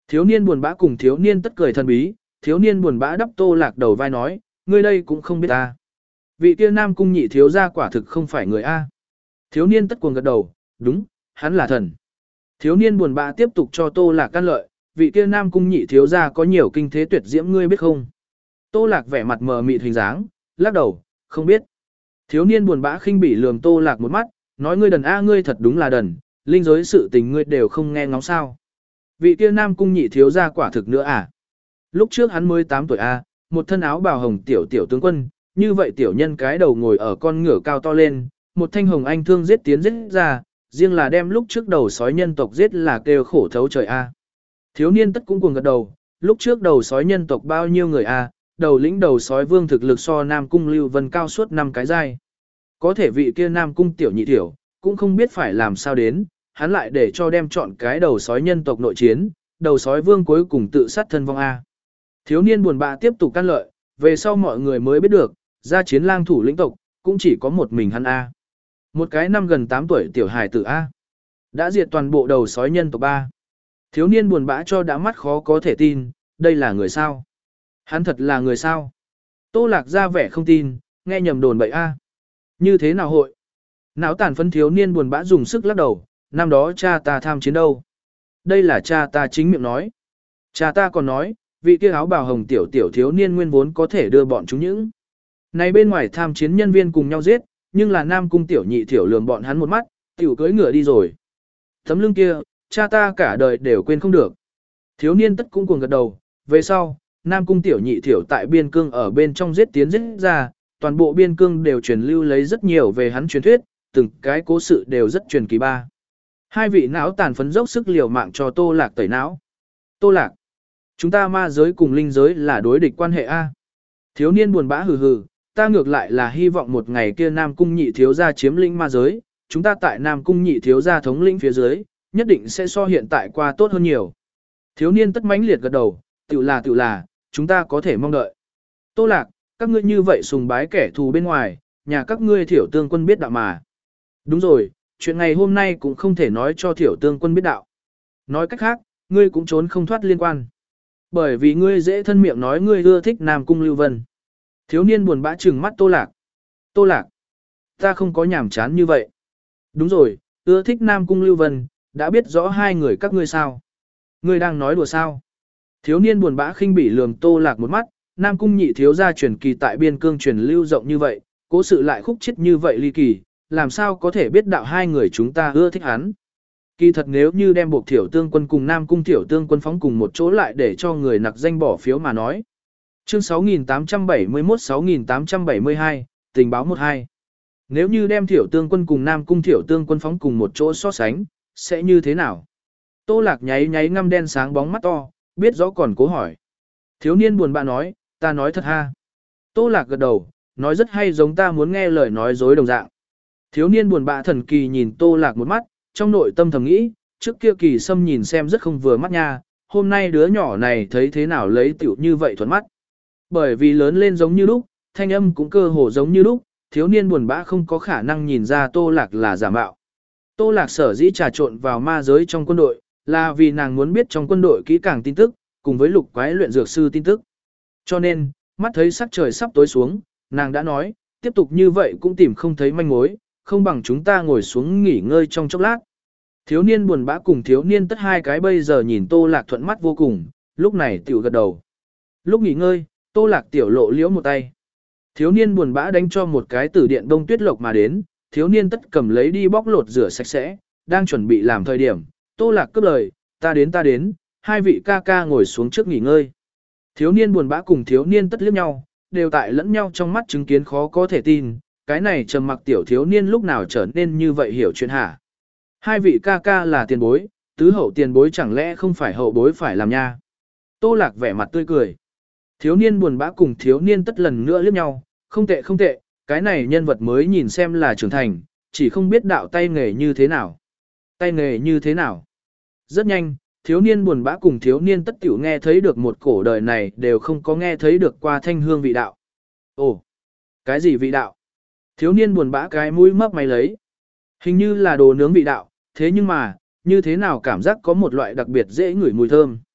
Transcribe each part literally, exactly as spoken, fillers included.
Thiếu niên buồn bã cùng thiếu niên tất cười thần bí, thiếu niên buồn bã đắp Tô Lạc đầu vai nói, ngươi đây cũng không biết ta. Vị kia Nam Cung nhị thiếu gia quả thực không phải người A. Thiếu niên tất cuồng gật đầu, đúng, hắn là thần. Thiếu niên buồn bã tiếp tục cho Tô Lạc can lợi, vị kia Nam Cung nhị thiếu gia có nhiều kinh thế tuyệt diễm ngươi biết không? Tô Lạc vẻ mặt mờ mịt hình dáng, lắc đầu, không biết. Thiếu niên buồn bã khinh bỉ lườm Tô Lạc một mắt, nói ngươi đần A ngươi thật đúng là đần, linh giới sự tình ngươi đều không nghe ngóng sao. Vị kia Nam Cung nhị thiếu gia quả thực nữa à? Lúc trước hắn mới tám tuổi A, một thân áo bào hồng tiểu tiểu tướng quân, như vậy tiểu nhân cái đầu ngồi ở con ngựa cao to lên, một thanh hồng anh thương giết tiến giết ra, riêng là đem lúc trước đầu sói nhân tộc giết là kêu khổ thấu trời A. Thiếu niên tất cũng cuồng gật đầu, lúc trước đầu sói nhân tộc bao nhiêu người A, đầu lĩnh đầu sói vương thực lực so Nam Cung Lưu Vân cao suốt năm cái giai. Có thể vị kia Nam Cung tiểu nhị tiểu, cũng không biết phải làm sao đến, hắn lại để cho đem chọn cái đầu sói nhân tộc nội chiến, đầu sói vương cuối cùng tự sát thân vong A. Thiếu niên buồn bã tiếp tục can lợi, về sau mọi người mới biết được, ra chiến lang thủ lĩnh tộc, cũng chỉ có một mình hắn A. Một cái năm gần tám tuổi tiểu hài tử A. Đã diệt toàn bộ đầu sói nhân tộc A. Thiếu niên buồn bã cho đã mắt khó có thể tin, đây là người sao? Hắn thật là người sao? Tô Lạc ra vẻ không tin, nghe nhầm đồn bậy A. Như thế nào hội? Não tàn phân thiếu niên buồn bã dùng sức lắc đầu, năm đó cha ta tham chiến đâu? Đây là cha ta chính miệng nói. Cha ta còn nói, vị kia áo bào hồng tiểu tiểu thiếu niên nguyên vốn có thể đưa bọn chúng những. Này bên ngoài tham chiến nhân viên cùng nhau giết, nhưng là Nam Cung tiểu nhị tiểu lườm bọn hắn một mắt, tiểu cưỡi ngựa đi rồi. Tấm lưng kia, cha ta cả đời đều quên không được. Thiếu niên tất cũng cuồng gật đầu, về sau, Nam Cung tiểu nhị tiểu tại biên cương ở bên trong giết tiến giết ra, toàn bộ biên cương đều truyền lưu lấy rất nhiều về hắn truyền thuyết, từng cái cố sự đều rất truyền kỳ ba. Hai vị não tàn phấn dốc sức liều mạng cho Tô Lạc tẩy não. Tô Lạc, chúng ta ma giới cùng linh giới là đối địch quan hệ A. Thiếu niên buồn bã hừ hừ, ta ngược lại là hy vọng một ngày kia Nam Cung nhị thiếu gia chiếm lĩnh ma giới, chúng ta tại Nam Cung nhị thiếu gia thống lĩnh phía dưới, nhất định sẽ so hiện tại qua tốt hơn nhiều. Thiếu niên tất mãnh liệt gật đầu, tự là tự là, chúng ta có thể mong đợi. Tô Lạc, các ngươi như vậy sùng bái kẻ thù bên ngoài, nhà các ngươi thiểu tương quân biết đạo mà. Đúng rồi, chuyện ngày hôm nay cũng không thể nói cho thiểu tương quân biết đạo. Nói cách khác, ngươi cũng trốn không thoát liên quan. Bởi vì ngươi dễ thân miệng nói ngươi ưa thích Nam Cung Lưu Vân. Thiếu niên buồn bã trừng mắt Tô Lạc. Tô Lạc, ta không có nhảm chán như vậy. Đúng rồi, ưa thích Nam Cung Lưu Vân, đã biết rõ hai người các ngươi sao. Ngươi đang nói đùa sao. Thiếu niên buồn bã khinh bỉ lườm Tô Lạc một mắt, Nam Cung nhị thiếu gia truyền kỳ tại biên cương truyền lưu rộng như vậy, cố sự lại khúc chết như vậy ly kỳ, làm sao có thể biết đạo hai người chúng ta ưa thích hắn. Kỳ thật nếu như đem buộc thiểu tương quân cùng Nam Cung thiểu tương quân phóng cùng một chỗ lại để cho người nặc danh bỏ phiếu mà nói. Chương sáu nghìn tám trăm bảy mươi mốt sáu nghìn tám trăm bảy mươi hai, tình báo một hai. Nếu như đem thiểu tương quân cùng Nam Cung thiểu tương quân phóng cùng một chỗ so sánh, sẽ như thế nào? Tô Lạc nháy nháy ngăm đen sáng bóng mắt to, biết rõ còn cố hỏi. Thiếu niên buồn bã nói, ta nói thật ha. Tô Lạc gật đầu, nói rất hay giống ta muốn nghe lời nói dối đồng dạng. Thiếu niên buồn bã thần kỳ nhìn Tô Lạc một mắt, trong nội tâm thầm nghĩ, trước kia Kỳ Sâm nhìn xem rất không vừa mắt nha, hôm nay đứa nhỏ này thấy thế nào lấy tiểu như vậy thuận mắt. Bởi vì lớn lên giống như lúc, thanh âm cũng cơ hồ giống như lúc, thiếu niên buồn bã không có khả năng nhìn ra Tô Lạc là giả mạo. Tô Lạc sở dĩ trà trộn vào ma giới trong quân đội, là vì nàng muốn biết trong quân đội kỹ càng tin tức, cùng với lục quái luyện dược sư tin tức. Cho nên, mắt thấy sắc trời sắp tối xuống, nàng đã nói, tiếp tục như vậy cũng tìm không thấy manh mối, không bằng chúng ta ngồi xuống nghỉ ngơi trong chốc lát. Thiếu niên buồn bã cùng thiếu niên tất hai cái bây giờ nhìn Tô Lạc thuận mắt vô cùng, lúc này tiểu gật đầu. Lúc nghỉ ngơi, Tô Lạc tiểu lộ liễu một tay. Thiếu niên buồn bã đánh cho một cái tử điện đông tuyết lộc mà đến, thiếu niên tất cầm lấy đi bóc lột rửa sạch sẽ, đang chuẩn bị làm thời điểm. Tô Lạc cướp lời, ta đến ta đến, hai vị ca ca ngồi xuống trước nghỉ ngơi. Thiếu niên buồn bã cùng thiếu niên tất liếc nhau, đều tại lẫn nhau trong mắt chứng kiến khó có thể tin, cái này trầm mặc tiểu thiếu niên lúc nào trở nên như vậy hiểu chuyện hả? Hai vị ca ca là tiền bối, tứ hậu tiền bối chẳng lẽ không phải hậu bối phải làm nha? Tô Lạc vẻ mặt tươi cười. Thiếu niên buồn bã cùng thiếu niên tất lần nữa liếc nhau, không tệ không tệ, cái này nhân vật mới nhìn xem là trưởng thành, chỉ không biết đạo tay nghề như thế nào. Tay nghề như thế nào? Rất nhanh, thiếu niên buồn bã cùng thiếu niên tất tiểu nghe thấy được một cổ đời này đều không có nghe thấy được qua thanh hương vị đạo. Ồ, cái gì vị đạo? Thiếu niên buồn bã cái mũi mấp máy lấy. Hình như là đồ nướng vị đạo, thế nhưng mà, như thế nào cảm giác có một loại đặc biệt dễ ngửi mùi thơm.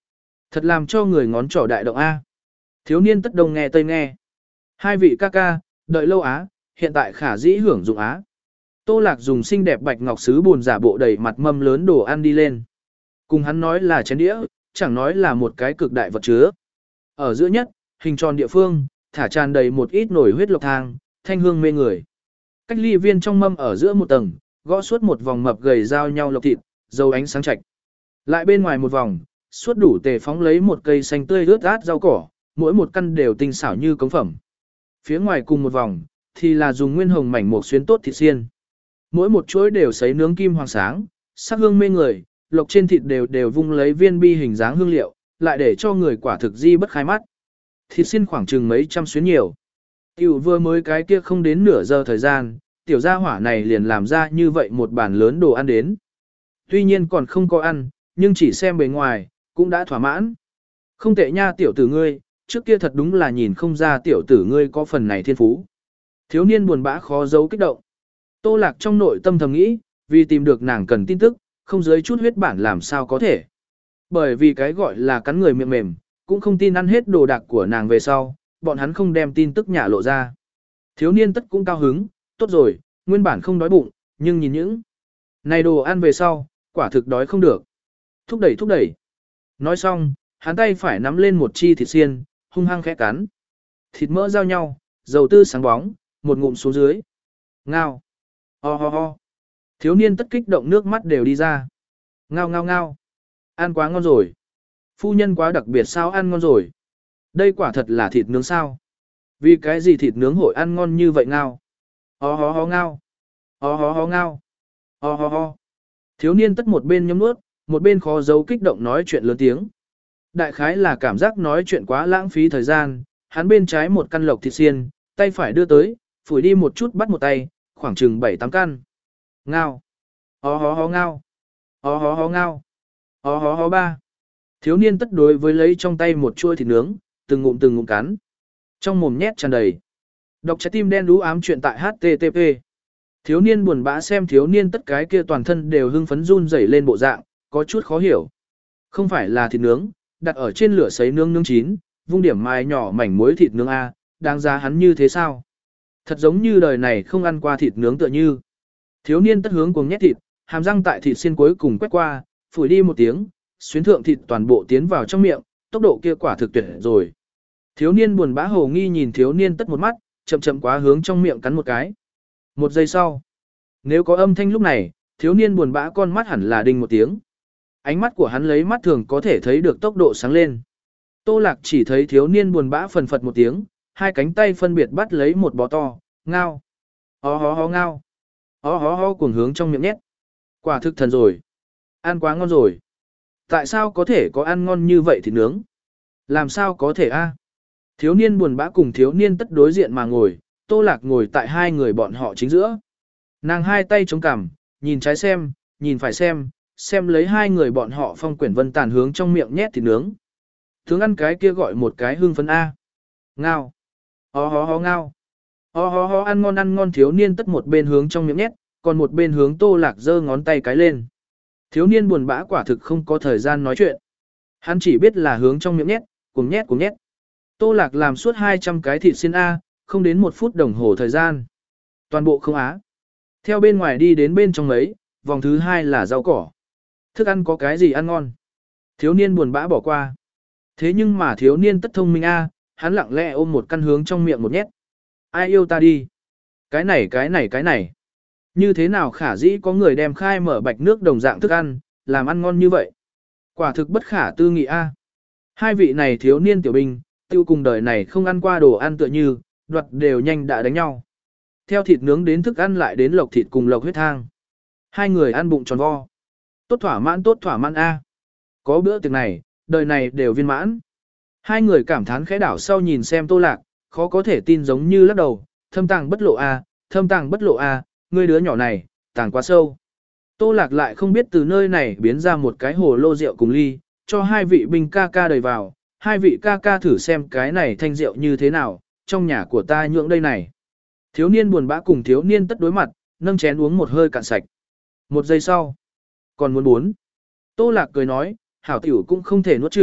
Thật làm cho người ngón trỏ đại động A. Thiếu niên tất đông nghe tây nghe. Hai vị ca ca, đợi lâu á, hiện tại khả dĩ hưởng dụng á. Tô Lạc dùng xinh đẹp bạch ngọc sứ buồn giả bộ đầy mặt mâm lớn đồ ăn đi lên. Cùng hắn nói là chén đĩa, chẳng nói là một cái cực đại vật chứa. Ở giữa nhất, hình tròn địa phương, thả tràn đầy một ít nổi huyết lộc thang, thanh hương mê người. Cách ly viên trong mâm ở giữa một tầng, gõ suốt một vòng mập gầy giao nhau lộc thịt, dầu ánh sáng chạch. Lại bên ngoài một vòng, suốt đủ tề phóng lấy một cây xanh tươi rớt át rau cỏ, mỗi một căn đều tinh xảo như cống phẩm. Phía ngoài cùng một vòng, thì là dùng nguyên hồng mảnh một xuyến tốt thịt xiên. Mỗi một chuỗi đều sấy nướng kim hoàng sáng, sắc hương mê người, lộc trên thịt đều đều vung lấy viên bi hình dáng hương liệu, lại để cho người quả thực di bất khai mắt. Thịt xiên khoảng chừng mấy trăm xuyến nhiều. Tiểu vừa mới cái kia không đến nửa giờ thời gian, tiểu gia hỏa này liền làm ra như vậy một bàn lớn đồ ăn đến. Tuy nhiên còn không có ăn, nhưng chỉ xem bề ngoài, cũng đã thỏa mãn. Không tệ nha tiểu tử ngươi, trước kia thật đúng là nhìn không ra tiểu tử ngươi có phần này thiên phú. Thiếu niên buồn bã khó giấu kích động. Tô Lạc trong nội tâm thầm nghĩ, vì tìm được nàng cần tin tức, không dưới chút huyết bản làm sao có thể. Bởi vì cái gọi là cắn người miệng mềm, cũng không tin ăn hết đồ đạc của nàng về sau, bọn hắn không đem tin tức nhả lộ ra. Thiếu niên tất cũng cao hứng, tốt rồi, nguyên bản không đói bụng, nhưng nhìn những này đồ ăn về sau, quả thực đói không được. Thúc đẩy thúc đẩy. Nói xong, hắn tay phải nắm lên một chi thịt xiên, hung hăng khẽ cắn. Thịt mỡ giao nhau, dầu tư sáng bóng, một ngụm xuống dưới. Ngao. Ho ho ho. Thiếu niên tất kích động nước mắt đều đi ra. Ngao ngao ngao. Ăn quá ngon rồi. Phu nhân quá đặc biệt sao ăn ngon rồi. Đây quả thật là thịt nướng sao. Vì cái gì thịt nướng hội ăn ngon như vậy ngao. Ho ho ho ngao. Ho ho ho ngao. Ho ho ho. Thiếu niên tất một bên nhấm nuốt, một bên khó giấu kích động nói chuyện lớn tiếng. Đại khái là cảm giác nói chuyện quá lãng phí thời gian, hắn bên trái một căn lộc thịt xiên, tay phải đưa tới, phủi đi một chút bắt một tay, khoảng chừng bảy tám căn. Ngao. Ho ho ho ngao. Ho ho ho ngao. Ho ho ho ba. Thiếu niên tất đối với lấy trong tay một chuôi thịt nướng, từng ngụm từng ngụm cắn. Trong mồm nhét tràn đầy. Đọc trái tim đen đú ám chuyện tại hát tê tê pê. Thiếu niên buồn bã xem thiếu niên tất cái kia toàn thân đều hưng phấn run rẩy lên bộ dạng, có chút khó hiểu. Không phải là thịt nướng, đặt ở trên lửa sấy nướng nướng chín, vung điểm mài nhỏ mảnh muối thịt nướng A, đáng giá hắn như thế sao? Thật giống như đời này không ăn qua thịt nướng tựa như. Thiếu niên tất hướng cùng nhét thịt, hàm răng tại thịt xiên cuối cùng quét qua, phủi đi một tiếng, xuyến thượng thịt toàn bộ tiến vào trong miệng, tốc độ kia quả thực tuyệt rồi. Thiếu niên buồn bã hồ nghi nhìn thiếu niên tất một mắt, chậm chậm quá hướng trong miệng cắn một cái. Một giây sau, nếu có âm thanh lúc này, thiếu niên buồn bã con mắt hẳn là đinh một tiếng. Ánh mắt của hắn lấy mắt thường có thể thấy được tốc độ sáng lên. Tô Lạc chỉ thấy thiếu niên buồn bã phần phật một tiếng, hai cánh tay phân biệt bắt lấy một bó to, ngao. Ho ho ho ngao. Ho ho ho cuồng hướng trong miệng nhét. Quả thực thần rồi. Ăn quá ngon rồi. Tại sao có thể có ăn ngon như vậy thì nướng? Làm sao có thể a? Thiếu niên buồn bã cùng thiếu niên tất đối diện mà ngồi, Tô Lạc ngồi tại hai người bọn họ chính giữa. Nàng hai tay chống cằm, nhìn trái xem, nhìn phải xem, xem lấy hai người bọn họ phong quyển vân tàn hướng trong miệng nhét thịt nướng. Tướng ăn cái kia gọi một cái hương phấn A. Ngao. Ho ho ho ngao. Ho ho ho ăn ngon ăn ngon thiếu niên tất một bên hướng trong miệng nhét, còn một bên hướng Tô Lạc giơ ngón tay cái lên. Thiếu niên buồn bã quả thực không có thời gian nói chuyện. Hắn chỉ biết là hướng trong miệng nhét, cùng nhét cùng nhét. Tô Lạc làm suốt hai trăm cái thịt xiên A, không đến một phút đồng hồ thời gian. Toàn bộ không á. Theo bên ngoài đi đến bên trong mấy, vòng thứ hai là rau cỏ. Thức ăn có cái gì ăn ngon? Thiếu niên buồn bã bỏ qua. Thế nhưng mà thiếu niên tất thông minh A, hắn lặng lẽ ôm một căn hướng trong miệng một nhét. Ai yêu ta đi? Cái này cái này cái này. Như thế nào khả dĩ có người đem khai mở bạch nước đồng dạng thức ăn, làm ăn ngon như vậy? Quả thực bất khả tư nghị A. Hai vị này thiếu niên tiểu binh, tiêu cùng đời này không ăn qua đồ ăn tựa như, đoạt đều nhanh đã đánh nhau. Theo thịt nướng đến thức ăn lại đến lộc thịt cùng lộc huyết thang. Hai người ăn bụng tròn vo. Tốt thỏa mãn tốt thỏa mãn A. Có bữa tiệc này, đời này đều viên mãn. Hai người cảm thán khẽ đảo sau nhìn xem Tô Lạc, khó có thể tin giống như lắc đầu, thâm tàng bất lộ A, thâm tàng bất lộ A, ngươi đứa nhỏ này, tàng quá sâu. Tô Lạc lại không biết từ nơi này biến ra một cái hồ lô rượu cùng ly, cho hai vị binh ca ca đầy vào, hai vị ca ca thử xem cái này thanh rượu như thế nào, trong nhà của ta nhượng đây này. Thiếu niên buồn bã cùng thiếu niên tất đối mặt, nâng chén uống một hơi cạn sạch. Một giây sau, còn muốn bốn. Tô Lạc cười nói, hảo tiểu cũng không thể nuốt chửng,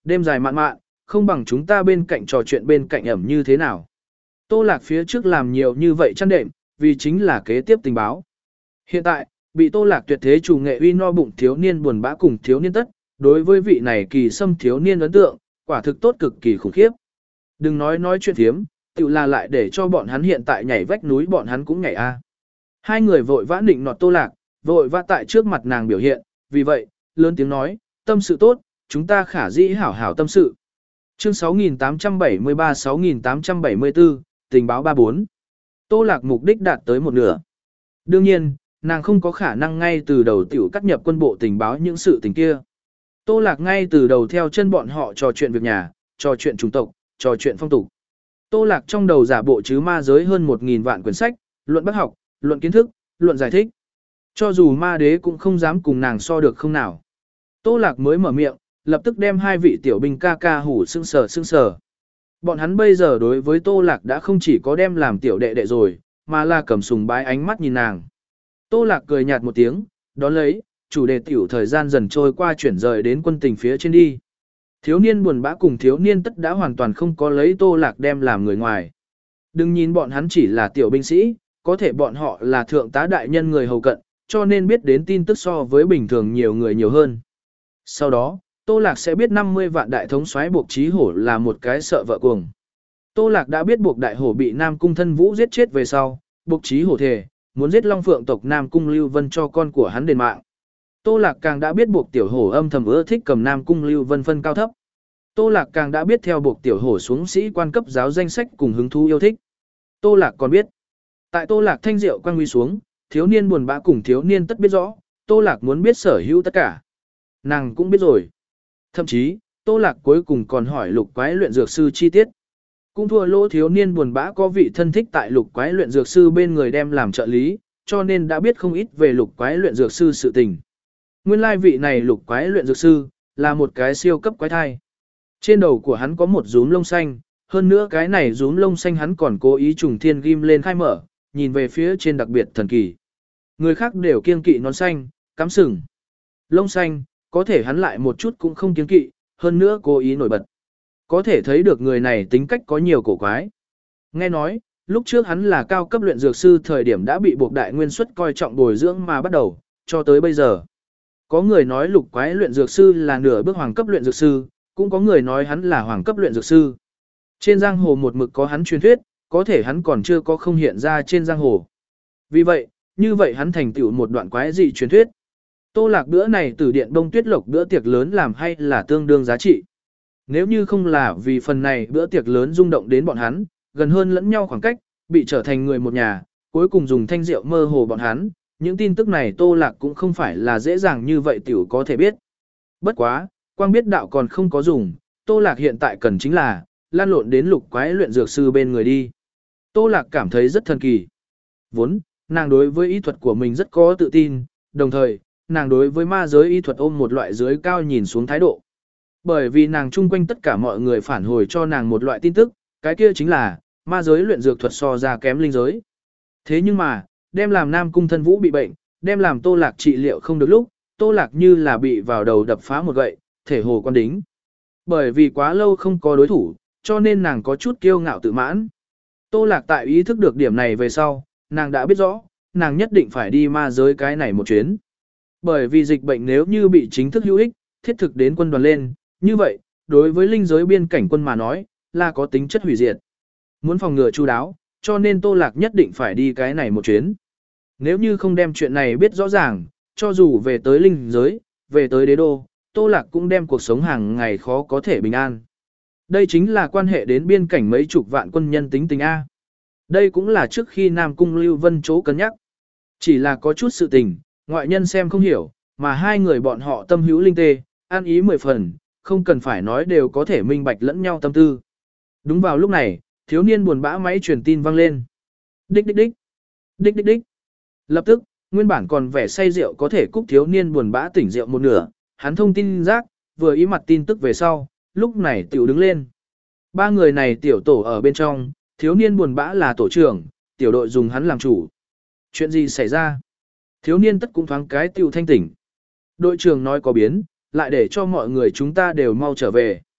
đêm dài mạn mạn, không bằng chúng ta bên cạnh trò chuyện bên cạnh ẩm như thế nào. Tô Lạc phía trước làm nhiều như vậy chăn đệm, vì chính là kế tiếp tình báo. Hiện tại, bị Tô Lạc tuyệt thế chủ nghệ uy no bụng thiếu niên buồn bã cùng thiếu niên tất, đối với vị này kỳ xâm thiếu niên ấn tượng, quả thực tốt cực kỳ khủng khiếp. Đừng nói nói chuyện thiếm, tự là lại để cho bọn hắn hiện tại nhảy vách núi bọn hắn cũng nhảy a. Hai người vội vã định nọt Tô Lạc, vội vã tại trước mặt nàng biểu hiện, vì vậy, lớn tiếng nói, tâm sự tốt, chúng ta khả dĩ hảo hảo tâm sự. Chương sáu nghìn tám trăm bảy mươi ba sáu nghìn tám trăm bảy mươi tư, tình báo ba bốn. Tô Lạc mục đích đạt tới một nửa. Đương nhiên, nàng không có khả năng ngay từ đầu tiểu cắt nhập quân bộ tình báo những sự tình kia. Tô Lạc ngay từ đầu theo chân bọn họ trò chuyện việc nhà, trò chuyện chủng tộc, trò chuyện phong tục. Tô Lạc trong đầu giả bộ chứ ma giới hơn một nghìn vạn quyển sách, luận bác học, luận kiến thức, luận giải thích. Cho dù ma đế cũng không dám cùng nàng so được không nào. Tô Lạc mới mở miệng, lập tức đem hai vị tiểu binh ca ca hủ sưng sờ sưng sờ. Bọn hắn bây giờ đối với Tô Lạc đã không chỉ có đem làm tiểu đệ đệ rồi, mà là cầm sùng bái ánh mắt nhìn nàng. Tô Lạc cười nhạt một tiếng, đón lấy, chủ đề tiểu thời gian dần trôi qua chuyển rời đến quân tình phía trên đi. Thiếu niên buồn bã cùng thiếu niên tất đã hoàn toàn không có lấy Tô Lạc đem làm người ngoài. Đừng nhìn bọn hắn chỉ là tiểu binh sĩ, có thể bọn họ là thượng tá đại nhân người hầu cận, cho nên biết đến tin tức so với bình thường nhiều người nhiều hơn. Sau đó, Tô Lạc sẽ biết năm mươi vạn đại thống soái buộc Chí Hổ là một cái sợ vợ cuồng. Tô Lạc đã biết buộc đại hổ bị Nam Cung Thân Vũ giết chết về sau, buộc Chí Hổ thề, muốn giết Long Phượng tộc Nam Cung Lưu Vân cho con của hắn đền mạng. Tô Lạc càng đã biết buộc tiểu hổ âm thầm ưa thích cầm Nam Cung Lưu Vân phân cao thấp. Tô Lạc càng đã biết theo buộc tiểu hổ xuống sĩ quan cấp giáo danh sách cùng hứng thú yêu thích. Tô Lạc còn biết, tại Tô Lạc thanh diệu quang huy xuống, thiếu niên buồn bã cùng thiếu niên tất biết rõ, Tô Lạc muốn biết sở hữu tất cả. Nàng cũng biết rồi. Thậm chí, Tô Lạc cuối cùng còn hỏi lục quái luyện dược sư chi tiết. Cũng thua lỗ thiếu niên buồn bã có vị thân thích tại lục quái luyện dược sư bên người đem làm trợ lý, cho nên đã biết không ít về lục quái luyện dược sư sự tình. Nguyên lai vị này lục quái luyện dược sư, là một cái siêu cấp quái thai. Trên đầu của hắn có một rúm lông xanh, hơn nữa cái này rúm lông xanh hắn còn cố ý trùng thiên ghim lên khai mở, nhìn về phía trên đặc biệt thần kỳ. Người khác đều kiêng kỵ nón xanh, cắm sừng. Lông xanh, có thể hắn lại một chút cũng không kiêng kỵ, hơn nữa cố ý nổi bật. Có thể thấy được người này tính cách có nhiều cổ quái. Nghe nói, lúc trước hắn là cao cấp luyện dược sư thời điểm đã bị buộc đại nguyên suất coi trọng bồi dưỡng mà bắt đầu, cho tới bây giờ. Có người nói lục quái luyện dược sư là nửa bước hoàng cấp luyện dược sư, cũng có người nói hắn là hoàng cấp luyện dược sư. Trên giang hồ một mực có hắn truyền thuyết, có thể hắn còn chưa có không hiện ra trên giang hồ. Vì vậy, như vậy hắn thành tựu một đoạn quái dị truyền thuyết. Tô Lạc bữa này từ điện Đông Tuyết Lộc bữa tiệc lớn làm hay là tương đương giá trị. Nếu như không là vì phần này bữa tiệc lớn rung động đến bọn hắn, gần hơn lẫn nhau khoảng cách, bị trở thành người một nhà, cuối cùng dùng thanh rượu mơ hồ bọn hắn, những tin tức này Tô Lạc cũng không phải là dễ dàng như vậy tiểu có thể biết. Bất quá, quang biết đạo còn không có dùng, Tô Lạc hiện tại cần chính là, lan lộn đến lục quái luyện dược sư bên người đi. Tô Lạc cảm thấy rất thần kỳ. Vốn, nàng đối với y thuật của mình rất có tự tin, đồng thời, nàng đối với ma giới y thuật ôm một loại dưới cao nhìn xuống thái độ. Bởi vì nàng chung quanh tất cả mọi người phản hồi cho nàng một loại tin tức, cái kia chính là, ma giới luyện dược thuật so ra kém linh giới. Thế nhưng mà, đem làm Nam Cung Thân Vũ bị bệnh, đem làm Tô Lạc trị liệu không được lúc, Tô Lạc như là bị vào đầu đập phá một gậy, thể hồ quan đính. Bởi vì quá lâu không có đối thủ, cho nên nàng có chút kiêu ngạo tự mãn. Tô Lạc tại ý thức được điểm này về sau, nàng đã biết rõ, nàng nhất định phải đi ma giới cái này một chuyến. Bởi vì dịch bệnh nếu như bị chính thức hữu ích, thiết thực đến quân đoàn lên, như vậy, đối với linh giới biên cảnh quân mà nói, là có tính chất hủy diệt. Muốn phòng ngừa chu đáo, cho nên Tô Lạc nhất định phải đi cái này một chuyến. Nếu như không đem chuyện này biết rõ ràng, cho dù về tới linh giới, về tới đế đô, Tô Lạc cũng đem cuộc sống hàng ngày khó có thể bình an. Đây chính là quan hệ đến biên cảnh mấy chục vạn quân nhân tính tình A. Đây cũng là trước khi Nam Cung Lưu Vân chỗ cân nhắc. Chỉ là có chút sự tình, ngoại nhân xem không hiểu, mà hai người bọn họ tâm hữu linh tê, an ý mười phần, không cần phải nói đều có thể minh bạch lẫn nhau tâm tư. Đúng vào lúc này, thiếu niên buồn bã máy truyền tin vang lên. Đích đích đích. Đích đích đích. Lập tức, nguyên bản còn vẻ say rượu có thể cúc thiếu niên buồn bã tỉnh rượu một nửa, hắn thông tin giác, vừa ý mặt tin tức về sau, lúc này tiểu đứng lên. Ba người này tiểu tổ ở bên trong, thiếu niên buồn bã là tổ trưởng, tiểu đội dùng hắn làm chủ. Chuyện gì xảy ra? Thiếu niên tất cũng thoáng cái tiểu thanh tỉnh. Đội trưởng nói có biến, lại để cho mọi người chúng ta đều mau trở về.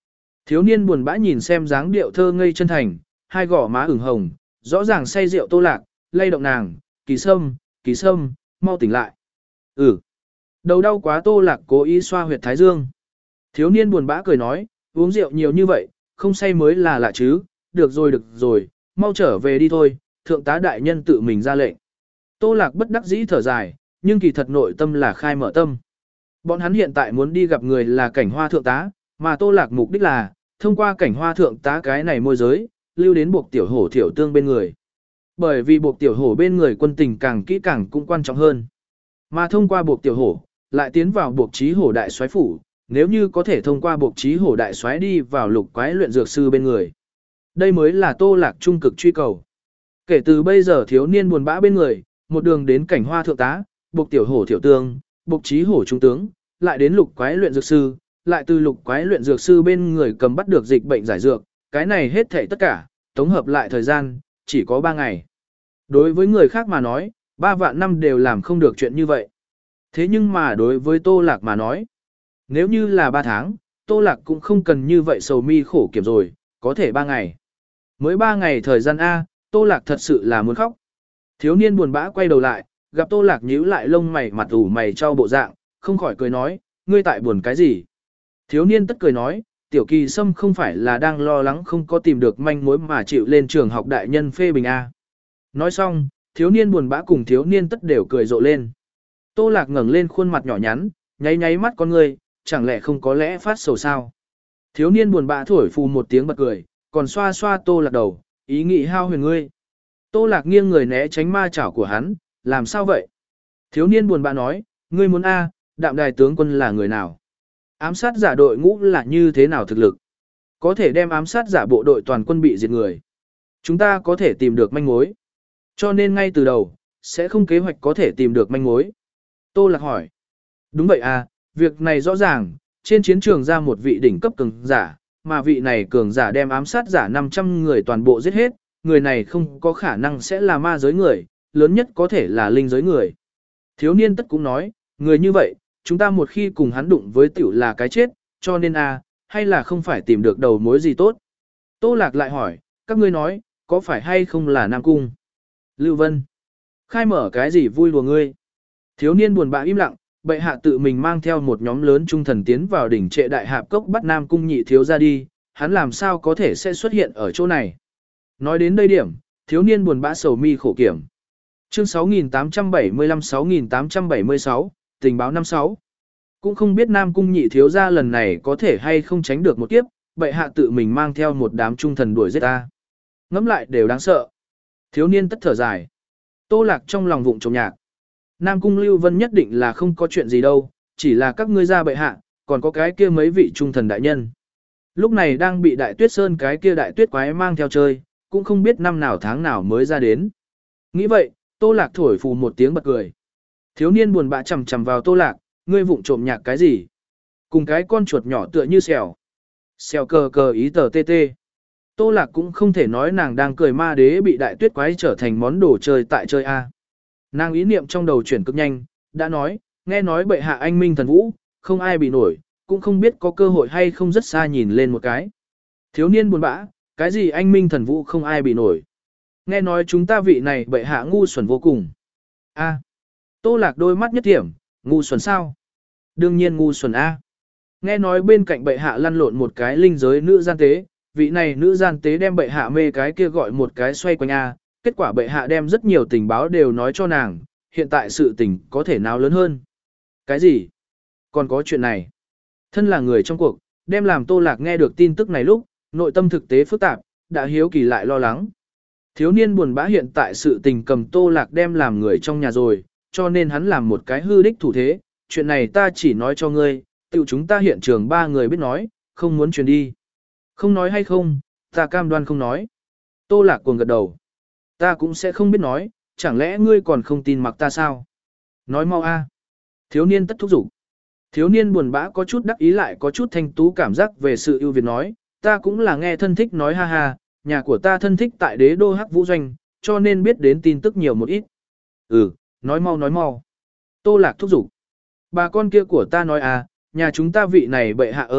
Thiếu niên buồn bã nhìn xem dáng điệu thơ ngây chân thành, hai gò má ửng hồng, rõ ràng say rượu Tô Lạc, lay động nàng, Kỳ Sâm, Kỳ Sâm, mau tỉnh lại. Ừ. Đầu đau quá Tô Lạc cố ý xoa huyệt thái dương. Thiếu niên buồn bã cười nói, uống rượu nhiều như vậy, không say mới là lạ chứ, được rồi được rồi, mau trở về đi thôi, thượng tá đại nhân tự mình ra lệnh. Tô Lạc bất đắc dĩ thở dài, nhưng kỳ thật nội tâm là khai mở tâm. Bọn hắn hiện tại muốn đi gặp người là cảnh hoa thượng tá, mà Tô Lạc mục đích là, thông qua cảnh hoa thượng tá cái này môi giới, lưu đến buộc tiểu hổ thiểu tương bên người. Bởi vì buộc tiểu hổ bên người quân tình càng kỹ càng cũng quan trọng hơn. Mà thông qua buộc tiểu hổ, lại tiến vào buộc trí hổ đại soái phủ, nếu như có thể thông qua buộc trí hổ đại soái đi vào lục quái luyện dược sư bên người. Đây mới là Tô Lạc trung cực truy cầu. Kể từ bây giờ thiếu niên buồn bã bên người, một đường đến cảnh hoa thượng tá, buộc tiểu hổ thiểu tương, buộc trí hổ trung tướng, lại đến lục quái luyện dược sư, lại từ lục quái luyện dược sư bên người cầm bắt được dịch bệnh giải dược, cái này hết thảy tất cả, tổng hợp lại thời gian, chỉ có ba ngày. Đối với người khác mà nói, ba vạn năm đều làm không được chuyện như vậy. Thế nhưng mà đối với Tô Lạc mà nói, nếu như là ba tháng, Tô Lạc cũng không cần như vậy sầu mi khổ kiểm rồi, có thể ba ngày. Mới ba ngày thời gian A, Tô Lạc thật sự là muốn khóc. Thiếu niên buồn bã quay đầu lại, gặp Tô Lạc nhíu lại lông mày mặt ủ mày cho bộ dạng, không khỏi cười nói, ngươi tại buồn cái gì? Thiếu niên tất cười nói, tiểu Kỳ Sâm không phải là đang lo lắng không có tìm được manh mối mà chịu lên trường học đại nhân phê bình A. Nói xong, thiếu niên buồn bã cùng thiếu niên tất đều cười rộ lên. Tô Lạc ngẩng lên khuôn mặt nhỏ nhắn, nháy nháy mắt con ngươi, chẳng lẽ không có lẽ phát sầu sao? Thiếu niên buồn bã thổi phù một tiếng bật cười, còn xoa xoa Tô Lạc đầu, ý nghĩ hao huyền ngươi. Tô Lạc nghiêng người né tránh ma chảo của hắn, làm sao vậy? Thiếu niên buồn bã nói, ngươi muốn A, đạm đài tướng quân là người nào? Ám sát giả đội ngũ là như thế nào thực lực? Có thể đem ám sát giả bộ đội toàn quân bị diệt người. Chúng ta có thể tìm được manh mối. Cho nên ngay từ đầu, sẽ không kế hoạch có thể tìm được manh mối. Tô Lạc hỏi. Đúng vậy à, việc này rõ ràng, trên chiến trường ra một vị đỉnh cấp cường giả, mà vị này cường giả đem ám sát giả năm trăm người toàn bộ giết hết, người này không có khả năng sẽ là ma giới người, lớn nhất có thể là linh giới người. Thiếu niên tất cũng nói, người như vậy, chúng ta một khi cùng hắn đụng với tiểu là cái chết, cho nên à, hay là không phải tìm được đầu mối gì tốt. Tô Lạc lại hỏi, các ngươi nói, có phải hay không là Nam Cung? Lưu Vân, khai mở cái gì vui đùa ngươi? Thiếu niên buồn bã im lặng, bệ hạ tự mình mang theo một nhóm lớn trung thần tiến vào đỉnh trệ đại hạp cốc bắt Nam Cung nhị thiếu ra đi, hắn làm sao có thể sẽ xuất hiện ở chỗ này? Nói đến đây điểm, thiếu niên buồn bã sầu mi khổ kiểm. Chương sáu nghìn tám trăm bảy mươi lăm sáu nghìn tám trăm bảy mươi sáu, tình báo năm sáu. Cũng không biết Nam Cung nhị thiếu gia lần này có thể hay không tránh được một kiếp, bệ hạ tự mình mang theo một đám trung thần đuổi giết ta. Ngẫm lại đều đáng sợ. Thiếu niên tất thở dài. Tô Lạc trong lòng vụng trộm nhạc. Nam Cung Lưu Vân nhất định là không có chuyện gì đâu, chỉ là các ngươi ra bệ hạ, còn có cái kia mấy vị trung thần đại nhân. Lúc này đang bị Đại Tuyết Sơn cái kia Đại Tuyết quái mang theo chơi, cũng không biết năm nào tháng nào mới ra đến. Nghĩ vậy, Tô Lạc thổi phù một tiếng bật cười. Thiếu niên buồn bã chầm chầm vào Tô Lạc, ngươi vụng trộm nhạc cái gì? Cùng cái con chuột nhỏ tựa như xèo. Xèo cờ cờ ý tờ tê tê. Tô Lạc cũng không thể nói nàng đang cười ma đế bị Đại Tuyết quái trở thành món đồ chơi tại chơi A. Nàng ý niệm trong đầu chuyển cực nhanh, đã nói, nghe nói bệ hạ anh minh thần vũ, không ai bị nổi, cũng không biết có cơ hội hay không rất xa nhìn lên một cái. Thiếu niên buồn bã, cái gì anh minh thần vũ không ai bị nổi. Nghe nói chúng ta vị này bệ hạ ngu xuẩn vô cùng. A. Tô Lạc đôi mắt nhất điểm, ngu xuẩn sao? Đương nhiên ngu xuẩn A. Nghe nói bên cạnh bệ hạ lăn lộn một cái linh giới nữ gian tế, vị này nữ gian tế đem bệ hạ mê cái kia gọi một cái xoay quanh A, kết quả bệ hạ đem rất nhiều tình báo đều nói cho nàng, hiện tại sự tình có thể nào lớn hơn. Cái gì? Còn có chuyện này. Thân là người trong cuộc, đem làm Tô Lạc nghe được tin tức này lúc, nội tâm thực tế phức tạp, đã hiếu kỳ lại lo lắng. Thiếu niên buồn bã hiện tại sự tình cầm Tô Lạc đem làm người trong nhà rồi, cho nên hắn làm một cái hư đích thủ thế, chuyện này ta chỉ nói cho ngươi, tự chúng ta hiện trường ba người biết nói, không muốn truyền đi. Không nói hay không, ta cam đoan không nói. Tô Lạc cuồng gật đầu. Ta cũng sẽ không biết nói, chẳng lẽ ngươi còn không tin mặc ta sao? Nói mau a. Thiếu niên tất thúc giục. Thiếu niên buồn bã có chút đắc ý lại có chút thanh tú cảm giác về sự ưu việt nói, ta cũng là nghe thân thích nói ha ha, nhà của ta thân thích tại đế đô Hắc Vũ Doanh, cho nên biết đến tin tức nhiều một ít. Ừ, nói mau nói mau. Tô Lạc thúc giục. Bà con kia của ta nói à, nhà chúng ta vị này bệ hạ ơ,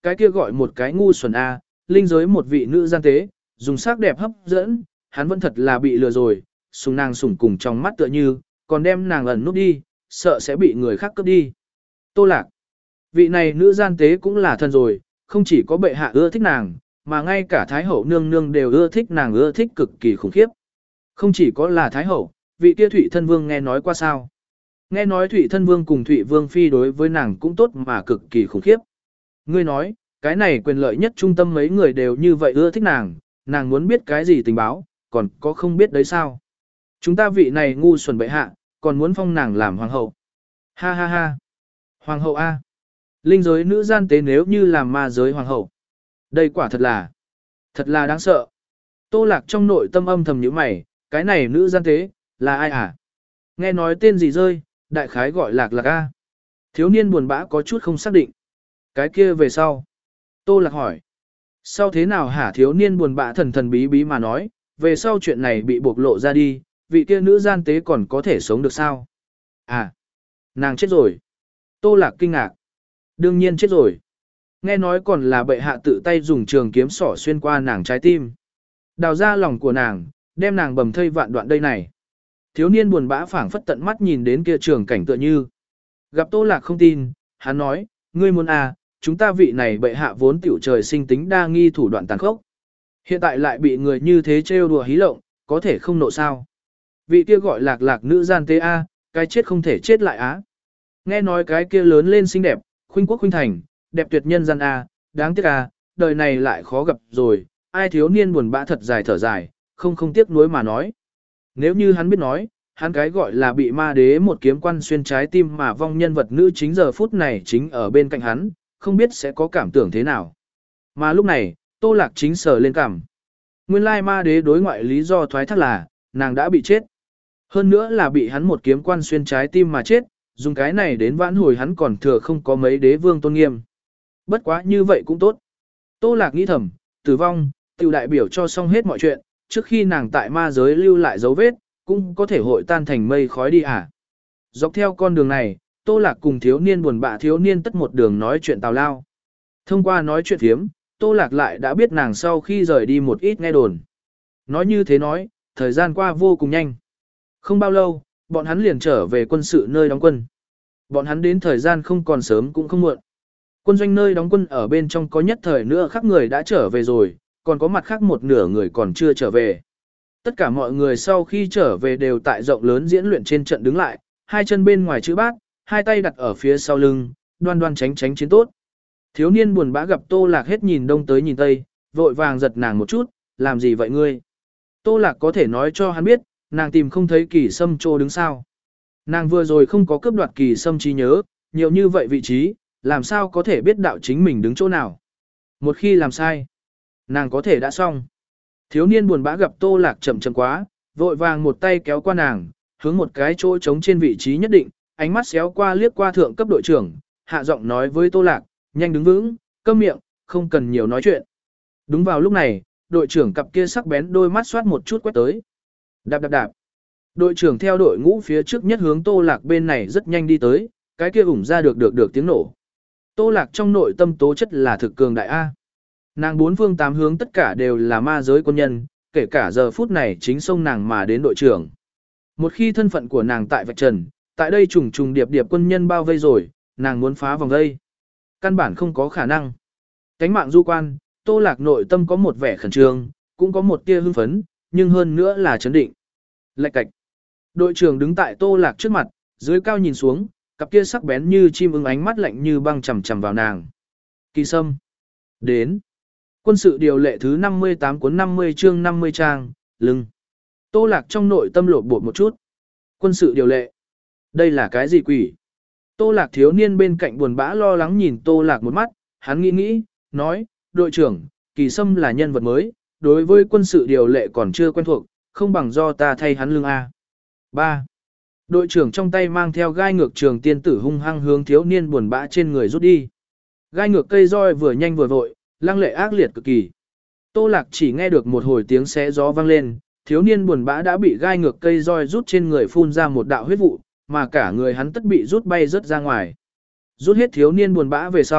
cái kia gọi một cái ngu xuẩn a, linh giới một vị nữ gian tế, dùng sắc đẹp hấp dẫn, hắn vẫn thật là bị lừa rồi, sùng nàng sùng cùng trong mắt tựa như, còn đem nàng ẩn núp đi, sợ sẽ bị người khác cướp đi. Tô Lạc, vị này nữ gian tế cũng là thân rồi, không chỉ có bệ hạ ưa thích nàng, mà ngay cả Thái Hậu nương nương đều ưa thích nàng, ưa thích cực kỳ khủng khiếp. Không chỉ có là Thái Hậu, vị kia Thụy Thân Vương nghe nói qua sao. Nghe nói Thụy Thân Vương cùng Thụy Vương Phi đối với nàng cũng tốt mà cực kỳ khủng khiếp. Ngươi nói, cái này quyền lợi nhất trung tâm mấy người đều như vậy ưa thích nàng, nàng muốn biết cái gì tình báo, còn có không biết đấy sao. Chúng ta vị này ngu xuẩn bệ hạ, còn muốn phong nàng làm hoàng hậu. Ha ha ha. Hoàng hậu A. Linh giới nữ gian tế nếu như làm ma giới hoàng hậu. Đây quả thật là, thật là đáng sợ. Tô Lạc trong nội tâm âm thầm nhíu mày, cái này nữ gian tế, là ai à? Nghe nói tên gì rơi, đại khái gọi Lạc Lạc A. Thiếu niên buồn bã có chút không xác định. Cái kia về sau. Tô Lạc hỏi. Sau thế nào hả? Thiếu niên buồn bã thần thần bí bí mà nói, về sau chuyện này bị bộc lộ ra đi, vị kia nữ gian tế còn có thể sống được sao? À, nàng chết rồi. Tô Lạc kinh ngạc. Đương nhiên chết rồi. Nghe nói còn là bệ hạ tự tay dùng trường kiếm sỏ xuyên qua nàng trái tim. Đào ra lòng của nàng, đem nàng bầm thây vạn đoạn đây này. Thiếu niên buồn bã phảng phất tận mắt nhìn đến kia trường cảnh tựa như. Gặp Tô Lạc không tin, hắn nói, ngươi muốn à, chúng ta vị này bệ hạ vốn tiểu trời sinh tính đa nghi thủ đoạn tàn khốc. Hiện tại lại bị người như thế trêu đùa hí lộng, có thể không nộ sao. Vị kia gọi Lạc Lạc nữ gian tế A, cái chết không thể chết lại á. Nghe nói cái kia lớn lên xinh đẹp, khuynh quốc khuynh thành, đẹp tuyệt nhân gian A, đáng tiếc A, đời này lại khó gặp rồi, ai thiếu niên buồn bã thật dài thở dài, không không tiếc nuối mà nói. Nếu như hắn biết nói, hắn cái gọi là bị ma đế một kiếm quan xuyên trái tim mà vong nhân vật nữ chính giờ phút này chính ở bên cạnh hắn, không biết sẽ có cảm tưởng thế nào. Mà lúc này, Tô Lạc chính sờ lên cảm. Nguyên lai ma đế đối ngoại lý do thoái thác là, nàng đã bị chết. Hơn nữa là bị hắn một kiếm quan xuyên trái tim mà chết, dùng cái này đến vãn hồi hắn còn thừa không có mấy đế vương tôn nghiêm. Bất quá như vậy cũng tốt. Tô Lạc nghĩ thầm, tử vong, tiểu đại biểu cho xong hết mọi chuyện, trước khi nàng tại ma giới lưu lại dấu vết, cũng có thể hội tan thành mây khói đi à. Dọc theo con đường này, Tô Lạc cùng thiếu niên buồn bã thiếu niên tất một đường nói chuyện tào lao. Thông qua nói chuyện thiếm, Tô Lạc lại đã biết nàng sau khi rời đi một ít nghe đồn. Nói như thế nói, thời gian qua vô cùng nhanh. Không bao lâu, bọn hắn liền trở về quân sự nơi đóng quân. Bọn hắn đến thời gian không còn sớm cũng không muộn. Quân doanh nơi đóng quân ở bên trong có nhất thời nữa khác người đã trở về rồi, còn có mặt khác một nửa người còn chưa trở về. Tất cả mọi người sau khi trở về đều tại rộng lớn diễn luyện trên trận đứng lại, hai chân bên ngoài chữ bát, hai tay đặt ở phía sau lưng, đoan đoan tránh tránh chiến tốt. Thiếu niên buồn bã gặp Tô Lạc hết nhìn đông tới nhìn tây, vội vàng giật nàng một chút, làm gì vậy ngươi? Tô Lạc có thể nói cho hắn biết, nàng tìm không thấy Kỳ Sâm trô đứng sao. Nàng vừa rồi không có cướp đoạt Kỳ Sâm trí nhớ, nhiều như vậy vị trí, làm sao có thể biết đạo chính mình đứng chỗ nào. Một khi làm sai, nàng có thể đã xong. Thiếu niên buồn bã gặp Tô Lạc chậm chậm quá, vội vàng một tay kéo qua nàng, hướng một cái chỗ trống trên vị trí nhất định, ánh mắt xéo qua liếc qua thượng cấp đội trưởng, hạ giọng nói với Tô Lạc, nhanh đứng vững, câm miệng, không cần nhiều nói chuyện. Đúng vào lúc này, đội trưởng cặp kia sắc bén đôi mắt xoát một chút quét tới. Đạp đạp đạp. Đội trưởng theo đội ngũ phía trước nhất hướng Tô Lạc bên này rất nhanh đi tới, cái kia ủng ra được được được tiếng nổ. Tô Lạc trong nội tâm tố chất là thực cường đại A. Nàng bốn phương tám hướng tất cả đều là ma giới quân nhân, kể cả giờ phút này chính xông nàng mà đến đội trưởng. Một khi thân phận của nàng tại vạch trần, tại đây trùng trùng điệp điệp quân nhân bao vây rồi, nàng muốn phá vòng vây. Căn bản không có khả năng. Cánh mạng du quan, Tô Lạc nội tâm có một vẻ khẩn trương, cũng có một tia hưng phấn, nhưng hơn nữa là chấn định. Lạch cạch. Đội trưởng đứng tại Tô Lạc trước mặt, dưới cao nhìn xuống, cặp kia sắc bén như chim ưng ánh mắt lạnh như băng chằm chằm vào nàng. Kỳ Sâm. Đến. Quân sự điều lệ thứ năm mươi tám cuốn năm mươi chương năm mươi trang, lưng. Tô Lạc trong nội tâm lột bột một chút. Quân sự điều lệ. Đây là cái gì quỷ? Tô Lạc thiếu niên bên cạnh buồn bã lo lắng nhìn Tô Lạc một mắt, hắn nghĩ nghĩ, nói, đội trưởng, Kỳ Sâm là nhân vật mới, đối với quân sự điều lệ còn chưa quen thuộc, không bằng do ta thay hắn lương A. ba. Đội trưởng trong tay mang theo gai ngược trường tiên tử hung hăng hướng thiếu niên buồn bã trên người rút đi. Gai ngược cây roi vừa nhanh vừa vội, lăng lệ ác liệt cực kỳ. Tô Lạc chỉ nghe được một hồi tiếng xé gió vang lên, thiếu niên buồn bã đã bị gai ngược cây roi rút trên người phun ra một đạo huyết vụ, mà cả người hắn tất bị rút bay rớt ra ngoài. Rút hết thiếu niên buồn bã về sau,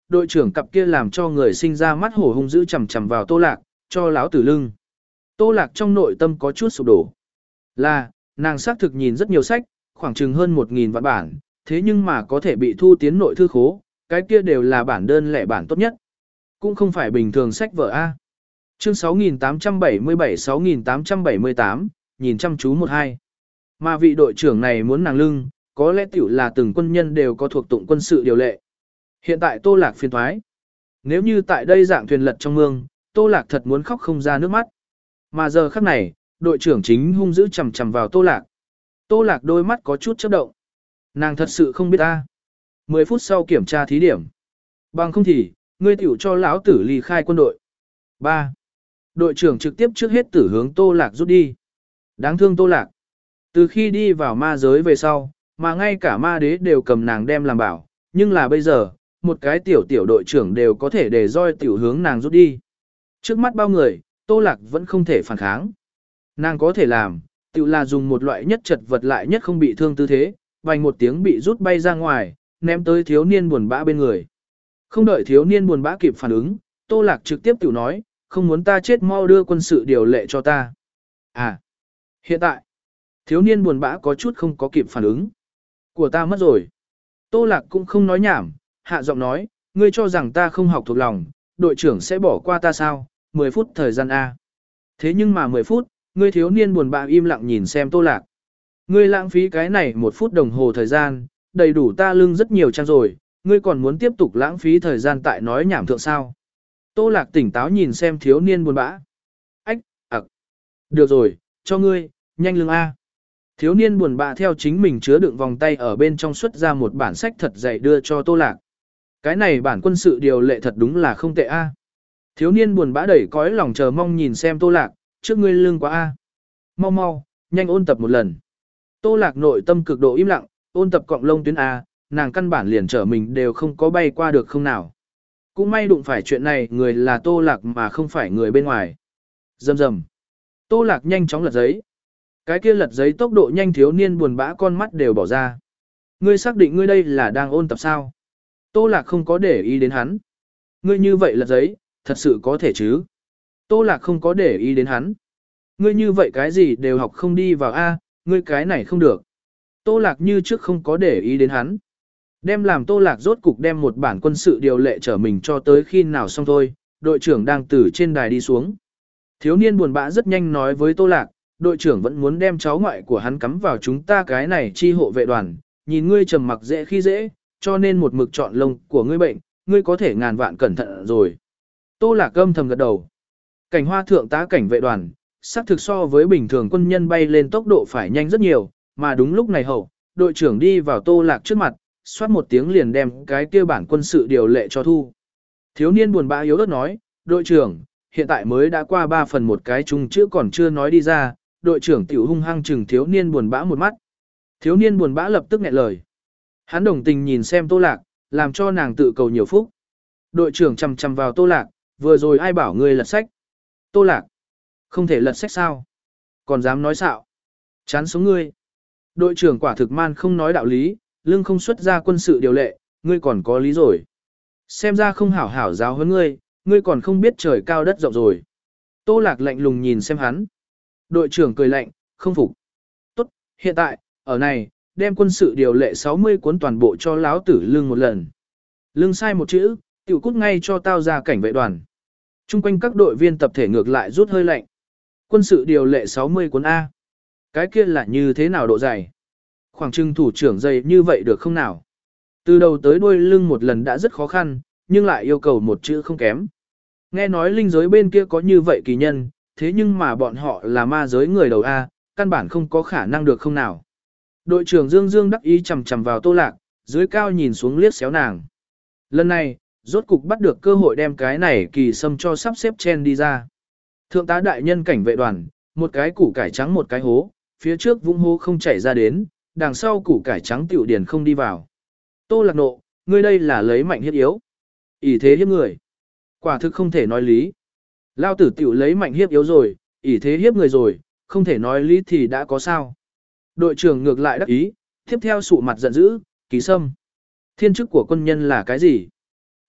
đội trưởng cặp kia làm cho người sinh ra mắt hổ hung dữ chằm chằm vào Tô Lạc, cho láo tử lưng. Tô Lạc trong nội tâm có chút sụp đổ. Là, nàng xác thực nhìn rất nhiều sách, khoảng chừng hơn một nghìn vạn bản, thế nhưng mà có thể bị thu tiến nội thư khố, cái kia đều là bản đơn lẻ bản tốt nhất. Cũng không phải bình thường sách vở A. Chương sáu nghìn tám trăm bảy mươi bảy sáu nghìn tám trăm bảy mươi tám, nhìn chăm chú một hai. Mà vị đội trưởng này muốn nàng lưng, có lẽ tiểu là từng quân nhân đều có thuộc tụng quân sự điều lệ. Hiện tại Tô Lạc phiền thoái. Nếu như tại đây dạng thuyền lật trong mương, Tô Lạc thật muốn khóc không ra nước mắt. Mà giờ khắc này, đội trưởng chính hung dữ chằm chằm vào Tô Lạc. Tô Lạc đôi mắt có chút chớp động. Nàng thật sự không biết ta. mười phút sau kiểm tra thí điểm. Bằng không thì, ngươi tiểu cho lão tử ly khai quân đội. ba. Đội trưởng trực tiếp trước hết tử hướng Tô Lạc rút đi. Đáng thương Tô Lạc. Từ khi đi vào ma giới về sau, mà ngay cả ma đế đều cầm nàng đem làm bảo, nhưng là bây giờ, một cái tiểu tiểu đội trưởng đều có thể để roi tiểu hướng nàng rút đi. Trước mắt bao người, Tô Lạc vẫn không thể phản kháng. Nàng có thể làm, tiểu là dùng một loại nhất chật vật lại nhất không bị thương tư thế, vành một tiếng bị rút bay ra ngoài, ném tới thiếu niên buồn bã bên người. Không đợi thiếu niên buồn bã kịp phản ứng, Tô Lạc trực tiếp tiểu nói, không muốn ta chết mau đưa quân sự điều lệ cho ta. À, hiện tại, thiếu niên buồn bã có chút không có kịp phản ứng. Của ta mất rồi. Tô Lạc cũng không nói nhảm, hạ giọng nói, ngươi cho rằng ta không học thuộc lòng, đội trưởng sẽ bỏ qua ta sao, mười phút thời gian A. Thế nhưng mà mười phút, ngươi thiếu niên buồn bã im lặng nhìn xem Tô Lạc. Ngươi lãng phí cái này một phút đồng hồ thời gian, đầy đủ ta lưng rất nhiều trang rồi, ngươi còn muốn tiếp tục lãng phí thời gian tại nói nhảm thượng sao. Tô Lạc tỉnh táo nhìn xem thiếu niên buồn bã. Ách, ặc. Được rồi, cho ngươi, nhanh lưng A. Thiếu niên buồn bã theo chính mình chứa đựng vòng tay ở bên trong xuất ra một bản sách thật dày đưa cho Tô Lạc. Cái này bản quân sự điều lệ thật đúng là không tệ A. Thiếu niên buồn bã đẩy cõi lòng chờ mong nhìn xem Tô Lạc, trước ngươi lưng quá A. Mau mau, nhanh ôn tập một lần. Tô Lạc nội tâm cực độ im lặng, ôn tập cọng lông tuyến A, nàng căn bản liền trở mình đều không có bay qua được không nào. Cũng may đụng phải chuyện này người là Tô Lạc mà không phải người bên ngoài. Rầm rầm. Tô Lạc nhanh chóng lật giấy. Cái kia lật giấy tốc độ nhanh thiếu niên buồn bã con mắt đều bỏ ra. Ngươi xác định ngươi đây là đang ôn tập sao? Tô Lạc không có để ý đến hắn. Ngươi như vậy lật giấy, thật sự có thể chứ? Tô Lạc không có để ý đến hắn. Ngươi như vậy cái gì đều học không đi vào A, ngươi cái này không được. Tô Lạc như trước không có để ý đến hắn. Đem làm Tô Lạc rốt cục đem một bản quân sự điều lệ trở mình cho tới khi nào xong thôi, đội trưởng đang từ trên đài đi xuống. Thiếu niên buồn bã rất nhanh nói với Tô Lạc, đội trưởng vẫn muốn đem cháu ngoại của hắn cắm vào chúng ta cái này chi hộ vệ đoàn, nhìn ngươi trầm mặc dễ khi dễ, cho nên một mực chọn lông của ngươi bệnh, ngươi có thể ngàn vạn cẩn thận rồi. Tô Lạc âm thầm gật đầu. Cảnh hoa thượng tá cảnh vệ đoàn, xác thực so với bình thường quân nhân bay lên tốc độ phải nhanh rất nhiều, mà đúng lúc này hậu, đội trưởng đi vào Tô Lạc trước mặt, xoát một tiếng liền đem cái kia bản quân sự điều lệ cho thu. Thiếu niên buồn bã yếu ớt nói, đội trưởng, hiện tại mới đã qua ba phần một cái chung chữ còn chưa nói đi ra, đội trưởng tiểu hung hăng chừng thiếu niên buồn bã một mắt. Thiếu niên buồn bã lập tức nghẹn lời. Hắn đồng tình nhìn xem Tô Lạc, làm cho nàng tự cầu nhiều phúc. Đội trưởng chằm chằm vào Tô Lạc, vừa rồi ai bảo ngươi lật sách? Tô Lạc, không thể lật sách sao? Còn dám nói xạo? Chán sống ngươi. Đội trưởng quả thực man không nói đạo lý, lưng không xuất ra quân sự điều lệ, ngươi còn có lý rồi. Xem ra không hảo hảo giáo huấn ngươi, ngươi còn không biết trời cao đất rộng rồi. Tô Lạc lạnh lùng nhìn xem hắn. Đội trưởng cười lạnh, không phục. Tốt, hiện tại, ở này, đem quân sự điều lệ sáu mươi cuốn toàn bộ cho láo tử lưng một lần. Lưng sai một chữ, tiểu cút ngay cho tao ra cảnh vệ đoàn. Trung quanh các đội viên tập thể ngược lại rút hơi lạnh. Quân sự điều lệ sáu mươi cuốn A. Cái kia là như thế nào độ dày? Khoảng trưng thủ trưởng dày như vậy được không nào? Từ đầu tới đuôi lưng một lần đã rất khó khăn, nhưng lại yêu cầu một chữ không kém. Nghe nói linh giới bên kia có như vậy kỳ nhân, thế nhưng mà bọn họ là ma giới người đầu A, căn bản không có khả năng được không nào. Đội trưởng Dương Dương đắc ý chầm chầm vào Tô Lạc, dưới cao nhìn xuống liếc xéo nàng. Lần này, rốt cục bắt được cơ hội đem cái này kỳ sâm cho sắp xếp chen đi ra. Thượng tá đại nhân cảnh vệ đoàn, một cái củ cải trắng một cái hố, phía trước vũng hố không chảy ra đến, đằng sau củ cải trắng tiểu điển không đi vào. Tô Lạc nộ, ngươi đây là lấy mạnh hiếp yếu. ỷ thế hiếp người. Quả thực không thể nói lý. Lao tử tiểu lấy mạnh hiếp yếu rồi, ỷ thế hiếp người rồi, không thể nói lý thì đã có sao. Đội trưởng ngược lại đắc ý, tiếp theo sụ mặt giận dữ, kỳ sâm. Thiên chức của quân nhân là cái gì?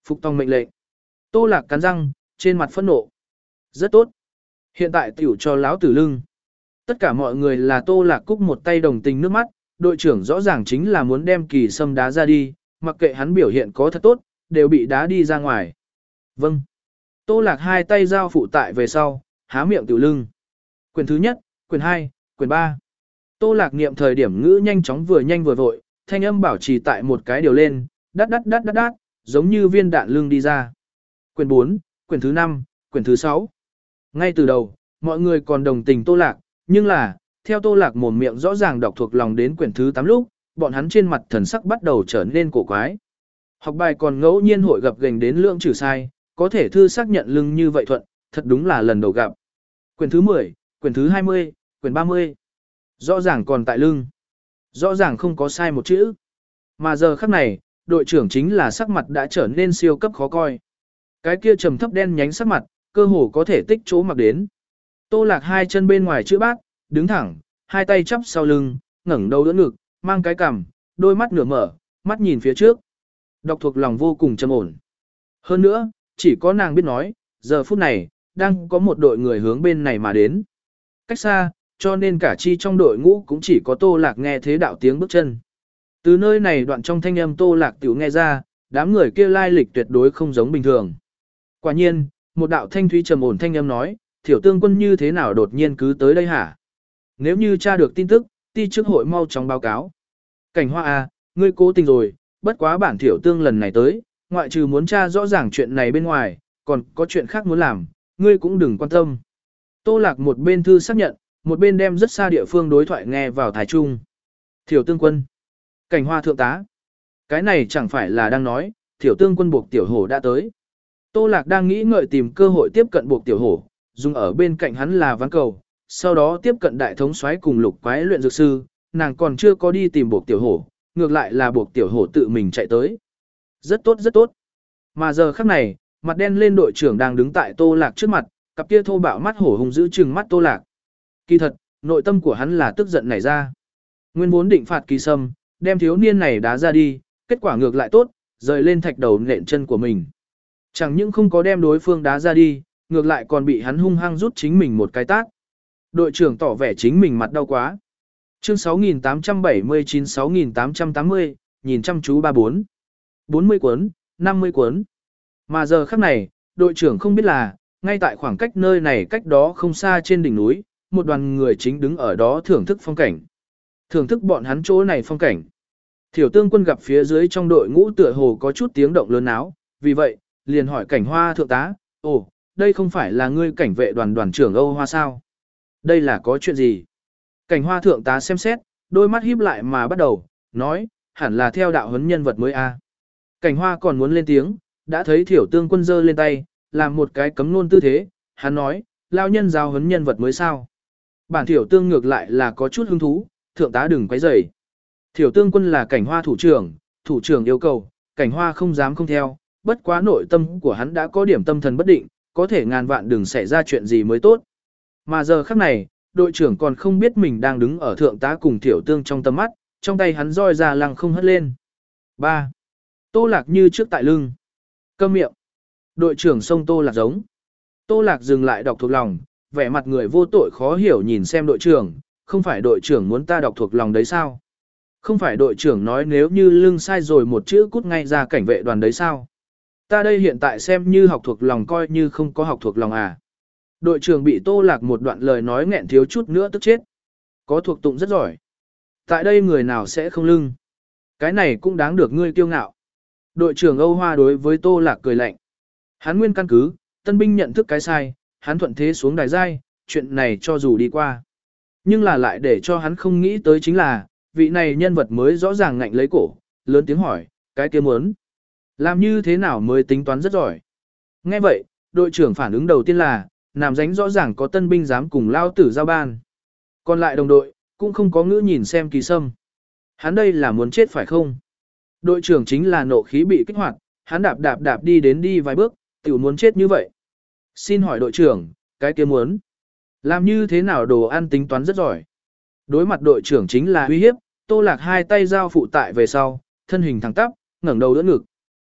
Phục tòng mệnh lệnh. Tô Lạc cắn răng, trên mặt phẫn nộ. Rất tốt. Hiện tại tiểu cho lão tử lưng. Tất cả mọi người là Tô Lạc Cúc một tay đồng tình nước mắt, đội trưởng rõ ràng chính là muốn đem Kỳ Sâm đá ra đi, mặc kệ hắn biểu hiện có thật tốt, đều bị đá đi ra ngoài. Vâng. Tô Lạc hai tay giao phụ tại về sau, há miệng tiểu lưng. Quyền thứ nhất, quyền hai, quyền ba. Tô Lạc niệm thời điểm ngữ nhanh chóng vừa nhanh vừa vội, thanh âm bảo trì tại một cái điều lên, đắt đắt đắt đắt đắt, giống như viên đạn lưng đi ra. Quyền bốn, quyền thứ năm, quyền thứ sáu. Ngay từ đầu, mọi người còn đồng tình Tô Lạc, nhưng là, theo Tô Lạc mồm miệng rõ ràng đọc thuộc lòng đến quyển thứ tám lúc, bọn hắn trên mặt thần sắc bắt đầu trở nên cổ quái. Học bài còn ngẫu nhiên hội gặp gành đến lượng trừ sai, có thể thư xác nhận lưng như vậy thuận, thật đúng là lần đầu gặp. Quyển thứ mười, quyển thứ hai mươi, quyển ba mươi. Rõ ràng còn tại lưng. Rõ ràng không có sai một chữ. Mà giờ khắc này, đội trưởng chính là sắc mặt đã trở nên siêu cấp khó coi. Cái kia trầm thấp đen nhánh sắc mặt, cơ hồ có thể tích chỗ mặc đến. Tô Lạc hai chân bên ngoài chữ bát, đứng thẳng, hai tay chắp sau lưng, ngẩng đầu đỡ ngực, mang cái cằm, đôi mắt nửa mở, mắt nhìn phía trước. Đọc thuộc lòng vô cùng trầm ổn. Hơn nữa, chỉ có nàng biết nói, giờ phút này, đang có một đội người hướng bên này mà đến. Cách xa, cho nên cả chi trong đội ngũ cũng chỉ có Tô Lạc nghe thế đạo tiếng bước chân. Từ nơi này đoạn trong thanh âm Tô Lạc tiểu nghe ra, đám người kia lai lịch tuyệt đối không giống bình thường. Quả nhiên, một đạo thanh thúy trầm ổn thanh âm nói, Thiểu Tương Quân như thế nào đột nhiên cứ tới đây hả? Nếu như tra được tin tức, ti trước hội mau chóng báo cáo. Cảnh Hoa à, ngươi cố tình rồi, bất quá bản Thiểu Tương lần này tới, ngoại trừ muốn tra rõ ràng chuyện này bên ngoài, còn có chuyện khác muốn làm, ngươi cũng đừng quan tâm. Tô Lạc một bên thư xác nhận, một bên đem rất xa địa phương đối thoại nghe vào thái trung. Thiểu Tương Quân. Cảnh Hoa thượng tá. Cái này chẳng phải là đang nói, Thiểu Tương Quân buộc Tiểu Hổ đã tới. Tô Lạc đang nghĩ ngợi tìm cơ hội tiếp cận buộc Tiểu Hổ, dùng ở bên cạnh hắn là ván cầu, sau đó tiếp cận đại thống soái cùng lục quái luyện dược sư, nàng còn chưa có đi tìm buộc Tiểu Hổ, ngược lại là buộc Tiểu Hổ tự mình chạy tới. Rất tốt rất tốt. Mà giờ khắc này, mặt đen lên đội trưởng đang đứng tại Tô Lạc trước mặt, cặp kia thô bạo mắt hổ hùng giữ chừng mắt Tô Lạc. Kỳ thật, nội tâm của hắn là tức giận nảy ra. Nguyên vốn định phạt Kỳ Sâm, đem thiếu niên này đá ra đi, kết quả ngược lại tốt, rời lên thạch đầu nện chân của mình. Chẳng những không có đem đối phương đá ra đi, ngược lại còn bị hắn hung hăng rút chính mình một cái tát. Đội trưởng tỏ vẻ chính mình mặt đau quá. Chương sáu nghìn tám trăm bảy mươi chín sáu nghìn tám trăm tám mươi, nhìn chăm chú ba bốn. bốn mươi cuốn, năm mươi cuốn. Mà giờ khắc này, đội trưởng không biết là, ngay tại khoảng cách nơi này cách đó không xa trên đỉnh núi, một đoàn người chính đứng ở đó thưởng thức phong cảnh. Thưởng thức bọn hắn chỗ này phong cảnh. Thiểu Tương Quân gặp phía dưới trong đội ngũ tựa hồ có chút tiếng động lớn áo, vì vậy, liền hỏi Cảnh Hoa thượng tá, ồ, đây không phải là ngươi cảnh vệ đoàn đoàn trưởng Âu Hoa sao? Đây là có chuyện gì? Cảnh Hoa thượng tá xem xét, đôi mắt híp lại mà bắt đầu, nói, hẳn là theo đạo huấn nhân vật mới a. Cảnh Hoa còn muốn lên tiếng, đã thấy Thiểu Tương Quân giơ lên tay, làm một cái cấm nôn tư thế, hắn nói, lao nhân giao huấn nhân vật mới sao? Bản Thiểu Tương ngược lại là có chút hứng thú, thượng tá đừng quấy rầy. Thiểu Tương Quân là Cảnh Hoa thủ trưởng, thủ trưởng yêu cầu, Cảnh Hoa không dám không theo, bất quá nội tâm của hắn đã có điểm tâm thần bất định, có thể ngàn vạn đừng xảy ra chuyện gì mới tốt. Mà giờ khắc này, đội trưởng còn không biết mình đang đứng ở thượng tá cùng Thiểu Tương trong tầm mắt, trong tay hắn roi ra lăng không hất lên. ba. Tô Lạc như trước tại lưng. Câm miệng. Đội trưởng xông Tô Lạc giống. Tô Lạc dừng lại đọc thuộc lòng, vẻ mặt người vô tội khó hiểu nhìn xem đội trưởng, không phải đội trưởng muốn ta đọc thuộc lòng đấy sao? Không phải đội trưởng nói nếu như lưng sai rồi một chữ cút ngay ra cảnh vệ đoàn đấy sao? Ta đây hiện tại xem như học thuộc lòng coi như không có học thuộc lòng à. Đội trưởng bị Tô Lạc một đoạn lời nói nghẹn thiếu chút nữa tức chết. Có thuộc tụng rất giỏi. Tại đây người nào sẽ không lưng? Cái này cũng đáng được ngươi kiêu ngạo. Đội trưởng Âu Hoa đối với Tô Lạc cười lạnh. Hắn nguyên căn cứ, tân binh nhận thức cái sai, hắn thuận thế xuống đài giai, chuyện này cho dù đi qua. Nhưng là lại để cho hắn không nghĩ tới chính là, vị này nhân vật mới rõ ràng ngạnh lấy cổ, lớn tiếng hỏi, cái kia muốn. Làm như thế nào mới tính toán rất giỏi. Nghe vậy, đội trưởng phản ứng đầu tiên là, làm ránh rõ ràng có tân binh dám cùng lao tử giao ban. Còn lại đồng đội, cũng không có ngữ nhìn xem Kỳ Sâm. Hắn đây là muốn chết phải không? Đội trưởng chính là nộ khí bị kích hoạt, hắn đạp đạp đạp đi đến đi vài bước, tiểu muốn chết như vậy. Xin hỏi đội trưởng, cái kia muốn. Làm như thế nào đồ ăn tính toán rất giỏi. Đối mặt đội trưởng chính là uy hiếp, Tô Lạc hai tay giao phụ tại về sau, thân hình thẳng tắp, ngẩng đầu đỡ ngực.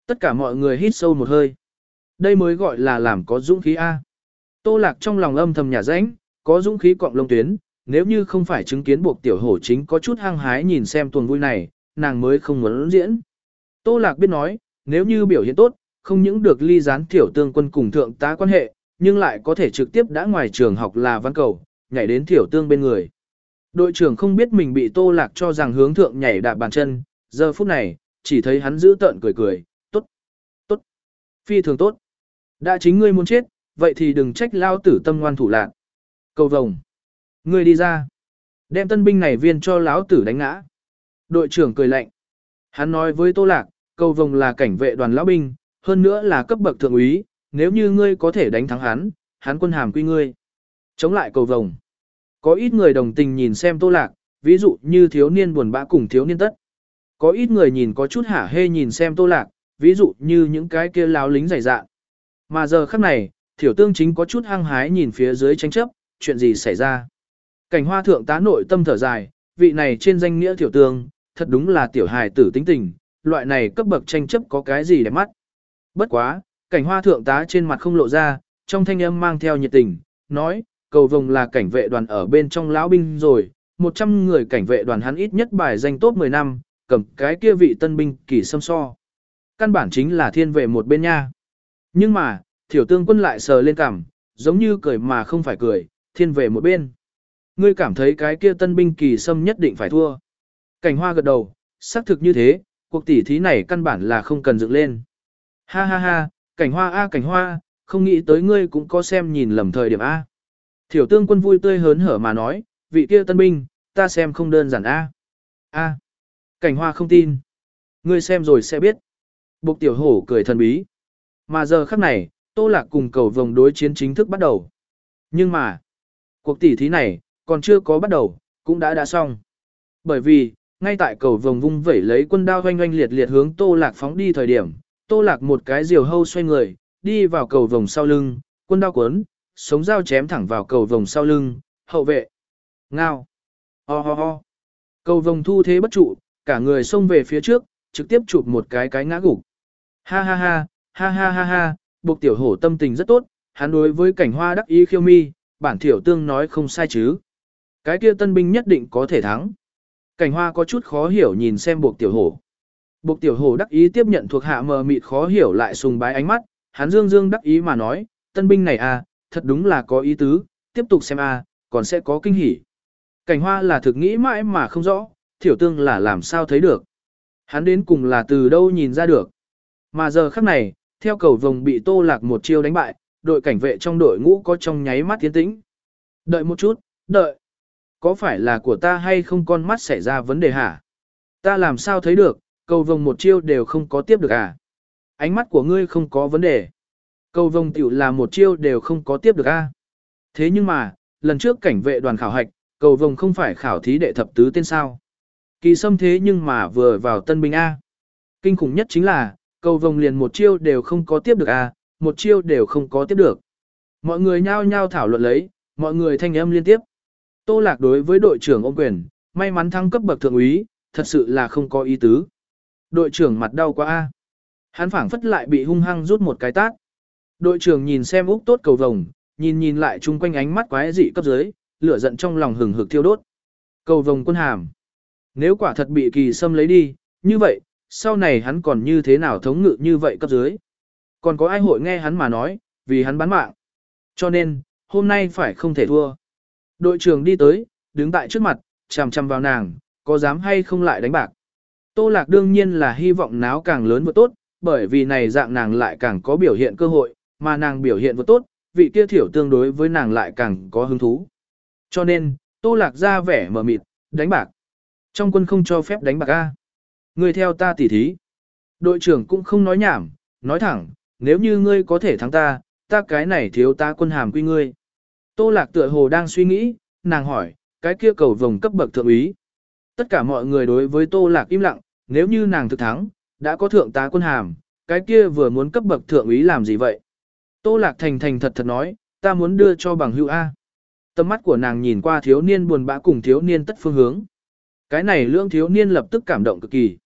Tất cả mọi người hít sâu một hơi. Đây mới gọi là làm có dũng khí A. Tô Lạc trong lòng âm thầm nhà rãnh, có dũng khí cọng lông tuyến, nếu như không phải chứng kiến buộc tiểu hổ chính có chút hăng hái nhìn xem tuần vui này, nàng mới không muốn diễn. Tô Lạc biết nói, nếu như biểu hiện tốt, không những được ly gián tiểu tương quân cùng thượng tá quan hệ, nhưng lại có thể trực tiếp đã ngoài trường học là văn cầu, nhảy đến tiểu tương bên người. Đội trưởng không biết mình bị Tô Lạc cho rằng hướng thượng nhảy đạp bàn chân, giờ phút này, chỉ thấy hắn giữ tợn cười cười, tốt, tốt, phi thường tốt. Đã chính ngươi muốn chết, vậy thì đừng trách lao tử tâm ngoan thủ lạc. Cầu vồng, ngươi đi ra, đem tân binh này viên cho lão tử đánh ngã. Đội trưởng cười lạnh. Hắn nói với Tô Lạc, cầu vồng là cảnh vệ đoàn lão binh, hơn nữa là cấp bậc thượng úy, nếu như ngươi có thể đánh thắng hắn, hắn quân hàm quy ngươi. Chống lại cầu vồng. Có ít người đồng tình nhìn xem Tô Lạc, ví dụ như thiếu niên buồn bã cùng thiếu niên tất. Có ít người nhìn có chút hả hê nhìn xem Tô Lạc, ví dụ như những cái kia láo lính dày dạn. Mà giờ khắc này, Thiểu Tương chính có chút hăng hái nhìn phía dưới tranh chấp, chuyện gì xảy ra. Cảnh Hoa thượng tá nội tâm thở dài, vị này trên danh nghĩa Thiểu Tương, thật đúng là tiểu hài tử tính tình, loại này cấp bậc tranh chấp có cái gì đẹp mắt. Bất quá, Cảnh Hoa thượng tá trên mặt không lộ ra, trong thanh âm mang theo nhiệt tình, nói, cầu vồng là cảnh vệ đoàn ở bên trong lão binh rồi, một trăm người cảnh vệ đoàn hắn ít nhất bài danh top mười năm, cầm cái kia vị tân binh kỳ xâm so. Căn bản chính là thiên vệ một bên nha. Nhưng mà, Thiểu Tương quân lại sờ lên cằm, giống như cười mà không phải cười, thiên vệ một bên. Ngươi cảm thấy cái kia tân binh kỳ xâm nhất định phải thua. Cảnh Hoa gật đầu, xác thực như thế, cuộc tỉ thí này căn bản là không cần dựng lên. Ha ha ha, Cảnh Hoa a Cảnh Hoa, không nghĩ tới ngươi cũng có xem nhìn lầm thời điểm A. Thiểu Tương quân vui tươi hớn hở mà nói, vị kia tân binh, ta xem không đơn giản A. A. Cảnh Hoa không tin. Ngươi xem rồi sẽ biết. Bộc tiểu hổ cười thần bí. Mà giờ khắc này, Tô Lạc cùng cầu vồng đối chiến chính thức bắt đầu. Nhưng mà, cuộc tỉ thí này, còn chưa có bắt đầu, cũng đã đã xong. Bởi vì, ngay tại cầu vồng vung vẩy lấy quân đao oanh oanh liệt liệt hướng Tô Lạc phóng đi thời điểm, Tô Lạc một cái diều hâu xoay người, đi vào cầu vồng sau lưng, quân đao cuốn, sống dao chém thẳng vào cầu vồng sau lưng, hậu vệ. Ngao. Ho ho ho. Cầu vồng thu thế bất trụ, cả người xông về phía trước, trực tiếp chụp một cái cái ngã gục. Ha ha ha, ha ha ha ha, Bộc tiểu hổ tâm tình rất tốt, hắn đối với Cảnh Hoa đắc ý khiêu mi, bản Thiểu Tương nói không sai chứ. Cái kia tân binh nhất định có thể thắng. Cảnh Hoa có chút khó hiểu nhìn xem Bộc tiểu hổ. Bộc tiểu hổ đắc ý tiếp nhận thuộc hạ mờ mịt khó hiểu lại sùng bái ánh mắt, hắn dương dương đắc ý mà nói, tân binh này à, thật đúng là có ý tứ, tiếp tục xem à, còn sẽ có kinh hỉ. Cảnh Hoa là thực nghĩ mãi mà không rõ, Thiểu Tương là làm sao thấy được. Hắn đến cùng là từ đâu nhìn ra được. Mà giờ khắc này, theo cầu vồng bị Tô Lạc một chiêu đánh bại, đội cảnh vệ trong đội ngũ có trong nháy mắt tiến tĩnh. Đợi một chút, đợi. Có phải là của ta hay không con mắt xảy ra vấn đề hả? Ta làm sao thấy được, cầu vồng một chiêu đều không có tiếp được à? Ánh mắt của ngươi không có vấn đề. Cầu vồng tiểu là một chiêu đều không có tiếp được à? Thế nhưng mà, lần trước cảnh vệ đoàn khảo hạch, cầu vồng không phải khảo thí đệ thập tứ tên sao? Kỳ xâm thế nhưng mà vừa vào tân binh A. Kinh khủng nhất chính là, cầu vồng liền một chiêu đều không có tiếp được A, một chiêu đều không có tiếp được. Mọi người nhao nhao thảo luận lấy, mọi người thanh âm liên tiếp. Tô Lạc đối với đội trưởng ôm quyền, may mắn thăng cấp bậc thượng úy, thật sự là không có ý tứ. Đội trưởng mặt đau quá A. Hắn phảng phất lại bị hung hăng rút một cái tát. Đội trưởng nhìn xem Úc tốt cầu vồng, nhìn nhìn lại chung quanh ánh mắt quái dị cấp dưới, lửa giận trong lòng hừng hực thiêu đốt. Cầu vồng quân hàm. Nếu quả thật bị kỳ xâm lấy đi, như vậy, sau này hắn còn như thế nào thống ngự như vậy cấp dưới. Còn có ai hội nghe hắn mà nói, vì hắn bán mạng. Cho nên, hôm nay phải không thể thua. Đội trưởng đi tới, đứng tại trước mặt, chằm chằm vào nàng, có dám hay không lại đánh bạc. Tô Lạc đương nhiên là hy vọng náo càng lớn vừa tốt, bởi vì này dạng nàng lại càng có biểu hiện cơ hội, mà nàng biểu hiện vừa tốt, vị kia Thiểu tương đối với nàng lại càng có hứng thú. Cho nên, Tô Lạc ra vẻ mờ mịt, đánh bạc. Trong quân không cho phép đánh bạc A. Ngươi theo ta tỉ thí. Đội trưởng cũng không nói nhảm, nói thẳng, nếu như ngươi có thể thắng ta, ta cái này thiếu ta quân hàm quy ngươi. Tô Lạc tựa hồ đang suy nghĩ, nàng hỏi, cái kia cầu vồng cấp bậc thượng úy. Tất cả mọi người đối với Tô Lạc im lặng, nếu như nàng thực thắng, đã có thượng tá quân hàm, cái kia vừa muốn cấp bậc thượng úy làm gì vậy? Tô Lạc thành thành thật thật nói, ta muốn đưa cho bằng hữu A. Tầm mắt của nàng nhìn qua thiếu niên buồn bã cùng thiếu niên tất phương hướng. Cái này lưỡng thiếu niên lập tức cảm động cực kỳ.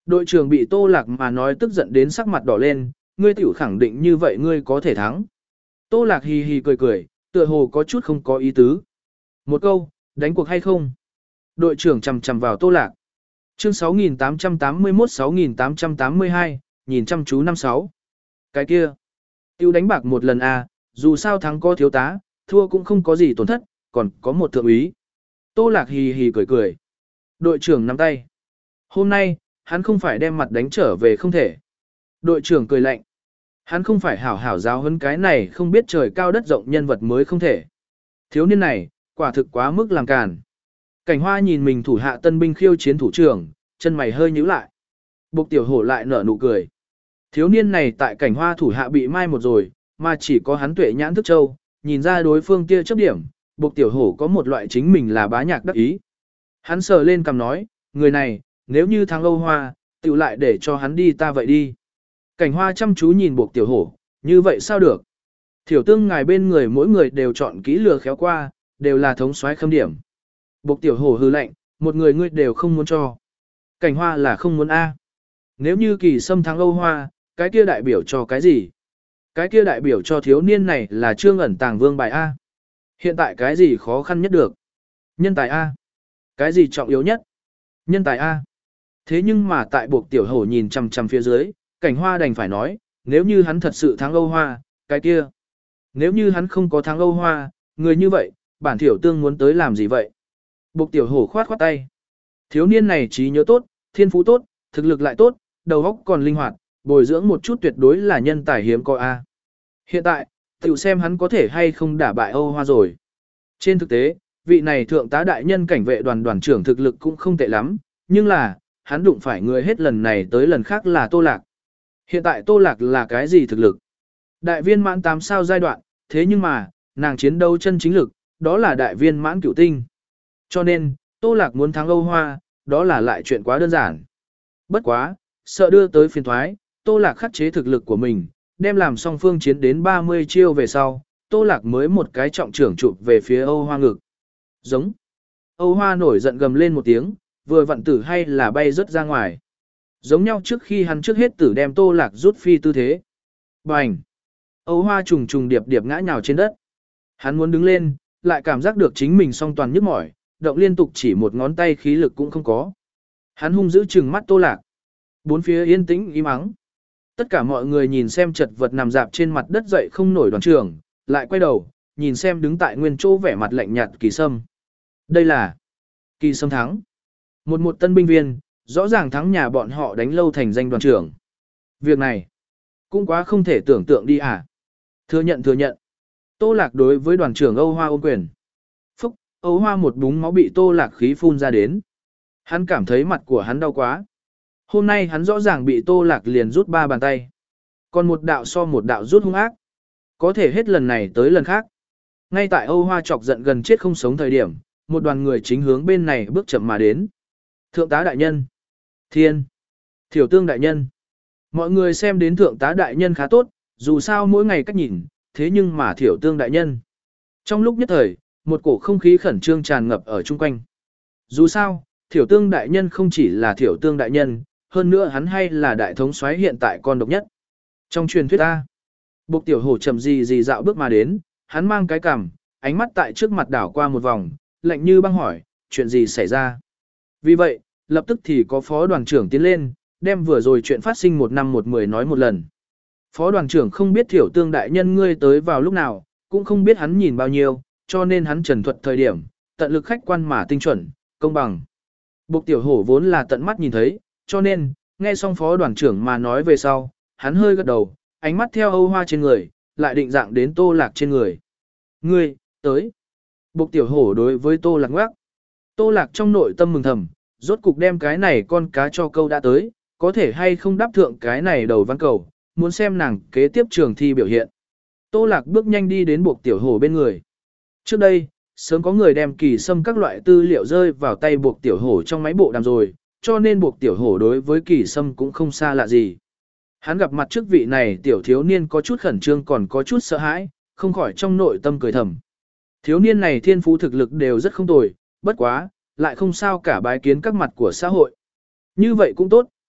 Đội trưởng bị Tô Lạc mà nói tức giận đến sắc mặt đỏ lên, ngươi tiểu khẳng định như vậy ngươi có thể thắng. Tô Lạc hì hì cười cười, tựa hồ có chút không có ý tứ. Một câu, đánh cuộc hay không? Đội trưởng chầm chầm vào Tô Lạc. Chương sáu nghìn tám trăm tám mươi mốt sáu nghìn tám trăm tám mươi hai, nhìn chăm chú năm sáu. Cái kia, tiêu đánh bạc một lần à, dù sao thắng có thiếu tá, thua cũng không có gì tổn thất, còn có một thượng úy. Tô Lạc hì hì cười cười. Đội trưởng nắm tay. Hôm nay, hắn không phải đem mặt đánh trở về không thể. Đội trưởng cười lạnh. Hắn không phải hảo hảo giáo huấn cái này không biết trời cao đất rộng nhân vật mới không thể. Thiếu niên này, quả thực quá mức làm càn. Cảnh Hoa nhìn mình thủ hạ tân binh khiêu chiến thủ trưởng, chân mày hơi nhíu lại. Bộc Tiểu Hổ lại nở nụ cười. Thiếu niên này tại Cảnh Hoa thủ hạ bị mai một rồi, mà chỉ có hắn tuệ nhãn thức châu, nhìn ra đối phương kia chấp điểm, Bộc Tiểu Hổ có một loại chính mình là bá nhạc đắc ý. Hắn sờ lên cằm nói, người này, nếu như thắng Âu Hoa, tiểu lại để cho hắn đi ta vậy đi. Cảnh Hoa chăm chú nhìn Bộc Tiểu Hổ, như vậy sao được? Thiểu tương ngài bên người mỗi người đều chọn kỹ lừa khéo qua, đều là thống soái khâm điểm. Bộc Tiểu Hổ hư lạnh, một người ngươi đều không muốn cho. Cảnh Hoa là không muốn A. Nếu như Kỳ Sâm thắng Âu Hoa, cái kia đại biểu cho cái gì? Cái kia đại biểu cho thiếu niên này là trương ẩn tàng vương bài A. Hiện tại cái gì khó khăn nhất được? Nhân tài A. Cái gì trọng yếu nhất? Nhân tài A. Thế nhưng mà tại Bộc Tiểu Hổ nhìn chằm chằm phía dưới, Cảnh Hoa đành phải nói, nếu như hắn thật sự thắng Âu Hoa, cái kia. Nếu như hắn không có thắng Âu Hoa, người như vậy, bản thiểu tương muốn tới làm gì vậy? Bộc Tiểu Hổ khoát khoát tay. Thiếu niên này trí nhớ tốt, thiên phú tốt, thực lực lại tốt, đầu óc còn linh hoạt, bồi dưỡng một chút tuyệt đối là nhân tài hiếm có A. Hiện tại, tiểu xem hắn có thể hay không đả bại Âu Hoa rồi. Trên thực tế, vị này thượng tá đại nhân cảnh vệ đoàn đoàn trưởng thực lực cũng không tệ lắm, nhưng là, hắn đụng phải người hết lần này tới lần khác là Tô Lạc. Hiện tại Tô Lạc là cái gì thực lực? Đại viên mãn tám sao giai đoạn, thế nhưng mà, nàng chiến đấu chân chính lực, đó là đại viên mãn cửu tinh. Cho nên, Tô Lạc muốn thắng Âu Hoa, đó là lại chuyện quá đơn giản. Bất quá, sợ đưa tới phiền thoái, Tô Lạc khắc chế thực lực của mình, đem làm song phương chiến đến ba mươi chiêu về sau, Tô Lạc mới một cái trọng trưởng chụp về phía Âu Hoa ngực. Giống. Âu Hoa nổi giận gầm lên một tiếng, vừa vặn tử hay là bay rớt ra ngoài. Giống nhau trước khi hắn trước hết tử đem Tô Lạc rút phi tư thế. Bành. Âu Hoa trùng trùng điệp điệp ngã nhào trên đất. Hắn muốn đứng lên, lại cảm giác được chính mình song toàn nhức mỏi, động liên tục chỉ một ngón tay khí lực cũng không có. Hắn hung dữ trừng mắt Tô Lạc. Bốn phía yên tĩnh im ắng. Tất cả mọi người nhìn xem chật vật nằm dạp trên mặt đất dậy không nổi đoàn trưởng, lại quay đầu, nhìn xem đứng tại nguyên chỗ vẻ mặt lạnh nhạt Kỳ Sâm. Đây là Kỳ Sâm thắng. Một một tân binh viên, rõ ràng thắng nhà bọn họ đánh lâu thành danh đoàn trưởng. Việc này, cũng quá không thể tưởng tượng đi à. Thừa nhận thừa nhận. Tô Lạc đối với đoàn trưởng Âu Hoa ôm quyền. Phúc, Âu Hoa một búng máu bị Tô Lạc khí phun ra đến. Hắn cảm thấy mặt của hắn đau quá. Hôm nay hắn rõ ràng bị Tô Lạc liền rút ba bàn tay. Còn một đạo so một đạo rút hung ác. Có thể hết lần này tới lần khác. Ngay tại Âu Hoa chọc giận gần chết không sống thời điểm, một đoàn người chính hướng bên này bước chậm mà đến. Thượng tá đại nhân. Thiên. Thiểu tương đại nhân. Mọi người xem đến thượng tá đại nhân khá tốt, dù sao mỗi ngày cách nhìn, thế nhưng mà thiểu tương đại nhân. Trong lúc nhất thời, một cổ không khí khẩn trương tràn ngập ở chung quanh. Dù sao, thiểu tương đại nhân không chỉ là thiểu tương đại nhân, hơn nữa hắn hay là đại thống soái hiện tại con độc nhất. Trong truyền thuyết A, Bộc Tiểu Hổ chậm gì gì dạo bước mà đến, hắn mang cái cằm, ánh mắt tại trước mặt đảo qua một vòng, lạnh như băng hỏi, chuyện gì xảy ra. Vì vậy, lập tức thì có phó đoàn trưởng tiến lên, đem vừa rồi chuyện phát sinh một năm một mười nói một lần. Phó đoàn trưởng không biết thiểu tương đại nhân ngươi tới vào lúc nào, cũng không biết hắn nhìn bao nhiêu, cho nên hắn trần thuật thời điểm, tận lực khách quan mà tinh chuẩn, công bằng. Bộc Tiểu Hổ vốn là tận mắt nhìn thấy, cho nên, nghe xong phó đoàn trưởng mà nói về sau, hắn hơi gật đầu, ánh mắt theo Âu Hoa trên người, lại định dạng đến Tô Lạc trên người. Ngươi, tới. Bộc Tiểu Hổ đối với Tô Lạc ngoác. Tô Lạc trong nội tâm mừng thầm, rốt cục đem cái này con cá cho câu đã tới, có thể hay không đáp thượng cái này đầu văn cầu, muốn xem nàng kế tiếp trường thi biểu hiện. Tô Lạc bước nhanh đi đến Bộc Tiểu Hổ bên người. Trước đây, sớm có người đem Kỳ Sâm các loại tư liệu rơi vào tay Bộc Tiểu Hổ trong máy bộ đàm rồi, cho nên Bộc Tiểu Hổ đối với Kỳ Sâm cũng không xa lạ gì. Hắn gặp mặt trước vị này tiểu thiếu niên có chút khẩn trương còn có chút sợ hãi, không khỏi trong nội tâm cười thầm. Thiếu niên này thiên phú thực lực đều rất không tồi, bất quá, lại không sao cả bái kiến các mặt của xã hội. Như vậy cũng tốt,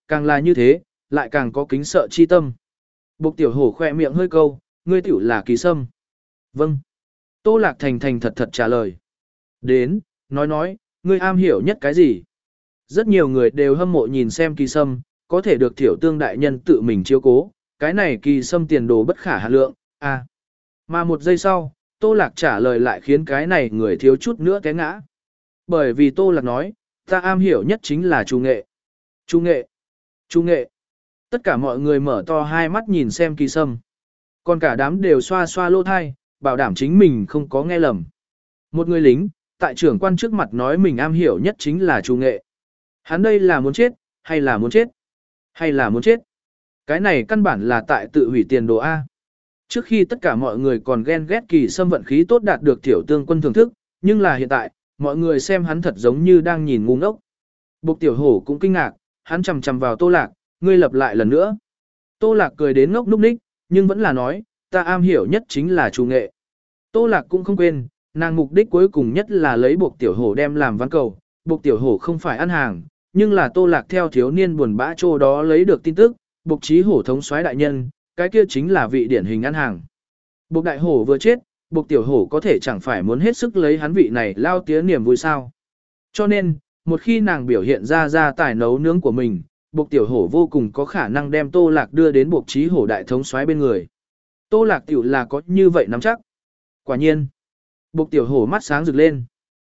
càng là như thế, lại càng có kính sợ chi tâm. Bộc tiểu hổ khoe miệng hơi câu, ngươi tiểu là kỳ sâm. Vâng. Tô Lạc thành thành thật thật trả lời. Đến, nói nói, ngươi am hiểu nhất cái gì? Rất nhiều người đều hâm mộ nhìn xem kỳ sâm, có thể được thiểu tương đại nhân tự mình chiếu cố, cái này kỳ sâm tiền đồ bất khả hạ lượng, à. Mà một giây sau, Tô Lạc trả lời lại khiến cái này người thiếu chút nữa té ngã. Bởi vì Tô Lạc nói, ta am hiểu nhất chính là trung nghệ. Trung nghệ. Trung nghệ. Tất cả mọi người mở to hai mắt nhìn xem kỳ sâm. Còn cả đám đều xoa xoa lỗ thai, bảo đảm chính mình không có nghe lầm. Một người lính, tại trưởng quan trước mặt nói mình am hiểu nhất chính là trung nghệ. Hắn đây là muốn chết, hay là muốn chết? Hay là muốn chết? Cái này căn bản là tại tự hủy tiền đồ A. Trước khi tất cả mọi người còn ghen ghét kỳ sâm vận khí tốt đạt được tiểu tương quân thưởng thức, nhưng là hiện tại, mọi người xem hắn thật giống như đang nhìn ngu ngốc. Bộc tiểu hổ cũng kinh ngạc, hắn chầm chầm vào Tô Lạc, ngươi lặp lại lần nữa. Tô Lạc cười đến ngốc núc ních, nhưng vẫn là nói, ta am hiểu nhất chính là chủ nghệ. Tô Lạc cũng không quên, nàng mục đích cuối cùng nhất là lấy Bộc tiểu hổ đem làm ván cầu. Bộc tiểu hổ không phải ăn hàng, nhưng là Tô Lạc theo thiếu niên buồn bã chỗ đó lấy được tin tức, Bộc chí hổ thống soái đại nhân, cái kia chính là vị điển hình ăn hàng. Bộc đại hổ vừa chết, Bộc tiểu hổ có thể chẳng phải muốn hết sức lấy hắn vị này lao tía niềm vui sao. Cho nên, một khi nàng biểu hiện ra ra tài nấu nướng của mình, Bộc tiểu hổ vô cùng có khả năng đem Tô Lạc đưa đến Bộc chí hổ đại thống soái bên người. Tô Lạc tiểu là có như vậy nắm chắc. Quả nhiên, Bộc tiểu hổ mắt sáng rực lên.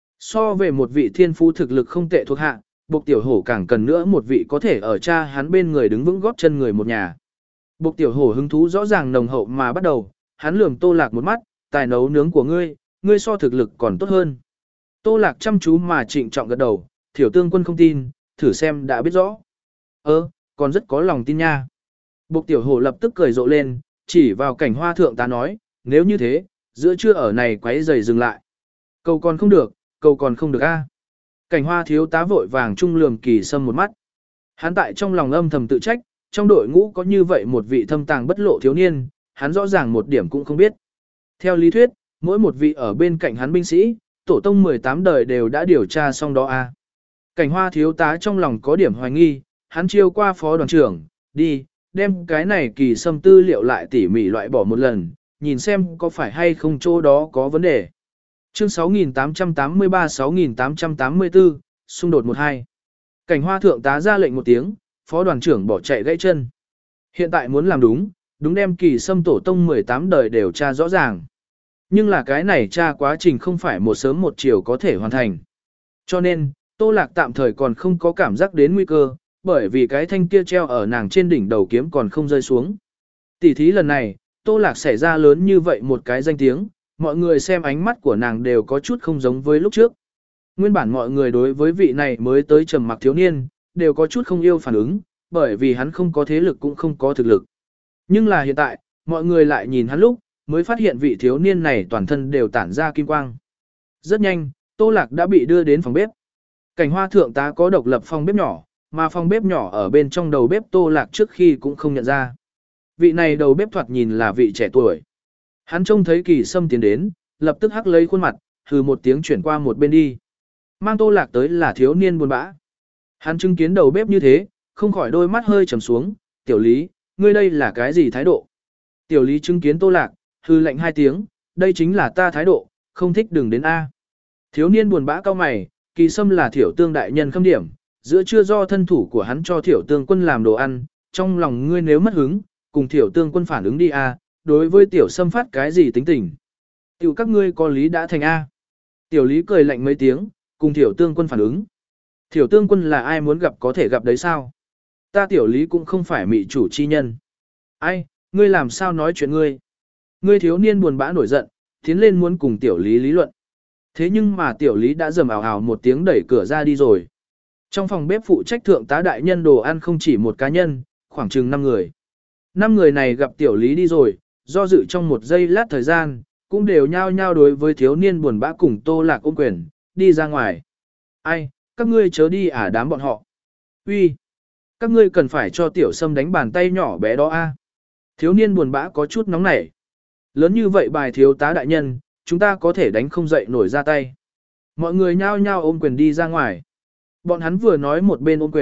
So về một vị thiên phú thực lực không tệ thuộc hạ, Bộc tiểu hổ càng cần nữa một vị có thể ở cha hắn bên người đứng vững góp chân người một nhà. Bộc tiểu hổ hứng thú rõ ràng nồng hậu mà bắt đầu, hắn lườm Tô Lạc một mắt, tài nấu nướng của ngươi, ngươi so thực lực còn tốt hơn. Tô Lạc chăm chú mà trịnh trọng gật đầu, thiểu tương quân không tin, thử xem đã biết rõ. Ơ, còn rất có lòng tin nha. Bộc tiểu hổ lập tức cười rộ lên, chỉ vào cảnh hoa thượng tá nói, nếu như thế, giữa trưa ở này quấy giày dừng lại. Cầu còn không được, cầu còn không được a. Cảnh hoa thiếu tá vội vàng trung lườm kỳ sâm một mắt. Hắn tại trong lòng âm thầm tự trách, trong đội ngũ có như vậy một vị thâm tàng bất lộ thiếu niên, hắn rõ ràng một điểm cũng không biết. Theo lý thuyết, mỗi một vị ở bên cạnh hắn binh sĩ, tổ tông mười tám đời đều đã điều tra xong đó a. Cảnh hoa thiếu tá trong lòng có điểm hoài nghi, hắn chiêu qua phó đoàn trưởng, đi, đem cái này kỳ sâm tư liệu lại tỉ mỉ loại bỏ một lần, nhìn xem có phải hay không chỗ đó có vấn đề. Chương sáu nghìn tám trăm tám mươi ba sáu nghìn tám trăm tám mươi tư, xung đột một hai. Cảnh hoa thượng tá ra lệnh một tiếng, phó đoàn trưởng bỏ chạy gãy chân. Hiện tại muốn làm đúng, đúng đem kỳ sâm tổ tông mười tám đời đều tra rõ ràng. Nhưng là cái này tra quá trình không phải một sớm một chiều có thể hoàn thành. Cho nên, Tô Lạc tạm thời còn không có cảm giác đến nguy cơ, bởi vì cái thanh kia treo ở nàng trên đỉnh đầu kiếm còn không rơi xuống. Tỷ thí lần này, Tô Lạc xảy ra lớn như vậy một cái danh tiếng, mọi người xem ánh mắt của nàng đều có chút không giống với lúc trước. Nguyên bản mọi người đối với vị này mới tới trầm mặc thiếu niên, đều có chút không yêu phản ứng, bởi vì hắn không có thế lực cũng không có thực lực. Nhưng là hiện tại, mọi người lại nhìn hắn lúc, mới phát hiện vị thiếu niên này toàn thân đều tản ra kim quang. Rất nhanh, Tô Lạc đã bị đưa đến phòng bếp. Cảnh hoa thượng tá có độc lập phòng bếp nhỏ, mà phòng bếp nhỏ ở bên trong đầu bếp Tô Lạc trước khi cũng không nhận ra. Vị này đầu bếp thoạt nhìn là vị trẻ tuổi. Hắn trông thấy kỳ sâm tiến đến, lập tức hắc lấy khuôn mặt, hừ một tiếng chuyển qua một bên đi. Mang Tô Lạc tới là thiếu niên buồn bã. Hắn chứng kiến đầu bếp như thế, không khỏi đôi mắt hơi trầm xuống, tiểu lý, ngươi đây là cái gì thái độ? Tiểu lý chứng kiến Tô Lạc, hừ lạnh hai tiếng, đây chính là ta thái độ, không thích đừng đến A. Thiếu niên buồn bã cao mày, kỳ sâm là thiểu tương đại nhân khâm điểm, giữa trưa do thân thủ của hắn cho thiểu tương quân làm đồ ăn, trong lòng ngươi nếu mất hứng, cùng thiểu tương quân phản ứng đi A, đối với tiểu sâm phát cái gì tính tình. Tiểu các ngươi có lý đã thành A. Tiểu lý cười lạnh mấy tiếng, cùng thiểu tương quân phản ứng. Thiểu tương quân là ai muốn gặp có thể gặp đấy sao? Ta tiểu lý cũng không phải mị chủ chi nhân. Ai, ngươi làm sao nói chuyện ngươi? Ngươi thiếu niên buồn bã nổi giận, tiến lên muốn cùng tiểu lý lý luận. Thế nhưng mà tiểu lý đã rầm ào ào một tiếng đẩy cửa ra đi rồi. Trong phòng bếp phụ trách thượng tá đại nhân đồ ăn không chỉ một cá nhân, khoảng chừng năm người. Năm người này gặp tiểu lý đi rồi, do dự trong một giây lát thời gian, cũng đều nhao nhao đối với thiếu niên buồn bã cùng Tô Lạc ôm quyền, đi ra ngoài. Ai, các ngươi chớ đi à đám bọn họ. Uy, các ngươi cần phải cho tiểu sâm đánh bàn tay nhỏ bé đó a. Thiếu niên buồn bã có chút nóng nảy. Lớn như vậy bài thiếu tá đại nhân, chúng ta có thể đánh không dậy nổi ra tay. Mọi người nhao nhao ôm quyền đi ra ngoài. Bọn hắn vừa nói một bên ôm quyền,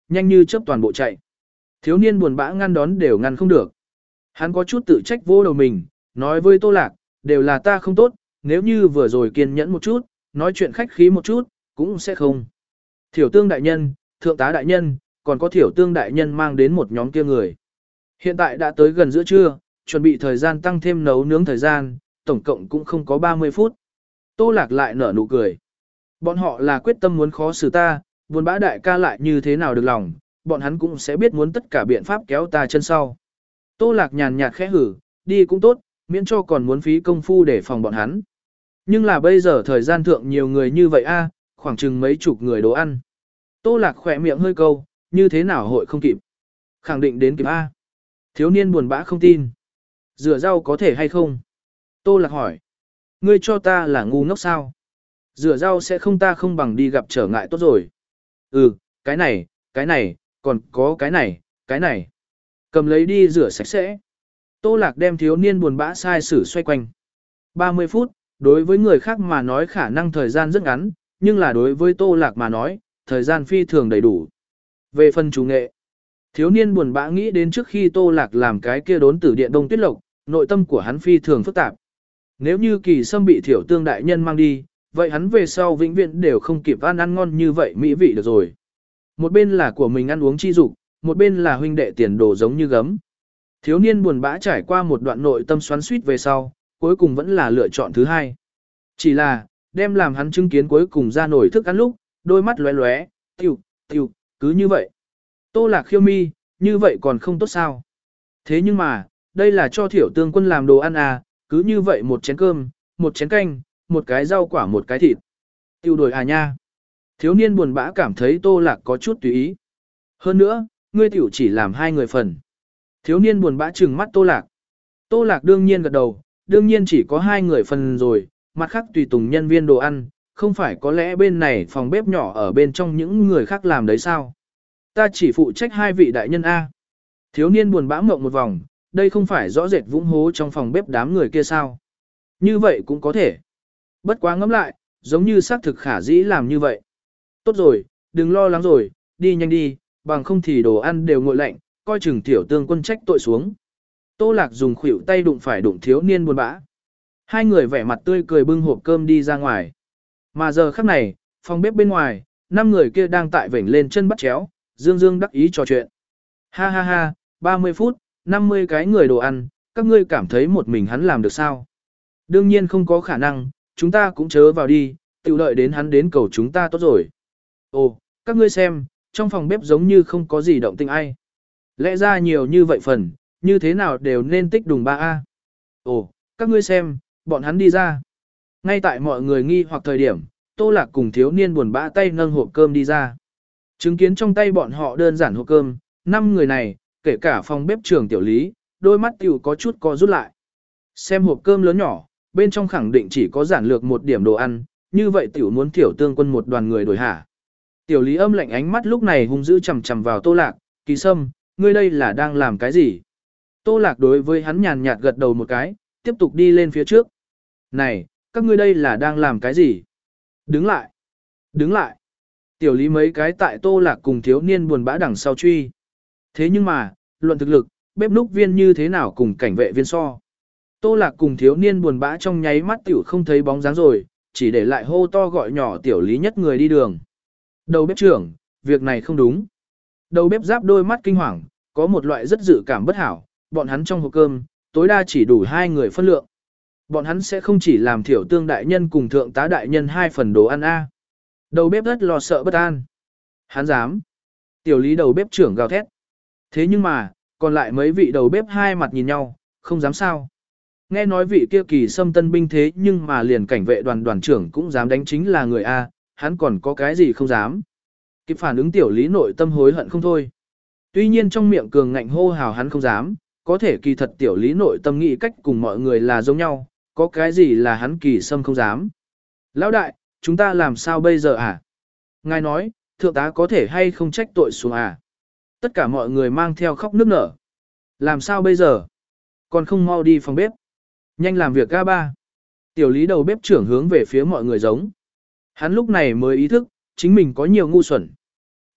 nhanh như chớp toàn bộ chạy. Thiếu niên buồn bã ngăn đón đều ngăn không được. Hắn có chút tự trách vô đầu mình, nói với Tô Lạc, đều là ta không tốt, nếu như vừa rồi kiên nhẫn một chút, nói chuyện khách khí một chút, cũng sẽ không. Thiểu tương đại nhân, thượng tá đại nhân, còn có thiểu tương đại nhân mang đến một nhóm kia người. Hiện tại đã tới gần giữa trưa, chuẩn bị thời gian tăng thêm nấu nướng thời gian, tổng cộng cũng không có ba mươi phút. Tô Lạc lại nở nụ cười. Bọn họ là quyết tâm muốn khó xử ta, buồn bã đại ca lại như thế nào được lòng, bọn hắn cũng sẽ biết muốn tất cả biện pháp kéo ta chân sau. Tô Lạc nhàn nhạt khẽ hử, đi cũng tốt, miễn cho còn muốn phí công phu để phòng bọn hắn. Nhưng là bây giờ thời gian thượng nhiều người như vậy a, khoảng chừng mấy chục người đồ ăn. Tô Lạc khỏe miệng hơi câu, như thế nào hội không kịp. Khẳng định đến kịp a. Thiếu niên buồn bã không tin. Rửa rau có thể hay không? Tô Lạc hỏi. Ngươi cho ta là ngu ngốc sao? Rửa rau sẽ không ta không bằng đi gặp trở ngại tốt rồi. Ừ, cái này, cái này, còn có cái này, cái này. Cầm lấy đi rửa sạch sẽ. Tô Lạc đem thiếu niên buồn bã sai sử xoay quanh. ba mươi phút, đối với người khác mà nói khả năng thời gian rất ngắn, nhưng là đối với Tô Lạc mà nói, thời gian phi thường đầy đủ. Về phần chủ nghệ, thiếu niên buồn bã nghĩ đến trước khi Tô Lạc làm cái kia đốn tử điện đông tuyết lộc, nội tâm của hắn phi thường phức tạp. Nếu như Kỳ Sâm bị thiểu tương đại nhân mang đi, vậy hắn về sau vĩnh viễn đều không kịp ăn ăn ngon như vậy mỹ vị được rồi. Một bên là của mình ăn uống chi dục, một bên là huynh đệ tiền đồ giống như gấm. Thiếu niên buồn bã trải qua một đoạn nội tâm xoắn xuýt về sau, cuối cùng vẫn là lựa chọn thứ hai. Chỉ là, đem làm hắn chứng kiến cuối cùng ra nổi thức ăn lúc, đôi mắt lóe lóe, tiêu, tiêu, cứ như vậy. Tô Lạc khiêu mi, như vậy còn không tốt sao. Thế nhưng mà, đây là cho thiểu tương quân làm đồ ăn à, cứ như vậy một chén cơm, một chén canh, một cái rau quả một cái thịt. Tiêu đổi à nha. Thiếu niên buồn bã cảm thấy Tô Lạc có chút tùy ý. Hơn nữa, ngươi tiểu chỉ làm hai người phần. Thiếu niên buồn bã trừng mắt Tô Lạc. Tô Lạc đương nhiên gật đầu, đương nhiên chỉ có hai người phần rồi, mặt khác tùy tùng nhân viên đồ ăn, không phải có lẽ bên này phòng bếp nhỏ ở bên trong những người khác làm đấy sao? Ta chỉ phụ trách hai vị đại nhân A. Thiếu niên buồn bã mộng một vòng, đây không phải rõ rệt vũng hố trong phòng bếp đám người kia sao? Như vậy cũng có thể. Bất quá ngẫm lại, giống như xác thực khả dĩ làm như vậy. Tốt rồi, đừng lo lắng rồi, đi nhanh đi, bằng không thì đồ ăn đều nguội lạnh, coi chừng tiểu tương quân trách tội xuống. Tô Lạc dùng khuỷu tay đụng phải đụng thiếu niên buồn bã. Hai người vẻ mặt tươi cười bưng hộp cơm đi ra ngoài. Mà giờ khắc này, phòng bếp bên ngoài, năm người kia đang tại vểnh lên chân bắt chéo, dương dương đắc ý trò chuyện. Ha ha ha, ba mươi phút, năm mươi cái người đồ ăn, các ngươi cảm thấy một mình hắn làm được sao? Đương nhiên không có khả năng, chúng ta cũng chớ vào đi, tự đợi đến hắn đến cầu chúng ta tốt rồi. Ồ, các ngươi xem, trong phòng bếp giống như không có gì động tĩnh ai. Lẽ ra nhiều như vậy phần, như thế nào đều nên tích đùng ba a. Ồ, các ngươi xem, bọn hắn đi ra. Ngay tại mọi người nghi hoặc thời điểm, Tô Lạc cùng thiếu niên buồn bã tay nâng hộp cơm đi ra. Chứng kiến trong tay bọn họ đơn giản hộp cơm, năm người này, kể cả phòng bếp trưởng tiểu lý, đôi mắt tiểu có chút co rút lại. Xem hộp cơm lớn nhỏ, bên trong khẳng định chỉ có giản lược một điểm đồ ăn, như vậy tiểu muốn tiểu tương quân một đoàn người đổi hả. Tiểu lý âm lạnh ánh mắt lúc này hung dữ chằm chằm vào Tô Lạc, Kỳ Sâm, ngươi đây là đang làm cái gì? Tô Lạc đối với hắn nhàn nhạt gật đầu một cái, tiếp tục đi lên phía trước. Này, các ngươi đây là đang làm cái gì? Đứng lại! Đứng lại! Tiểu lý mấy cái tại Tô Lạc cùng thiếu niên buồn bã đằng sau truy. Thế nhưng mà, luận thực lực, bếp núc viên như thế nào cùng cảnh vệ viên so? Tô Lạc cùng thiếu niên buồn bã trong nháy mắt tiểu không thấy bóng dáng rồi, chỉ để lại hô to gọi nhỏ tiểu lý nhất người đi đường. Đầu bếp trưởng, việc này không đúng. Đầu bếp giáp đôi mắt kinh hoàng, có một loại rất dự cảm bất hảo, bọn hắn trong hộp cơm, tối đa chỉ đủ hai người phân lượng. Bọn hắn sẽ không chỉ làm thiểu tương đại nhân cùng thượng tá đại nhân hai phần đồ ăn a. Đầu bếp rất lo sợ bất an. Hắn dám. Tiểu lý đầu bếp trưởng gào thét. Thế nhưng mà, còn lại mấy vị đầu bếp hai mặt nhìn nhau, không dám sao. Nghe nói vị kia Kỳ Sâm tân binh thế nhưng mà liền cảnh vệ đoàn đoàn trưởng cũng dám đánh chính là người A, hắn còn có cái gì không dám. Kịp phản ứng tiểu lý nội tâm hối hận không thôi. Tuy nhiên trong miệng cường ngạnh hô hào hắn không dám, có thể kỳ thật tiểu lý nội tâm nghĩ cách cùng mọi người là giống nhau, có cái gì là hắn Kỳ Sâm không dám. Lão đại, chúng ta làm sao bây giờ à? Ngài nói, thượng tá có thể hay không trách tội xuống à? Tất cả mọi người mang theo khóc nức nở. Làm sao bây giờ? Còn không mau đi phòng bếp. Nhanh làm việc ga ba. Tiểu lý đầu bếp trưởng hướng về phía mọi người giống. Hắn lúc này mới ý thức, chính mình có nhiều ngu xuẩn.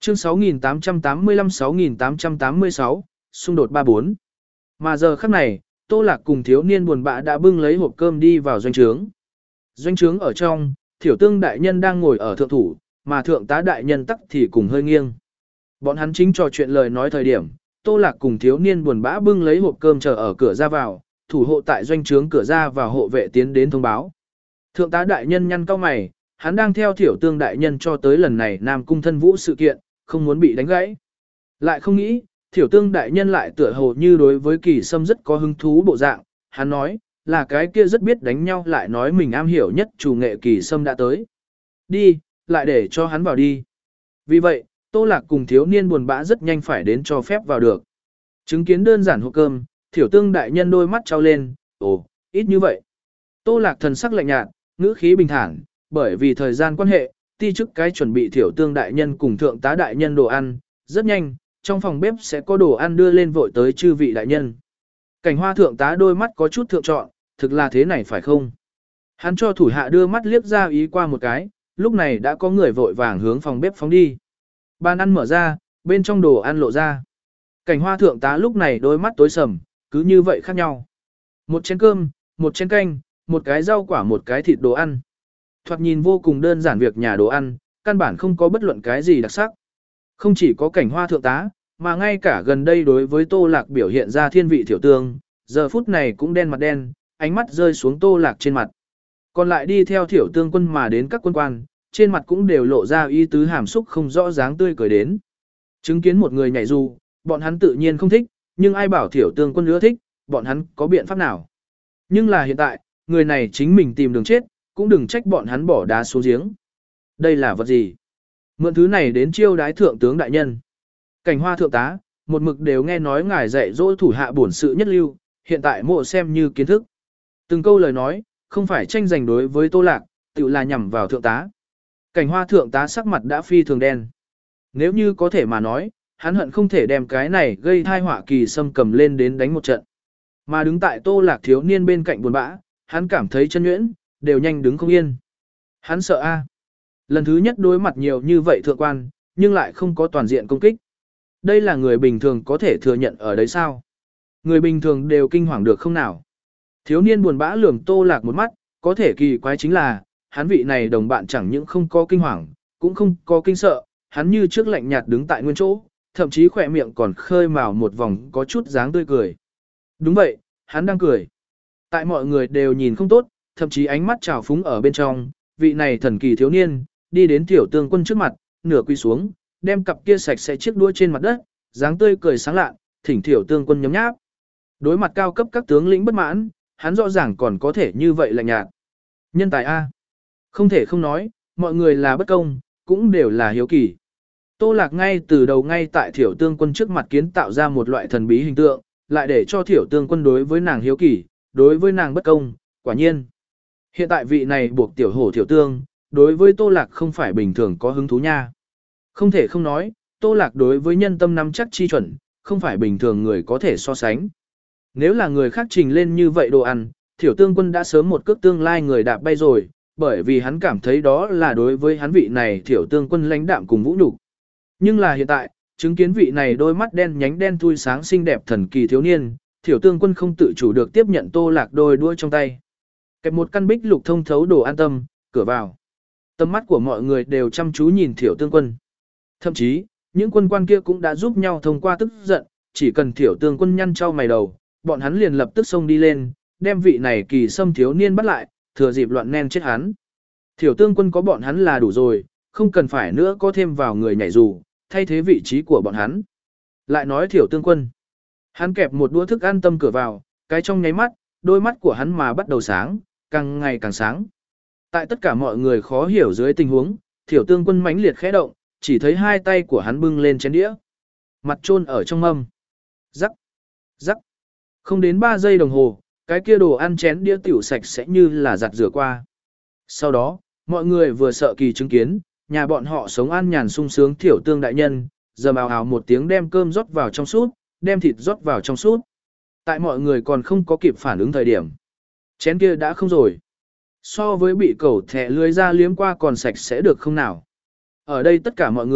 Chương sáu nghìn tám trăm tám mươi lăm sáu nghìn tám trăm tám mươi sáu, xung đột ba bốn. Mà giờ khắc này, Tô Lạc cùng thiếu niên buồn bã đã bưng lấy hộp cơm đi vào doanh trướng. Doanh trướng ở trong, Thiểu Tương đại nhân đang ngồi ở thượng thủ, mà thượng tá đại nhân tắc thì cùng hơi nghiêng. Bọn hắn chính trò chuyện lời nói thời điểm, Tô Lạc cùng thiếu niên buồn bã bưng lấy hộp cơm chờ ở cửa ra vào, thủ hộ tại doanh trướng cửa ra vào hộ vệ tiến đến thông báo. Thượng tá đại nhân nhăn cau mày, hắn đang theo Thiểu Tương đại nhân cho tới lần này Nam Cung thân vũ sự kiện, không muốn bị đánh gãy. Lại không nghĩ, Thiểu Tương đại nhân lại tựa hồ như đối với Kỳ Sâm rất có hứng thú bộ dạng, hắn nói, là cái kia rất biết đánh nhau lại nói mình am hiểu nhất chủ nghệ Kỳ Sâm đã tới. Đi, lại để cho hắn vào đi. Vì vậy, Tô Lạc cùng thiếu niên buồn bã rất nhanh phải đến cho phép vào được. Chứng kiến đơn giản hộp cơm, Thiểu Tương đại nhân đôi mắt trao lên, ồ, ít như vậy. Tô Lạc thần sắc lạnh nhạt, ngữ khí bình thản, bởi vì thời gian quan hệ, ti chức cái chuẩn bị Thiểu Tương đại nhân cùng thượng tá đại nhân đồ ăn, rất nhanh, trong phòng bếp sẽ có đồ ăn đưa lên vội tới chư vị đại nhân. Cảnh Hoa thượng tá đôi mắt có chút thượng trọn, thực là thế này phải không? Hắn cho thủ hạ đưa mắt liếc ra ý qua một cái, lúc này đã có người vội vàng hướng phòng bếp phóng đi. Bàn ăn mở ra, bên trong đồ ăn lộ ra. Cảnh Hoa thượng tá lúc này đôi mắt tối sầm, cứ như vậy khác nhau. Một chén cơm, một chén canh, một cái rau quả một cái thịt đồ ăn. Thoạt nhìn vô cùng đơn giản việc nhà đồ ăn, căn bản không có bất luận cái gì đặc sắc. Không chỉ có Cảnh Hoa thượng tá, mà ngay cả gần đây đối với Tô Lạc biểu hiện ra thiên vị Thiểu Tương, giờ phút này cũng đen mặt đen, ánh mắt rơi xuống Tô Lạc trên mặt. Còn lại đi theo Thiểu Tương quân mà đến các quân quan, trên mặt cũng đều lộ ra ý tứ hàm xúc không rõ dáng tươi cười đến. Chứng kiến một người nhảy dù, bọn hắn tự nhiên không thích, nhưng ai bảo Thiểu Tương quân ưa thích, bọn hắn có biện pháp nào. Nhưng là hiện tại, người này chính mình tìm đường chết, cũng đừng trách bọn hắn bỏ đá xuống giếng. Đây là vật gì? Mượn thứ này đến chiêu đái thượng tướng đại nhân. Cảnh Hoa thượng tá, một mực đều nghe nói ngài dạy dỗ thủ hạ bổn sự nhất lưu, hiện tại mộ xem như kiến thức. Từng câu lời nói, không phải tranh giành đối với Tô Lạc, tự là nhằm vào thượng tá. Cảnh Hoa thượng tá sắc mặt đã phi thường đen. Nếu như có thể mà nói, hắn hận không thể đem cái này gây thai họa Kỳ Sâm cầm lên đến đánh một trận. Mà đứng tại Tô Lạc thiếu niên bên cạnh buồn bã, hắn cảm thấy chân nhuyễn, đều nhanh đứng không yên. Hắn sợ a. Lần thứ nhất đối mặt nhiều như vậy thượng quan, nhưng lại không có toàn diện công kích. Đây là người bình thường có thể thừa nhận ở đấy sao? Người bình thường đều kinh hoàng được không nào? Thiếu niên buồn bã lườm Tô Lạc một mắt, có thể kỳ quái chính là, hắn vị này đồng bạn chẳng những không có kinh hoàng, cũng không có kinh sợ, hắn như trước lạnh nhạt đứng tại nguyên chỗ, thậm chí khỏe miệng còn khơi mào một vòng có chút dáng tươi cười. Đúng vậy, hắn đang cười. Tại mọi người đều nhìn không tốt, thậm chí ánh mắt trào phúng ở bên trong, vị này thần kỳ thiếu niên, đi đến Thiểu Tương quân trước mặt, nửa quy xuống, đem cặp kia sạch sẽ chiếc đũa trên mặt đất, dáng tươi cười sáng lạ, thỉnh Thiểu Tương quân nhấm nháp. Đối mặt cao cấp các tướng lĩnh bất mãn, hắn rõ ràng còn có thể như vậy lạnh nhạt. Nhân tài A. Không thể không nói, mọi người là bất công, cũng đều là hiếu kỳ. Tô Lạc ngay từ đầu ngay tại Thiểu Tương quân trước mặt kiến tạo ra một loại thần bí hình tượng, lại để cho Thiểu Tương quân đối với nàng hiếu kỳ, đối với nàng bất công, quả nhiên. Hiện tại vị này buộc tiểu hổ Thiểu Tương, đối với Tô Lạc không phải bình thường có hứng thú nha. Không thể không nói, Tô Lạc đối với nhân tâm nắm chắc chi chuẩn, không phải bình thường người có thể so sánh. Nếu là người khác trình lên như vậy đồ ăn, Thiểu Tương quân đã sớm một cước tương lai người đạp bay rồi, bởi vì hắn cảm thấy đó là đối với hắn vị này Thiểu Tương quân lãnh đạm cùng vũ nhục. Nhưng là hiện tại, chứng kiến vị này đôi mắt đen nhánh đen thui sáng xinh đẹp thần kỳ thiếu niên, Thiểu Tương quân không tự chủ được tiếp nhận Tô Lạc đôi đuôi trong tay. Kẹp một căn bích lục thông thấu đồ an tâm, cửa vào. Tầm mắt của mọi người đều chăm chú nhìn Thiểu Tương quân. Thậm chí, những quân quan kia cũng đã giúp nhau thông qua tức giận, chỉ cần Thiểu Tương quân nhăn trao mày đầu, bọn hắn liền lập tức xông đi lên, đem vị này Kỳ Sâm thiếu niên bắt lại, thừa dịp loạn nen chết hắn. Thiểu Tương quân có bọn hắn là đủ rồi, không cần phải nữa có thêm vào người nhảy dù, thay thế vị trí của bọn hắn. Lại nói Thiểu Tương quân. Hắn kẹp một đũa thức ăn tâm cửa vào, cái trong nháy mắt, đôi mắt của hắn mà bắt đầu sáng, càng ngày càng sáng. Tại tất cả mọi người khó hiểu dưới tình huống, Thiểu Tương quân mãnh liệt khẽ động, chỉ thấy hai tay của hắn bưng lên chén đĩa. Mặt chôn ở trong mâm. Rắc, rắc. Không đến ba giây đồng hồ, cái kia đồ ăn chén đĩa tiểu sạch sẽ như là giặt rửa qua. Sau đó, mọi người vừa sợ kỳ chứng kiến, nhà bọn họ sống an nhàn sung sướng Thiểu Tương đại nhân, giờ ào ào một tiếng đem cơm rót vào trong sút, đem thịt rót vào trong sút. Tại mọi người còn không có kịp phản ứng thời điểm. Chén kia đã không rồi. So với bị cẩu thẻ lưới ra liếm qua còn sạch sẽ được không nào. Ở đây tất cả mọi người,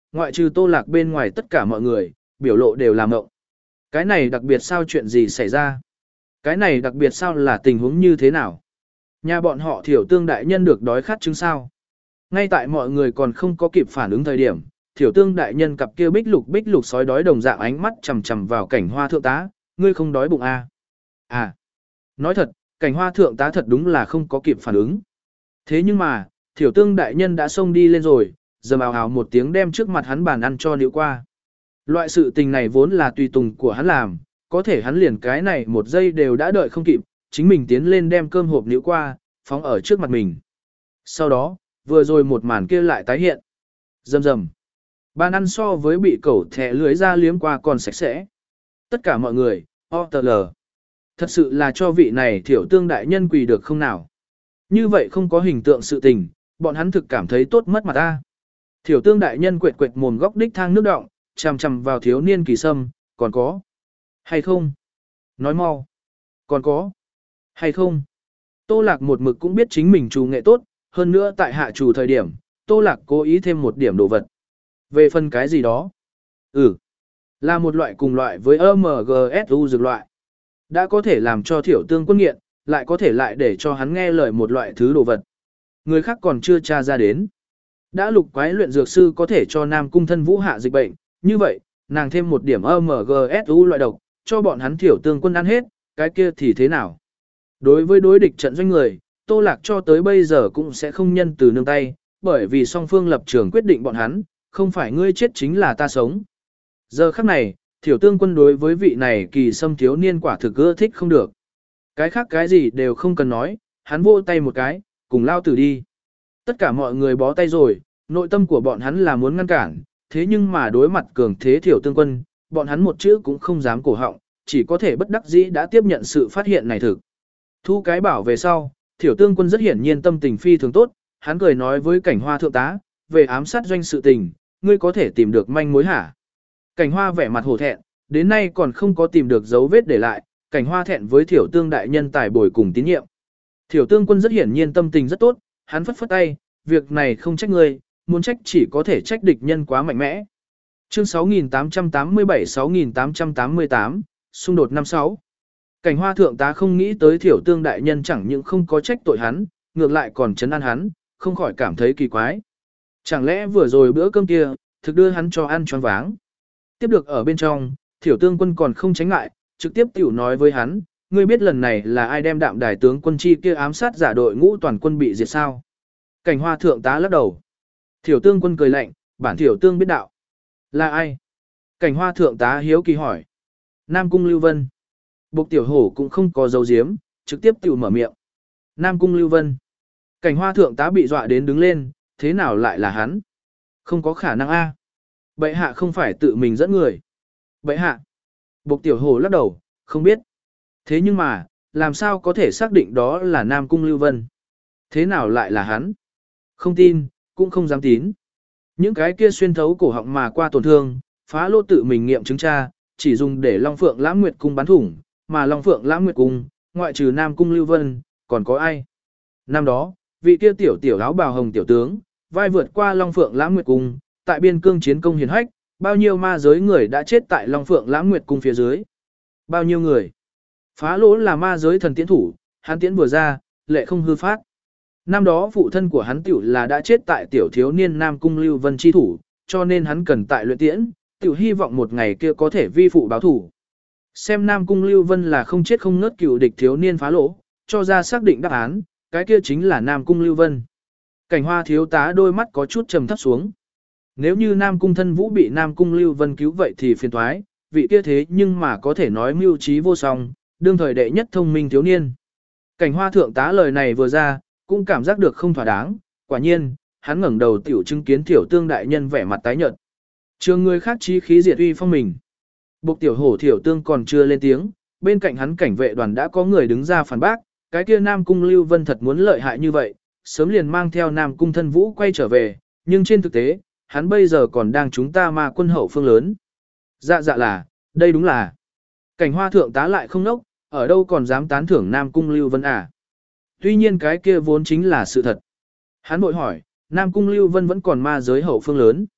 ngoại trừ Tô Lạc bên ngoài tất cả mọi người, biểu lộ đều làm ngộng. Cái này đặc biệt sao chuyện gì xảy ra? Cái này đặc biệt sao là tình huống như thế nào? Nhà bọn họ Thiểu Tương đại nhân được đói khát chứng sao? Ngay tại mọi người còn không có kịp phản ứng thời điểm, Thiểu Tương đại nhân cặp kia bích lục bích lục sói đói đồng dạng ánh mắt chằm chằm vào Cảnh Hoa thượng tá, ngươi không đói bụng à? À, nói thật, Cảnh Hoa thượng tá thật đúng là không có kịp phản ứng. Thế nhưng mà, Thiểu Tương đại nhân đã xông đi lên rồi, dầm ào ào một tiếng đem trước mặt hắn bàn ăn cho níu qua. Loại sự tình này vốn là tùy tùng của hắn làm, có thể hắn liền cái này một giây đều đã đợi không kịp, chính mình tiến lên đem cơm hộp níu qua, phóng ở trước mặt mình. Sau đó, vừa rồi một màn kia lại tái hiện. Rầm rầm. Bàn ăn so với bị cẩu thẻ lưới ra liếm qua còn sạch sẽ. Tất cả mọi người, o tờ lờ. Thật sự là cho vị này Thiểu Tương đại nhân quỳ được không nào. Như vậy không có hình tượng sự tình, bọn hắn thực cảm thấy tốt mất mặt ta. Thiểu Tương đại nhân quệt quệt mồm góc đích thang nước động, chằm chằm vào thiếu niên Kỳ Sâm, còn có hay không? Nói mau. Còn có hay không? Tô Lạc một mực cũng biết chính mình chủ nghệ tốt, hơn nữa tại hạ chủ thời điểm, Tô Lạc cố ý thêm một điểm đồ vật. Về phần cái gì đó? Ừ, là một loại cùng loại với em giê ét u dược loại. Đã có thể làm cho Thiểu Tương quân nghiện, lại có thể lại để cho hắn nghe lời một loại thứ đồ vật. Người khác còn chưa tra ra đến. Đã lục quái luyện dược sư có thể cho Nam Cung Thân Vũ hạ dịch bệnh, như vậy, nàng thêm một điểm em giê ét u loại độc, cho bọn hắn Thiểu Tương quân ăn hết, cái kia thì thế nào? Đối với đối địch trận doanh người, Tô Lạc cho tới bây giờ cũng sẽ không nhân từ nương tay, bởi vì song phương lập trường quyết định bọn hắn, không phải ngươi chết chính là ta sống. Giờ khắc này, Thiểu Tương quân đối với vị này Kỳ Sâm thiếu niên quả thực ưa thích không được. Cái khác cái gì đều không cần nói, hắn vỗ tay một cái, cùng lao tử đi. Tất cả mọi người bó tay rồi, nội tâm của bọn hắn là muốn ngăn cản, thế nhưng mà đối mặt cường thế Thiểu Tương quân, bọn hắn một chữ cũng không dám cổ họng, chỉ có thể bất đắc dĩ đã tiếp nhận sự phát hiện này thực. Thu cái bảo về sau, Thiểu Tương quân rất hiển nhiên tâm tình phi thường tốt, hắn cười nói với Cảnh Hoa thượng tá, về ám sát doanh sự tình, ngươi có thể tìm được manh mối hả? Cảnh Hoa vẻ mặt hổ thẹn, đến nay còn không có tìm được dấu vết để lại, Cảnh Hoa thẹn với Thiểu Tương đại nhân tài bồi cùng tín nhiệm. Thiểu Tương quân rất hiển nhiên tâm tình rất tốt, hắn phất phất tay, việc này không trách ngươi, muốn trách chỉ có thể trách địch nhân quá mạnh mẽ. Chương sáu nghìn tám trăm tám mươi bảy sáu nghìn tám trăm tám mươi tám, xung đột năm sáu. Cảnh Hoa thượng tá không nghĩ tới Thiểu Tương đại nhân chẳng những không có trách tội hắn, ngược lại còn trấn an hắn, không khỏi cảm thấy kỳ quái. Chẳng lẽ vừa rồi bữa cơm kia, thực đưa hắn cho ăn choáng váng. Tiếp được ở bên trong, Thiểu Tương quân còn không tránh ngại, trực tiếp tiểu nói với hắn, ngươi biết lần này là ai đem đạm đài tướng quân chi kia ám sát giả đội ngũ toàn quân bị diệt sao? Cảnh Hoa thượng tá lắc đầu. Thiểu Tương quân cười lạnh, bản Thiểu Tương biết đạo. Là ai? Cảnh Hoa thượng tá hiếu kỳ hỏi. Nam Cung Lưu Vân. Bộc Tiểu Hổ cũng không có dấu diếm, trực tiếp tiểu mở miệng. Nam Cung Lưu Vân. Cảnh Hoa thượng tá bị dọa đến đứng lên, thế nào lại là hắn? Không có khả năng a. Bệ hạ không phải tự mình dẫn người. Bệ hạ. Bộc Tiểu Hổ lắc đầu, không biết. Thế nhưng mà, làm sao có thể xác định đó là Nam Cung Lưu Vân? Thế nào lại là hắn? Không tin, cũng không dám tín. Những cái kia xuyên thấu cổ họng mà qua tổn thương, phá lô tự mình nghiệm chứng tra, chỉ dùng để Long Phượng Lãng Nguyệt Cung bắn thủng, mà Long Phượng Lãng Nguyệt Cung, ngoại trừ Nam Cung Lưu Vân, còn có ai? Năm đó, vị kia tiểu tiểu áo bào hồng tiểu tướng, vai vượt qua Long Phượng Lãng Nguyệt Cung, tại biên cương chiến công hiển hách, bao nhiêu ma giới người đã chết tại Long Phượng Lãng Nguyệt Cung phía dưới? Bao nhiêu người? Phá lỗ là ma giới thần tiễn thủ, hắn tiễn vừa ra, lệ không hư phát. Năm đó phụ thân của hắn tiểu là đã chết tại tiểu thiếu niên Nam Cung Lưu Vân chi thủ, cho nên hắn cần tại luyện tiễn, tiểu hy vọng một ngày kia có thể vi phụ báo thủ. Xem Nam Cung Lưu Vân là không chết không ngớt cựu địch thiếu niên phá lỗ, cho ra xác định đáp án, cái kia chính là Nam Cung Lưu Vân. Cảnh Hoa thiếu tá đôi mắt có chút trầm thấp xuống. Nếu như Nam Cung Thân Vũ bị Nam Cung Lưu Vân cứu vậy thì phiền toái, vị kia thế nhưng mà có thể nói mưu trí vô song, đương thời đệ nhất thông minh thiếu niên. Cảnh Hoa thượng tá lời này vừa ra, cũng cảm giác được không thỏa đáng, quả nhiên, hắn ngẩng đầu tiểu chứng kiến Thiểu Tương đại nhân vẻ mặt tái nhợt. Trường người khác chí khí diệt uy phong mình. Bộc Tiểu Hổ Thiểu Tương còn chưa lên tiếng, bên cạnh hắn cảnh vệ đoàn đã có người đứng ra phản bác, cái kia Nam Cung Lưu Vân thật muốn lợi hại như vậy, sớm liền mang theo Nam Cung Thân Vũ quay trở về, nhưng trên thực tế, hắn bây giờ còn đang chúng ta ma quân hậu phương lớn. Dạ dạ là, đây đúng là. Cảnh Hoa thượng tá lại không nốc, ở đâu còn dám tán thưởng Nam Cung Lưu Vân à? Tuy nhiên cái kia vốn chính là sự thật. Hắn bội hỏi, Nam Cung Lưu Vân vẫn còn ma giới hậu phương lớn.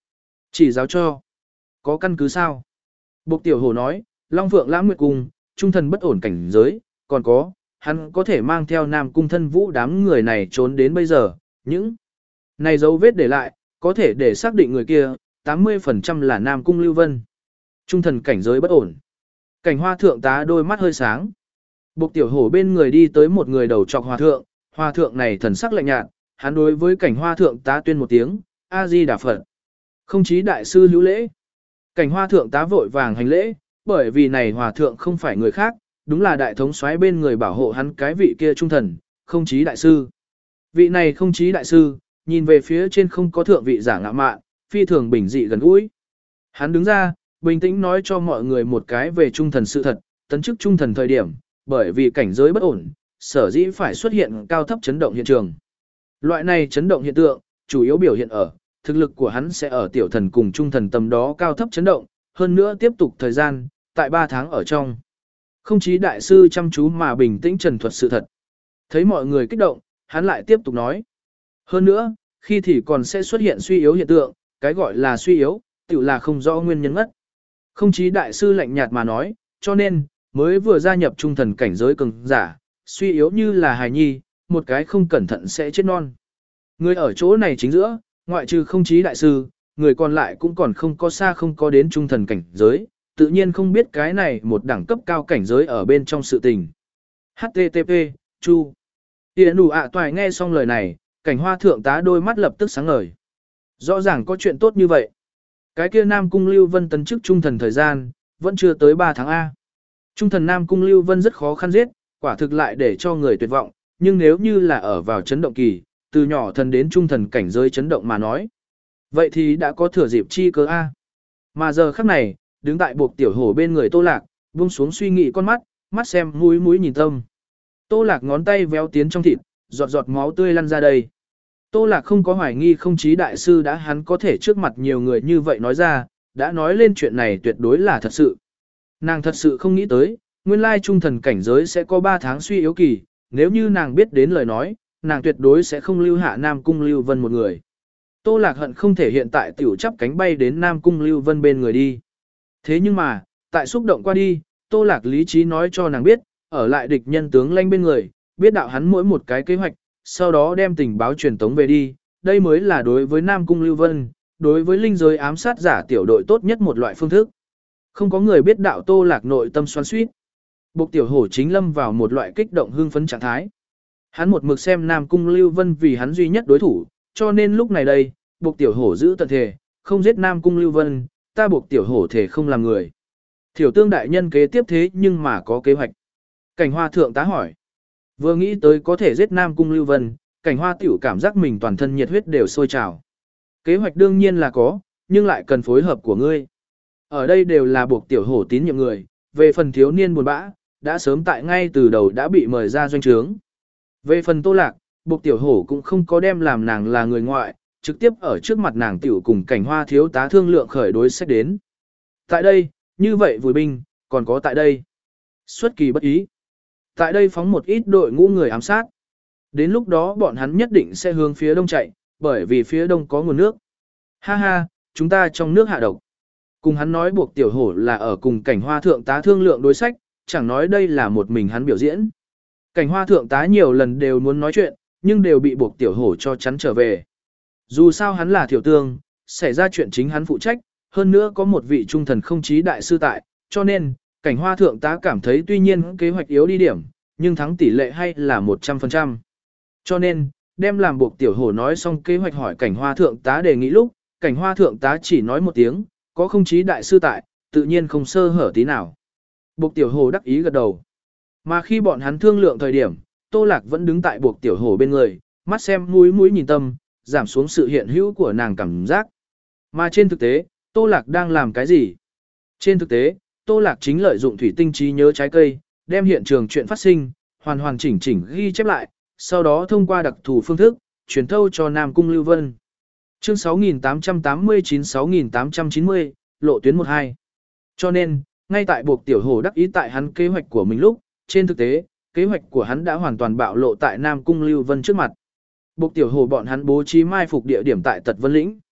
Chỉ giáo cho. Có căn cứ sao? Bộc Tiểu Hổ nói, Long Phượng Lãng Nguyệt Cung, trung thần bất ổn cảnh giới, còn có, hắn có thể mang theo Nam Cung Thân Vũ đám người này trốn đến bây giờ, những này dấu vết để lại, có thể để xác định người kia, tám mươi phần trăm là Nam Cung Lưu Vân. Trung thần cảnh giới bất ổn. Cảnh Hoa thượng tá đôi mắt hơi sáng. Bộc Tiểu Hổ bên người đi tới một người đầu trọc hòa thượng, hòa thượng này thần sắc lạnh nhạt, hắn đối với Cảnh Hoa thượng tá tuyên một tiếng, A Di Đà Phật. Không chí đại sư hữu lễ. Cảnh Hoa thượng tá vội vàng hành lễ, bởi vì này hòa thượng không phải người khác, đúng là đại thống soái bên người bảo hộ hắn cái vị kia trung thần, không chí đại sư. Vị này không chí đại sư, nhìn về phía trên không có thượng vị giả ngạ mạn, phi thường bình dị gần gũi. Hắn đứng ra, bình tĩnh nói cho mọi người một cái về trung thần sự thật, tấn chức trung thần thời điểm, bởi vì cảnh giới bất ổn, sở dĩ phải xuất hiện cao thấp chấn động hiện trường. Loại này chấn động hiện tượng, chủ yếu biểu hiện ở, thực lực của hắn sẽ ở tiểu thần cùng trung thần tầm đó cao thấp chấn động, hơn nữa tiếp tục thời gian, tại ba tháng ở trong. Không chí đại sư chăm chú mà bình tĩnh trần thuật sự thật. Thấy mọi người kích động, hắn lại tiếp tục nói. Hơn nữa, khi thì còn sẽ xuất hiện suy yếu hiện tượng, cái gọi là suy yếu, tự là không rõ nguyên nhân ngất. Không chí đại sư lạnh nhạt mà nói, cho nên, mới vừa gia nhập trung thần cảnh giới cường giả, suy yếu như là hài nhi, một cái không cẩn thận sẽ chết non. Người ở chỗ này chính giữa, ngoại trừ không chí đại sư, người còn lại cũng còn không có xa không có đến trung thần cảnh giới, tự nhiên không biết cái này một đẳng cấp cao cảnh giới ở bên trong sự tình. hát tê tê pê, Chu. Tiễn đủ ạ toài nghe xong lời này, Cảnh Hoa thượng tá đôi mắt lập tức sáng ngời. Rõ ràng có chuyện tốt như vậy. Cái kia Nam Cung Lưu Vân tấn chức trung thần thời gian, vẫn chưa tới ba tháng A. Trung thần Nam Cung Lưu Vân rất khó khăn giết, quả thực lại để cho người tuyệt vọng, nhưng nếu như là ở vào chấn động kỳ, từ nhỏ thần đến trung thần cảnh giới chấn động mà nói. Vậy thì đã có thừa dịp chi cơ A. Mà giờ khắc này, đứng tại Bộc Tiểu Hổ bên người Tô Lạc, buông xuống suy nghĩ con mắt, mắt xem mũi mũi nhìn tâm. Tô Lạc ngón tay véo tiến trong thịt, giọt giọt máu tươi lăn ra đây. Tô Lạc không có hoài nghi không chí đại sư đã hắn có thể trước mặt nhiều người như vậy nói ra, đã nói lên chuyện này tuyệt đối là thật sự. Nàng thật sự không nghĩ tới, nguyên lai trung thần cảnh giới sẽ có ba tháng suy yếu kỳ, nếu như nàng biết đến lời nói, nàng tuyệt đối sẽ không lưu hạ Nam Cung Lưu Vân một người. Tô Lạc hận không thể hiện tại tiểu chắp cánh bay đến Nam Cung Lưu Vân bên người đi. Thế nhưng mà, tại xúc động qua đi, Tô Lạc lý trí nói cho nàng biết, ở lại địch nhân tướng lãnh bên người, biết đạo hắn mỗi một cái kế hoạch, sau đó đem tình báo truyền tống về đi, đây mới là đối với Nam Cung Lưu Vân, đối với linh giới ám sát giả tiểu đội tốt nhất một loại phương thức. Không có người biết đạo Tô Lạc nội tâm xoắn xuýt. Bộc Tiểu Hổ chính lâm vào một loại kích động hưng phấn trạng thái. Hắn một mực xem Nam Cung Lưu Vân vì hắn duy nhất đối thủ, cho nên lúc này đây, Bộc Tiểu Hổ giữ tận thể, không giết Nam Cung Lưu Vân, ta Bộc Tiểu Hổ thể không làm người. Thiểu tương đại nhân kế tiếp thế nhưng mà có kế hoạch. Cảnh Hoa thượng tá hỏi. Vừa nghĩ tới có thể giết Nam Cung Lưu Vân, Cảnh Hoa tiểu cảm giác mình toàn thân nhiệt huyết đều sôi trào. Kế hoạch đương nhiên là có, nhưng lại cần phối hợp của ngươi. Ở đây đều là Bộc Tiểu Hổ tín nhiệm người, về phần thiếu niên buồn bã, đã sớm tại ngay từ đầu đã bị mời ra doanh trướng. Về phần Tô Lạc, Bộc Tiểu Hổ cũng không có đem làm nàng là người ngoại, trực tiếp ở trước mặt nàng tiểu cùng Cảnh Hoa thiếu tá thương lượng khởi đối sách đến. Tại đây, như vậy vùi binh, còn có tại đây. Xuất kỳ bất ý. Tại đây phóng một ít đội ngũ người ám sát. Đến lúc đó bọn hắn nhất định sẽ hướng phía đông chạy, bởi vì phía đông có nguồn nước. Ha ha, chúng ta trong nước hạ độc. Cùng hắn nói Bộc Tiểu Hổ là ở cùng Cảnh Hoa thượng tá thương lượng đối sách, chẳng nói đây là một mình hắn biểu diễn. Cảnh Hoa thượng tá nhiều lần đều muốn nói chuyện, nhưng đều bị Bộc Tiểu Hổ cho chắn trở về. Dù sao hắn là thiểu tương, xảy ra chuyện chính hắn phụ trách, hơn nữa có một vị trung thần không chí đại sư tại, cho nên, Cảnh Hoa thượng tá cảm thấy tuy nhiên kế hoạch yếu đi điểm, nhưng thắng tỷ lệ hay là một trăm phần trăm. Cho nên, đem làm Bộc Tiểu Hổ nói xong kế hoạch hỏi Cảnh Hoa thượng tá đề nghị lúc, Cảnh Hoa thượng tá chỉ nói một tiếng, có không chí đại sư tại, tự nhiên không sơ hở tí nào. Bộc Tiểu Hổ đắc ý gật đầu. Mà khi bọn hắn thương lượng thời điểm, Tô Lạc vẫn đứng tại Bộc Tiểu Hổ bên người, mắt xem mũi mũi nhìn tâm, giảm xuống sự hiện hữu của nàng cảm giác. Mà trên thực tế, Tô Lạc đang làm cái gì? Trên thực tế, Tô Lạc chính lợi dụng thủy tinh trí nhớ trái cây, đem hiện trường chuyện phát sinh, hoàn hoàn chỉnh chỉnh ghi chép lại, sau đó thông qua đặc thù phương thức, truyền thâu cho Nam Cung Lưu Vân. Chương sáu nghìn tám trăm tám mươi chín sáu nghìn tám trăm chín mươi, lộ tuyến một hai. Cho nên, ngay tại Bộc Tiểu Hổ đắc ý tại hắn kế hoạch của mình lúc, trên thực tế, kế hoạch của hắn đã hoàn toàn bạo lộ tại Nam Cung Lưu Vân trước mặt. Bộc Tiểu Hổ bọn hắn bố trí mai phục địa điểm tại Tật Vân Lĩnh.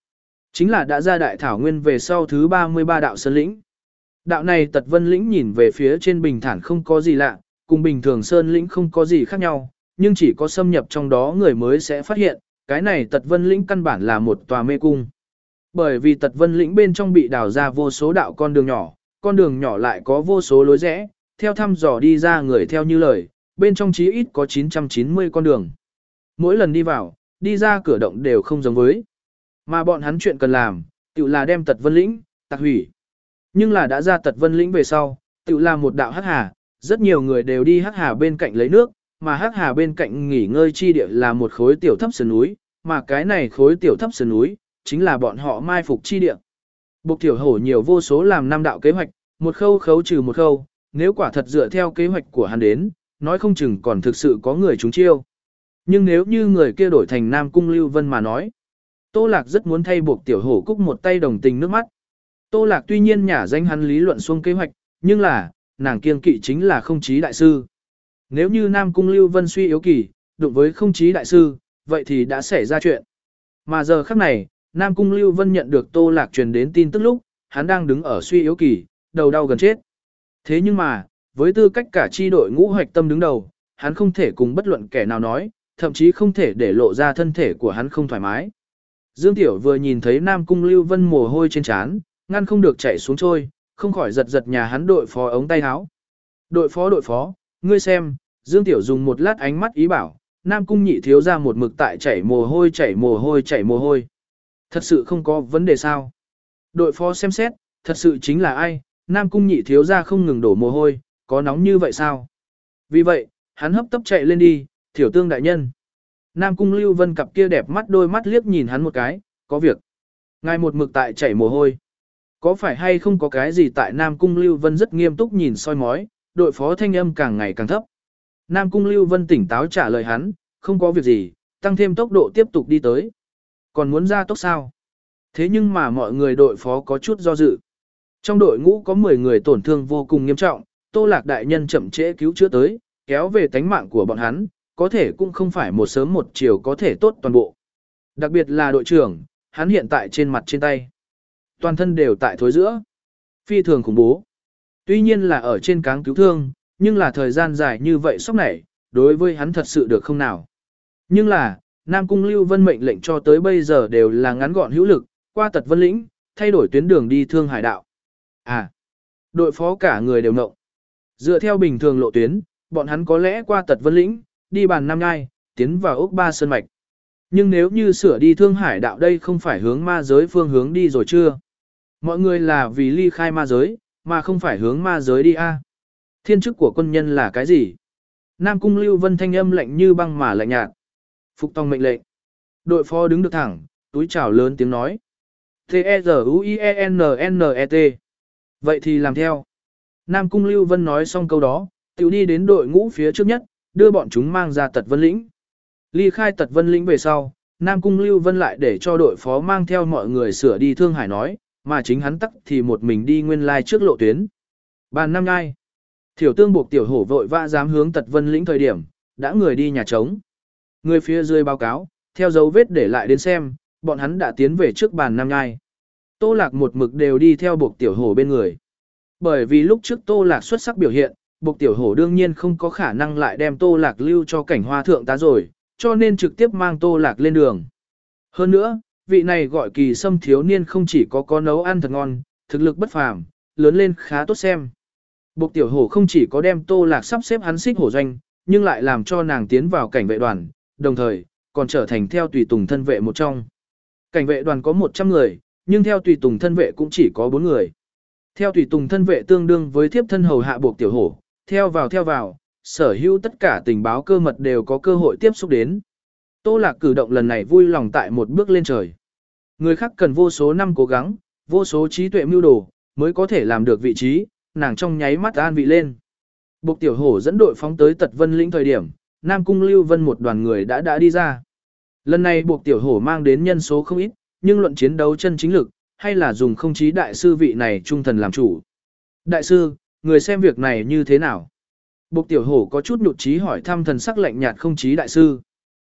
Chính là đã ra đại thảo nguyên về sau thứ ba mươi ba đạo sơn lĩnh. Đạo này Tật Vân lĩnh nhìn về phía trên bình thản không có gì lạ, cùng bình thường sơn lĩnh không có gì khác nhau, nhưng chỉ có xâm nhập trong đó người mới sẽ phát hiện, cái này Tật Vân lĩnh căn bản là một tòa mê cung. Bởi vì Tật Vân lĩnh bên trong bị đào ra vô số đạo con đường nhỏ, con đường nhỏ lại có vô số lối rẽ, theo thăm dò đi ra người theo như lời, bên trong chí ít có chín trăm chín mươi con đường. Mỗi lần đi vào, đi ra cửa động đều không giống với. Mà bọn hắn chuyện cần làm, tự là đem Tật Vân lĩnh, tạc hủy. Nhưng là đã ra Tật Vân lĩnh về sau, tự là một đạo hắc hà, rất nhiều người đều đi hắc hà bên cạnh lấy nước, mà hắc hà bên cạnh nghỉ ngơi chi địa là một khối tiểu thấp sườn núi, mà cái này khối tiểu thấp sườn núi, chính là bọn họ mai phục chi địa. Bộc tiểu hổ nhiều vô số làm năm đạo kế hoạch, một khâu khấu trừ một khâu, nếu quả thật dựa theo kế hoạch của hắn đến, nói không chừng còn thực sự có người trúng chiêu. Nhưng nếu như người kia đổi thành Nam Cung Lưu Vân mà nói, Tô Lạc rất muốn thay Bộc tiểu hổ cúc một tay đồng tình nước mắt. Tô Lạc tuy nhiên nhả danh hắn lý luận xuống kế hoạch, nhưng là, nàng kiêng kỵ chính là không chí đại sư. Nếu như Nam Cung Lưu Vân suy yếu kỳ, đụng với không chí đại sư, vậy thì đã xảy ra chuyện. Mà giờ khắc này, Nam Cung Lưu Vân nhận được Tô Lạc truyền đến tin tức lúc, hắn đang đứng ở suy yếu kỳ, đầu đau gần chết. Thế nhưng mà, với tư cách cả chi đội ngũ hoạch tâm đứng đầu, hắn không thể cùng bất luận kẻ nào nói, thậm chí không thể để lộ ra thân thể của hắn không thoải mái. Dương Tiểu vừa nhìn thấy Nam Cung Lưu Vân mồ hôi trên trán, ngăn không được chảy xuống trôi, không khỏi giật giật nhà hắn đội phó ống tay áo. Đội phó đội phó, ngươi xem, Dương Tiểu dùng một lát ánh mắt ý bảo, Nam Cung nhị thiếu ra một mực tại chảy mồ hôi chảy mồ hôi chảy mồ hôi. Thật sự không có vấn đề sao? Đội phó xem xét, thật sự chính là ai, Nam Cung nhị thiếu ra không ngừng đổ mồ hôi, có nóng như vậy sao? Vì vậy, hắn hấp tấp chạy lên đi, Thiểu Tương đại nhân. Nam Cung Lưu Vân cặp kia đẹp mắt đôi mắt liếc nhìn hắn một cái, có việc. Ngài một mực tại chảy mồ hôi. Có phải hay không có cái gì tại Nam Cung Lưu Vân rất nghiêm túc nhìn soi mói, đội phó thanh âm càng ngày càng thấp. Nam Cung Lưu Vân tỉnh táo trả lời hắn, không có việc gì, tăng thêm tốc độ tiếp tục đi tới. Còn muốn ra tốc sao? Thế nhưng mà mọi người đội phó có chút do dự. Trong đội ngũ có mười người tổn thương vô cùng nghiêm trọng, Tô Lạc đại nhân chậm trễ cứu chữa tới, kéo về tánh mạng của bọn hắn, có thể cũng không phải một sớm một chiều có thể tốt toàn bộ. Đặc biệt là đội trưởng, hắn hiện tại trên mặt trên tay. Toàn thân đều tại thối giữa. Phi thường khủng bố. Tuy nhiên là ở trên cáng cứu thương, nhưng là thời gian dài như vậy sốc nảy, đối với hắn thật sự được không nào. Nhưng là, Nam Cung Lưu Vân mệnh lệnh cho tới bây giờ đều là ngắn gọn hữu lực, qua Tật Vân lĩnh, thay đổi tuyến đường đi Thương Hải đạo. À, đội phó cả người đều ngộng. Dựa theo bình thường lộ tuyến, bọn hắn có lẽ qua Tật Vân lĩnh, đi bàn Nam Nhai, tiến vào ốc ba sơn mạch. Nhưng nếu như sửa đi Thương Hải đạo đây không phải hướng ma giới phương hướng đi rồi chưa? Mọi người là vì ly khai ma giới, mà không phải hướng ma giới đi a. Thiên chức của quân nhân là cái gì? Nam Cung Lưu Vân thanh âm lạnh như băng mà lạnh nhạt. Phục tòng mệnh lệnh. Đội phó đứng được thẳng, túi chào lớn tiếng nói. T-E-Z-U-I-E-N-N-E-T. Vậy thì làm theo. Nam Cung Lưu Vân nói xong câu đó, tiểu đi đến đội ngũ phía trước nhất, đưa bọn chúng mang ra Tật Vân lĩnh. Ly khai Tật Vân lĩnh về sau, Nam Cung Lưu Vân lại để cho đội phó mang theo mọi người sửa đi Thương Hải nói, mà chính hắn tắc thì một mình đi nguyên lai trước lộ tuyến. Bàn Nam Nhai. Thiểu Tương buộc tiểu hổ vội vã dám hướng Tật Vân lĩnh thời điểm, đã người đi nhà trống. Người phía dưới báo cáo, theo dấu vết để lại đến xem, bọn hắn đã tiến về trước bàn Nam Nhai. Tô Lạc một mực đều đi theo buộc tiểu hổ bên người. Bởi vì lúc trước Tô Lạc xuất sắc biểu hiện, buộc tiểu hổ đương nhiên không có khả năng lại đem Tô Lạc lưu cho cảnh hoa thượng tá rồi, cho nên trực tiếp mang Tô Lạc lên đường. Hơn nữa, vị này gọi Kỳ Sâm thiếu niên không chỉ có có nấu ăn thật ngon, thực lực bất phàm, lớn lên khá tốt xem. Buộc tiểu hổ không chỉ có đem Tô Lạc sắp xếp hắn xích hổ doanh, nhưng lại làm cho nàng tiến vào cảnh vệ đoàn, đồng thời, còn trở thành theo tùy tùng thân vệ một trong. Cảnh vệ đoàn có một trăm người, nhưng theo tùy tùng thân vệ cũng chỉ có bốn người. Theo tùy tùng thân vệ tương đương với thiếp thân hầu hạ buộc tiểu hổ, theo vào theo vào, sở hữu tất cả tình báo cơ mật đều có cơ hội tiếp xúc đến. Tô Lạc cử động lần này vui lòng tại một bước lên trời. Người khác cần vô số năm cố gắng, vô số trí tuệ mưu đồ, mới có thể làm được vị trí, nàng trong nháy mắt an vị lên. Buộc tiểu hổ dẫn đội phóng tới Tật Vân lĩnh thời điểm, Nam Cung Lưu Vân một đoàn người đã đã đi ra. Lần này buộc tiểu hổ mang đến nhân số không ít, nhưng luận chiến đấu chân chính lực, hay là dùng không chí đại sư vị này trung thần làm chủ. Đại sư, người xem việc này như thế nào? Buộc tiểu hổ có chút nhụt chí hỏi thăm thần sắc lạnh nhạt không chí đại sư.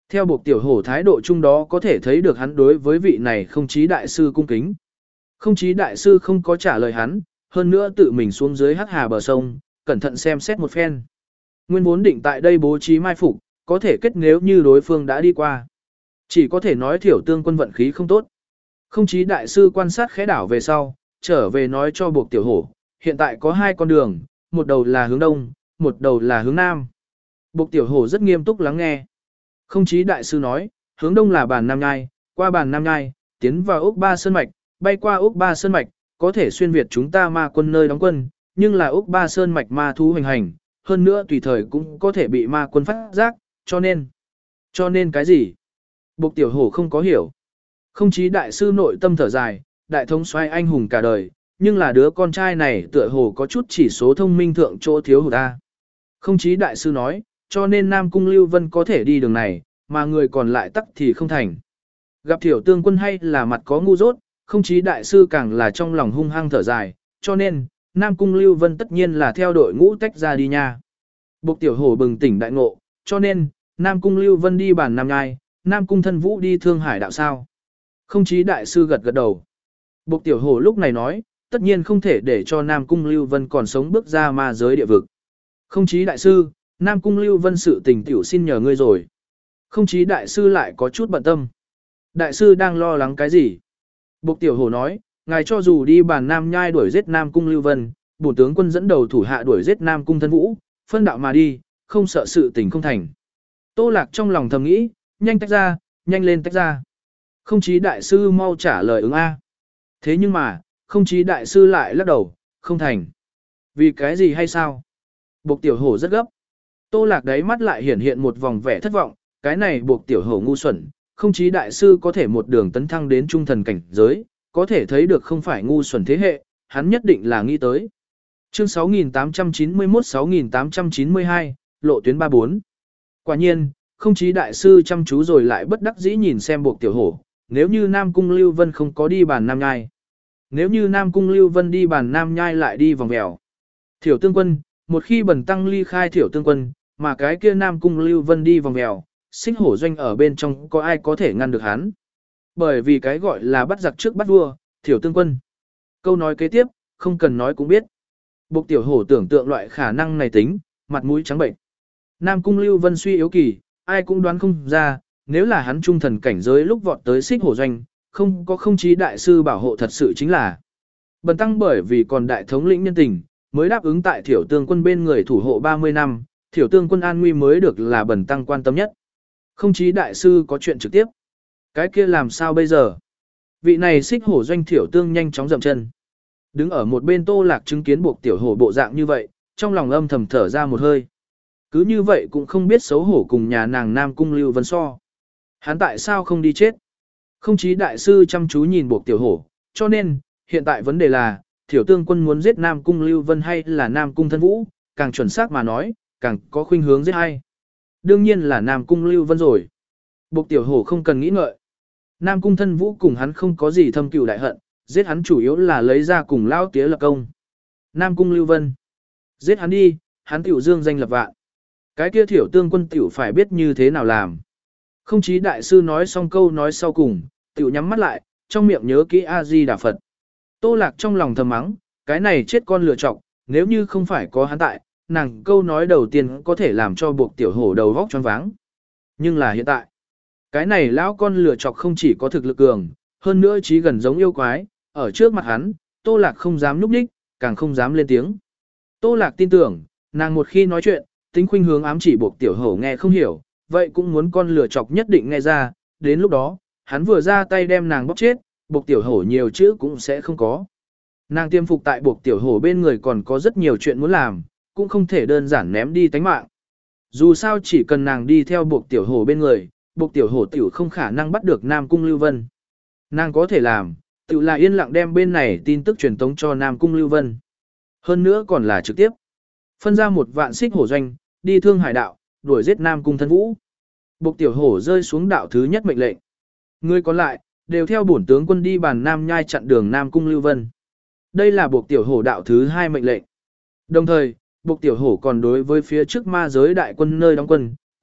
Theo buộc tiểu hổ thái độ chung đó có thể thấy được hắn đối với vị này không chí đại sư cung kính. Không chí đại sư không có trả lời hắn, hơn nữa tự mình xuống dưới hắc hà bờ sông, cẩn thận xem xét một phen. Nguyên vốn định tại đây bố trí mai phục, có thể kết nếu như đối phương đã đi qua. Chỉ có thể nói thiểu tương quân vận khí không tốt. Không chí đại sư quan sát khẽ đảo về sau, trở về nói cho buộc tiểu hổ, hiện tại có hai con đường, một đầu là hướng đông, một đầu là hướng nam. Buộc tiểu hổ rất nghiêm túc lắng nghe. Không chí đại sư nói, hướng đông là bàn Nam Nhai, qua bàn Nam Nhai, tiến vào ốc Ba Sơn Mạch, bay qua ốc Ba Sơn Mạch, có thể xuyên Việt chúng ta ma quân nơi đóng quân, nhưng là ốc Ba Sơn Mạch ma thú hành hành, hơn nữa tùy thời cũng có thể bị ma quân phát giác, cho nên. Cho nên cái gì? Buộc tiểu hổ không có hiểu. Không chí đại sư nội tâm thở dài, đại thống soái anh hùng cả đời, nhưng là đứa con trai này tựa hồ có chút chỉ số thông minh thượng chỗ thiếu hụt ta. Không chí đại sư nói, cho nên Nam Cung Lưu Vân có thể đi đường này, mà người còn lại tắc thì không thành. Gặp thiểu tương quân hay là mặt có ngu dốt, không chí đại sư càng là trong lòng hung hăng thở dài, cho nên, Nam Cung Lưu Vân tất nhiên là theo đội ngũ tách ra đi nha. Buộc tiểu hổ bừng tỉnh đại ngộ, cho nên, Nam Cung Lưu Vân đi bản Nam Nhai, Nam Cung Thân Vũ đi Thương Hải đạo sao. Không chí đại sư gật gật đầu. Buộc tiểu hổ lúc này nói, tất nhiên không thể để cho Nam Cung Lưu Vân còn sống bước ra ma giới địa vực. Không chí đại sư, Nam Cung Lưu Vân sự tình tiểu xin nhờ ngươi rồi. Không chí đại sư lại có chút bận tâm. Đại sư đang lo lắng cái gì? Buộc tiểu hổ nói, ngài cho dù đi bàn Nam Nhai đuổi giết Nam Cung Lưu Vân, bổn tướng quân dẫn đầu thủ hạ đuổi giết Nam Cung Thân Vũ, phân đạo mà đi, không sợ sự tình không thành. Tô Lạc trong lòng thầm nghĩ, nhanh tách ra, nhanh lên tách ra. Không chí đại sư mau trả lời ứng A. Thế nhưng mà, không chí đại sư lại lắc đầu, không thành. Vì cái gì hay sao? Buộc tiểu hổ rất gấp. Tô Lạc đáy mắt lại hiển hiện một vòng vẻ thất vọng, cái này buộc tiểu hổ ngu xuẩn, không chí đại sư có thể một đường tấn thăng đến trung thần cảnh giới, có thể thấy được không phải ngu xuẩn thế hệ, hắn nhất định là nghĩ tới. Chương sáu nghìn tám trăm chín mươi mốt sáu nghìn tám trăm chín mươi hai, lộ tuyến ba bốn. Quả nhiên, không chí đại sư chăm chú rồi lại bất đắc dĩ nhìn xem buộc tiểu hổ, nếu như Nam Cung Lưu Vân không có đi bàn Nam Nhai. Nếu như Nam Cung Lưu Vân đi bàn Nam Nhai lại đi vòng vèo. Thiểu tương quân, một khi bần tăng ly khai thiểu tương quân, mà cái kia Nam Cung Lưu Vân đi vòng vèo, xích hổ doanh ở bên trong có ai có thể ngăn được hắn. Bởi vì cái gọi là bắt giặc trước bắt vua, thiểu tương quân. Câu nói kế tiếp, không cần nói cũng biết. Buộc tiểu hổ tưởng tượng loại khả năng này tính, mặt mũi trắng bệnh. Nam Cung Lưu Vân suy yếu kỳ, ai cũng đoán không ra, nếu là hắn trung thần cảnh giới lúc vọt tới xích hổ doanh, không có không chí đại sư bảo hộ thật sự chính là. Bần tăng bởi vì còn đại thống lĩnh nhân tình, mới đáp ứng tại thiểu tương quân bên người thủ hộ ba mươi năm, thiểu tương quân an nguy mới được là bần tăng quan tâm nhất. Không chí đại sư có chuyện trực tiếp. Cái kia làm sao bây giờ? Vị này xích hổ doanh thiểu tương nhanh chóng dậm chân. Đứng ở một bên Tô Lạc chứng kiến buộc tiểu hổ bộ dạng như vậy, trong lòng âm thầm thở ra một hơi. Cứ như vậy cũng không biết xấu hổ cùng nhà nàng Nam Cung Lưu Vân so. Hắn tại sao không đi chết? Không chí đại sư chăm chú nhìn buộc tiểu hổ, cho nên, hiện tại vấn đề là, thiểu tương quân muốn giết Nam Cung Lưu Vân hay là Nam Cung Thân Vũ, càng chuẩn xác mà nói, càng có khuynh hướng giết hay. Đương nhiên là Nam Cung Lưu Vân rồi. Buộc tiểu hổ không cần nghĩ ngợi. Nam Cung Thân Vũ cùng hắn không có gì thâm cừu đại hận, giết hắn chủ yếu là lấy ra cùng lao tía lập công. Nam Cung Lưu Vân. Giết hắn đi, hắn tiểu dương danh lập vạn. Cái kia thiểu tương quân tiểu phải biết như thế nào làm. Không chí đại sư nói xong câu nói sau cùng, tiểu nhắm mắt lại, trong miệng nhớ kỹ A-di-đà Phật. Tô Lạc trong lòng thầm mắng, cái này chết con lừa chọc, nếu như không phải có hắn tại, nàng câu nói đầu tiên có thể làm cho buộc tiểu hổ đầu vóc choáng váng. Nhưng là hiện tại, cái này lão con lừa chọc không chỉ có thực lực cường, hơn nữa trí gần giống yêu quái, ở trước mặt hắn, Tô Lạc không dám núp đích, càng không dám lên tiếng. Tô Lạc tin tưởng, nàng một khi nói chuyện, tính khuynh hướng ám chỉ buộc tiểu hổ nghe không hiểu, vậy cũng muốn con lừa chọc nhất định nghe ra, đến lúc đó, hắn vừa ra tay đem nàng bóp chết, buộc tiểu hổ nhiều chữ cũng sẽ không có. Nàng tiêm phục tại buộc tiểu hổ bên người còn có rất nhiều chuyện muốn làm, cũng không thể đơn giản ném đi tánh mạng. Dù sao chỉ cần nàng đi theo buộc tiểu hổ bên người, buộc tiểu hổ tiểu không khả năng bắt được Nam Cung Lưu Vân. Nàng có thể làm, tiểu là yên lặng đem bên này tin tức truyền tống cho Nam Cung Lưu Vân. Hơn nữa còn là trực tiếp. Phân ra một vạn xích hổ doanh, đi Thương Hải đạo, đuổi giết Nam Cung Thân Vũ. Buộc tiểu hổ rơi xuống đạo thứ nhất mệnh lệnh. Người còn lại, đều theo bổn tướng quân đi bàn Nam Nhai chặn đường Nam Cung Lưu Vân. Đây là buộc tiểu hổ đạo thứ hai mệnh lệnh. Đồng thời, buộc tiểu hổ còn đối với phía trước ma giới đại quân nơi đóng quân,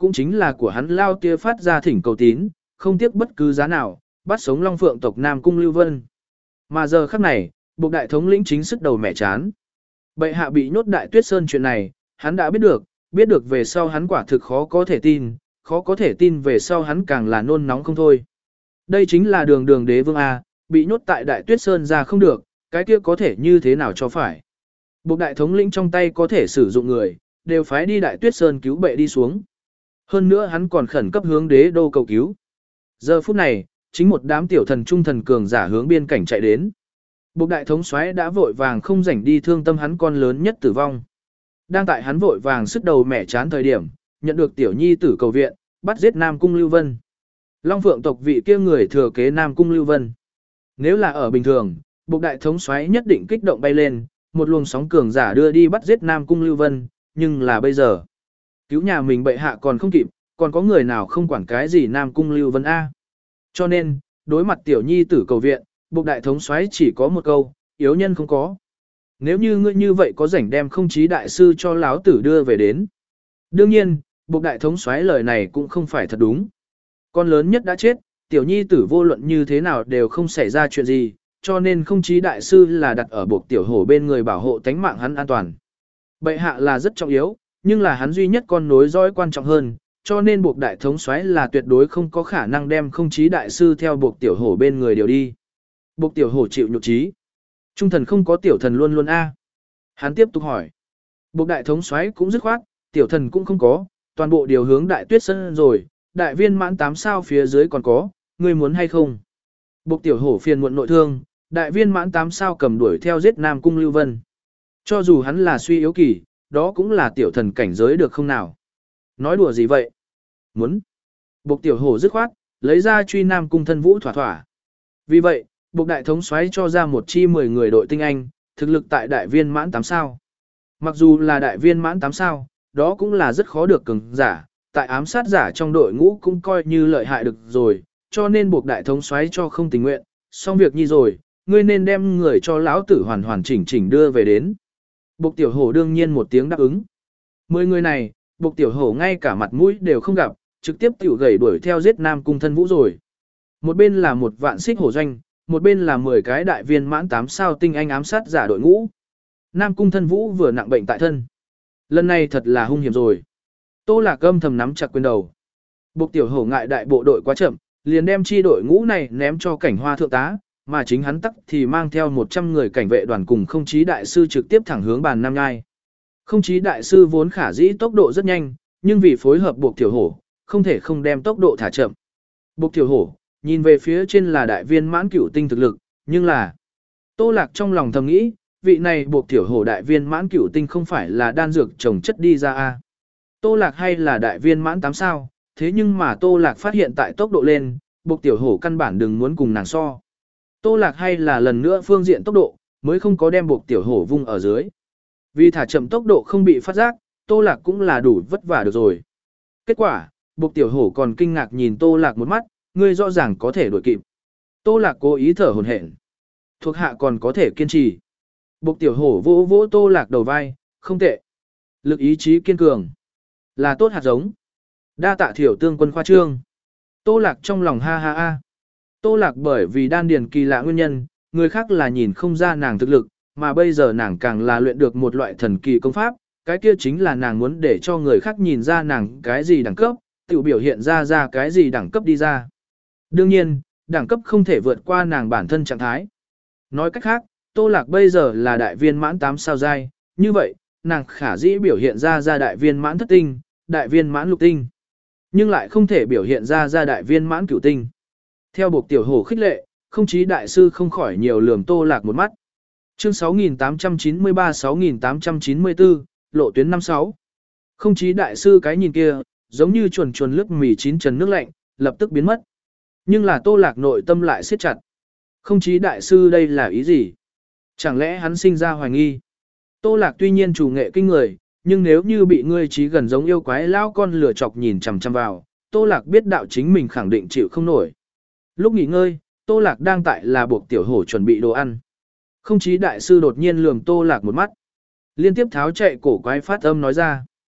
cũng chính là của hắn lao tia phát ra thỉnh cầu tín, không tiếc bất cứ giá nào, bắt sống Long Phượng tộc Nam Cung Lưu Vân. Mà giờ khắc này, buộc đại thống lĩnh chính sức đầu mẹ chán. Bệ hạ bị nhốt Đại Tuyết Sơn chuyện này, hắn đã biết được, biết được về sau hắn quả thực khó có thể tin, khó có thể tin về sau hắn càng là nôn nóng không thôi. Đây chính là đường đường đế vương A, bị nhốt tại Đại Tuyết Sơn ra không được, cái kia có thể như thế nào cho phải. Buộc đại thống lĩnh trong tay có thể sử dụng người, đều phái đi Đại Tuyết Sơn cứu bệ đi xuống. Hơn nữa hắn còn khẩn cấp hướng đế đô cầu cứu. Giờ phút này, chính một đám tiểu thần trung thần cường giả hướng biên cảnh chạy đến. Buộc đại thống soái đã vội vàng không rảnh đi thương tâm hắn con lớn nhất tử vong. Đang tại hắn vội vàng sức đầu mẻ chán thời điểm, nhận được tiểu nhi tử cầu viện, bắt giết Nam Cung Lưu Vân. Long Phượng tộc vị kia người thừa kế Nam Cung Lưu Vân. Nếu là ở bình thường, buộc đại thống soái nhất định kích động bay lên, một luồng sóng cường giả đưa đi bắt giết Nam Cung Lưu Vân, nhưng là bây giờ, cứu nhà mình bệ hạ còn không kịp, còn có người nào không quản cái gì Nam Cung Lưu Vân A. Cho nên, đối mặt tiểu nhi tử cầu viện, buộc đại thống soái chỉ có một câu, yếu nhân không có. Nếu như ngươi như vậy có rảnh đem không chí đại sư cho láo tử đưa về đến. Đương nhiên, buộc đại thống soái lời này cũng không phải thật đúng. Con lớn nhất đã chết, tiểu nhi tử vô luận như thế nào đều không xảy ra chuyện gì, cho nên không chí đại sư là đặt ở buộc tiểu hổ bên người bảo hộ tánh mạng hắn an toàn. Bệ hạ là rất trọng yếu, nhưng là hắn duy nhất con nối dõi quan trọng hơn, cho nên buộc đại thống soái là tuyệt đối không có khả năng đem không chí đại sư theo buộc tiểu hổ bên người điều đi. Buộc tiểu hổ chịu nhục trí. Trung thần không có tiểu thần luôn luôn a. Hắn tiếp tục hỏi. Buộc đại thống soái cũng dứt khoát, tiểu thần cũng không có, toàn bộ điều hướng Đại Tuyết Sơn rồi, đại viên mãn tám sao phía dưới còn có, ngươi muốn hay không? Buộc tiểu hổ phiền muộn nội thương, đại viên mãn tám sao cầm đuổi theo giết Nam Cung Lưu Vân. Cho dù hắn là suy yếu kỳ, đó cũng là tiểu thần cảnh giới được không nào? Nói đùa gì vậy? Muốn. Buộc tiểu hổ dứt khoát, lấy ra truy Nam Cung thân vũ thỏa thỏa. Vì vậy, buộc đại thống soái cho ra một chi mười người đội tinh anh, thực lực tại đại viên mãn tám sao. Mặc dù là đại viên mãn tám sao, đó cũng là rất khó được cường giả, tại ám sát giả trong đội ngũ cũng coi như lợi hại được rồi, cho nên buộc đại thống soái cho không tình nguyện, xong việc nhi rồi, ngươi nên đem người cho lão tử hoàn hoàn chỉnh chỉnh đưa về đến. Buộc tiểu hổ đương nhiên một tiếng đáp ứng. Mười người này, buộc tiểu hổ ngay cả mặt mũi đều không gặp, trực tiếp tiểu gầy đuổi theo giết Nam Cung thân vũ rồi. Một bên là một vạn xích hổ doanh, một bên là mười cái đại viên mãn tám sao tinh anh ám sát giả đội ngũ. Nam Cung thân vũ vừa nặng bệnh tại thân. Lần này thật là hung hiểm rồi. Tô Lạc âm thầm nắm chặt quyền đầu. Buộc tiểu hổ ngại đại bộ đội quá chậm, liền đem chi đội ngũ này ném cho cảnh hoa thượng tá, mà chính hắn tắc thì mang theo một trăm người cảnh vệ đoàn cùng không chí đại sư trực tiếp thẳng hướng bàn Nam Nhai. Không chí đại sư vốn khả dĩ tốc độ rất nhanh, nhưng vì phối hợp buộc tiểu hổ, không thể không đem tốc độ thả chậm. Buộc tiểu hổ, nhìn về phía trên là đại viên mãn cửu tinh thực lực, nhưng là Tô Lạc trong lòng thầm nghĩ, vị này buộc tiểu hổ đại viên mãn cửu tinh không phải là đan dược trồng chất đi ra a. Tô Lạc hay là đại viên mãn tám sao, thế nhưng mà Tô Lạc phát hiện tại tốc độ lên, buộc tiểu hổ căn bản đừng muốn cùng nàng so. Tô Lạc hay là lần nữa phương diện tốc độ, mới không có đem buộc tiểu hổ vung ở dưới. Vì thả chậm tốc độ không bị phát giác, Tô Lạc cũng là đủ vất vả được rồi. Kết quả, buộc tiểu hổ còn kinh ngạc nhìn Tô Lạc một mắt, ngươi rõ ràng có thể đuổi kịp. Tô Lạc cố ý thở hổn hển. Thuộc hạ còn có thể kiên trì. Buộc tiểu hổ vỗ vỗ Tô Lạc đầu vai, không tệ. Lực ý chí kiên cường. Là tốt hạt giống. Đa tạ thiểu tương quân khoa trương. Tô Lạc trong lòng ha ha ha. Tô Lạc bởi vì đan điền kỳ lạ nguyên nhân, người khác là nhìn không ra nàng thực lực, mà bây giờ nàng càng là luyện được một loại thần kỳ công pháp, cái kia chính là nàng muốn để cho người khác nhìn ra nàng cái gì đẳng cấp, tự biểu hiện ra ra cái gì đẳng cấp đi ra. Đương nhiên, đẳng cấp không thể vượt qua nàng bản thân trạng thái. Nói cách khác, Tô Lạc bây giờ là đại viên mãn tám sao giai, như vậy, nàng khả dĩ biểu hiện ra ra đại viên mãn thất tinh, đại viên mãn lục tinh, nhưng lại không thể biểu hiện ra ra đại viên mãn cửu tinh. Theo buộc tiểu hổ khích lệ, không chí đại sư không khỏi nhiều lườm Tô Lạc một mắt. Chương sáu nghìn tám trăm chín mươi ba sáu nghìn tám trăm chín mươi tư, lộ tuyến năm sáu. Không chí đại sư cái nhìn kia, giống như chuồn chuồn lướt mì chín trần nước lạnh, lập tức biến mất. Nhưng là Tô Lạc nội tâm lại siết chặt. Không chí đại sư đây là ý gì? Chẳng lẽ hắn sinh ra hoài nghi? Tô Lạc tuy nhiên chủ nghệ kinh người, nhưng nếu như bị ngươi trí gần giống yêu quái lao con lửa chọc nhìn chằm chằm vào, Tô Lạc biết đạo chính mình khẳng định chịu không nổi. Lúc nghỉ ngơi, Tô Lạc đang tại là buộc tiểu hổ chuẩn bị đồ ăn. Không chí đại sư đột nhiên lườm Tô Lạc một mắt. Liên tiếp tháo chạy cổ quái phát âm nói ra.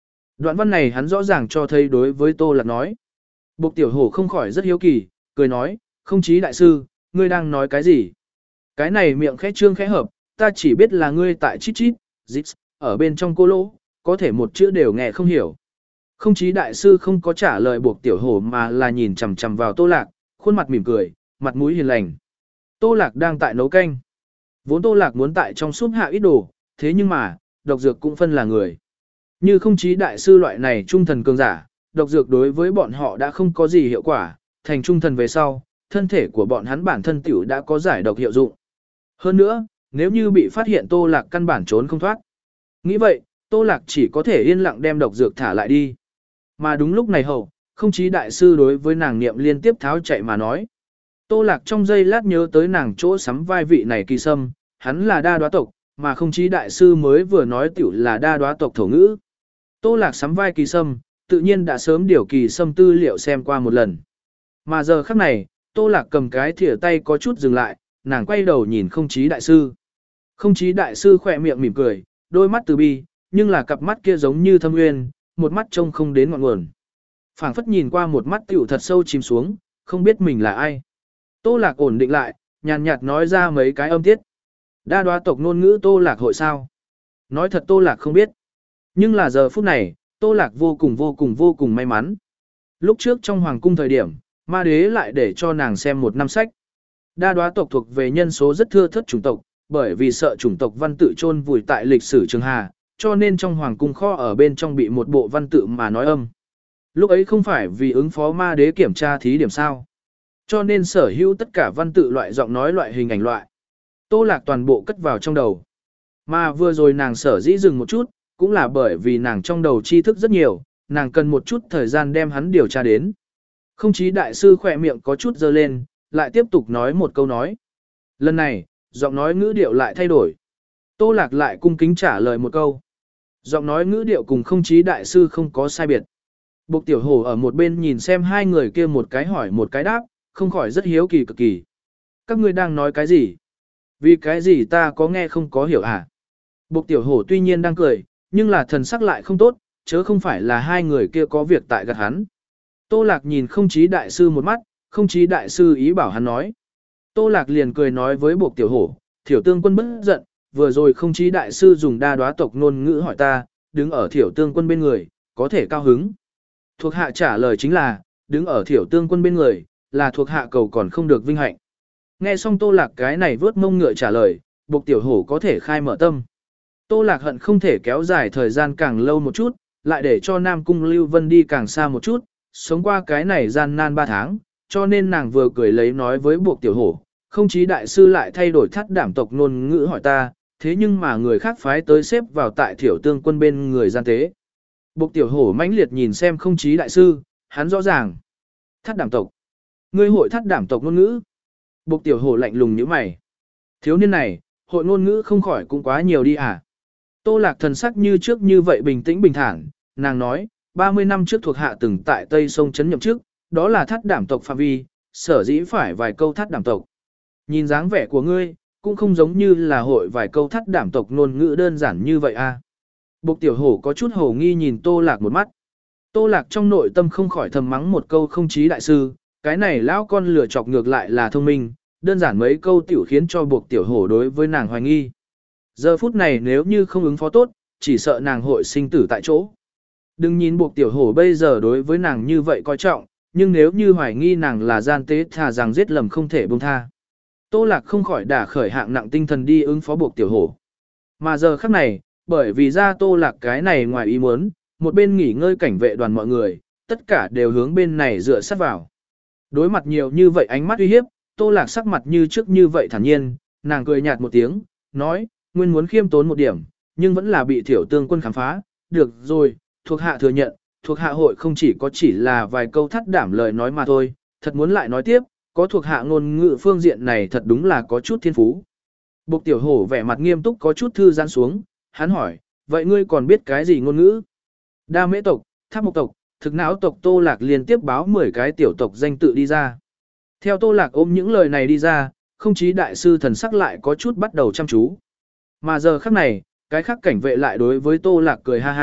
Đoạn văn này hắn rõ ràng cho thấy đối với Tô Lạc nói. Bộc tiểu hổ không khỏi rất hiếu kỳ, cười nói, không chí đại sư, ngươi đang nói cái gì? Cái này miệng khẽ trương khẽ hợp, ta chỉ biết là ngươi tại chít chít, dít, ở bên trong cô lỗ, có thể một chữ đều nghe không hiểu. Không chí đại sư không có trả lời buộc tiểu hổ mà là nhìn chằm chằm vào Tô Lạc, khuôn mặt mỉm cười, mặt mũi hiền lành. Tô Lạc đang tại nấu canh. Vốn Tô Lạc muốn tại trong súp hạ ít đồ, thế nhưng mà, độc dược cũng phân là người. Như không chí đại sư loại này trung thần cường giả, độc dược đối với bọn họ đã không có gì hiệu quả, thành trung thần về sau, thân thể của bọn hắn bản thân tiểu đã có giải độc hiệu dụng. Hơn nữa, nếu như bị phát hiện Tô Lạc căn bản trốn không thoát. Nghĩ vậy, Tô Lạc chỉ có thể yên lặng đem độc dược thả lại đi. Mà đúng lúc này hậu, không chí đại sư đối với nàng niệm liên tiếp tháo chạy mà nói. Tô Lạc trong giây lát nhớ tới nàng chỗ sắm vai vị này kỳ sâm, hắn là đa đoá tộc, mà không chí đại sư mới vừa nói tiểu là đa đoá tộc thổ ngữ. Tô Lạc sắm vai kỳ sâm, tự nhiên đã sớm điều kỳ sâm tư liệu xem qua một lần. Mà giờ khắc này, Tô Lạc cầm cái thìa tay có chút dừng lại, nàng quay đầu nhìn không chí đại sư. Không chí đại sư khỏe miệng mỉm cười, đôi mắt từ bi, nhưng là cặp mắt kia giống như thâm nguyên, một mắt trông không đến ngọn nguồn. Phảng phất nhìn qua một mắt tiểu thật sâu chìm xuống, không biết mình là ai. Tô Lạc ổn định lại, nhàn nhạt nói ra mấy cái âm tiết. Đa đoá tộc ngôn ngữ Tô Lạc hội sao? Nói thật Tô Lạc không biết. Nhưng là giờ phút này, Tô Lạc vô cùng vô cùng vô cùng may mắn. Lúc trước trong hoàng cung thời điểm, ma đế lại để cho nàng xem một năm sách. Đa đoá tộc thuộc về nhân số rất thưa thớt chủng tộc, bởi vì sợ chủng tộc văn tự chôn vùi tại lịch sử Trường Hà, cho nên trong hoàng cung kho ở bên trong bị một bộ văn tự mà nói âm. Lúc ấy không phải vì ứng phó ma đế kiểm tra thí điểm sao. Cho nên sở hữu tất cả văn tự loại giọng nói loại hình ảnh loại. Tô Lạc toàn bộ cất vào trong đầu. Mà vừa rồi nàng sở dĩ dừng một chút, cũng là bởi vì nàng trong đầu tri thức rất nhiều, nàng cần một chút thời gian đem hắn điều tra đến. Không chí đại sư khỏe miệng có chút dơ lên, lại tiếp tục nói một câu nói. Lần này, giọng nói ngữ điệu lại thay đổi. Tô Lạc lại cung kính trả lời một câu. Giọng nói ngữ điệu cùng không chí đại sư không có sai biệt. Bộc tiểu hổ ở một bên nhìn xem hai người kia một cái hỏi một cái đáp, không khỏi rất hiếu kỳ cực kỳ. Các ngươi đang nói cái gì? Vì cái gì ta có nghe không có hiểu à? Bộc tiểu hổ tuy nhiên đang cười, nhưng là thần sắc lại không tốt, chớ không phải là hai người kia có việc tại gạt hắn. Tô Lạc nhìn không chí đại sư một mắt, không chí đại sư ý bảo hắn nói. Tô Lạc liền cười nói với Bộc tiểu hổ, Thiểu Tương Quân bất giận, vừa rồi không chí đại sư dùng đa đoá tộc ngôn ngữ hỏi ta, đứng ở Thiểu Tương Quân bên người, có thể cao hứng. Thuộc hạ trả lời chính là, đứng ở Thiểu Tương Quân bên người, là thuộc hạ cầu còn không được vinh hạnh. Nghe xong Tô Lạc cái này vớt mông ngựa trả lời, Bộc tiểu hổ có thể khai mở tâm. Tô Lạc hận không thể kéo dài thời gian càng lâu một chút, lại để cho Nam Cung Lưu Vân đi càng xa một chút, sống qua cái này gian nan ba tháng, cho nên nàng vừa cười lấy nói với Bộc tiểu hổ, không chí đại sư lại thay đổi thắt đảm tộc ngôn ngữ hỏi ta, thế nhưng mà người khác phái tới xếp vào tại Thiểu Tương Quân bên người gian tế. Bộc tiểu hổ mãnh liệt nhìn xem không chí đại sư, hắn rõ ràng. Thắt đảm tộc. Ngươi hội thắt đảm tộc ngôn ngữ. Bộc tiểu hổ lạnh lùng như mày. Thiếu niên này, hội ngôn ngữ không khỏi cũng quá nhiều đi à. Tô Lạc thần sắc như trước như vậy bình tĩnh bình thản, nàng nói, ba mươi năm trước thuộc hạ từng tại Tây Sông Trấn nhậm chức, đó là thắt đảm tộc phạm vi, sở dĩ phải vài câu thắt đảm tộc. Nhìn dáng vẻ của ngươi, cũng không giống như là hội vài câu thắt đảm tộc ngôn ngữ đơn giản như vậy a. À. Bộc tiểu hổ có chút hổ nghi nhìn Tô Lạc một mắt. Tô Lạc trong nội tâm không khỏi thầm mắng một câu không chí đại sư, cái này lão con lừa chọc ngược lại là thông minh, đơn giản mấy câu tiểu khiến cho Bộc tiểu hổ đối với nàng hoài nghi. Giờ phút này nếu như không ứng phó tốt, chỉ sợ nàng hội sinh tử tại chỗ. Đừng nhìn Bộc tiểu hổ bây giờ đối với nàng như vậy coi trọng, nhưng nếu như hoài nghi nàng là gian tế thà rằng giết lầm không thể buông tha. Tô Lạc không khỏi đả khởi hạng nặng tinh thần đi ứng phó Bộc tiểu hổ. Mà giờ khắc này, bởi vì ra Tô Lạc cái này ngoài ý muốn, một bên nghỉ ngơi cảnh vệ đoàn mọi người, tất cả đều hướng bên này dựa sát vào. Đối mặt nhiều như vậy ánh mắt uy hiếp, Tô Lạc sắc mặt như trước như vậy thản nhiên, nàng cười nhạt một tiếng, nói, nguyên muốn khiêm tốn một điểm, nhưng vẫn là bị Thiểu Tương Quân khám phá, được rồi, thuộc hạ thừa nhận, thuộc hạ hội không chỉ có chỉ là vài câu thắt đảm lời nói mà thôi, thật muốn lại nói tiếp, có thuộc hạ ngôn ngữ phương diện này thật đúng là có chút thiên phú. Bộc tiểu hổ vẻ mặt nghiêm túc có chút thư giãn xuống, hắn hỏi, vậy ngươi còn biết cái gì ngôn ngữ? Đa mễ tộc, tháp mộc tộc, thực não tộc. Tô Lạc liên tiếp báo mười cái tiểu tộc danh tự đi ra. Theo Tô Lạc ôm những lời này đi ra, không chí đại sư thần sắc lại có chút bắt đầu chăm chú. Mà giờ khắc này, cái khác cảnh vệ lại đối với Tô Lạc cười ha ha,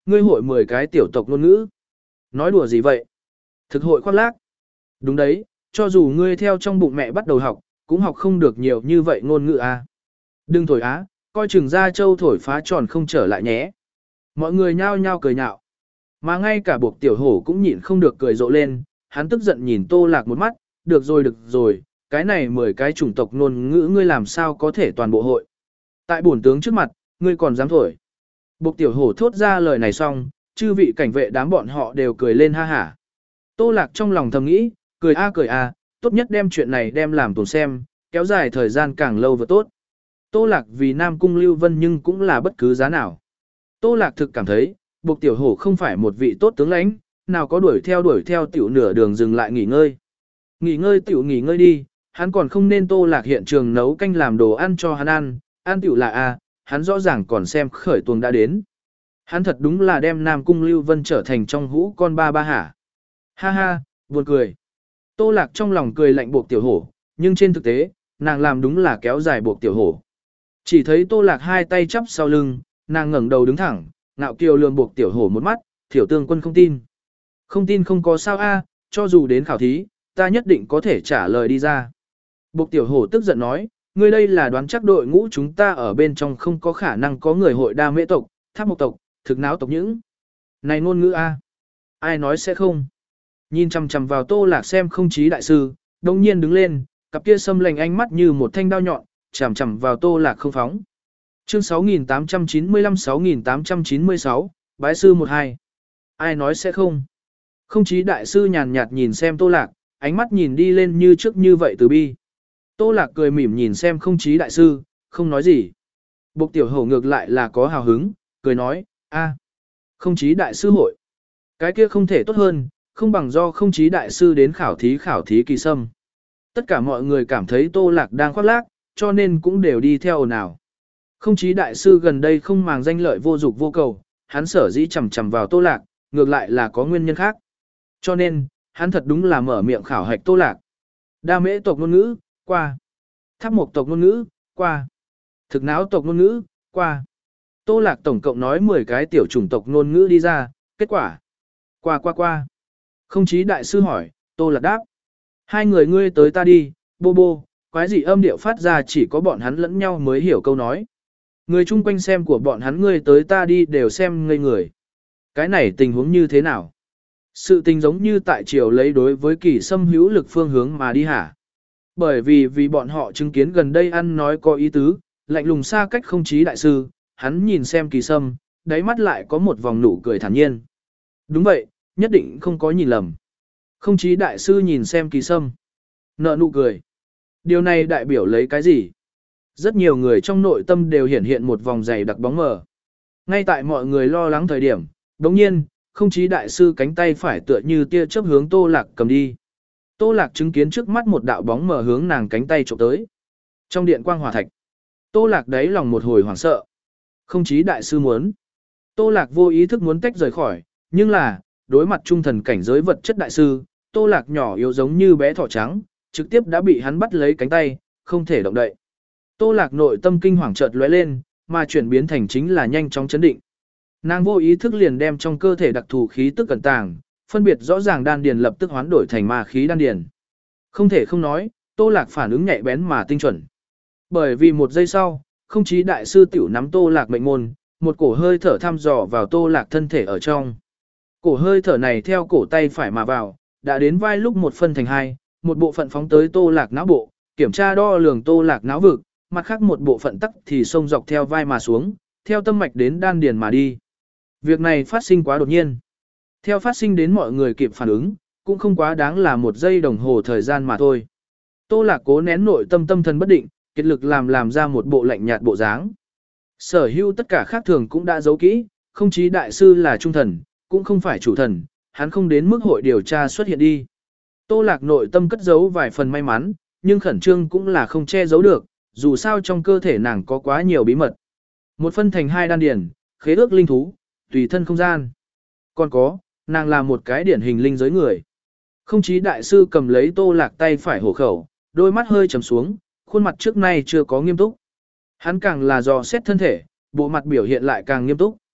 ngươi hội mười cái tiểu tộc ngôn ngữ. Nói đùa gì vậy? Thực hội khoác lác. Đúng đấy, cho dù ngươi theo trong bụng mẹ bắt đầu học, cũng học không được nhiều như vậy ngôn ngữ à. Đừng thổi á, coi chừng ra châu thổi phá tròn không trở lại nhé. Mọi người nhao nhao cười nhạo. Mà ngay cả buộc tiểu hổ cũng nhịn không được cười rộ lên, hắn tức giận nhìn Tô Lạc một mắt, được rồi được rồi, cái này mười cái chủng tộc ngôn ngữ ngươi làm sao có thể toàn bộ hội. Tại bổn tướng trước mặt, ngươi còn dám thổi. Buộc tiểu hổ thốt ra lời này xong, chư vị cảnh vệ đám bọn họ đều cười lên ha hả. Tô Lạc trong lòng thầm nghĩ, cười a cười a, tốt nhất đem chuyện này đem làm tồn xem, kéo dài thời gian càng lâu vừa tốt. Tô Lạc vì Nam Cung Lưu Vân nhưng cũng là bất cứ giá nào. Tô Lạc thực cảm thấy, buộc tiểu hổ không phải một vị tốt tướng lãnh, nào có đuổi theo đuổi theo tiểu nửa đường dừng lại nghỉ ngơi. Nghỉ ngơi tiểu nghỉ ngơi đi, hắn còn không nên Tô Lạc hiện trường nấu canh làm đồ ăn cho hắn ăn, ăn tiểu là a, hắn rõ ràng còn xem khởi tuồng đã đến. Hắn thật đúng là đem Nam Cung Lưu Vân trở thành trong hũ con ba ba hả. Ha ha, buồn cười. Tô Lạc trong lòng cười lạnh buộc tiểu hổ, nhưng trên thực tế, nàng làm đúng là kéo dài buộc tiểu hổ. Chỉ thấy Tô Lạc hai tay chắp sau lưng, nàng ngẩng đầu đứng thẳng, ngạo kiều lườm buộc tiểu hổ một mắt, Thiểu Tương Quân không tin. Không tin không có sao a, cho dù đến khảo thí, ta nhất định có thể trả lời đi ra. Buộc tiểu hổ tức giận nói, ngươi đây là đoán chắc đội ngũ chúng ta ở bên trong không có khả năng có người hội đa mễ tộc, tháp mộc tộc, thực náo tộc những. Này ngôn ngữ a, ai nói sẽ không. Nhìn chằm chằm vào Tô Lạc xem không chí đại sư, đông nhiên đứng lên, cặp kia xâm lành ánh mắt như một thanh đao nhọn, chằm chằm vào Tô Lạc không phóng. Chương sáu nghìn tám trăm chín mươi lăm sáu nghìn tám trăm chín mươi sáu, Bái sư một hai. Ai nói sẽ không? Không chí đại sư nhàn nhạt nhìn xem Tô Lạc, ánh mắt nhìn đi lên như trước như vậy từ bi. Tô Lạc cười mỉm nhìn xem không chí đại sư, không nói gì. Bộc tiểu hổ ngược lại là có hào hứng, cười nói, a, không chí đại sư hội. Cái kia không thể tốt hơn, không bằng do không chí đại sư đến khảo thí khảo thí kỳ sâm. Tất cả mọi người cảm thấy Tô Lạc đang khoác lác, cho nên cũng đều đi theo ồn ào. Không chí đại sư gần đây không màng danh lợi vô dục vô cầu, hắn sở dĩ chầm chầm vào Tô Lạc, ngược lại là có nguyên nhân khác. Cho nên, hắn thật đúng là mở miệng khảo hạch Tô Lạc. Đa mễ tộc ngôn ngữ, qua. Tháp mộc tộc ngôn ngữ, qua. Thực náo tộc ngôn ngữ, qua. Tô Lạc tổng cộng nói mười cái tiểu chủng tộc ngôn ngữ đi ra, kết quả. Qua qua qua. Không chí đại sư hỏi, Tô Lạc đáp. Hai người ngươi tới ta đi, bô bô, quái gì âm điệu phát ra chỉ có bọn hắn lẫn nhau mới hiểu câu nói. Người chung quanh xem của bọn hắn ngươi tới ta đi đều xem ngây người. Cái này tình huống như thế nào? Sự tình giống như tại triều lấy đối với kỳ xâm hữu lực phương hướng mà đi hả? Bởi vì vì bọn họ chứng kiến gần đây ăn nói có ý tứ, lạnh lùng xa cách không chí đại sư, hắn nhìn xem kỳ sâm, đáy mắt lại có một vòng nụ cười thản nhiên. Đúng vậy, nhất định không có nhìn lầm. Không chí đại sư nhìn xem kỳ sâm, nợ nụ cười. Điều này đại biểu lấy cái gì? Rất nhiều người trong nội tâm đều hiển hiện một vòng dày đặc bóng mờ. Ngay tại mọi người lo lắng thời điểm, đồng nhiên, không chí đại sư cánh tay phải tựa như tia chớp hướng Tô Lạc cầm đi. Tô Lạc chứng kiến trước mắt một đạo bóng mờ hướng nàng cánh tay chụp tới. Trong điện quang hỏa thạch, Tô Lạc đáy lòng một hồi hoảng sợ. Không chí đại sư muốn. Tô Lạc vô ý thức muốn tách rời khỏi, nhưng là, đối mặt trung thần cảnh giới vật chất đại sư, Tô Lạc nhỏ yếu giống như bé thỏ trắng, trực tiếp đã bị hắn bắt lấy cánh tay, không thể động đậy. Tô Lạc nội tâm kinh hoàng chợt lóe lên, mà chuyển biến thành chính là nhanh chóng chấn định. Nàng vô ý thức liền đem trong cơ thể đặc thù khí tức cẩn tàng, phân biệt rõ ràng đan điền lập tức hoán đổi thành ma khí đan điền. Không thể không nói, Tô Lạc phản ứng nhạy bén mà tinh chuẩn. Bởi vì một giây sau, không chí đại sư tiểu nắm Tô Lạc mệnh môn, một cổ hơi thở thăm dò vào Tô Lạc thân thể ở trong. Cổ hơi thở này theo cổ tay phải mà vào, đã đến vai lúc một phân thành hai, một bộ phận phóng tới Tô Lạc não bộ, kiểm tra đo lường Tô Lạc não vực, mặt khác một bộ phận tắc thì xông dọc theo vai mà xuống, theo tâm mạch đến đan điền mà đi. Việc này phát sinh quá đột nhiên. Theo phát sinh đến mọi người kịp phản ứng, cũng không quá đáng là một giây đồng hồ thời gian mà thôi. Tô Lạc cố nén nội tâm tâm thần bất định, kết lực làm làm ra một bộ lạnh nhạt bộ dáng. Sở hữu tất cả khác thường cũng đã giấu kỹ, không chí đại sư là trung thần, cũng không phải chủ thần, hắn không đến mức hội điều tra xuất hiện đi. Tô Lạc nội tâm cất giấu vài phần may mắn, nhưng khẩn trương cũng là không che giấu được, dù sao trong cơ thể nàng có quá nhiều bí mật. Một phân thành hai đan điển, khế ước linh thú, tùy thân không gian. Còn có, nàng là một cái điển hình linh giới người. Không chí đại sư cầm lấy Tô Lạc tay phải hổ khẩu, đôi mắt hơi trầm xuống, khuôn mặt trước nay chưa có nghiêm túc. Hắn càng là dò xét thân thể, bộ mặt biểu hiện lại càng nghiêm túc.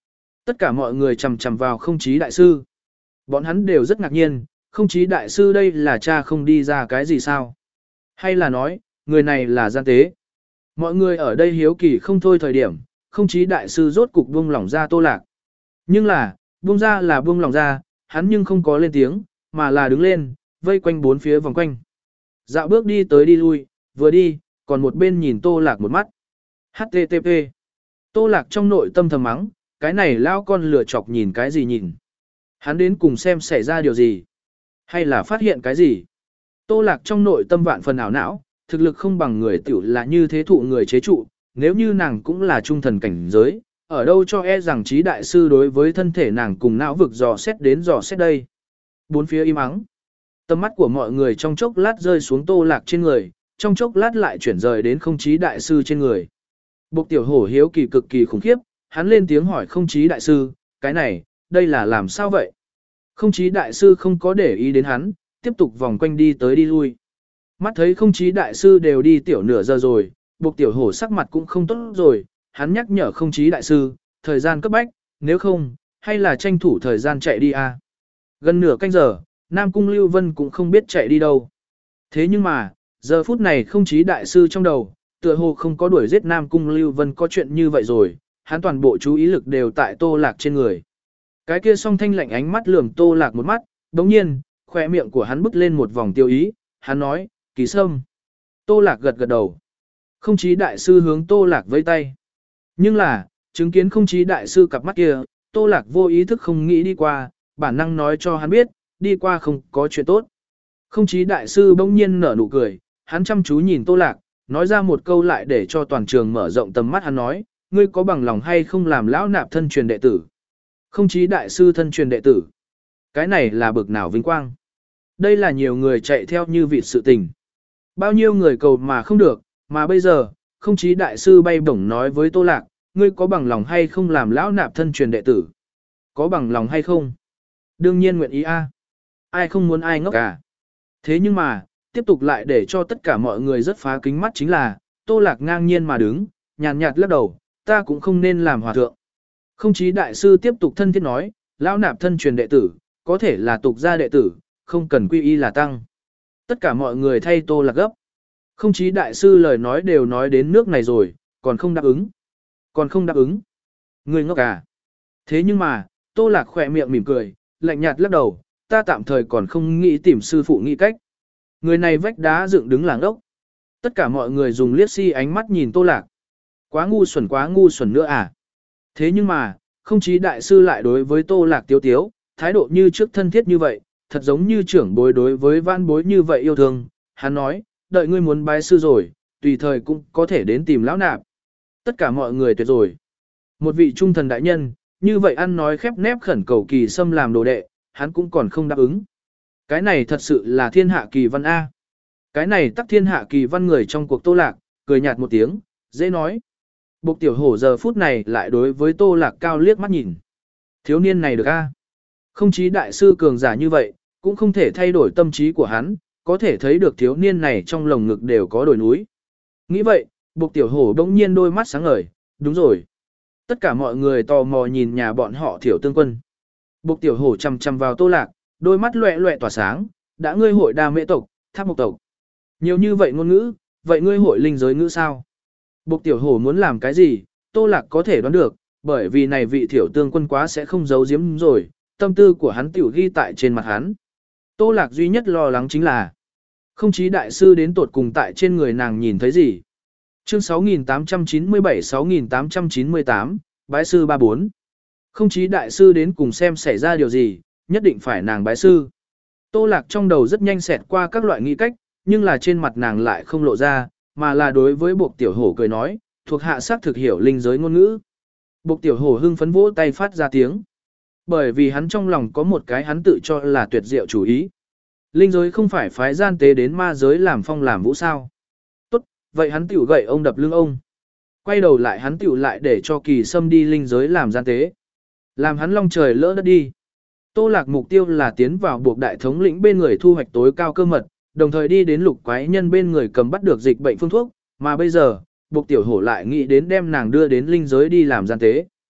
Tất cả mọi người chầm chầm vào không chí đại sư. Bọn hắn đều rất ngạc nhiên, không chí đại sư đây là cha không đi ra cái gì sao? Hay là nói, người này là gian tế? Mọi người ở đây hiếu kỳ không thôi thời điểm, không chí đại sư rốt cục buông lỏng ra Tô Lạc. Nhưng là, buông ra là buông lỏng ra, hắn nhưng không có lên tiếng, mà là đứng lên, vây quanh bốn phía vòng quanh. Dạo bước đi tới đi lui, vừa đi, còn một bên nhìn Tô Lạc một mắt. hát tê tê pê. Tô Lạc trong nội tâm thầm mắng, cái này lao con lừa chọc nhìn cái gì nhìn. Hắn đến cùng xem xảy ra điều gì. Hay là phát hiện cái gì. Tô Lạc trong nội tâm vạn phần ảo não, thực lực không bằng người tiểu là như thế thụ người chế trụ, nếu như nàng cũng là trung thần cảnh giới, ở đâu cho e rằng trí đại sư đối với thân thể nàng cùng não vực dò xét đến dò xét đây. Bốn phía im ắng. Tầm mắt của mọi người trong chốc lát rơi xuống Tô Lạc trên người, trong chốc lát lại chuyển rời đến không chí đại sư trên người. Bộc tiểu hổ hiếu kỳ cực kỳ khủng khiếp, hắn lên tiếng hỏi không chí đại sư, cái này, đây là làm sao vậy? Không chí đại sư không có để ý đến hắn, tiếp tục vòng quanh đi tới đi lui. Mắt thấy không chí đại sư đều đi tiểu nửa giờ rồi, bộc tiểu hổ sắc mặt cũng không tốt rồi, hắn nhắc nhở không chí đại sư, thời gian cấp bách, nếu không, hay là tranh thủ thời gian chạy đi à. Gần nửa canh giờ, Nam Cung Lưu Vân cũng không biết chạy đi đâu. Thế nhưng mà, giờ phút này không chí đại sư trong đầu, tựa hồ không có đuổi giết Nam Cung Lưu Vân có chuyện như vậy rồi, hắn toàn bộ chú ý lực đều tại Tô Lạc trên người. Cái kia song thanh lạnh ánh mắt lườm Tô Lạc một mắt, đồng nhiên, khỏe miệng của hắn bứt lên một vòng tiêu ý, hắn nói, Kỳ Sâm. Tô Lạc gật gật đầu. Không chí đại sư hướng Tô Lạc vẫy tay. Nhưng là, chứng kiến không chí đại sư cặp mắt kia, Tô Lạc vô ý thức không nghĩ đi qua, bản năng nói cho hắn biết, đi qua không có chuyện tốt. Không chí đại sư bỗng nhiên nở nụ cười, hắn chăm chú nhìn Tô Lạc, nói ra một câu lại để cho toàn trường mở rộng tầm mắt hắn nói, ngươi có bằng lòng hay không làm lão nạp thân truyền đệ tử? Không chí đại sư thân truyền đệ tử. Cái này là bực nào vinh quang. Đây là nhiều người chạy theo như vị sự tình. Bao nhiêu người cầu mà không được, mà bây giờ, không chí đại sư bay bổng nói với Tô Lạc, ngươi có bằng lòng hay không làm lão nạp thân truyền đệ tử? Có bằng lòng hay không? Đương nhiên nguyện ý a. Ai không muốn ai ngốc cả. Thế nhưng mà, tiếp tục lại để cho tất cả mọi người rất phá kính mắt chính là, Tô Lạc ngang nhiên mà đứng, nhàn nhạt lắc đầu, ta cũng không nên làm hòa thượng. Không chí đại sư tiếp tục thân thiết nói, lão nạp thân truyền đệ tử, có thể là tục gia đệ tử, không cần quy y là tăng. Tất cả mọi người thay Tô Lạc gấp. Không chí đại sư lời nói đều nói đến nước này rồi, còn không đáp ứng. Còn không đáp ứng. Người ngốc à. Thế nhưng mà, Tô Lạc khỏe miệng mỉm cười, lạnh nhạt lắc đầu, ta tạm thời còn không nghĩ tìm sư phụ nghĩ cách. Người này vách đá dựng đứng làng ốc. Tất cả mọi người dùng liếc si ánh mắt nhìn Tô Lạc. Quá ngu xuẩn quá ngu xuẩn nữa à. Thế nhưng mà, không chí đại sư lại đối với Tô Lạc tiếu tiếu, thái độ như trước thân thiết như vậy, thật giống như trưởng bối đối với vãn bối như vậy yêu thương. Hắn nói, đợi ngươi muốn bái sư rồi, tùy thời cũng có thể đến tìm lão nạp. Tất cả mọi người tuyệt rồi. Một vị trung thần đại nhân, như vậy ăn nói khép nép khẩn cầu Kỳ Sâm làm đồ đệ, hắn cũng còn không đáp ứng. Cái này thật sự là thiên hạ kỳ văn A. Cái này tắc thiên hạ kỳ văn người trong cuộc Tô Lạc, cười nhạt một tiếng, dễ nói. Bộc tiểu hổ giờ phút này lại đối với Tô Lạc cao liếc mắt nhìn. Thiếu niên này được A. Không chí đại sư cường giả như vậy, cũng không thể thay đổi tâm trí của hắn, có thể thấy được thiếu niên này trong lồng ngực đều có đồi núi. Nghĩ vậy, bộc tiểu hổ bỗng nhiên đôi mắt sáng ngời, đúng rồi. Tất cả mọi người tò mò nhìn nhà bọn họ Thiểu Tương Quân. Bộc tiểu hổ chằm chằm vào Tô Lạc, đôi mắt loẹ loẹ tỏa sáng, đã ngươi hội đa mễ tộc, tháp mộc tộc. Nhiều như vậy ngôn ngữ, vậy ngươi hội linh giới ngữ sao? Bộc tiểu hổ muốn làm cái gì, Tô Lạc có thể đoán được, bởi vì này vị Thiểu Tương Quân quá sẽ không giấu giếm rồi, tâm tư của hắn tiểu ghi tại trên mặt hắn. Tô Lạc duy nhất lo lắng chính là, không chí đại sư đến tột cùng tại trên người nàng nhìn thấy gì. Chương sáu nghìn tám trăm chín mươi bảy sáu nghìn tám trăm chín mươi tám, bái sư ba bốn. Không chí đại sư đến cùng xem xảy ra điều gì, nhất định phải nàng bái sư. Tô Lạc trong đầu rất nhanh xẹt qua các loại nghĩ cách, nhưng là trên mặt nàng lại không lộ ra, mà là đối với Bộc tiểu hổ cười nói, thuộc hạ xác thực hiểu linh giới ngôn ngữ. Bộc tiểu hổ hưng phấn vỗ tay phát ra tiếng. Bởi vì hắn trong lòng có một cái hắn tự cho là tuyệt diệu chủ ý. Linh giới không phải phái gian tế đến ma giới làm phong làm vũ sao. Tốt, vậy hắn tiểu gậy ông đập lưng ông. Quay đầu lại hắn tiểu lại để cho Kỳ Sâm đi linh giới làm gian tế. Làm hắn long trời lỡ đất đi. Tô Lạc mục tiêu là tiến vào buộc đại thống lĩnh bên người thu hoạch tối cao cơ mật, đồng thời đi đến lục quái nhân bên người cầm bắt được dịch bệnh phương thuốc, mà bây giờ, buộc tiểu hổ lại nghĩ đến đem nàng đưa đến linh giới đi làm gian tế.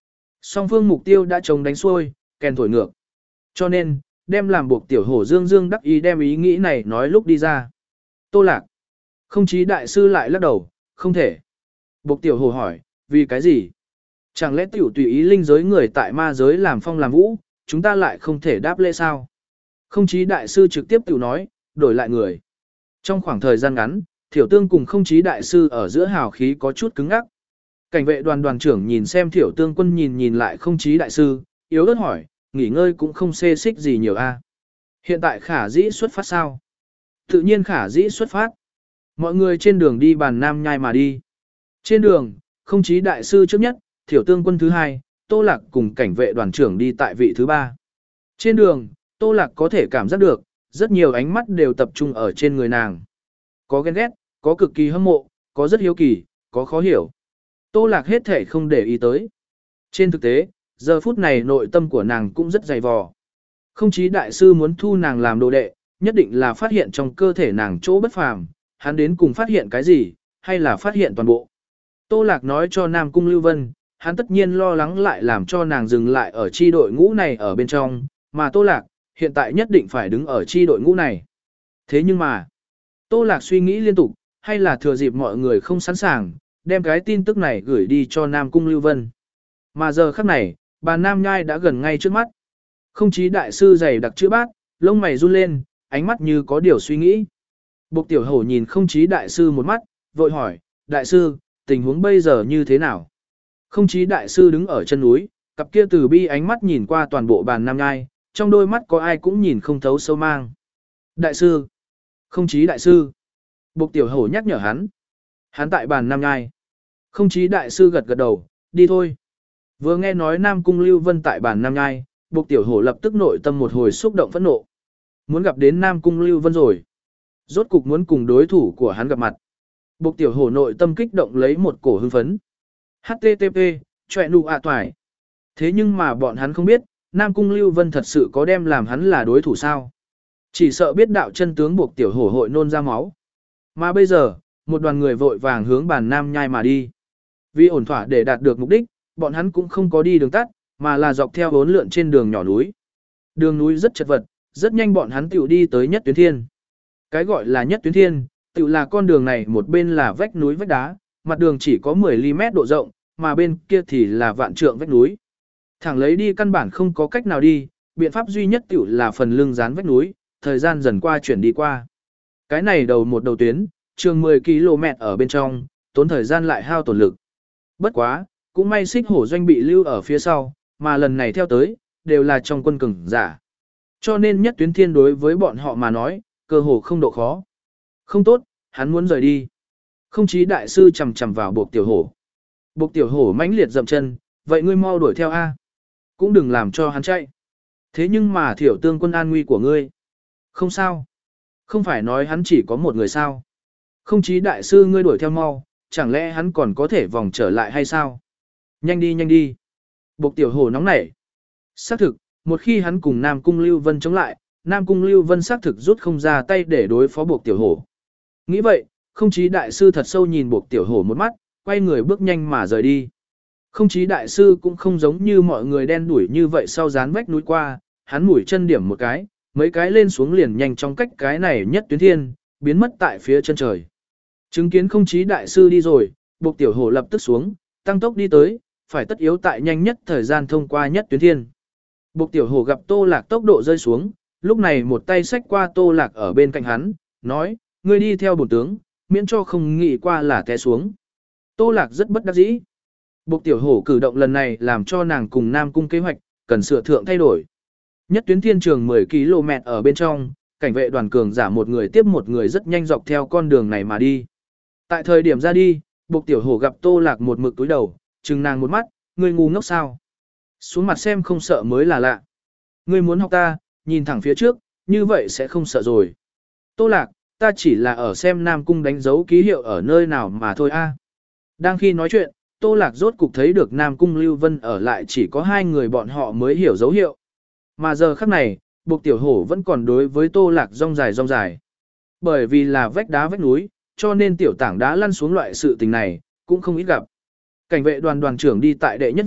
Song phương mục tiêu đã chống đánh xuôi, kèn thổi ngược. Cho nên, đem làm buộc tiểu hổ dương dương đắc ý đem ý nghĩ này nói lúc đi ra. Tô Lạc. Không chí đại sư lại lắc đầu, không thể. Buộc tiểu hổ hỏi, vì cái gì? Chẳng lẽ tiểu tùy ý linh giới người tại ma giới làm phong làm vũ, chúng ta lại không thể đáp lễ sao? Không chí đại sư trực tiếp tiểu nói, đổi lại người. Trong khoảng thời gian ngắn, Thiểu Tương cùng không chí đại sư ở giữa hào khí có chút cứng ngắc. Cảnh vệ đoàn đoàn trưởng nhìn xem Thiểu Tương quân nhìn nhìn lại không chí đại sư, yếu ớt hỏi, nghỉ ngơi cũng không xê xích gì nhiều a. Hiện tại khả dĩ xuất phát sao? Tự nhiên khả dĩ xuất phát. Mọi người trên đường đi bàn nam nhai mà đi. Trên đường, không chí đại sư trước nhất, Thiểu Tương quân thứ hai, Tô Lạc cùng cảnh vệ đoàn trưởng đi tại vị thứ ba. Trên đường, Tô Lạc có thể cảm giác được, rất nhiều ánh mắt đều tập trung ở trên người nàng. Có ghen ghét, có cực kỳ hâm mộ, có rất hiếu kỳ, có khó hiểu. Tô Lạc hết thể không để ý tới. Trên thực tế, giờ phút này nội tâm của nàng cũng rất dày vò. Không chí đại sư muốn thu nàng làm đồ đệ, nhất định là phát hiện trong cơ thể nàng chỗ bất phàm, hắn đến cùng phát hiện cái gì, hay là phát hiện toàn bộ. Tô Lạc nói cho Nam Cung Lưu Vân, hắn tất nhiên lo lắng lại làm cho nàng dừng lại ở chi đội ngũ này ở bên trong, mà Tô Lạc, hiện tại nhất định phải đứng ở chi đội ngũ này. Thế nhưng mà, Tô Lạc suy nghĩ liên tục, hay là thừa dịp mọi người không sẵn sàng, đem cái tin tức này gửi đi cho Nam Cung Lưu Vân. Mà giờ khắc này, bà Nam Nhai đã gần ngay trước mắt. Không chí đại sư dày đặc chữ bát, lông mày run lên, ánh mắt như có điều suy nghĩ. Bộc tiểu hổ nhìn không chí đại sư một mắt, vội hỏi, đại sư, tình huống bây giờ như thế nào? Không chí đại sư đứng ở chân núi, cặp kia từ bi ánh mắt nhìn qua toàn bộ bàn Nam Nhai, trong đôi mắt có ai cũng nhìn không thấu sâu mang. Đại sư, không chí đại sư. Bộc tiểu hổ nhắc nhở hắn. Hắn tại bàn Nam Nhai. Không chí đại sư gật gật đầu, đi thôi. Vừa nghe nói Nam Cung Lưu Vân tại bàn Nam Nhai, Bộc tiểu hổ lập tức nội tâm một hồi xúc động phẫn nộ. Muốn gặp đến Nam Cung Lưu Vân rồi. Rốt cục muốn cùng đối thủ của hắn gặp mặt. Bộc tiểu hổ nội tâm kích động lấy một cổ hưng phấn. hát tê tê pê, chọe nụ ạ toài. Thế nhưng mà bọn hắn không biết, Nam Cung Lưu Vân thật sự có đem làm hắn là đối thủ sao. Chỉ sợ biết đạo chân tướng Bộc tiểu hổ hội nôn ra máu. Mà bây giờ, một đoàn người vội vàng hướng bàn Nam Nhai mà đi. Vì ổn thỏa để đạt được mục đích, bọn hắn cũng không có đi đường tắt, mà là dọc theo bốn lượn trên đường nhỏ núi. Đường núi rất chật vật, rất nhanh bọn hắn tiểu đi tới nhất tuyến thiên. Cái gọi là nhất tuyến thiên, tiểu là con đường này một bên là vách núi vách đá, mặt đường chỉ có mười mi li mét độ rộng, mà bên kia thì là vạn trượng vách núi. Thẳng lấy đi căn bản không có cách nào đi, biện pháp duy nhất tiểu là phần lưng dán vách núi, thời gian dần qua chuyển đi qua. Cái này đầu một đầu tuyến, trường mười ki lô mét ở bên trong, tốn thời gian lại hao tổn lực. Bất quá, cũng may xích hổ doanh bị lưu ở phía sau, mà lần này theo tới, đều là trong quân cường giả. Cho nên nhất tuyến thiên đối với bọn họ mà nói, cơ hồ không độ khó. Không tốt, hắn muốn rời đi. Không chí đại sư chầm chầm vào Bộc tiểu hổ. Bộc tiểu hổ mãnh liệt dậm chân, vậy ngươi mau đuổi theo A. Cũng đừng làm cho hắn chạy. Thế nhưng mà Thiểu Tương quân an nguy của ngươi. Không sao. Không phải nói hắn chỉ có một người sao. Không chí đại sư ngươi đuổi theo mau, chẳng lẽ hắn còn có thể vòng trở lại hay sao? Nhanh đi nhanh đi. Bộc tiểu hổ nóng nảy. Xác thực, một khi hắn cùng Nam Cung Lưu Vân chống lại, Nam Cung Lưu Vân xác thực rút không ra tay để đối phó Bộc tiểu hổ. Nghĩ vậy, không chí đại sư thật sâu nhìn Bộc tiểu hổ một mắt, quay người bước nhanh mà rời đi. Không chí đại sư cũng không giống như mọi người đen đuổi như vậy sau dán vách núi qua, hắn mũi chân điểm một cái, mấy cái lên xuống liền nhanh trong cách cái này nhất tuyến thiên, biến mất tại phía chân trời. Chứng kiến không chí đại sư đi rồi, Bộc tiểu hổ lập tức xuống, tăng tốc đi tới, phải tất yếu tại nhanh nhất thời gian thông qua nhất tuyến thiên. Bộc tiểu hổ gặp Tô Lạc tốc độ rơi xuống, lúc này một tay xách qua Tô Lạc ở bên cạnh hắn, nói, ngươi đi theo bổn tướng, miễn cho không nghĩ qua là té xuống. Tô Lạc rất bất đắc dĩ. Bộc tiểu hổ cử động lần này làm cho nàng cùng Nam Cung kế hoạch, cần sửa thượng thay đổi. Nhất tuyến thiên trường mười ki lô mét ở bên trong, cảnh vệ đoàn cường giả một người tiếp một người rất nhanh dọc theo con đường này mà đi. Tại thời điểm ra đi, Bộc tiểu hổ gặp Tô Lạc một mực túi đầu, chừng nàng một mắt, ngươi ngu ngốc sao? Xuống mặt xem không sợ mới là lạ. Ngươi muốn học ta, nhìn thẳng phía trước, như vậy sẽ không sợ rồi. Tô Lạc, ta chỉ là ở xem Nam Cung đánh dấu ký hiệu ở nơi nào mà thôi a. Đang khi nói chuyện, Tô Lạc rốt cục thấy được Nam Cung Lưu Vân ở lại chỉ có hai người bọn họ mới hiểu dấu hiệu. Mà giờ khắc này, Bộc tiểu hổ vẫn còn đối với Tô Lạc rong dài rong dài. Bởi vì là vách đá vách núi, cho nên tiểu tảng đá lăn xuống loại sự tình này, cũng không ít gặp. Cảnh vệ đoàn đoàn trưởng đi tại đệ nhất vị,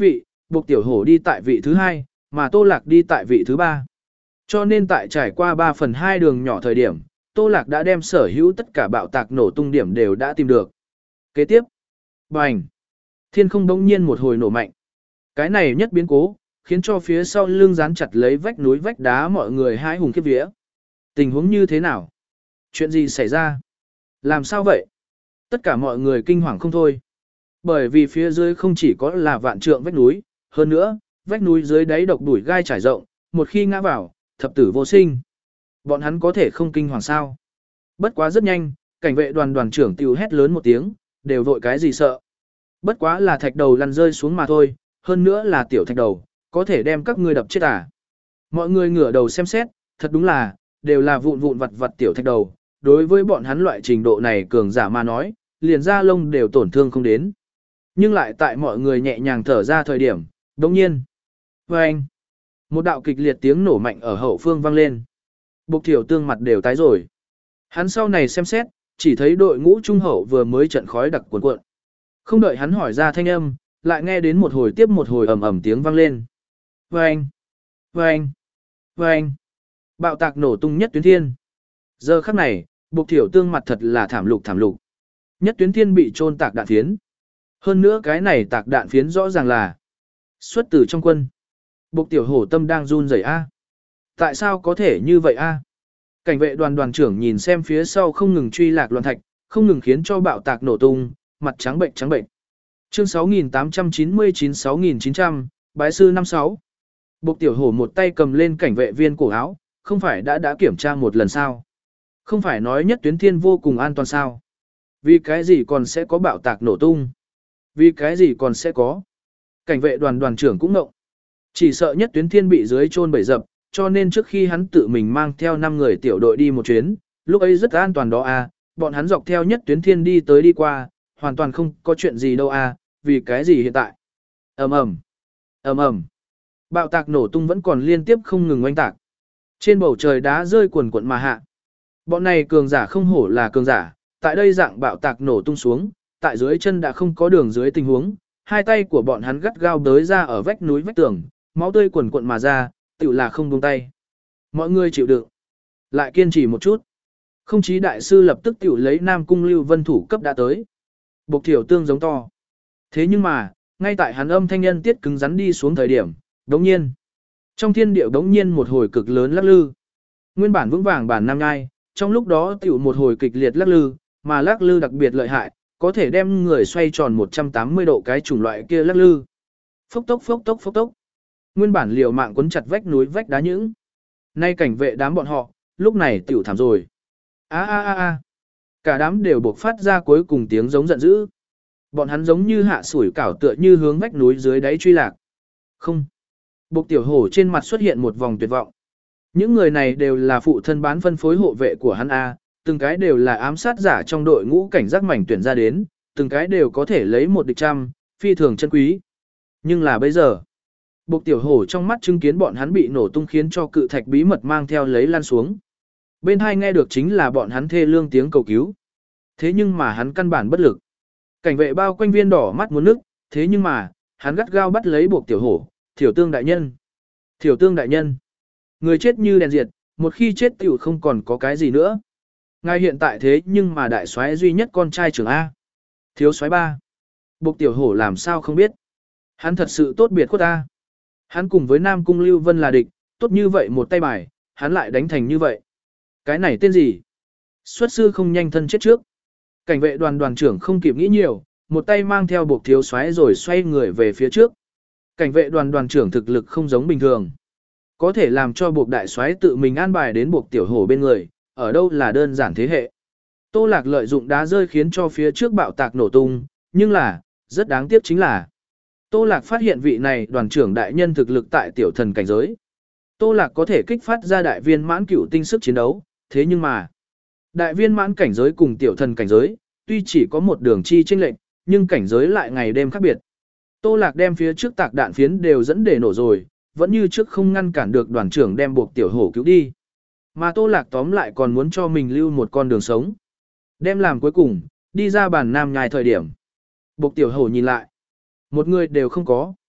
Buộc Tiểu Hổ đi tại vị thứ hai, mà Tô Lạc đi tại vị thứ ba. Cho nên tại trải qua ba phần hai đường nhỏ thời điểm, Tô Lạc đã đem sở hữu tất cả bạo tạc nổ tung điểm đều đã tìm được. Kế tiếp, bành, thiên không bỗng nhiên một hồi nổ mạnh. Cái này nhất biến cố, khiến cho phía sau lưng dán chặt lấy vách núi vách đá mọi người hãi hùng khiếp vía. Tình huống như thế nào? Chuyện gì xảy ra? Làm sao vậy? Tất cả mọi người kinh hoàng không thôi. Bởi vì phía dưới không chỉ có là vạn trượng vách núi, hơn nữa, vách núi dưới đáy độc đuổi gai trải rộng, một khi ngã vào, thập tử vô sinh. Bọn hắn có thể không kinh hoàng sao? Bất quá rất nhanh, cảnh vệ đoàn đoàn trưởng tiểu hét lớn một tiếng, đều vội cái gì sợ. Bất quá là thạch đầu lăn rơi xuống mà thôi, hơn nữa là tiểu thạch đầu, có thể đem các ngươi đập chết à. Mọi người ngửa đầu xem xét, thật đúng là, đều là vụn vụn vặt vặt tiểu thạch đầu. Đối với bọn hắn loại trình độ này cường giả mà nói, liền da lông đều tổn thương không đến. Nhưng lại tại mọi người nhẹ nhàng thở ra thời điểm, đồng nhiên. Vâng! Một đạo kịch liệt tiếng nổ mạnh ở hậu phương vang lên. Bộc Thiểu Tương mặt đều tái rồi. Hắn sau này xem xét, chỉ thấy đội ngũ trung hậu vừa mới trận khói đặc cuồn cuộn. Không đợi hắn hỏi ra thanh âm, lại nghe đến một hồi tiếp một hồi ầm ầm tiếng vang lên. Vâng! Vâng! Vâng! Bạo tạc nổ tung nhất tuyến thiên. Giờ khắc này, Bộc Thiểu Tương mặt thật là thảm lục thảm lục. Nhất tuyến thiên bị trôn tạc đạn phiến. Hơn nữa cái này tạc đạn phiến rõ ràng là xuất từ trong quân. Bộc Tiểu Hổ tâm đang run rẩy a. Tại sao có thể như vậy a? Cảnh vệ đoàn đoàn trưởng nhìn xem phía sau không ngừng truy lạc loạn thạch, không ngừng khiến cho bạo tạc nổ tung, mặt trắng bệnh trắng bệnh. Chương sáu nghìn tám trăm chín mươi chín sáu nghìn chín trăm, bái sư năm sáu. Bộc Tiểu Hổ một tay cầm lên cảnh vệ viên cổ áo, không phải đã đã kiểm tra một lần sao? Không phải nói nhất tuyến thiên vô cùng an toàn sao? Vì cái gì còn sẽ có bạo tạc nổ tung? Vì cái gì còn sẽ có? Cảnh vệ đoàn đoàn trưởng cũng ngộng. Chỉ sợ nhất tuyến thiên bị dưới chôn bẫy dập, cho nên trước khi hắn tự mình mang theo năm người tiểu đội đi một chuyến, lúc ấy rất an toàn đó à, bọn hắn dọc theo nhất tuyến thiên đi tới đi qua, hoàn toàn không có chuyện gì đâu à, vì cái gì hiện tại? Ầm ầm, ầm ầm. Bạo tạc nổ tung vẫn còn liên tiếp không ngừng oanh tạc. Trên bầu trời đá rơi cuồn cuộn mà hạ. Bọn này cường giả không hổ là cường giả, tại đây dạng bạo tạc nổ tung xuống, tại dưới chân đã không có đường dưới tình huống, hai tay của bọn hắn gắt gao đới ra ở vách núi vách tường, máu tươi cuồn cuộn mà ra, tự là không buông tay. Mọi người chịu đựng, lại kiên trì một chút. Không chí đại sư lập tức tiểu lấy Nam Cung Lưu Vân thủ cấp đã tới. Bộc Thiểu Tương giống to. Thế nhưng mà, ngay tại hắn âm thanh nhân tiết cứng rắn đi xuống thời điểm, đống nhiên. Trong thiên điệu đống nhiên một hồi cực lớn lắc lư. Nguyên bản vững vàng bản nam nhai, trong lúc đó tiểu một hồi kịch liệt lắc lư, mà lắc lư đặc biệt lợi hại, có thể đem người xoay tròn một trăm tám mươi độ cái chủng loại kia lắc lư. Phốc tốc phốc tốc phốc tốc. Nguyên bản liều mạng quấn chặt vách núi vách đá những. Nay cảnh vệ đám bọn họ, lúc này tiểu thảm rồi. A a a a. Cả đám đều buộc phát ra cuối cùng tiếng giống giận dữ. Bọn hắn giống như hạ sủi cảo tựa như hướng vách núi dưới đáy truy lạc. Không. Bộc Tiểu Hổ trên mặt xuất hiện một vòng tuyệt vọng. Những người này đều là phụ thân bán phân phối hộ vệ của hắn A, từng cái đều là ám sát giả trong đội ngũ cảnh giác mảnh tuyển ra đến, từng cái đều có thể lấy một địch trăm, phi thường chân quý. Nhưng là bây giờ, Bộc Tiểu Hổ trong mắt chứng kiến bọn hắn bị nổ tung khiến cho cự thạch bí mật mang theo lấy lan xuống. Bên hai nghe được chính là bọn hắn thê lương tiếng cầu cứu. Thế nhưng mà hắn căn bản bất lực. Cảnh vệ bao quanh viên đỏ mắt muốn nước, thế nhưng mà, hắn gắt gao bắt lấy Bộc Tiểu Hổ, Thiểu Tương đại nhân. Thiểu Tương đại nhân. Người chết như đèn diệt, một khi chết tiểu không còn có cái gì nữa. Ngài hiện tại thế nhưng mà đại soái duy nhất con trai trưởng A. Thiếu soái ba. Bộc Tiểu Hổ làm sao không biết. Hắn thật sự tốt biệt khuất A. Hắn cùng với Nam Cung Lưu Vân là địch, tốt như vậy một tay bài, hắn lại đánh thành như vậy. Cái này tên gì? Xuất sư không nhanh thân chết trước. Cảnh vệ đoàn đoàn trưởng không kịp nghĩ nhiều, một tay mang theo Bộc thiếu soái rồi xoay người về phía trước. Cảnh vệ đoàn đoàn trưởng thực lực không giống bình thường. Có thể làm cho Bộc đại soái tự mình an bài đến Bộc Tiểu Hổ bên người, ở đâu là đơn giản thế hệ. Tô Lạc lợi dụng đá rơi khiến cho phía trước bạo tạc nổ tung, nhưng là, rất đáng tiếc chính là Tô Lạc phát hiện vị này đoàn trưởng đại nhân thực lực tại tiểu thần cảnh giới. Tô Lạc có thể kích phát ra đại viên mãn cửu tinh sức chiến đấu, thế nhưng mà đại viên mãn cảnh giới cùng tiểu thần cảnh giới, tuy chỉ có một đường chi chênh lệch, nhưng cảnh giới lại ngày đêm khác biệt. Tô Lạc đem phía trước tạc đạn phiến đều dẫn để nổ rồi, vẫn như trước không ngăn cản được đoàn trưởng đem Bộc Tiểu Hổ cứu đi. Mà Tô Lạc tóm lại còn muốn cho mình lưu một con đường sống. Đem làm cuối cùng, đi ra bàn nam nhai thời điểm. Bộc Tiểu Hổ nhìn lại. Một người đều không có.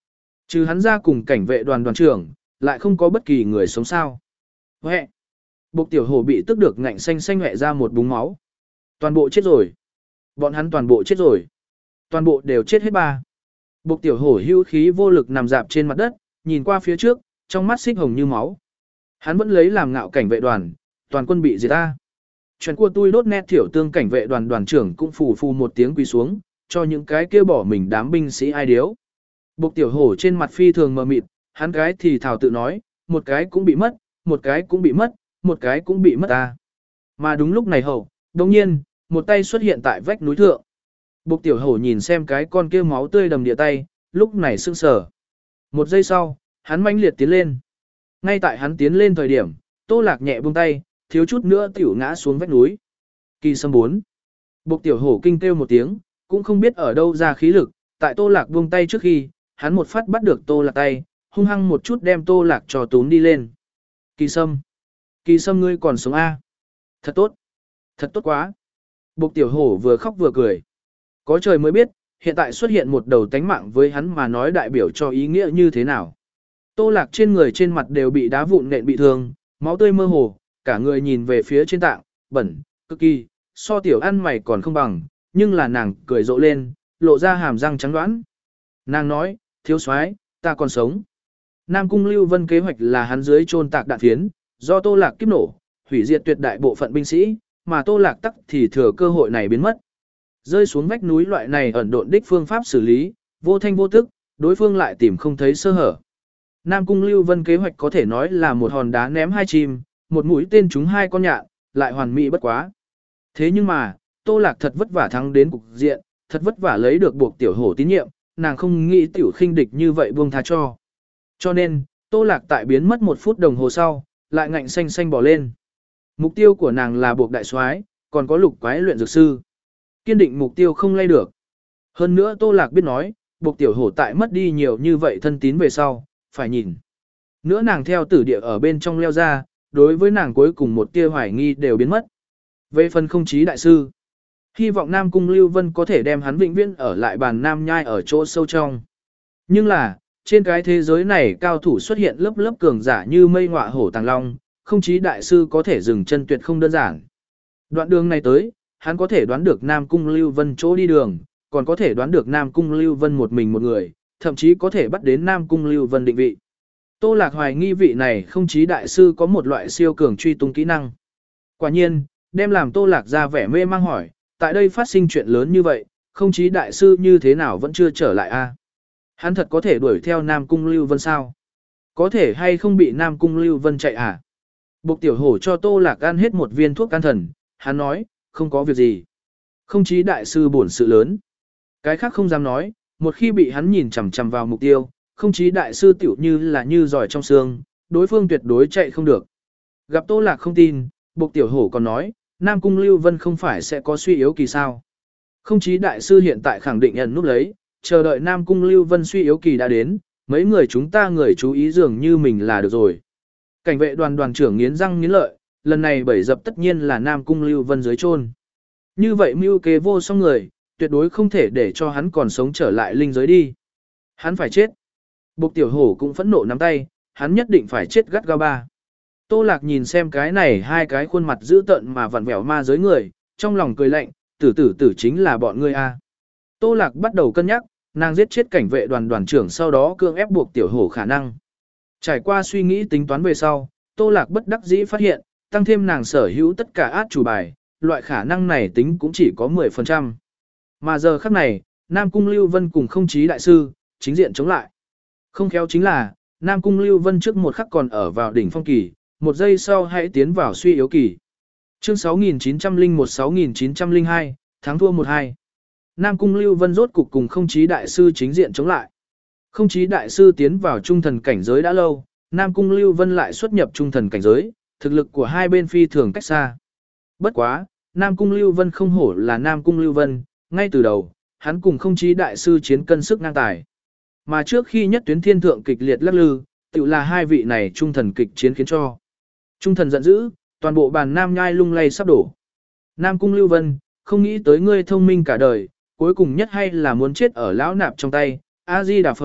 Trừ hắn ra cùng cảnh vệ đoàn đoàn trưởng, lại không có bất kỳ người sống sao. Huệ! Bộc tiểu hổ bị tức được ngạnh xanh xanh hẹ ra một búng máu. Toàn bộ chết rồi. Bọn hắn toàn bộ chết rồi. Toàn bộ đều chết hết ba. Bộc tiểu hổ hưu khí vô lực nằm dạp trên mặt đất, nhìn qua phía trước, trong mắt xích hồng như máu. Hắn vẫn lấy làm ngạo cảnh vệ đoàn, toàn quân bị diệt ta. Chuyện của tôi đốt nét thiểu tương cảnh vệ đoàn đoàn trưởng cũng phù phù một tiếng quỳ xuống, cho những cái kia bỏ mình đám binh sĩ ai điếu. Bộc tiểu hổ trên mặt phi thường mờ mịt, hắn cái thì thảo tự nói, một cái cũng bị mất, một cái cũng bị mất, một cái cũng bị mất ta. Mà đúng lúc này hậu, đồng nhiên, một tay xuất hiện tại vách núi thượng. Bộc tiểu hổ nhìn xem cái con kia máu tươi đầm địa tay, lúc này sưng sờ. Một giây sau, hắn mãnh liệt tiến lên. Ngay tại hắn tiến lên thời điểm, Tô Lạc nhẹ buông tay, thiếu chút nữa tiểu ngã xuống vách núi. Kỳ sâm bốn. Bộc tiểu hổ kinh kêu một tiếng, cũng không biết ở đâu ra khí lực, tại Tô Lạc buông tay trước khi, hắn một phát bắt được Tô Lạc tay, hung hăng một chút đem Tô Lạc cho túm đi lên. Kỳ sâm. Kỳ sâm ngươi còn sống a? Thật tốt. Thật tốt quá. Bộc tiểu hổ vừa khóc vừa cười. Có trời mới biết, hiện tại xuất hiện một đầu tánh mạng với hắn mà nói đại biểu cho ý nghĩa như thế nào. Tô Lạc trên người trên mặt đều bị đá vụn nện bị thương, máu tươi mơ hồ, cả người nhìn về phía trên tạng, bẩn, cực kỳ, so tiểu ăn mày còn không bằng, nhưng là nàng cười rộ lên, lộ ra hàm răng trắng đoán. Nàng nói, thiếu soái, ta còn sống. Nam Cung Lưu Vân kế hoạch là hắn dưới chôn tạc đạn phiến, do Tô Lạc kiếp nổ, hủy diệt tuyệt đại bộ phận binh sĩ, mà Tô Lạc tắc thì thừa cơ hội này biến mất. Rơi xuống vách núi loại này ẩn độn đích phương pháp xử lý, vô thanh vô tức, đối phương lại tìm không thấy sơ hở. Nam Cung Lưu Vân kế hoạch có thể nói là một hòn đá ném hai chim, một mũi tên trúng hai con nhạn, lại hoàn mỹ bất quá. Thế nhưng mà, Tô Lạc thật vất vả thắng đến cục diện, thật vất vả lấy được buộc tiểu hổ tín nhiệm, nàng không nghĩ tiểu khinh địch như vậy buông tha cho. Cho nên, Tô Lạc tại biến mất một phút đồng hồ sau, lại ngạnh xanh xanh bỏ lên. Mục tiêu của nàng là buộc đại soái, còn có lục quái luyện dược sư. Kiên định mục tiêu không lay được. Hơn nữa Tô Lạc biết nói, buộc tiểu hổ tại mất đi nhiều như vậy thân tín về sau, phải nhìn. Nữa nàng theo tử địa ở bên trong leo ra, đối với nàng cuối cùng một tia hoài nghi đều biến mất. Về phần không chí đại sư, hy vọng Nam Cung Lưu Vân có thể đem hắn vĩnh viễn ở lại bàn Nam Nhai ở chỗ sâu trong. Nhưng là, trên cái thế giới này cao thủ xuất hiện lớp lớp cường giả như mây ngọa hổ tàng long, không chí đại sư có thể dừng chân tuyệt không đơn giản. Đoạn đường này tới, hắn có thể đoán được Nam Cung Lưu Vân chỗ đi đường, còn có thể đoán được Nam Cung Lưu Vân một mình một người, thậm chí có thể bắt đến Nam Cung Lưu Vân định vị. Tô Lạc hoài nghi vị này không chí đại sư có một loại siêu cường truy tung kỹ năng. Quả nhiên, đem làm Tô Lạc ra vẻ mê mang hỏi, tại đây phát sinh chuyện lớn như vậy, không chí đại sư như thế nào vẫn chưa trở lại a? Hắn thật có thể đuổi theo Nam Cung Lưu Vân sao? Có thể hay không bị Nam Cung Lưu Vân chạy à? Bộc tiểu hổ cho Tô Lạc ăn hết một viên thuốc can thần, hắn nói, không có việc gì. Không chí đại sư bổn sự lớn. Cái khác không dám nói, một khi bị hắn nhìn chằm chằm vào mục tiêu, không chí đại sư tiểu như là như giỏi trong xương, đối phương tuyệt đối chạy không được. Gặp Tô Lạc không tin, Bộc tiểu hổ còn nói, Nam Cung Lưu Vân không phải sẽ có suy yếu kỳ sao. Không chí đại sư hiện tại khẳng định ẩn núp lấy, chờ đợi Nam Cung Lưu Vân suy yếu kỳ đã đến, mấy người chúng ta người chú ý dường như mình là được rồi. Cảnh vệ đoàn đoàn trưởng nghiến răng nghiến lợi, lần này bẫy dập tất nhiên là Nam Cung Lưu Vân dưới chôn. Như vậy mưu kế vô song người, tuyệt đối không thể để cho hắn còn sống trở lại linh giới đi. Hắn phải chết. Bộc tiểu hổ cũng phẫn nộ nắm tay, hắn nhất định phải chết gắt gao ba. Tô Lạc nhìn xem cái này hai cái khuôn mặt dữ tợn mà vặn vẹo ma giới người, trong lòng cười lạnh, tử tử tử chính là bọn ngươi a. Tô Lạc bắt đầu cân nhắc, nàng giết chết cảnh vệ đoàn đoàn trưởng sau đó cưỡng ép buộc tiểu hổ khả năng. Trải qua suy nghĩ tính toán về sau, Tô Lạc bất đắc dĩ phát hiện, tăng thêm nàng sở hữu tất cả át chủ bài, loại khả năng này tính cũng chỉ có mười phần trăm. Mà giờ khắc này, Nam Cung Lưu Vân cùng không chí đại sư, chính diện chống lại. Không khéo chính là, Nam Cung Lưu Vân trước một khắc còn ở vào đỉnh phong kỳ, một giây sau hãy tiến vào suy yếu kỳ. Chương sáu nghìn chín trăm lẻ một sáu nghìn chín trăm lẻ hai, thắng thua một hai. Nam Cung Lưu Vân rốt cục cùng không chí đại sư chính diện chống lại. Không chí đại sư tiến vào trung thần cảnh giới đã lâu, Nam Cung Lưu Vân lại xuất nhập trung thần cảnh giới, thực lực của hai bên phi thường cách xa. Bất quá, Nam Cung Lưu Vân không hổ là Nam Cung Lưu Vân, ngay từ đầu, hắn cùng không chí đại sư chiến cân sức ngang tài. Mà trước khi nhất tuyến thiên thượng kịch liệt lắc lư, tự là hai vị này trung thần kịch chiến khiến cho. Trung thần giận dữ, toàn bộ bàn Nam Nhai lung lay sắp đổ. Nam Cung Lưu Vân, không nghĩ tới ngươi thông minh cả đời, cuối cùng nhất hay là muốn chết ở lão nạp trong tay, A-di Đà Phật,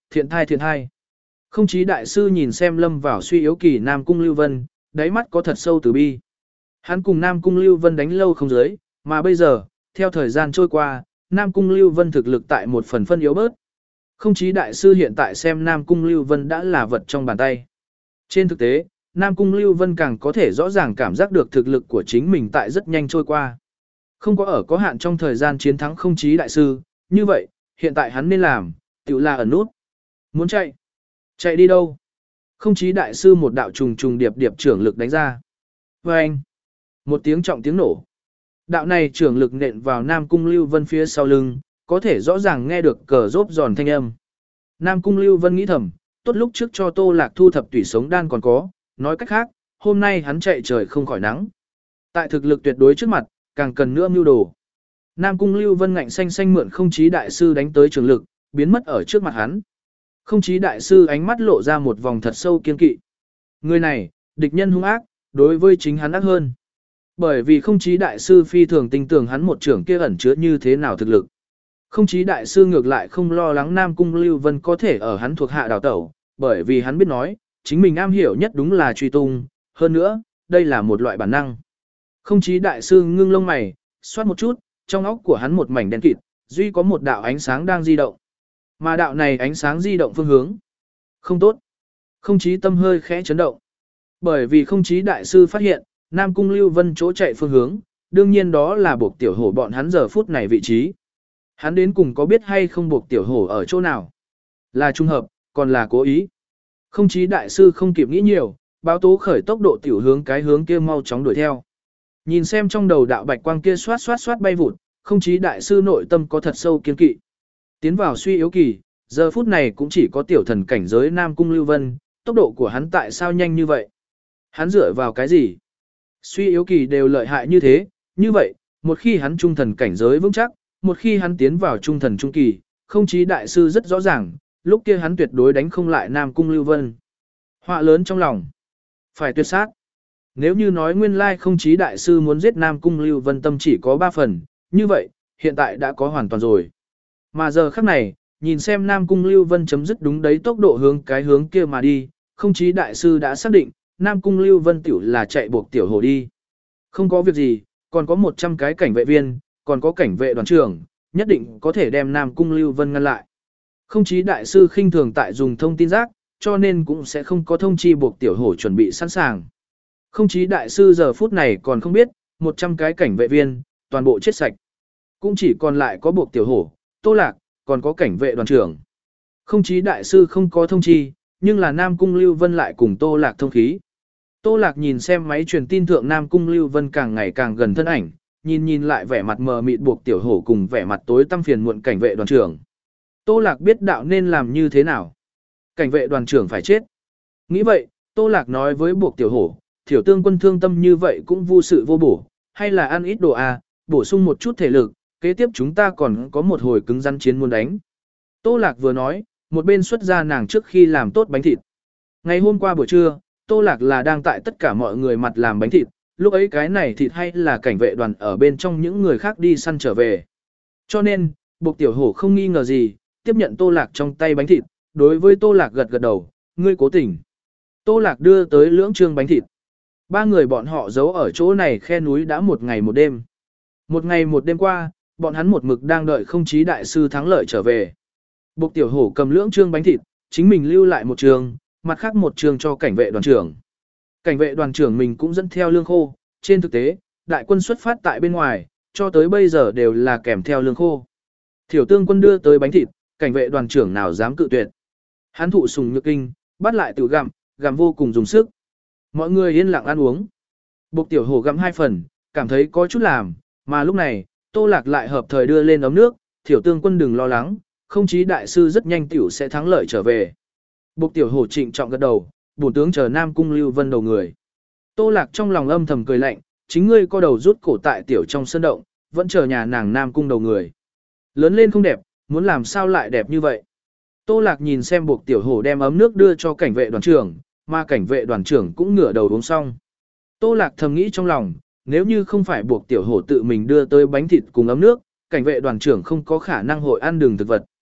Thiện thai thiện thai. Không chí đại sư nhìn xem lâm vào suy yếu kỳ Nam Cung Lưu Vân, đáy mắt có thật sâu từ bi. Hắn cùng Nam Cung Lưu Vân đánh lâu không dưới, mà bây giờ, theo thời gian trôi qua, Nam Cung Lưu Vân thực lực tại một phần phân yếu bớt. Không chí đại sư hiện tại xem Nam Cung Lưu Vân đã là vật trong bàn tay. Trên thực tế, Nam Cung Lưu Vân càng có thể rõ ràng cảm giác được thực lực của chính mình tại rất nhanh trôi qua. Không có ở có hạn trong thời gian chiến thắng không chí đại sư, như vậy, hiện tại hắn nên làm, tự là ẩn nút. Muốn chạy? Chạy đi đâu? Không chí đại sư một đạo trùng trùng điệp điệp trưởng lực đánh ra. Và anh, một tiếng trọng tiếng nổ. Đạo này trưởng lực nện vào Nam Cung Lưu Vân phía sau lưng, có thể rõ ràng nghe được cờ rốp giòn thanh âm. Nam Cung Lưu Vân nghĩ thầm, tốt lúc trước cho Tô Lạc thu thập tủy sống đan còn có, nói cách khác, hôm nay hắn chạy trời không khỏi nắng. Tại thực lực tuyệt đối trước mặt, càng cần nữa mưu đồ. Nam Cung Lưu Vân ngạnh xanh xanh mượn không chí đại sư đánh tới trường lực, biến mất ở trước mặt hắn. Không chí đại sư ánh mắt lộ ra một vòng thật sâu kiên kỵ. Người này, địch nhân hung ác, đối với chính hắn ác hơn. Bởi vì không chí đại sư phi thường tin tưởng hắn một trưởng kia ẩn chứa như thế nào thực lực. Không chí đại sư ngược lại không lo lắng Nam Cung Lưu Vân có thể ở hắn thuộc hạ đào tẩu, bởi vì hắn biết nói, chính mình am hiểu nhất đúng là truy tung, hơn nữa, đây là một loại bản năng. Không chí đại sư ngưng lông mày, xoát một chút, trong óc của hắn một mảnh đen kịt, duy có một đạo ánh sáng đang di động. Mà đạo này ánh sáng di động phương hướng. Không tốt. Không chí tâm hơi khẽ chấn động. Bởi vì không chí đại sư phát hiện, Nam Cung Lưu Vân chỗ chạy phương hướng, đương nhiên đó là buộc tiểu hổ bọn hắn giờ phút này vị trí. Hắn đến cùng có biết hay không buộc tiểu hổ ở chỗ nào? Là trung hợp, còn là cố ý. Không chí đại sư không kịp nghĩ nhiều, báo tố khởi tốc độ tiểu hướng cái hướng kia mau chóng đuổi theo. Nhìn xem trong đầu đạo bạch quang kia xoát xoát xoát bay vụt, không chí đại sư nội tâm có thật sâu kiên kỵ. Tiến vào suy yếu kỳ, giờ phút này cũng chỉ có tiểu thần cảnh giới Nam Cung Lưu Vân, tốc độ của hắn tại sao nhanh như vậy? Hắn dựa vào cái gì? Suy yếu kỳ đều lợi hại như thế, như vậy, một khi hắn trung thần cảnh giới vững chắc, một khi hắn tiến vào trung thần trung kỳ, không chí đại sư rất rõ ràng, lúc kia hắn tuyệt đối đánh không lại Nam Cung Lưu Vân. Họa lớn trong lòng. Phải tuyệt sát. Nếu như nói nguyên lai không chí đại sư muốn giết Nam Cung Lưu Vân tâm chỉ có ba phần, như vậy, hiện tại đã có hoàn toàn rồi. Mà giờ khắc này, nhìn xem Nam Cung Lưu Vân chấm dứt đúng đấy tốc độ hướng cái hướng kia mà đi, không chí đại sư đã xác định, Nam Cung Lưu Vân tiểu là chạy buộc tiểu hồ đi. Không có việc gì, còn có một trăm cái cảnh vệ viên, còn có cảnh vệ đoàn trưởng, nhất định có thể đem Nam Cung Lưu Vân ngăn lại. Không chí đại sư khinh thường tại dùng thông tin rác, cho nên cũng sẽ không có thông chi buộc tiểu hổ chuẩn bị sẵn sàng. Không chí đại sư giờ phút này còn không biết, một trăm cái cảnh vệ viên, toàn bộ chết sạch. Cũng chỉ còn lại có buộc tiểu hổ, Tô Lạc, còn có cảnh vệ đoàn trưởng. Không chí đại sư không có thông chi, nhưng là Nam Cung Lưu Vân lại cùng Tô Lạc thông khí. Tô Lạc nhìn xem máy truyền tin thượng Nam Cung Lưu Vân càng ngày càng gần thân ảnh, nhìn nhìn lại vẻ mặt mờ mịt buộc tiểu hổ cùng vẻ mặt tối tăm phiền muộn cảnh vệ đoàn trưởng. Tô Lạc biết đạo nên làm như thế nào. Cảnh vệ đoàn trưởng phải chết. Nghĩ vậy, Tô Lạc nói với buộc tiểu hổ, thiểu tương quân thương tâm như vậy cũng vô sự vô bổ, hay là ăn ít đồ à, bổ sung một chút thể lực, kế tiếp chúng ta còn có một hồi cứng rắn chiến muốn đánh. Tô Lạc vừa nói, một bên xuất ra nàng trước khi làm tốt bánh thịt. Ngày hôm qua buổi trưa, Tô Lạc là đang tại tất cả mọi người mặt làm bánh thịt, lúc ấy cái này thịt hay là cảnh vệ đoàn ở bên trong những người khác đi săn trở về. Cho nên, buộc tiểu hổ không nghi ngờ gì, tiếp nhận Tô Lạc trong tay bánh thịt, đối với Tô Lạc gật gật đầu, ngươi cố tình. Tô Lạc đưa tới lưỡng trương bánh thịt. Ba người bọn họ giấu ở chỗ này khe núi đã một ngày một đêm. Một ngày một đêm qua, bọn hắn một mực đang đợi không chí đại sư thắng lợi trở về. Buộc tiểu hổ cầm lưỡng trương bánh thịt, chính mình lưu lại một trường, mặt khác một trường cho cảnh vệ đoàn trưởng. Cảnh vệ đoàn trưởng mình cũng dẫn theo lương khô, trên thực tế, đại quân xuất phát tại bên ngoài, cho tới bây giờ đều là kèm theo lương khô. Thiểu tương quân đưa tới bánh thịt, cảnh vệ đoàn trưởng nào dám cự tuyệt. Hắn thụ sùng nhược kinh, bắt lại tự gặm, gặm vô cùng dùng sức. Mọi người yên lặng ăn uống. Buộc tiểu hổ gặm hai phần, cảm thấy có chút làm, mà lúc này, Tô Lạc lại hợp thời đưa lên ấm nước, thiểu tương quân đừng lo lắng, không chí đại sư rất nhanh tiểu sẽ thắng lợi trở về. Buộc tiểu hổ trịnh trọng gật đầu, bổn tướng chờ Nam Cung Lưu Vân đầu người. Tô Lạc trong lòng âm thầm cười lạnh, chính ngươi co đầu rút cổ tại tiểu trong sân động, vẫn chờ nhà nàng Nam Cung đầu người. Lớn lên không đẹp, muốn làm sao lại đẹp như vậy. Tô Lạc nhìn xem buộc tiểu hổ đem ấm nước đưa cho cảnh vệ đoàn trưởng, mà cảnh vệ đoàn trưởng cũng ngửa đầu uống xong. Tô Lạc thầm nghĩ trong lòng, nếu như không phải buộc tiểu hổ tự mình đưa tới bánh thịt cùng ấm nước, cảnh vệ đoàn trưởng không có khả năng hội ăn đường thực vật.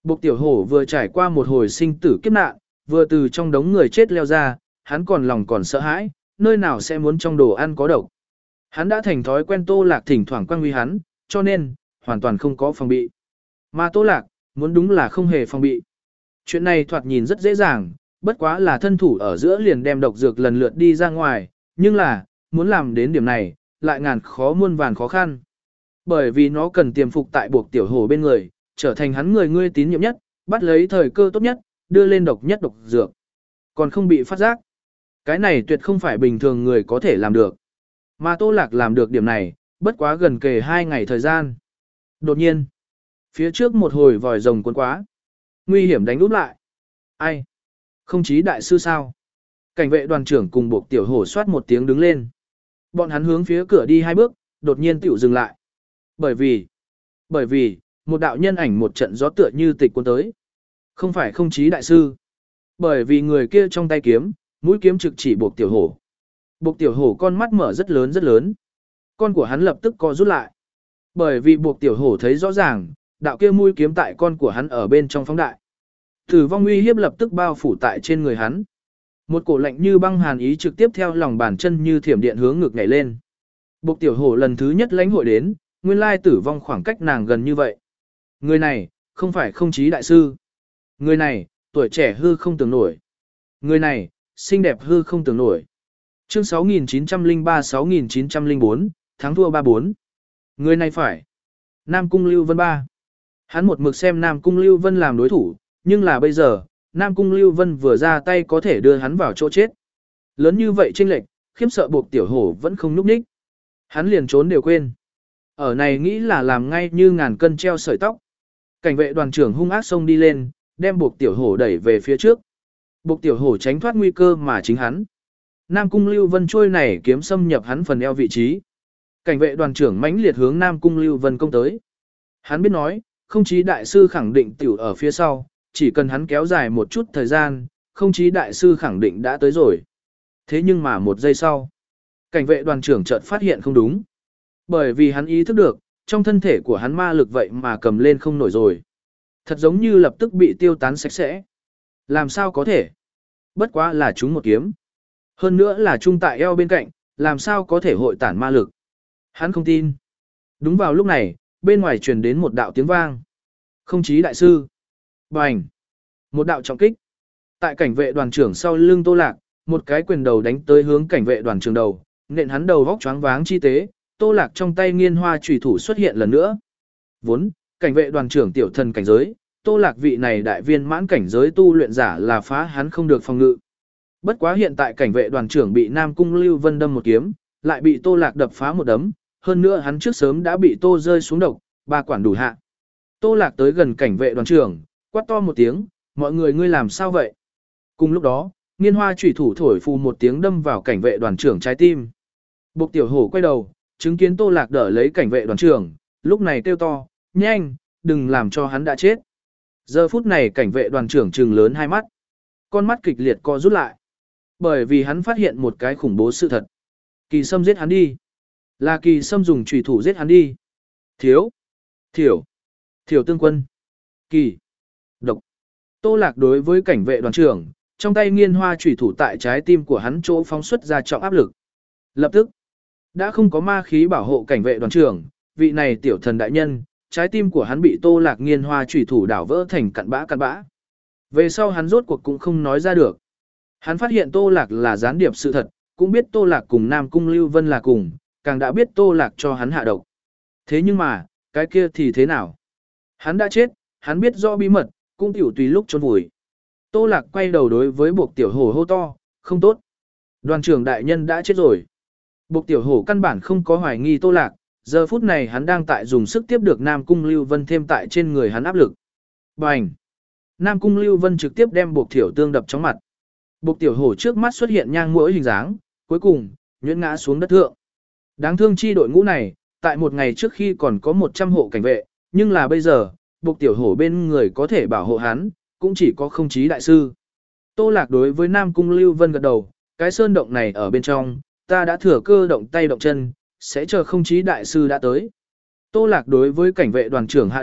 Bộc tiểu hổ vừa trải qua một hồi sinh tử kiếp nạn, vừa từ trong đống người chết leo ra, hắn còn lòng còn sợ hãi, nơi nào sẽ muốn trong đồ ăn có độc. Hắn đã thành thói quen Tô Lạc thỉnh thoảng quang huy hắn, cho nên, hoàn toàn không có phòng bị. Mà Tô Lạc, muốn đúng là không hề phòng bị. Chuyện này thoạt nhìn rất dễ dàng, bất quá là thân thủ ở giữa liền đem độc dược lần lượt đi ra ngoài, nhưng là, muốn làm đến điểm này, lại ngàn khó muôn vàn khó khăn. Bởi vì nó cần tiềm phục tại buộc tiểu hổ bên người, trở thành hắn người ngươi tín nhiệm nhất, bắt lấy thời cơ tốt nhất, đưa lên độc nhất độc dược. Còn không bị phát giác. Cái này tuyệt không phải bình thường người có thể làm được. Mà Tô Lạc làm được điểm này, bất quá gần kề hai ngày thời gian. Đột nhiên, phía trước một hồi vòi rồng cuốn quá. Nguy hiểm đánh úp lại. Ai? Không chí đại sư sao? Cảnh vệ đoàn trưởng cùng buộc tiểu hổ soát một tiếng đứng lên. Bọn hắn hướng phía cửa đi hai bước, đột nhiên tiểu dừng lại. Bởi vì, bởi vì, một đạo nhân ảnh một trận gió tựa như tịch cuốn tới. Không phải không chí đại sư. Bởi vì người kia trong tay kiếm, mũi kiếm trực chỉ buộc tiểu hổ. Buộc tiểu hổ con mắt mở rất lớn rất lớn. Con của hắn lập tức co rút lại. Bởi vì buộc tiểu hổ thấy rõ ràng, đạo kia mũi kiếm tại con của hắn ở bên trong phóng đại. Tử vong uy hiếp lập tức bao phủ tại trên người hắn. Một cổ lạnh như băng hàn ý trực tiếp theo lòng bàn chân như thiểm điện hướng ngực nhảy lên. Buộc tiểu hổ lần thứ nhất lãnh hội đến, nguyên lai tử vong khoảng cách nàng gần như vậy. Người này, không phải không chí đại sư. Người này, tuổi trẻ hư không tưởng nổi. Người này, xinh đẹp hư không tưởng nổi. Chương sáu nghìn chín trăm lẻ ba sáu nghìn chín trăm lẻ bốn, thắng thua ba bốn. Người này phải. Nam Cung Lưu Vân ba. Hắn một mực xem Nam Cung Lưu Vân làm đối thủ, nhưng là bây giờ, Nam Cung Lưu Vân vừa ra tay có thể đưa hắn vào chỗ chết. Lớn như vậy chênh lệch, khiếp sợ buộc tiểu hổ vẫn không núp ních. Hắn liền trốn đều quên. Ở này nghĩ là làm ngay như ngàn cân treo sợi tóc. Cảnh vệ đoàn trưởng hung ác xông đi lên, đem buộc tiểu hổ đẩy về phía trước. Buộc tiểu hổ tránh thoát nguy cơ mà chính hắn. Nam Cung Lưu Vân trôi này kiếm xâm nhập hắn phần eo vị trí. Cảnh vệ đoàn trưởng mãnh liệt hướng Nam Cung Lưu Vân công tới. Hắn biết nói, không chí đại sư khẳng định tiểu ở phía sau, chỉ cần hắn kéo dài một chút thời gian, không chí đại sư khẳng định đã tới rồi. Thế nhưng mà một giây sau, cảnh vệ đoàn trưởng chợt phát hiện không đúng. Bởi vì hắn ý thức được, trong thân thể của hắn ma lực vậy mà cầm lên không nổi rồi. Thật giống như lập tức bị tiêu tán sạch sẽ. Làm sao có thể? Bất quá là chúng một kiếm. Hơn nữa là trung tại eo bên cạnh, làm sao có thể hội tản ma lực. Hắn không tin. Đúng vào lúc này, bên ngoài truyền đến một đạo tiếng vang. Không chí đại sư. Bành. Một đạo trọng kích. Tại cảnh vệ đoàn trưởng sau lưng Tô Lạc, một cái quyền đầu đánh tới hướng cảnh vệ đoàn trưởng đầu, nện hắn đầu vóc choáng váng chi tế, Tô Lạc trong tay nghiên hoa chủy thủ xuất hiện lần nữa. Vốn, cảnh vệ đoàn trưởng tiểu thần cảnh giới, Tô Lạc vị này đại viên mãn cảnh giới tu luyện giả là phá hắn không được phòng ngự. Bất quá hiện tại cảnh vệ đoàn trưởng bị Nam Cung Lưu Vân đâm một kiếm, lại bị Tô Lạc đập phá một đấm, hơn nữa hắn trước sớm đã bị Tô rơi xuống độc, ba quản đủ hạ. Tô Lạc tới gần cảnh vệ đoàn trưởng, quát to một tiếng, mọi người ngươi làm sao vậy? Cùng lúc đó, nghiên hoa chủy thủ thổi phù một tiếng đâm vào cảnh vệ đoàn trưởng trái tim. Bộc tiểu hổ quay đầu, chứng kiến Tô Lạc đỡ lấy cảnh vệ đoàn trưởng, lúc này kêu to, nhanh, đừng làm cho hắn đã chết. Giờ phút này cảnh vệ đoàn trưởng trừng lớn hai mắt. Con mắt kịch liệt co rút lại. Bởi vì hắn phát hiện một cái khủng bố sự thật. Kỳ Sâm giết hắn đi. Là Kỳ Sâm dùng chủy thủ giết hắn đi. Thiếu. Thiểu. Thiểu tương quân. Kỳ. Độc. Tô Lạc đối với cảnh vệ đoàn trưởng, trong tay nghiên hoa chủy thủ tại trái tim của hắn chỗ phóng xuất ra trọng áp lực. Lập tức, đã không có ma khí bảo hộ cảnh vệ đoàn trưởng, vị này tiểu thần đại nhân, trái tim của hắn bị Tô Lạc nghiên hoa chủy thủ đảo vỡ thành cặn bã cặn bã. Về sau hắn rốt cuộc cũng không nói ra được. Hắn phát hiện Tô Lạc là gián điệp sự thật, cũng biết Tô Lạc cùng Nam Cung Lưu Vân là cùng, càng đã biết Tô Lạc cho hắn hạ độc. Thế nhưng mà, cái kia thì thế nào? Hắn đã chết, hắn biết rõ bí mật, cũng tiểu tùy lúc trốn vùi. Tô Lạc quay đầu đối với buộc tiểu hổ hô to, không tốt. Đoàn trưởng đại nhân đã chết rồi. Buộc tiểu hổ căn bản không có hoài nghi Tô Lạc, giờ phút này hắn đang tại dùng sức tiếp được Nam Cung Lưu Vân thêm tại trên người hắn áp lực. Bành! Nam Cung Lưu Vân trực tiếp đem buộc tiểu tương đập trong mặt. Buộc tiểu hổ trước mắt xuất hiện nhang mũi hình dáng, cuối cùng, nhuyễn ngã xuống đất thượng. Đáng thương chi đội ngũ này, tại một ngày trước khi còn có một trăm hộ cảnh vệ, nhưng là bây giờ, buộc tiểu hổ bên người có thể bảo hộ hắn, cũng chỉ có không chí đại sư. Tô Lạc đối với Nam Cung Lưu Vân gật đầu, cái sơn động này ở bên trong, ta đã thừa cơ động tay động chân, sẽ chờ không chí đại sư đã tới. Tô Lạc đối với cảnh vệ đoàn trưởng hạ độc,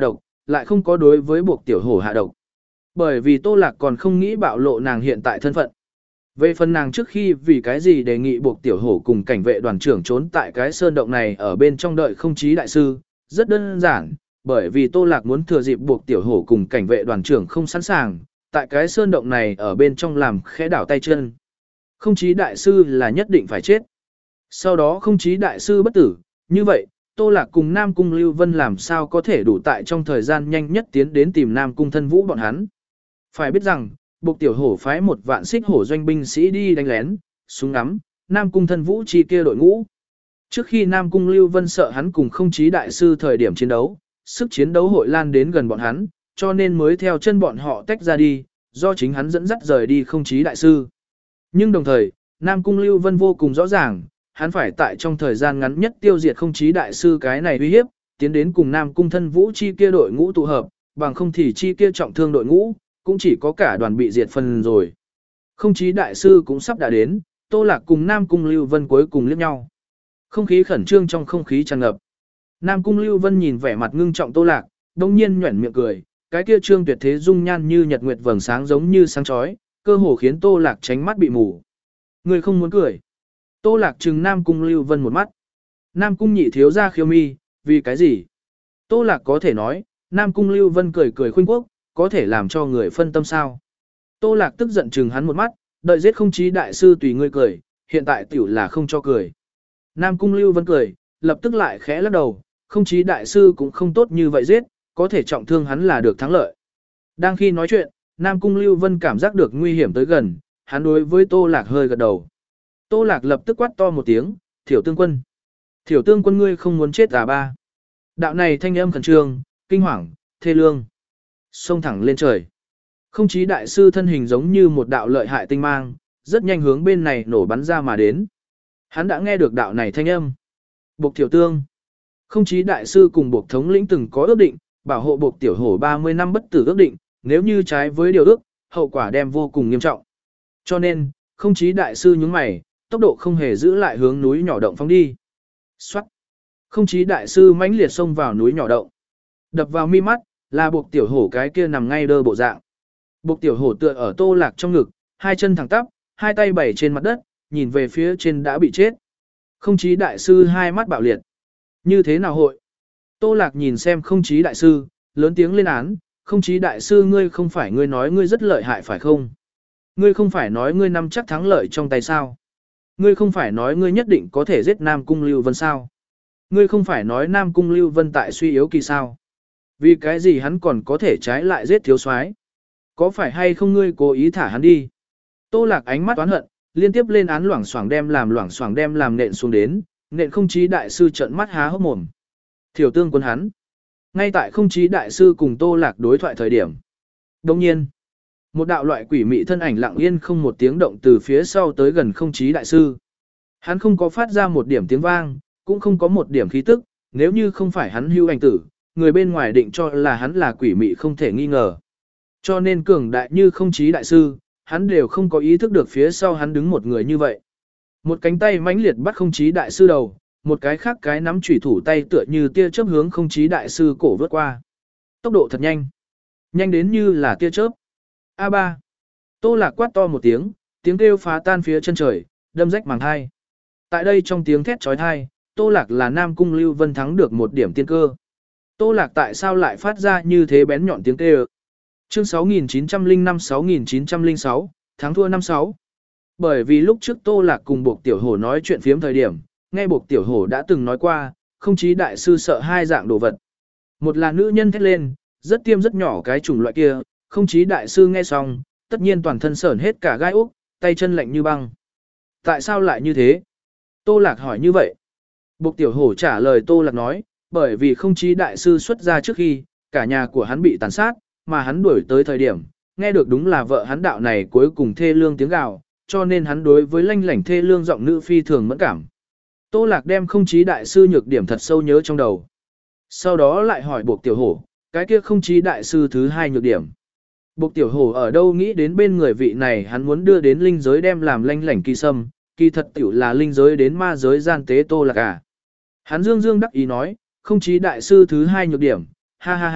lại không có đối với buộc tiểu hổ hạ độc. Bởi vì Tô Lạc còn không nghĩ bạo lộ nàng hiện tại thân phận. Về phần nàng trước khi vì cái gì đề nghị buộc tiểu hổ cùng cảnh vệ đoàn trưởng trốn tại cái sơn động này ở bên trong đợi không chí đại sư, rất đơn giản, bởi vì Tô Lạc muốn thừa dịp buộc tiểu hổ cùng cảnh vệ đoàn trưởng không sẵn sàng, tại cái sơn động này ở bên trong làm khẽ đảo tay chân. Không chí đại sư là nhất định phải chết. Sau đó không chí đại sư bất tử, như vậy, Tô Lạc cùng Nam Cung Lưu Vân làm sao có thể đủ tại trong thời gian nhanh nhất tiến đến tìm Nam Cung Thân Vũ bọn hắn. Phải biết rằng, buộc tiểu hổ phái một vạn xích hổ doanh binh sĩ đi đánh lén, súng ngắm, Nam Cung Thân Vũ chi kia đội ngũ. Trước khi Nam Cung Lưu Vân sợ hắn cùng không chí đại sư thời điểm chiến đấu, sức chiến đấu hội lan đến gần bọn hắn, cho nên mới theo chân bọn họ tách ra đi, do chính hắn dẫn dắt rời đi không chí đại sư. Nhưng đồng thời, Nam Cung Lưu Vân vô cùng rõ ràng, hắn phải tại trong thời gian ngắn nhất tiêu diệt không chí đại sư cái này uy hiếp, tiến đến cùng Nam Cung Thân Vũ chi kia đội ngũ tụ hợp, bằng không thì chi kia trọng thương đội ngũ, cũng chỉ có cả đoàn bị diệt phần rồi. Không chí đại sư cũng sắp đã đến, Tô Lạc cùng Nam Cung Lưu Vân cuối cùng liếc nhau. Không khí khẩn trương trong không khí tràn ngập. Nam Cung Lưu Vân nhìn vẻ mặt ngưng trọng Tô Lạc, đông nhiên nhuẩn miệng cười, cái kia trương tuyệt thế dung nhan như nhật nguyệt vầng sáng giống như sáng chói, cơ hồ khiến Tô Lạc tránh mắt bị mù. Người không muốn cười. Tô Lạc trừng Nam Cung Lưu Vân một mắt. Nam Cung nhị thiếu ra khiêu mi, vì cái gì? Tô Lạc có thể nói, Nam Cung Lưu Vân cười cười khuynh quốc, có thể làm cho người phân tâm sao. Tô Lạc tức giận trừng hắn một mắt, đợi giết không chí đại sư tùy ngươi cười, hiện tại tiểu là không cho cười. Nam Cung Lưu Vân cười, lập tức lại khẽ lắc đầu, không chí đại sư cũng không tốt như vậy giết, có thể trọng thương hắn là được thắng lợi. Đang khi nói chuyện, Nam Cung Lưu Vân cảm giác được nguy hiểm tới gần, hắn đối với Tô Lạc hơi gật đầu. Tô Lạc lập tức quát to một tiếng, Thiểu Tương Quân. Thiểu Tương Quân ngươi không muốn chết à ba. Đạo này thanh âm khẩn trương, kinh hoàng, thê lương. Xông thẳng lên trời. Không chí đại sư thân hình giống như một đạo lợi hại tinh mang, rất nhanh hướng bên này nổ bắn ra mà đến. Hắn đã nghe được đạo này thanh âm. Bộc Thiểu Tương. Không chí đại sư cùng Bộc thống lĩnh từng có ước định, bảo hộ Bộc tiểu hổ ba mươi năm bất tử ước định, nếu như trái với điều ước, hậu quả đem vô cùng nghiêm trọng. Cho nên, không chí đại sư nhướng mày, tốc độ không hề giữ lại hướng núi nhỏ động phóng đi. Xoát. Không chí đại sư mãnh liệt xông vào núi nhỏ động. Đập vào mi mắt, là Bộc tiểu hổ cái kia nằm ngay đơ bộ dạng. Bộc tiểu hổ tựa ở Tô Lạc trong ngực, hai chân thẳng tắp, hai tay bày trên mặt đất, nhìn về phía trên đã bị chết. Không chí đại sư hai mắt bạo liệt. Như thế nào hội? Tô Lạc nhìn xem không chí đại sư, lớn tiếng lên án, không chí đại sư ngươi không phải ngươi nói ngươi rất lợi hại phải không? Ngươi không phải nói ngươi nắm chắc thắng lợi trong tay sao? Ngươi không phải nói ngươi nhất định có thể giết Nam Cung Lưu Vân sao? Ngươi không phải nói Nam Cung Lưu Vân tại suy yếu kỳ sao? Vì cái gì hắn còn có thể trái lại giết thiếu soái? Có phải hay không ngươi cố ý thả hắn đi? Tô Lạc ánh mắt oán hận, liên tiếp lên án loảng xoảng đem làm loảng xoảng đem làm nện xuống đến, nện không chí đại sư trợn mắt há hốc mồm. Thiểu Tương Quân hắn. Ngay tại không chí đại sư cùng Tô Lạc đối thoại thời điểm. Đồng nhiên, một đạo loại quỷ mị thân ảnh lặng yên không một tiếng động từ phía sau tới gần không chí đại sư. Hắn không có phát ra một điểm tiếng vang, cũng không có một điểm khí tức, nếu như không phải hắn hưu ảnh tử, người bên ngoài định cho là hắn là quỷ mị không thể nghi ngờ. Cho nên cường đại như không chí đại sư, hắn đều không có ý thức được phía sau hắn đứng một người như vậy. Một cánh tay mãnh liệt bắt không chí đại sư đầu, một cái khác cái nắm chủy thủ tay tựa như tia chớp hướng không chí đại sư cổ vớt qua. Tốc độ thật nhanh. Nhanh đến như là tia chớp. a ba. Tô Lạc quát to một tiếng, tiếng kêu phá tan phía chân trời, đâm rách màng hai. Tại đây trong tiếng thét chói tai, Tô Lạc là Nam Cung Lưu Vân thắng được một điểm tiên cơ. Tô Lạc tại sao lại phát ra như thế bén nhọn tiếng kêu? Chương sáu nghìn chín trăm lẻ năm sáu nghìn chín trăm lẻ sáu, thắng thua năm sáu. Bởi vì lúc trước Tô Lạc cùng Bộc Tiểu Hổ nói chuyện phiếm thời điểm, nghe Bộc Tiểu Hổ đã từng nói qua, không chí đại sư sợ hai dạng đồ vật. Một là nữ nhân thét lên, rất tiêm rất nhỏ cái chủng loại kia, không chí đại sư nghe xong, tất nhiên toàn thân sởn hết cả gai úc, tay chân lạnh như băng. Tại sao lại như thế? Tô Lạc hỏi như vậy. Bộc Tiểu Hổ trả lời Tô Lạc nói, bởi vì không chí đại sư xuất ra trước khi, cả nhà của hắn bị tàn sát, mà hắn đuổi tới thời điểm, nghe được đúng là vợ hắn đạo này cuối cùng thê lương tiếng gào, cho nên hắn đối với lanh lảnh thê lương giọng nữ phi thường mẫn cảm. Tô Lạc đem không chí đại sư nhược điểm thật sâu nhớ trong đầu. Sau đó lại hỏi Bộc Tiểu Hổ, cái kia không chí đại sư thứ hai nhược điểm. Bộc Tiểu Hổ ở đâu nghĩ đến bên người vị này hắn muốn đưa đến linh giới đem làm lanh lảnh kỳ sâm, kỳ thật tiểu là linh giới đến ma giới gian tế Tô Lạc à. Hắn dương dương đắc ý nói, không chí đại sư thứ hai nhược điểm, ha ha ha,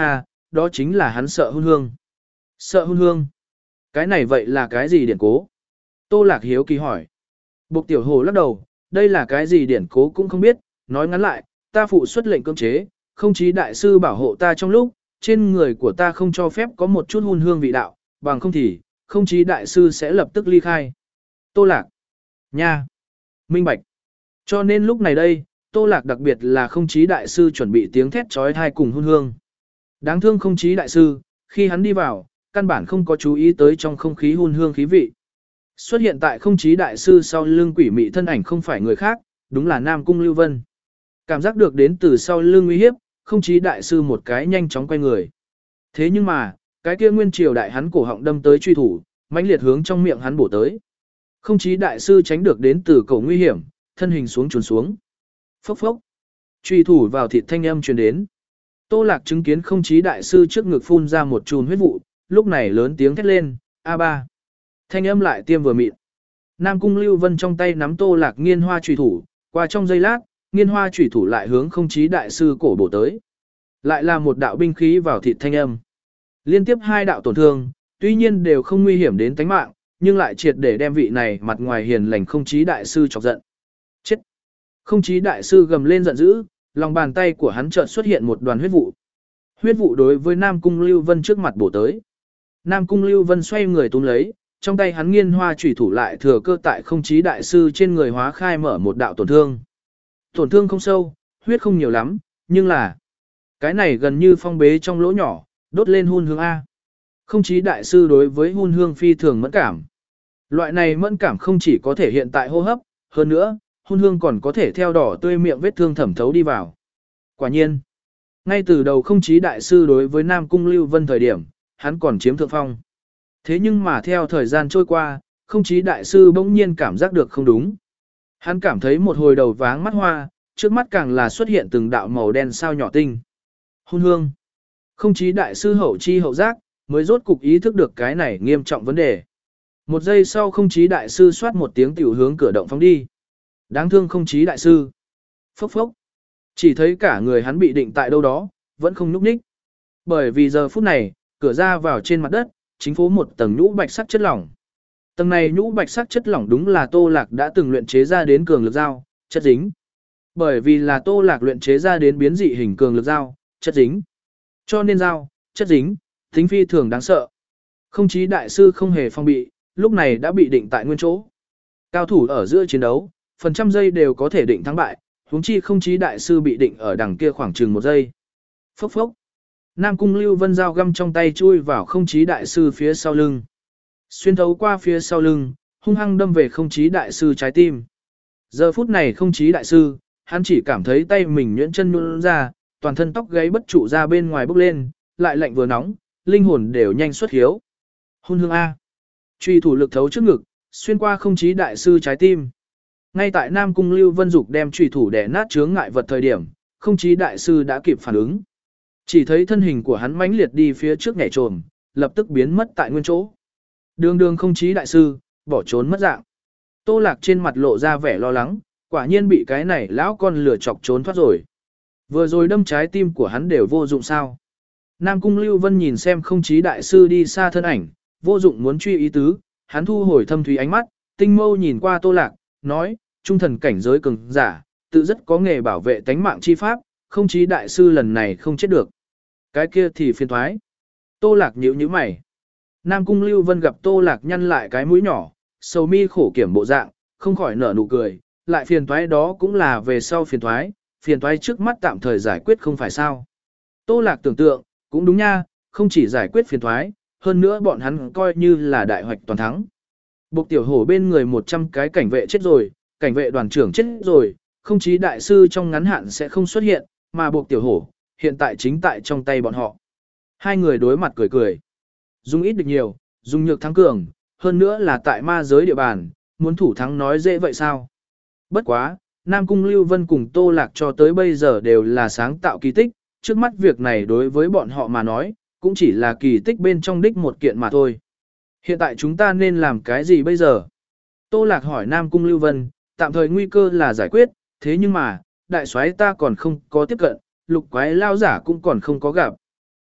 đó chính là hắn sợ hun hương. Sợ hun hương. Cái này vậy là cái gì điển cố? Tô Lạc hiếu kỳ hỏi. Bộc Tiểu Hổ lắc đầu, đây là cái gì điển cố cũng không biết, nói ngắn lại, ta phụ xuất lệnh cưỡng chế, không chí đại sư bảo hộ ta trong lúc, trên người của ta không cho phép có một chút hun hương vị đạo, bằng không thì, không chí đại sư sẽ lập tức ly khai. Tô Lạc. Nha. Minh Bạch. Cho nên lúc này đây, Tô Lạc đặc biệt là không chí đại sư chuẩn bị tiếng thét trói thai cùng hun hương. Đáng thương không chí đại sư, khi hắn đi vào, căn bản không có chú ý tới trong không khí hun hương khí vị. Xuất hiện tại không chí đại sư sau lưng quỷ mị thân ảnh không phải người khác, đúng là Nam Cung Lưu Vân. Cảm giác được đến từ sau lưng uy hiếp, không chí đại sư một cái nhanh chóng quay người. Thế nhưng mà, cái kia nguyên triều đại hắn cổ họng đâm tới truy thủ, mãnh liệt hướng trong miệng hắn bổ tới. Không chí đại sư tránh được đến từ cổ nguy hiểm, thân hình xuống chuồn xuống. Phốc phốc. Truy thủ vào thịt thanh âm truyền đến. Tô Lạc chứng kiến không chí đại sư trước ngực phun ra một chùm huyết vụ, lúc này lớn tiếng thét lên, a ba. Thanh âm lại tiêm vừa mịn. Nam Cung Lưu Vân trong tay nắm Tô Lạc nghiên hoa chủy thủ, qua trong giây lát, nghiên hoa chủy thủ lại hướng không chí đại sư cổ bổ tới. Lại là một đạo binh khí vào thịt thanh âm. Liên tiếp hai đạo tổn thương, tuy nhiên đều không nguy hiểm đến tính mạng, nhưng lại triệt để đem vị này mặt ngoài hiền lành không chí đại sư chọc giận. Chết! Không chí đại sư gầm lên giận dữ, lòng bàn tay của hắn chợt xuất hiện một đoàn huyết vụ. Huyết vụ đối với Nam Cung Lưu Vân trước mặt bổ tới. Nam Cung Lưu Vân xoay người túm lấy, trong tay hắn nghiên hoa chủy thủ lại thừa cơ tại không chí đại sư trên người hóa khai mở một đạo tổn thương. Tổn thương không sâu, huyết không nhiều lắm, nhưng là cái này gần như phong bế trong lỗ nhỏ, đốt lên hun hương A. Không chí đại sư đối với hun hương phi thường mẫn cảm. Loại này mẫn cảm không chỉ có thể hiện tại hô hấp, hơn nữa, hun hương còn có thể theo đỏ tươi miệng vết thương thẩm thấu đi vào. Quả nhiên, ngay từ đầu không chí đại sư đối với Nam Cung Lưu Vân thời điểm, hắn còn chiếm thượng phong. Thế nhưng mà theo thời gian trôi qua, không chí đại sư bỗng nhiên cảm giác được không đúng. Hắn cảm thấy một hồi đầu váng mắt hoa, trước mắt càng là xuất hiện từng đạo màu đen sao nhỏ tinh. Hun hương. Không chí đại sư hậu chi hậu giác, mới rốt cục ý thức được cái này nghiêm trọng vấn đề. Một giây sau không chí đại sư xoát một tiếng tiểu hướng cửa động phóng đi. Đáng thương không chí đại sư. Phốc phốc. Chỉ thấy cả người hắn bị định tại đâu đó, vẫn không nhúc nhích. Bởi vì giờ phút này, cửa ra vào trên mặt đất, chính phố một tầng nhũ bạch sắc chất lỏng. Tầng này nhũ bạch sắc chất lỏng đúng là Tô Lạc đã từng luyện chế ra đến cường lực dao, chất dính. Bởi vì là Tô Lạc luyện chế ra đến biến dị hình cường lực dao, chất dính. Cho nên dao, chất dính, tính phi thường đáng sợ. Không chí đại sư không hề phong bị, lúc này đã bị định tại nguyên chỗ. Cao thủ ở giữa chiến đấu, phần trăm giây đều có thể định thắng bại, huống chi không chí đại sư bị định ở đằng kia khoảng chừng một giây. Phốc phốc. Nam Cung Lưu Vân dao găm trong tay chui vào không chí đại sư phía sau lưng. Xuyên thấu qua phía sau lưng, hung hăng đâm về không chí đại sư trái tim. Giờ phút này không chí đại sư, hắn chỉ cảm thấy tay mình nhuyễn chân nhũn ra, toàn thân tóc gáy bất trụ ra bên ngoài bốc lên, lại lạnh vừa nóng, linh hồn đều nhanh xuất hiếu. Hun hương A. Truy thủ lực thấu trước ngực, xuyên qua không chí đại sư trái tim. Ngay tại Nam Cung Lưu Vân Dục đem truy thủ đè nát chướng ngại vật thời điểm, không chí đại sư đã kịp phản ứng. Chỉ thấy thân hình của hắn mãnh liệt đi phía trước nhảy trồm, lập tức biến mất tại nguyên chỗ. Đường đường không chí đại sư, bỏ trốn mất dạng. Tô Lạc trên mặt lộ ra vẻ lo lắng, quả nhiên bị cái này lão con lửa chọc trốn thoát rồi. Vừa rồi đâm trái tim của hắn đều vô dụng sao. Nam Cung Lưu Vân nhìn xem không chí đại sư đi xa thân ảnh, vô dụng muốn truy ý tứ, hắn thu hồi thâm thúy ánh mắt, tinh mâu nhìn qua Tô Lạc, nói, trung thần cảnh giới cường giả, tự rất có nghề bảo vệ tánh mạng chi pháp, không chí đại sư lần này không chết được. Cái kia thì phiền thoái. Tô Lạc nhíu nhíu mày. Nam Cung Lưu Vân gặp Tô Lạc nhăn lại cái mũi nhỏ, sầu mi khổ kiểm bộ dạng, không khỏi nở nụ cười, lại phiền thoái đó cũng là về sau phiền thoái, phiền thoái trước mắt tạm thời giải quyết không phải sao. Tô Lạc tưởng tượng, cũng đúng nha, không chỉ giải quyết phiền thoái, hơn nữa bọn hắn coi như là đại hoạch toàn thắng. Bộc Tiểu Hổ bên người một trăm cái cảnh vệ chết rồi, cảnh vệ đoàn trưởng chết rồi, không chí đại sư trong ngắn hạn sẽ không xuất hiện, mà Bộc Tiểu Hổ, hiện tại chính tại trong tay bọn họ. Hai người đối mặt cười cười. Dùng ít được nhiều, dùng nhược thắng cường, hơn nữa là tại ma giới địa bàn, muốn thủ thắng nói dễ vậy sao? Bất quá, Nam Cung Lưu Vân cùng Tô Lạc cho tới bây giờ đều là sáng tạo kỳ tích, trước mắt việc này đối với bọn họ mà nói, cũng chỉ là kỳ tích bên trong đích một kiện mà thôi. Hiện tại chúng ta nên làm cái gì bây giờ? Tô Lạc hỏi Nam Cung Lưu Vân, tạm thời nguy cơ là giải quyết, thế nhưng mà, đại soái ta còn không có tiếp cận, lục quái lao giả cũng còn không có gặp.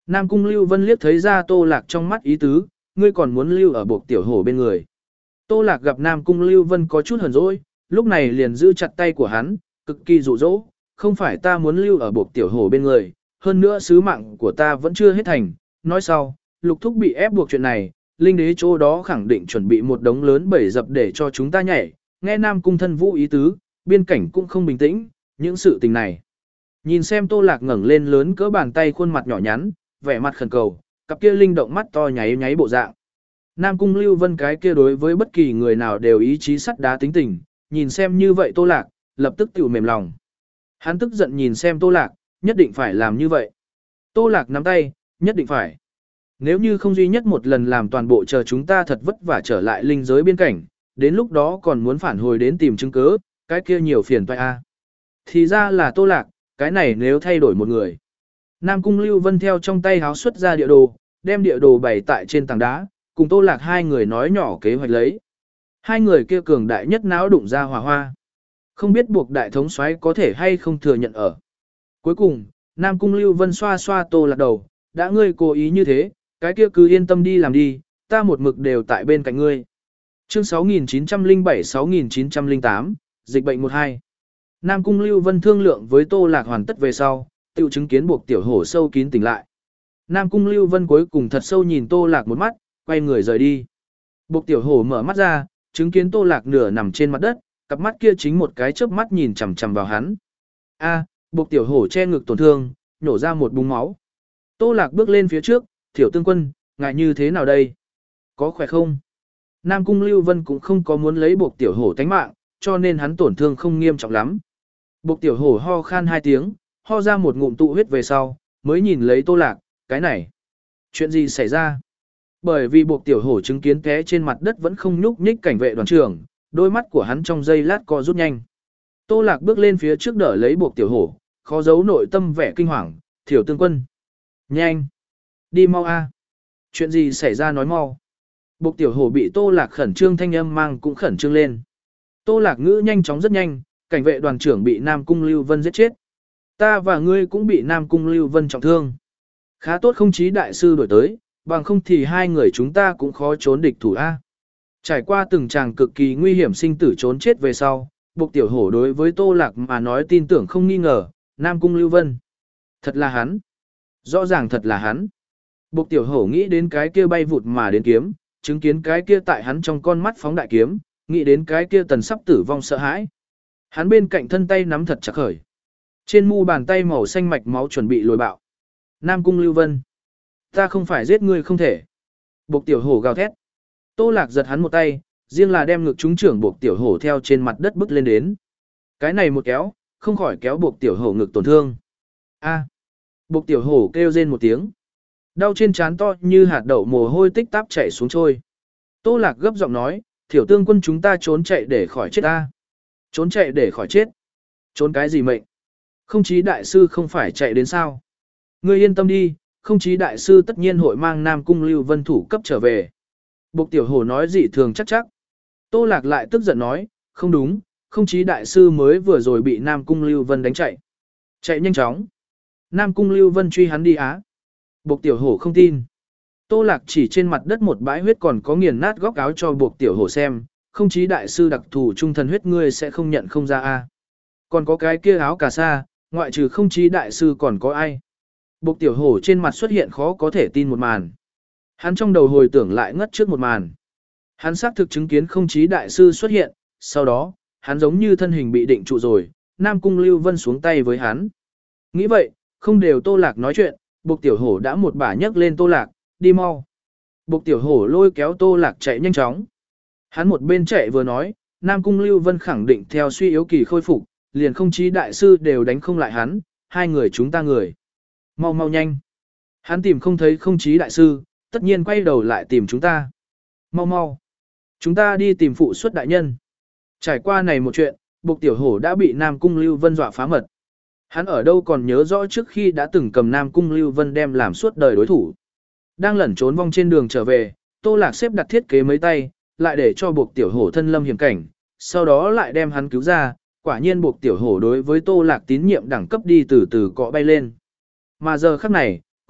Nam Cung Lưu Vân liếc thấy ra Tô Lạc trong mắt ý tứ, ngươi còn muốn lưu ở buộc tiểu hổ bên người. Tô Lạc gặp Nam Cung Lưu Vân có chút hờn dỗi, lúc này liền giữ chặt tay của hắn, cực kỳ dụ dỗ, không phải ta muốn lưu ở buộc tiểu hổ bên người, hơn nữa sứ mạng của ta vẫn chưa hết thành. Nói sau, Lục Thúc bị ép buộc chuyện này, Linh Đế chỗ đó khẳng định chuẩn bị một đống lớn bẫy dập để cho chúng ta nhảy, nghe Nam Cung thân vũ ý tứ, biên cảnh cũng không bình tĩnh, những sự tình này. Nhìn xem Tô Lạc ngẩng lên lớn cỡ bàn tay khuôn mặt nhỏ nhắn, vẻ mặt khẩn cầu, cặp kia linh động mắt to nháy nháy bộ dạng. Nam Cung Lưu Vân cái kia đối với bất kỳ người nào đều ý chí sắt đá tính tình, nhìn xem như vậy Tô Lạc, lập tức tiểu mềm lòng. Hắn tức giận nhìn xem Tô Lạc, nhất định phải làm như vậy. Tô Lạc nắm tay, nhất định phải. Nếu như không duy nhất một lần làm toàn bộ chờ chúng ta thật vất vả trở lại linh giới biên cảnh, đến lúc đó còn muốn phản hồi đến tìm chứng cứ, cái kia nhiều phiền toái a. Thì ra là Tô Lạc, cái này nếu thay đổi một người. Nam Cung Lưu Vân theo trong tay háo xuất ra địa đồ, đem địa đồ bày tại trên tảng đá, cùng Tô Lạc hai người nói nhỏ kế hoạch lấy. Hai người kia cường đại nhất não đụng ra hòa hoa. Không biết buộc đại thống soái có thể hay không thừa nhận ở. Cuối cùng, Nam Cung Lưu Vân xoa xoa Tô Lạc đầu, đã ngươi cố ý như thế, cái kia cứ yên tâm đi làm đi, ta một mực đều tại bên cạnh ngươi. Chương sáu nghìn chín trăm lẻ bảy sáu nghìn chín trăm lẻ tám, dịch bệnh một hai. Nam Cung Lưu Vân thương lượng với Tô Lạc hoàn tất về sau, tự chứng kiến buộc tiểu hổ sâu kín tỉnh lại. Nam Cung Lưu Vân cuối cùng thật sâu nhìn Tô Lạc một mắt, quay người rời đi. Buộc tiểu hổ mở mắt ra, chứng kiến Tô Lạc nửa nằm trên mặt đất, cặp mắt kia chính một cái chớp mắt nhìn chằm chằm vào hắn. A, buộc tiểu hổ che ngực tổn thương, nhổ ra một búng máu. Tô Lạc bước lên phía trước, "Thiểu tướng quân, ngài như thế nào đây? Có khỏe không?" Nam Cung Lưu Vân cũng không có muốn lấy buộc tiểu hổ tánh mạng, cho nên hắn tổn thương không nghiêm trọng lắm. Buộc tiểu hổ ho khan hai tiếng, ho ra một ngụm tụ huyết về sau, mới nhìn lấy Tô Lạc, cái này. Chuyện gì xảy ra? Bởi vì buộc tiểu hổ chứng kiến té trên mặt đất vẫn không nhúc nhích cảnh vệ đoàn trưởng, đôi mắt của hắn trong giây lát co rút nhanh. Tô Lạc bước lên phía trước đỡ lấy buộc tiểu hổ, khó giấu nội tâm vẻ kinh hoàng, "Thiểu tướng quân, nhanh, đi mau a." Chuyện gì xảy ra nói mau. Buộc tiểu hổ bị Tô Lạc khẩn trương thanh âm mang cũng khẩn trương lên. Tô Lạc ngữ nhanh chóng rất nhanh, cảnh vệ đoàn trưởng bị Nam Cung Lưu Vân giết chết. Ta và ngươi cũng bị Nam Cung Lưu Vân trọng thương. Khá tốt không chí đại sư đổi tới, bằng không thì hai người chúng ta cũng khó trốn địch thủ A. Trải qua từng tràng cực kỳ nguy hiểm sinh tử trốn chết về sau, buộc tiểu hổ đối với Tô Lạc mà nói tin tưởng không nghi ngờ, Nam Cung Lưu Vân. Thật là hắn. Rõ ràng thật là hắn. Buộc tiểu hổ nghĩ đến cái kia bay vụt mà đến kiếm, chứng kiến cái kia tại hắn trong con mắt phóng đại kiếm, nghĩ đến cái kia tần sắp tử vong sợ hãi. Hắn bên cạnh thân tay nắm thật chặt khởi. Trên mu bàn tay màu xanh mạch máu chuẩn bị lồi bạo. Nam Cung Lưu Vân. Ta không phải giết ngươi không thể. Buộc tiểu hổ gào thét. Tô Lạc giật hắn một tay, riêng là đem ngực trúng trưởng buộc tiểu hổ theo trên mặt đất bước lên đến. Cái này một kéo, không khỏi kéo buộc tiểu hổ ngực tổn thương. A. Buộc tiểu hổ kêu rên một tiếng. Đau trên trán to như hạt đậu mồ hôi tích táp chảy xuống trôi. Tô Lạc gấp giọng nói, "Thiểu tướng quân chúng ta trốn chạy để khỏi chết ta." Trốn chạy để khỏi chết. Trốn cái gì mệnh? Không chí đại sư không phải chạy đến sao? Ngươi yên tâm đi, không chí đại sư tất nhiên hội mang Nam Cung Lưu Vân thủ cấp trở về. Buộc tiểu hổ nói dị thường chắc chắc. Tô Lạc lại tức giận nói, không đúng, không chí đại sư mới vừa rồi bị Nam Cung Lưu Vân đánh chạy. Chạy nhanh chóng. Nam Cung Lưu Vân truy hắn đi á. Buộc tiểu hổ không tin. Tô Lạc chỉ trên mặt đất một bãi huyết còn có nghiền nát góc áo cho buộc tiểu hổ xem, không chí đại sư đặc thù trung thần huyết ngươi sẽ không nhận không ra a. Còn có cái kia áo cà sa, ngoại trừ không chí đại sư còn có ai. Buộc tiểu hổ trên mặt xuất hiện khó có thể tin một màn. Hắn trong đầu hồi tưởng lại ngất trước một màn. Hắn xác thực chứng kiến không chí đại sư xuất hiện, sau đó, hắn giống như thân hình bị định trụ rồi, Nam Cung Lưu Vân xuống tay với hắn. Nghĩ vậy, không đều Tô Lạc nói chuyện, buộc tiểu hổ đã một bả nhấc lên Tô Lạc, đi mau. Buộc tiểu hổ lôi kéo Tô Lạc chạy nhanh chóng. Hắn một bên chạy vừa nói, Nam Cung Lưu Vân khẳng định theo suy yếu kỳ khôi phục, liền không chí đại sư đều đánh không lại hắn, hai người chúng ta người. Mau mau nhanh. Hắn tìm không thấy không chí đại sư, tất nhiên quay đầu lại tìm chúng ta. Mau mau. Chúng ta đi tìm phụ xuất đại nhân. Trải qua này một chuyện, buộc tiểu hổ đã bị Nam Cung Lưu Vân dọa phá mật. Hắn ở đâu còn nhớ rõ trước khi đã từng cầm Nam Cung Lưu Vân đem làm suốt đời đối thủ. Đang lẩn trốn vong trên đường trở về, Tô Lạc xếp đặt thiết kế mấy tay, lại để cho buộc tiểu hổ thân lâm hiểm cảnh, sau đó lại đem hắn cứu ra, quả nhiên buộc tiểu hổ đối với Tô Lạc tín nhiệm đẳng cấp đi từ từ cọ bay lên. Mà giờ khắc này,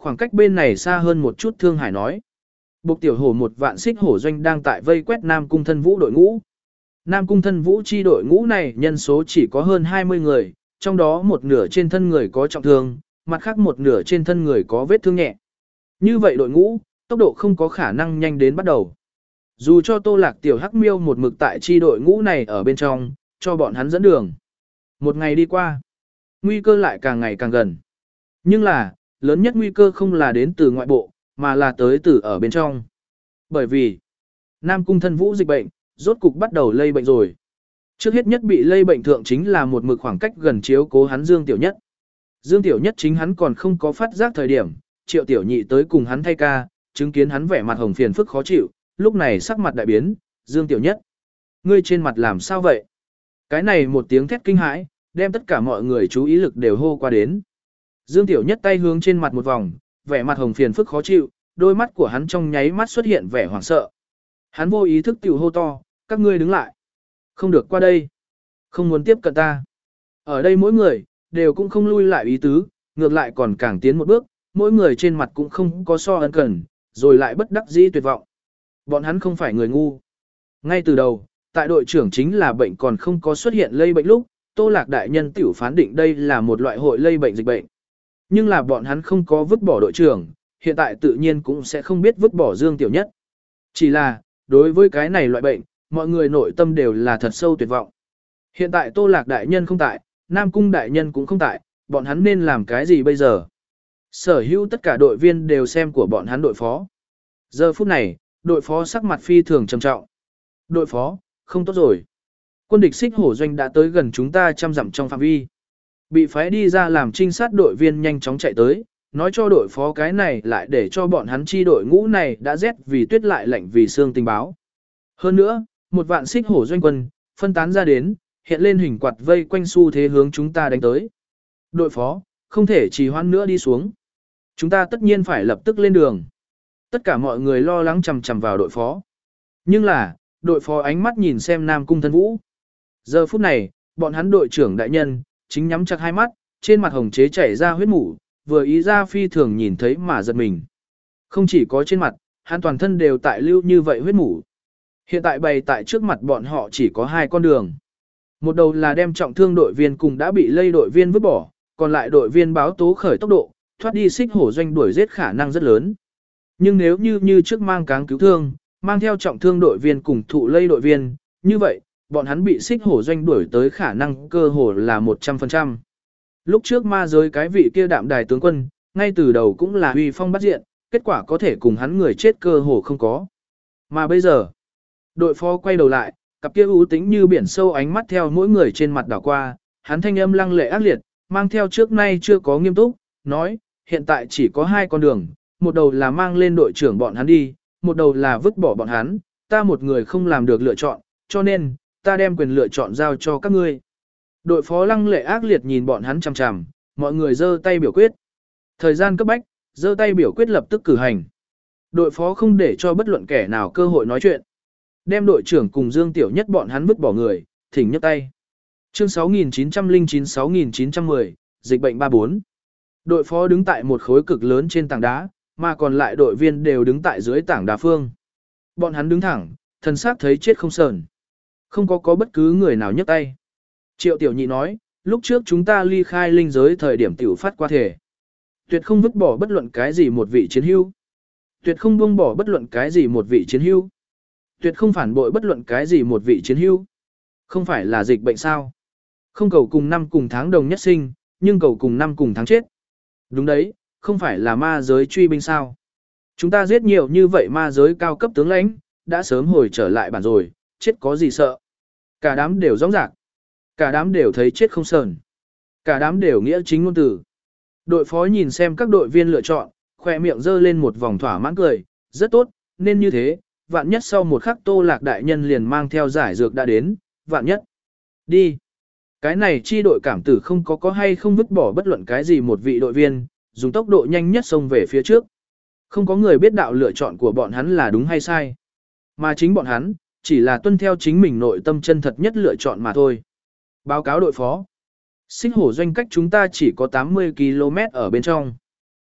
Khoảng cách bên này xa hơn một chút Thương Hải nói. Bộc tiểu hổ một vạn xích hổ doanh đang tại vây quét Nam Cung Thân Vũ đội ngũ. Nam Cung Thân Vũ chi đội ngũ này nhân số chỉ có hơn hai mươi người, trong đó một nửa trên thân người có trọng thương, mặt khác một nửa trên thân người có vết thương nhẹ. Như vậy đội ngũ, tốc độ không có khả năng nhanh đến bắt đầu. Dù cho Tô Lạc tiểu hắc miêu một mực tại chi đội ngũ này ở bên trong, cho bọn hắn dẫn đường. Một ngày đi qua, nguy cơ lại càng ngày càng gần. Nhưng là, lớn nhất nguy cơ không là đến từ ngoại bộ, mà là tới từ ở bên trong. Bởi vì, Nam Cung Thân Vũ dịch bệnh, rốt cục bắt đầu lây bệnh rồi. Trước hết nhất bị lây bệnh thượng chính là một mực khoảng cách gần chiếu cố hắn Dương Tiểu Nhất. Dương Tiểu Nhất chính hắn còn không có phát giác thời điểm, Triệu Tiểu Nhị tới cùng hắn thay ca, chứng kiến hắn vẻ mặt hồng phiền phức khó chịu, lúc này sắc mặt đại biến, Dương Tiểu Nhất. Ngươi trên mặt làm sao vậy? Cái này một tiếng thét kinh hãi, đem tất cả mọi người chú ý lực đều hô qua đến. Dương Tiểu Nhất tay hướng trên mặt một vòng, vẻ mặt hồng phiền phức khó chịu, đôi mắt của hắn trong nháy mắt xuất hiện vẻ hoảng sợ. Hắn vô ý thức tiểu hô to, các ngươi đứng lại. Không được qua đây. Không muốn tiếp cận ta. Ở đây mỗi người, đều cũng không lui lại ý tứ, ngược lại còn càng tiến một bước, mỗi người trên mặt cũng không có so ân cần, rồi lại bất đắc dĩ tuyệt vọng. Bọn hắn không phải người ngu. Ngay từ đầu, tại đội trưởng chính là bệnh còn không có xuất hiện lây bệnh lúc, Tô Lạc đại nhân tiểu phán định đây là một loại hội lây bệnh dịch bệnh. Nhưng là bọn hắn không có vứt bỏ đội trưởng, hiện tại tự nhiên cũng sẽ không biết vứt bỏ Dương Tiểu Nhất. Chỉ là, đối với cái này loại bệnh, mọi người nội tâm đều là thật sâu tuyệt vọng. Hiện tại Tô Lạc đại nhân không tại, Nam Cung đại nhân cũng không tại, bọn hắn nên làm cái gì bây giờ? Sở hữu tất cả đội viên đều xem của bọn hắn đội phó. Giờ phút này, đội phó sắc mặt phi thường trầm trọng. Đội phó, không tốt rồi. Quân địch xích hổ doanh đã tới gần chúng ta trăm dặm trong phạm vi. Bị phái đi ra làm trinh sát đội viên nhanh chóng chạy tới, nói cho đội phó cái này lại để cho bọn hắn chi đội ngũ này đã rét vì tuyết lại lạnh vì xương tình báo. Hơn nữa, một vạn xích hổ doanh quân, phân tán ra đến, hiện lên hình quạt vây quanh xu thế hướng chúng ta đánh tới. Đội phó, không thể trì hoãn nữa đi xuống. Chúng ta tất nhiên phải lập tức lên đường. Tất cả mọi người lo lắng chằm chằm vào đội phó. Nhưng là, đội phó ánh mắt nhìn xem Nam Cung Thân Vũ. Giờ phút này, bọn hắn đội trưởng đại nhân, chính nhắm chặt hai mắt, trên mặt hồng chế chảy ra huyết mủ, vừa ý ra phi thường nhìn thấy mà giật mình. Không chỉ có trên mặt, hắn toàn thân đều tại lưu như vậy huyết mủ. Hiện tại bày tại trước mặt bọn họ chỉ có hai con đường. Một đầu là đem trọng thương đội viên cùng đã bị lây đội viên vứt bỏ, còn lại đội viên báo tố khởi tốc độ, thoát đi xích hổ doanh đuổi giết khả năng rất lớn. Nhưng nếu như như trước mang cáng cứu thương, mang theo trọng thương đội viên cùng thụ lây đội viên, như vậy, bọn hắn bị xích hổ doanh đuổi tới khả năng cơ hồ là một trăm phần trăm. Lúc trước ma giới cái vị kia đạm đài tướng quân, ngay từ đầu cũng là uy phong bắt diện, kết quả có thể cùng hắn người chết cơ hồ không có. Mà bây giờ, đội phó quay đầu lại, cặp kia u tính như biển sâu ánh mắt theo mỗi người trên mặt đảo qua, hắn thanh âm lăng lệ ác liệt, mang theo trước nay chưa có nghiêm túc, nói, hiện tại chỉ có hai con đường, một đầu là mang lên đội trưởng bọn hắn đi, một đầu là vứt bỏ bọn hắn, ta một người không làm được lựa chọn, cho nên, ta đem quyền lựa chọn giao cho các ngươi. Đội phó lăng lệ ác liệt nhìn bọn hắn chằm chằm, mọi người giơ tay biểu quyết. Thời gian cấp bách, giơ tay biểu quyết lập tức cử hành. Đội phó không để cho bất luận kẻ nào cơ hội nói chuyện. Đem đội trưởng cùng Dương Tiểu Nhất bọn hắn vứt bỏ người, thỉnh nhấc tay. Chương sáu nghìn chín trăm lẻ chín sáu nghìn chín trăm mười, dịch bệnh ba bốn. Đội phó đứng tại một khối cực lớn trên tảng đá, mà còn lại đội viên đều đứng tại dưới tảng đá phương. Bọn hắn đứng thẳng, thần sắc thấy chết không sờn. Không có có bất cứ người nào nhấc tay. Triệu Tiểu Nhị nói, lúc trước chúng ta ly khai linh giới thời điểm tiểu phát qua thể. Tuyệt không vứt bỏ bất luận cái gì một vị chiến hữu. Tuyệt không buông bỏ bất luận cái gì một vị chiến hữu. Tuyệt không phản bội bất luận cái gì một vị chiến hữu. Không phải là dịch bệnh sao? Không cầu cùng năm cùng tháng đồng nhất sinh, nhưng cầu cùng năm cùng tháng chết. Đúng đấy, không phải là ma giới truy binh sao? Chúng ta giết nhiều như vậy ma giới cao cấp tướng lãnh, đã sớm hồi trở lại bản rồi, chết có gì sợ. Cả đám đều rõ ràng. Cả đám đều thấy chết không sờn. Cả đám đều nghĩa chính ngôn từ. Đội phó nhìn xem các đội viên lựa chọn, khoe miệng giơ lên một vòng thỏa mãn cười, rất tốt, nên như thế, vạn nhất sau một khắc Tô Lạc đại nhân liền mang theo giải dược đã đến, vạn nhất. Đi. Cái này chi đội cảm tử không có có hay không vứt bỏ bất luận cái gì một vị đội viên, dùng tốc độ nhanh nhất xông về phía trước. Không có người biết đạo lựa chọn của bọn hắn là đúng hay sai. Mà chính bọn hắn, chỉ là tuân theo chính mình nội tâm chân thật nhất lựa chọn mà thôi. Báo cáo đội phó. Xích hổ doanh cách chúng ta chỉ có tám mươi ki lô mét ở bên trong.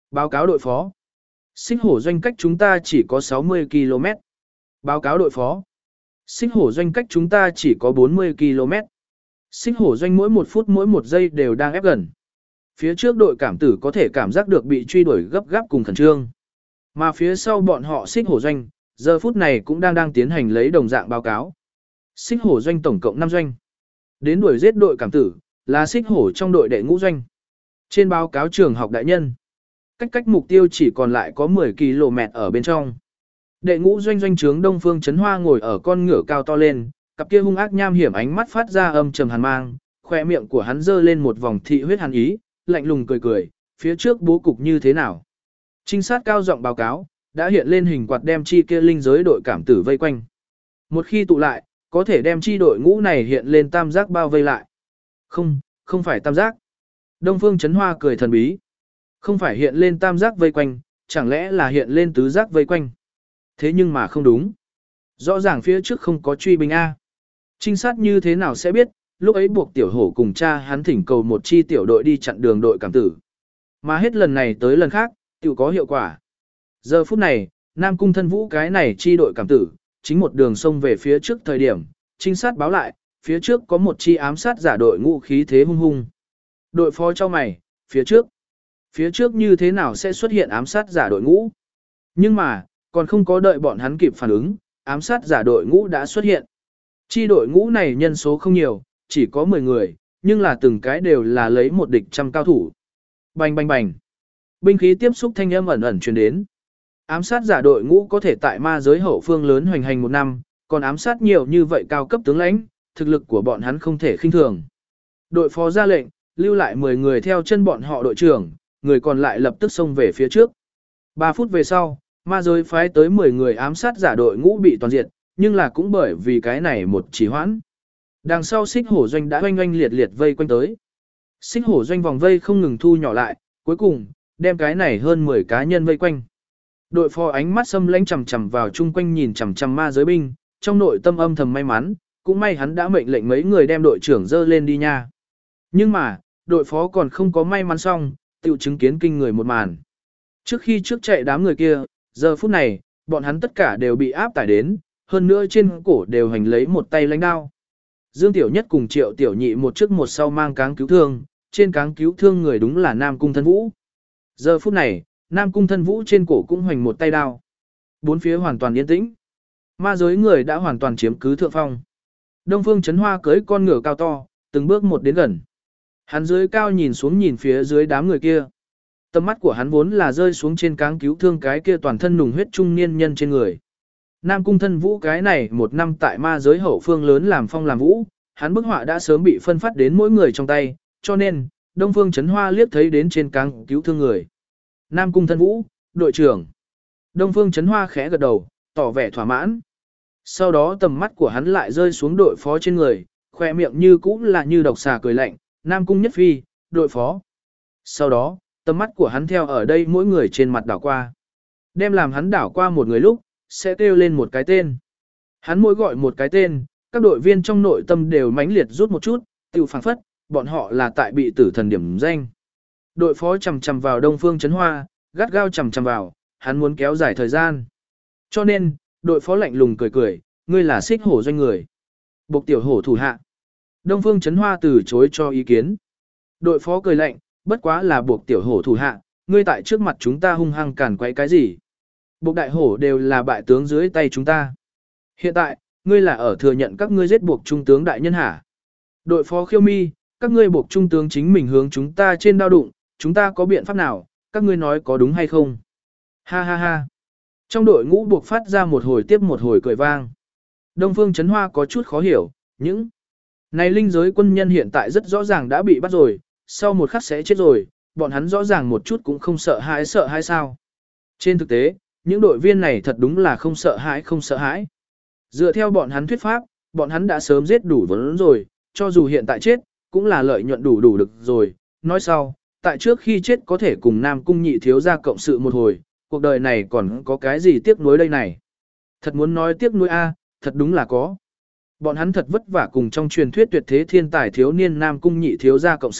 Báo cáo đội phó. Xích hổ doanh cách chúng ta chỉ có sáu mươi ki lô mét. Báo cáo đội phó. Xích hổ doanh cách chúng ta chỉ có bốn mươi ki lô mét. Xích hổ doanh mỗi một phút mỗi một giây đều đang ép gần. Phía trước đội cảm tử có thể cảm giác được bị truy đuổi gấp gáp cùng khẩn trương. Mà phía sau bọn họ xích hổ doanh, giờ phút này cũng đang đang tiến hành lấy đồng dạng báo cáo. Xích hổ doanh tổng cộng năm doanh. Đến đuổi giết đội cảm tử, là xích hổ trong đội đệ ngũ doanh. Trên báo cáo trường học đại nhân, cách cách mục tiêu chỉ còn lại có mười ki lô mét ở bên trong. Đệ ngũ doanh doanh trướng Đông Phương Chấn Hoa ngồi ở con ngựa cao to lên, cặp kia hung ác nham hiểm ánh mắt phát ra âm trầm hàn mang, khoe miệng của hắn dơ lên một vòng thị huyết hàn ý, lạnh lùng cười cười, phía trước bố cục như thế nào. Trinh sát cao giọng báo cáo, đã hiện lên hình quạt đem chi kia linh giới đội cảm tử vây quanh. Một khi tụ lại, có thể đem chi đội ngũ này hiện lên tam giác bao vây lại. Không, không phải tam giác. Đông Phương Chấn Hoa cười thần bí. Không phải hiện lên tam giác vây quanh, chẳng lẽ là hiện lên tứ giác vây quanh. Thế nhưng mà không đúng. Rõ ràng phía trước không có truy binh A. Trinh sát như thế nào sẽ biết, lúc ấy buộc tiểu hổ cùng cha hắn thỉnh cầu một chi tiểu đội đi chặn đường đội cảm tử. Mà hết lần này tới lần khác, tiểu có hiệu quả. Giờ phút này, Nam Cung Thân Vũ cái này chi đội cảm tử, chính một đường sông về phía trước thời điểm, trinh sát báo lại, phía trước có một chi ám sát giả đội ngũ khí thế hung hung. Đội phó cho mày, phía trước. Phía trước như thế nào sẽ xuất hiện ám sát giả đội ngũ? Nhưng mà, còn không có đợi bọn hắn kịp phản ứng, ám sát giả đội ngũ đã xuất hiện. Chi đội ngũ này nhân số không nhiều, chỉ có mười người, nhưng là từng cái đều là lấy một địch trăm cao thủ. Bành bành bành. Binh khí tiếp xúc thanh âm ẩn ẩn truyền đến. Ám sát giả đội ngũ có thể tại ma giới hậu phương lớn hoành hành một năm, còn ám sát nhiều như vậy cao cấp tướng lãnh, thực lực của bọn hắn không thể khinh thường. Đội phó ra lệnh, lưu lại mười người theo chân bọn họ đội trưởng, người còn lại lập tức xông về phía trước. ba phút về sau, ma giới phái tới mười người ám sát giả đội ngũ bị toàn diệt, nhưng là cũng bởi vì cái này một chỉ hoãn. Đằng sau xích hổ doanh đã oanh oanh liệt liệt vây quanh tới. Xích hổ doanh vòng vây không ngừng thu nhỏ lại, cuối cùng, đem cái này hơn mười cá nhân vây quanh. Đội phó ánh mắt xâm lãnh chằm chằm vào chung quanh nhìn chằm chằm ma giới binh, trong nội tâm âm thầm may mắn, cũng may hắn đã mệnh lệnh mấy người đem đội trưởng dơ lên đi nha. Nhưng mà, đội phó còn không có may mắn xong, tự chứng kiến kinh người một màn. Trước khi trước chạy đám người kia, giờ phút này, bọn hắn tất cả đều bị áp tải đến, hơn nữa trên cổ đều hành lấy một tay lãnh đao. Dương Tiểu Nhất cùng Triệu Tiểu Nhị một trước một sau mang cáng cứu thương, trên cáng cứu thương người đúng là Nam Cung Thân Vũ. Giờ phút này, Nam Cung Thân Vũ trên cổ cũng hoành một tay đao. Bốn phía hoàn toàn yên tĩnh. Ma giới người đã hoàn toàn chiếm cứ thượng phong. Đông Phương Chấn Hoa cưỡi con ngựa cao to, từng bước một đến gần. Hắn dưới cao nhìn xuống nhìn phía dưới đám người kia. Tầm mắt của hắn vốn là rơi xuống trên cáng cứu thương cái kia toàn thân nùng huyết trung niên nhân trên người. Nam Cung Thân Vũ cái này một năm tại ma giới hậu phương lớn làm phong làm vũ, hắn bức họa đã sớm bị phân phát đến mỗi người trong tay, cho nên, Đông Phương Chấn Hoa liếc thấy đến trên cáng cứu thương người. Nam Cung Thân Vũ, đội trưởng. Đông Phương Chấn Hoa khẽ gật đầu, tỏ vẻ thỏa mãn. Sau đó tầm mắt của hắn lại rơi xuống đội phó trên người, khoe miệng như cũ là như độc xà cười lạnh, Nam Cung Nhất Phi, đội phó. Sau đó, tầm mắt của hắn theo ở đây mỗi người trên mặt đảo qua. Đem làm hắn đảo qua một người lúc, sẽ kêu lên một cái tên. Hắn mỗi gọi một cái tên, các đội viên trong nội tâm đều mãnh liệt rút một chút, tiêu phảng phất, bọn họ là tại bị tử thần điểm danh. Đội phó chầm chầm vào Đông Phương Chấn Hoa, gắt gao chầm chầm vào, hắn muốn kéo dài thời gian. Cho nên, đội phó lạnh lùng cười cười, ngươi là xích hổ doanh người. Buộc tiểu hổ thủ hạ. Đông Phương Chấn Hoa từ chối cho ý kiến. Đội phó cười lạnh, bất quá là buộc tiểu hổ thủ hạ, ngươi tại trước mặt chúng ta hung hăng cản quấy cái gì. Buộc đại hổ đều là bại tướng dưới tay chúng ta. Hiện tại, ngươi là ở thừa nhận các ngươi giết buộc trung tướng đại nhân hả? Đội phó khiêu mi, các ngươi buộc trung tướng chính mình hướng chúng ta trên đao đụng, chúng ta có biện pháp nào, các ngươi nói có đúng hay không? Ha ha ha. Trong đội ngũ buộc phát ra một hồi tiếp một hồi cười vang. Đông Phương Chấn Hoa có chút khó hiểu, những này linh giới quân nhân hiện tại rất rõ ràng đã bị bắt rồi, sau một khắc sẽ chết rồi, bọn hắn rõ ràng một chút cũng không sợ hãi sợ hay sao. Trên thực tế, những đội viên này thật đúng là không sợ hãi không sợ hãi. Dựa theo bọn hắn thuyết pháp, bọn hắn đã sớm giết đủ vốn rồi, cho dù hiện tại chết, cũng là lợi nhuận đủ đủ được rồi. Nói sau, tại trước khi chết có thể cùng Nam Cung nhị thiếu gia cộng sự một hồi, cuộc đời này còn có cái gì tiếc nuối đây này. Thật muốn nói tiếc nuối a, thật đúng là có. Bọn hắn thật vất vả cùng trong truyền thuyết tuyệt thế thiên tài thiếu niên Nam Cung nhị thiếu gia cộng sự,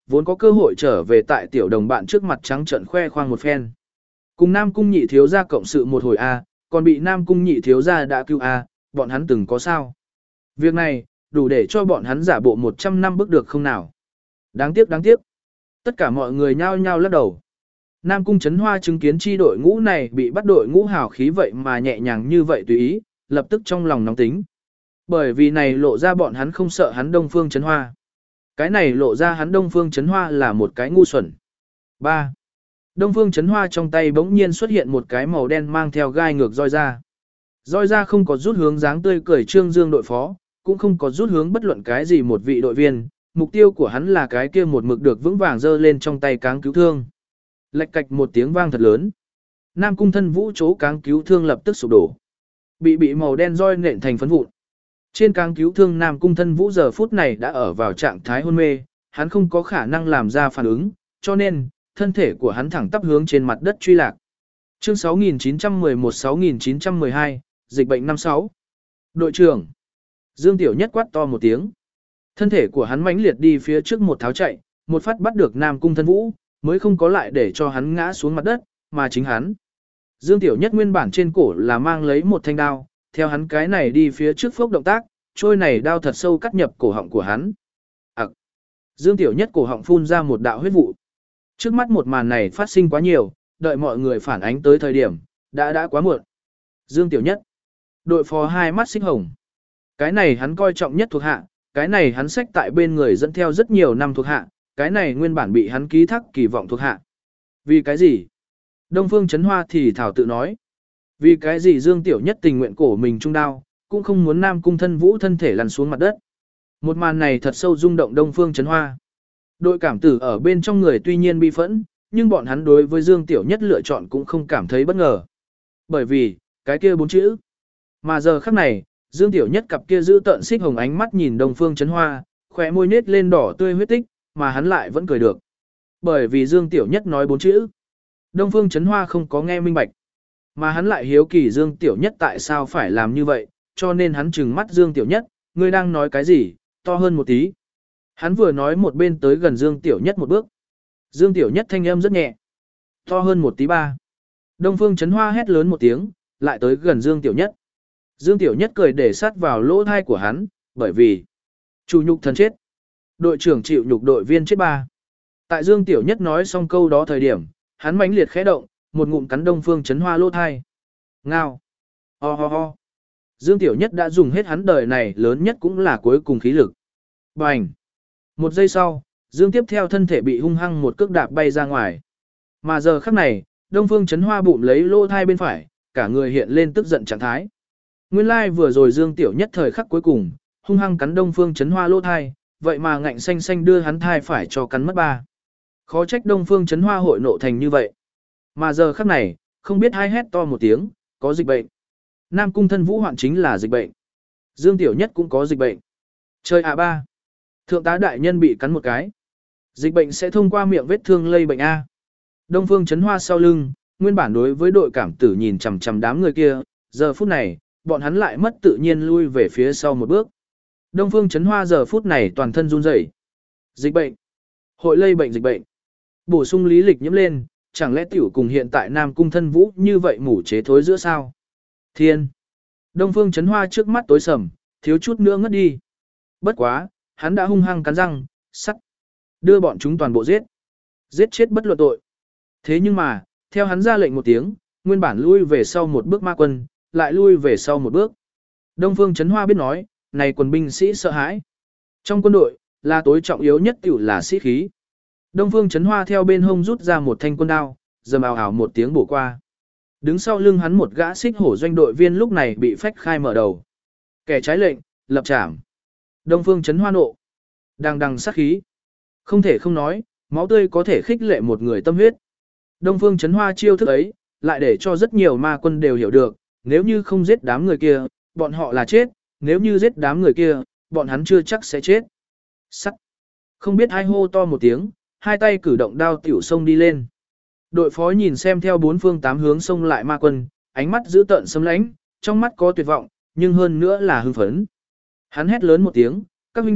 vốn có cơ hội trở về tại tiểu đồng bạn trước mặt trắng trợn khoe khoang một phen. Cùng Nam Cung nhị thiếu gia cộng sự một hồi A, còn bị Nam Cung nhị thiếu gia đã cứu A, bọn hắn từng có sao. Việc này, đủ để cho bọn hắn giả bộ một trăm năm bước được không nào. Đáng tiếc đáng tiếc. Tất cả mọi người nhao nhao lắc đầu. Nam Cung Trấn Hoa chứng kiến chi đội ngũ này bị bắt đội ngũ hào khí vậy mà nhẹ nhàng như vậy tùy ý, lập tức trong lòng nóng tính. Bởi vì này lộ ra bọn hắn không sợ hắn Đông Phương Trấn Hoa. Cái này lộ ra hắn Đông Phương Trấn Hoa là một cái ngu xuẩn. ba. Đông Phương Trấn Hoa trong tay bỗng nhiên xuất hiện một cái màu đen mang theo gai ngược roi ra. Roi ra không có rút hướng dáng tươi cười Trương Dương đội phó, cũng không có rút hướng bất luận cái gì một vị đội viên, mục tiêu của hắn là cái kia một mực được vững vàng giơ lên trong tay cáng cứu thương. Lạch cạch một tiếng vang thật lớn. Nam Cung Thân Vũ chỗ cáng cứu thương lập tức sụp đổ. Bị bị màu đen roi nện thành phấn vụn. Trên cáng cứu thương Nam Cung Thân Vũ giờ phút này đã ở vào trạng thái hôn mê, hắn không có khả năng làm ra phản ứng, cho nên, thân thể của hắn thẳng tắp hướng trên mặt đất truy lạc. Chương sáu nghìn chín trăm mười một sáu nghìn chín trăm mười hai, dịch bệnh năm sáu. Đội trưởng. Dương Tiểu Nhất quát to một tiếng. Thân thể của hắn mãnh liệt đi phía trước một tháo chạy, một phát bắt được Nam Cung Thân Vũ, mới không có lại để cho hắn ngã xuống mặt đất, mà chính hắn. Dương Tiểu Nhất nguyên bản trên cổ là mang lấy một thanh đao, theo hắn cái này đi phía trước phốc động tác, trôi này đao thật sâu cắt nhập cổ họng của hắn. Ặc. Dương Tiểu Nhất cổ họng phun ra một đạo huyết vụ. Trước mắt một màn này phát sinh quá nhiều, đợi mọi người phản ánh tới thời điểm, đã đã quá muộn. Dương Tiểu Nhất. Đội phó hai mắt xích hồng. Cái này hắn coi trọng nhất thuộc hạ, cái này hắn xách tại bên người dẫn theo rất nhiều năm thuộc hạ, cái này nguyên bản bị hắn ký thác kỳ vọng thuộc hạ. Vì cái gì? Đông Phương Trấn Hoa thì thảo tự nói. Vì cái gì Dương Tiểu Nhất tình nguyện cổ mình trung đao, cũng không muốn Nam Cung Thân Vũ thân thể lăn xuống mặt đất. Một màn này thật sâu rung động Đông Phương Trấn Hoa. Đội cảm tử ở bên trong người tuy nhiên bi phẫn, nhưng bọn hắn đối với Dương Tiểu Nhất lựa chọn cũng không cảm thấy bất ngờ. Bởi vì, cái kia bốn chữ. Mà giờ khắc này, Dương Tiểu Nhất cặp kia giữ tợn xích hồng ánh mắt nhìn Đông Phương Trấn Hoa, khóe môi nết lên đỏ tươi huyết tích, mà hắn lại vẫn cười được. Bởi vì Dương Tiểu Nhất nói bốn chữ. Đông Phương Trấn Hoa không có nghe minh bạch. Mà hắn lại hiếu kỳ Dương Tiểu Nhất tại sao phải làm như vậy, cho nên hắn trừng mắt Dương Tiểu Nhất, ngươi đang nói cái gì, to hơn một tí. Hắn vừa nói một bên tới gần Dương Tiểu Nhất một bước. Dương Tiểu Nhất thanh âm rất nhẹ. To hơn một tí ba. Đông Phương Trấn Hoa hét lớn một tiếng, lại tới gần Dương Tiểu Nhất. Dương Tiểu Nhất cười để sát vào lỗ thai của hắn, bởi vì chủ nhục thần chết. Đội trưởng chịu nhục đội viên chết ba. Tại Dương Tiểu Nhất nói xong câu đó thời điểm, hắn mãnh liệt khẽ động, một ngụm cắn Đông Phương Trấn Hoa lỗ thai. Ngao. Ho ho ho. Dương Tiểu Nhất đã dùng hết hắn đời này lớn nhất cũng là cuối cùng khí lực. Bành. Một giây sau, Dương tiếp theo thân thể bị hung hăng một cước đạp bay ra ngoài. Mà giờ khắc này, Đông Phương Trấn Hoa bụng lấy lỗ thai bên phải, cả người hiện lên tức giận trạng thái. Nguyên lai like vừa rồi Dương Tiểu Nhất thời khắc cuối cùng, hung hăng cắn Đông Phương Trấn Hoa lỗ thai, vậy mà ngạnh xanh xanh đưa hắn thai phải cho cắn mất ba. Khó trách Đông Phương Trấn Hoa hội nộ thành như vậy. Mà giờ khắc này, không biết ai hét to một tiếng, có dịch bệnh. Nam Cung Thân Vũ hoạn chính là dịch bệnh. Dương Tiểu Nhất cũng có dịch bệnh. Chơi A ba. Thượng tá đại nhân bị cắn một cái. Dịch bệnh sẽ thông qua miệng vết thương lây bệnh A. Đông Phương Trấn Hoa sau lưng, nguyên bản đối với đội cảm tử nhìn chằm chằm đám người kia, giờ phút này, bọn hắn lại mất tự nhiên lui về phía sau một bước. Đông Phương Trấn Hoa giờ phút này toàn thân run rẩy. Dịch bệnh. Hội lây bệnh dịch bệnh. Bổ sung lý lịch nhiễm lên, chẳng lẽ tiểu cùng hiện tại Nam Cung Thân Vũ như vậy mủ chế thối giữa sao? Thiên. Đông Phương Trấn Hoa trước mắt tối sầm, thiếu chút nữa ngất đi. Bất quá, hắn đã hung hăng cắn răng, sắt. Đưa bọn chúng toàn bộ giết. Giết chết bất luận tội. Thế nhưng mà, theo hắn ra lệnh một tiếng, nguyên bản lui về sau một bước ma quân, lại lui về sau một bước. Đông Phương Trấn Hoa biết nói, này quần binh sĩ sợ hãi. Trong quân đội, là tối trọng yếu nhất tiểu là sĩ khí. Đông Phương Trấn Hoa theo bên hông rút ra một thanh quân đao, dầm ào ào một tiếng bổ qua. Đứng sau lưng hắn một gã xích hổ doanh đội viên lúc này bị phách khai mở đầu. Kẻ trái lệnh, lập trảm. Đông Phương Trấn Hoa nộ. Đằng đằng sát khí. Không thể không nói, máu tươi có thể khích lệ một người tâm huyết. Đông Phương Trấn Hoa chiêu thức ấy, lại để cho rất nhiều ma quân đều hiểu được, nếu như không giết đám người kia, bọn họ là chết, nếu như giết đám người kia, bọn hắn chưa chắc sẽ chết. Sắt. Không biết ai hô to một tiếng, hai tay cử động đao tiểu sông đi lên. Đội phó nhìn xem theo bốn phương tám hướng xông lại ma quân, ánh mắt dữ tợn sấm lãnh, trong mắt có tuyệt vọng, nhưng hơn nữa là hưng phấn. Hắn hét lớn một tiếng, các huynh đệ,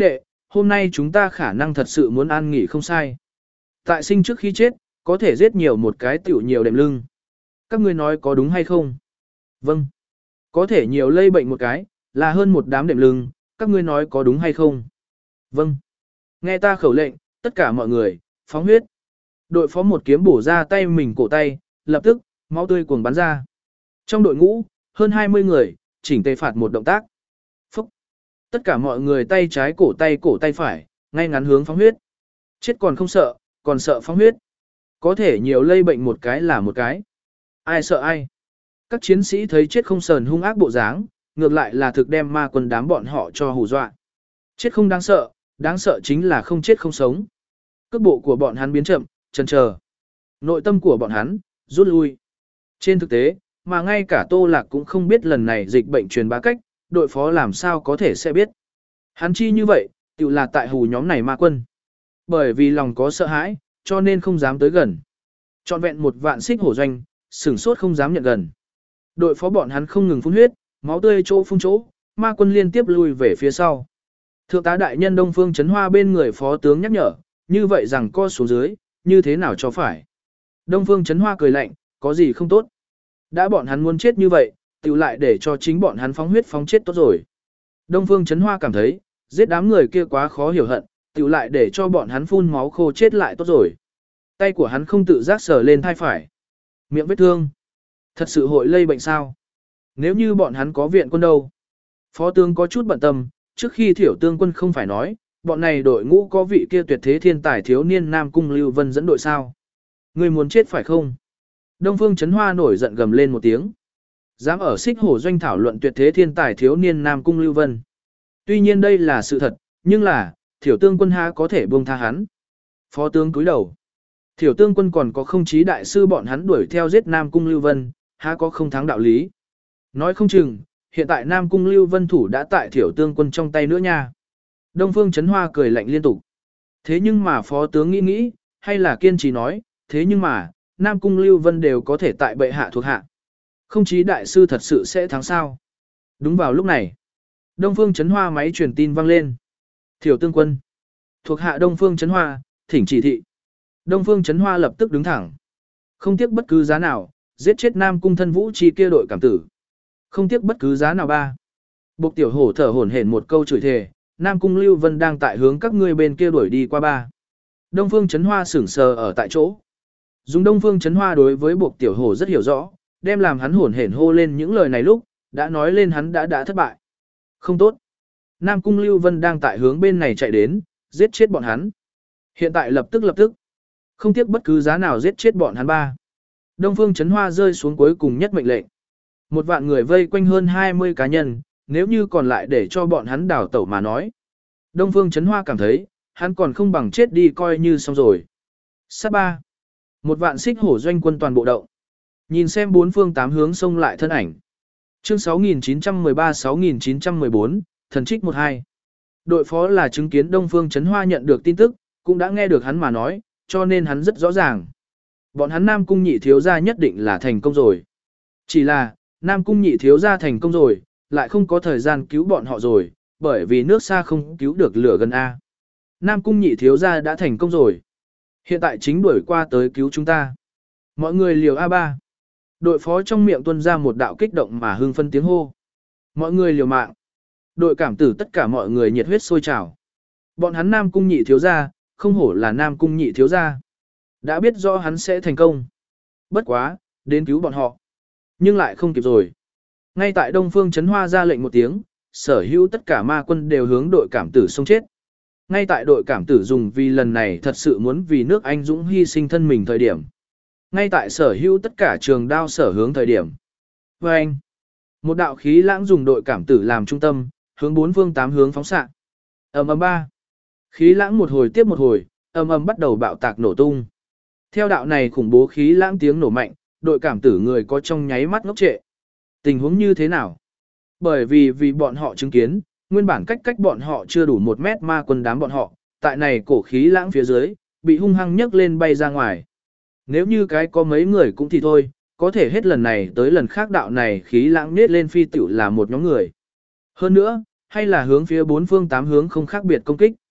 hôm nay chúng ta khả năng thật sự muốn an nghỉ không sai. Tại sinh trước khi chết, có thể giết nhiều một cái tiểu nhiều đệm lưng. Các ngươi nói có đúng hay không? Vâng. Có thể nhiều lây bệnh một cái, là hơn một đám đệm lưng, các ngươi nói có đúng hay không? Vâng. Nghe ta khẩu lệnh, tất cả mọi người, phóng huyết. Đội phó một kiếm bổ ra tay mình cổ tay, lập tức, máu tươi cuồng bắn ra. Trong đội ngũ, hơn hai mươi người, chỉnh tề phạt một động tác. Phúc. Tất cả mọi người tay trái cổ tay cổ tay phải, ngay ngắn hướng phóng huyết. Chết còn không sợ, còn sợ phóng huyết. Có thể nhiều lây bệnh một cái là một cái. Ai sợ ai. Các chiến sĩ thấy chết không sờn hung ác bộ dáng, ngược lại là thực đem ma quân đám bọn họ cho hù dọa. Chết không đáng sợ, đáng sợ chính là không chết không sống. Cước bộ của bọn hắn biến chậm, chần chờ. Nội tâm của bọn hắn, rút lui. Trên thực tế, mà ngay cả Tô Lạc cũng không biết lần này dịch bệnh truyền bá cách, đội phó làm sao có thể sẽ biết. Hắn chi như vậy, tự là tại hù nhóm này ma quân. Bởi vì lòng có sợ hãi, cho nên không dám tới gần. Trọn vẹn một vạn xích hổ doanh, sửng sốt không dám nhận gần. Đội phó bọn hắn không ngừng phun huyết, máu tươi chỗ phun chỗ, ma quân liên tiếp lui về phía sau. Thượng tá đại nhân Đông Phương Chấn Hoa bên người phó tướng nhắc nhở, như vậy rằng co xuống dưới, như thế nào cho phải. Đông Phương Chấn Hoa cười lạnh, có gì không tốt. Đã bọn hắn muốn chết như vậy, tự lại để cho chính bọn hắn phóng huyết phóng chết tốt rồi. Đông Phương Chấn Hoa cảm thấy, giết đám người kia quá khó hiểu hận, tự lại để cho bọn hắn phun máu khô chết lại tốt rồi. Tay của hắn không tự giác sờ lên thai phải. Miệng vết thương. Thật sự hội lây bệnh sao? Nếu như bọn hắn có viện quân đâu? Phó tướng có chút bận tâm, trước khi thiểu tương quân không phải nói, bọn này đội ngũ có vị kia tuyệt thế thiên tài thiếu niên Nam Cung Lưu Vân dẫn đội sao? Người muốn chết phải không? Đông Phương Chấn Hoa nổi giận gầm lên một tiếng. Dám ở xích hổ doanh thảo luận tuyệt thế thiên tài thiếu niên Nam Cung Lưu Vân. Tuy nhiên đây là sự thật, nhưng là, thiểu tương quân ha có thể buông tha hắn. Phó tướng cúi đầu. Thiểu tương quân còn có không chí đại sư bọn hắn đuổi theo giết Nam Cung Lưu Vân, há có không thắng đạo lý. Nói không chừng, hiện tại Nam Cung Lưu Vân thủ đã tại thiểu tương quân trong tay nữa nha. Đông Phương Chấn Hoa cười lạnh liên tục. Thế nhưng mà phó tướng nghĩ nghĩ, hay là kiên trì nói, thế nhưng mà, Nam Cung Lưu Vân đều có thể tại bệ hạ thuộc hạ. Không chí đại sư thật sự sẽ thắng sao. Đúng vào lúc này, Đông Phương Chấn Hoa máy truyền tin vang lên. Thiểu tương quân. Thuộc hạ Đông Phương Chấn Hoa, thỉnh chỉ thị. Đông Phương Chấn Hoa lập tức đứng thẳng. Không tiếc bất cứ giá nào, giết chết Nam Cung thân vũ chi kia đội cảm tử. Không tiếc bất cứ giá nào ba. Bộc tiểu hổ thở hổn hển một câu chửi thề, Nam Cung Lưu Vân đang tại hướng các ngươi bên kia đuổi đi qua ba. Đông Phương Chấn Hoa sững sờ ở tại chỗ. Dùng Đông Phương Chấn Hoa đối với Bộc tiểu hổ rất hiểu rõ, đem làm hắn hổn hển hô lên những lời này lúc, đã nói lên hắn đã đã thất bại. Không tốt. Nam Cung Lưu Vân đang tại hướng bên này chạy đến, giết chết bọn hắn. Hiện tại lập tức lập tức. Không tiếc bất cứ giá nào giết chết bọn hắn ba. Đông Phương Chấn Hoa rơi xuống cuối cùng nhất mệnh lệnh. Một vạn người vây quanh hơn hai mươi cá nhân, nếu như còn lại để cho bọn hắn đảo tẩu mà nói. Đông Phương Chấn Hoa cảm thấy, hắn còn không bằng chết đi coi như xong rồi. Sát ba. Một vạn xích hổ doanh quân toàn bộ động. Nhìn xem bốn phương tám hướng xông lại thân ảnh. Chương sáu nghìn chín trăm mười ba sáu nghìn chín trăm mười bốn, thần trích một hai. Đội phó là chứng kiến Đông Phương Chấn Hoa nhận được tin tức, cũng đã nghe được hắn mà nói, cho nên hắn rất rõ ràng. Bọn hắn Nam Cung nhị thiếu gia nhất định là thành công rồi. Chỉ là, Nam Cung nhị thiếu gia thành công rồi, lại không có thời gian cứu bọn họ rồi, bởi vì nước xa không cứu được lửa gần A. Nam Cung nhị thiếu gia đã thành công rồi. Hiện tại chính đuổi qua tới cứu chúng ta. Mọi người liều A ba. Đội phó trong miệng tuôn ra một đạo kích động mà hưng phân tiếng hô. Mọi người liều mạng. Đội cảm tử tất cả mọi người nhiệt huyết sôi trào. Bọn hắn Nam Cung nhị thiếu gia, không hổ là Nam Cung nhị thiếu gia. Đã biết rõ hắn sẽ thành công. Bất quá, đến cứu bọn họ. Nhưng lại không kịp rồi. Ngay tại Đông Phương Chấn Hoa ra lệnh một tiếng, sở hữu tất cả ma quân đều hướng đội cảm tử xông chết. Ngay tại đội cảm tử dùng vì lần này thật sự muốn vì nước anh dũng hy sinh thân mình thời điểm. Ngay tại sở hữu tất cả trường đao sở hướng thời điểm. Và anh, một đạo khí lãng dùng đội cảm tử làm trung tâm, hướng bốn phương tám hướng phóng xạ. Ầm ầm ba. Khí lãng một hồi tiếp một hồi, ầm ầm bắt đầu bạo tạc nổ tung. Theo đạo này khủng bố khí lãng tiếng nổ mạnh, đội cảm tử người có trong nháy mắt ngốc trệ. Tình huống như thế nào? Bởi vì vì bọn họ chứng kiến, nguyên bản cách cách bọn họ chưa đủ một mét ma quân đám bọn họ, tại này cổ khí lãng phía dưới, bị hung hăng nhấc lên bay ra ngoài. Nếu như cái có mấy người cũng thì thôi, có thể hết lần này tới lần khác đạo này khí lãng nết lên phi tiểu là một nhóm người. Hơn nữa, hay là hướng phía bốn phương tám hướng không khác biệt công kích.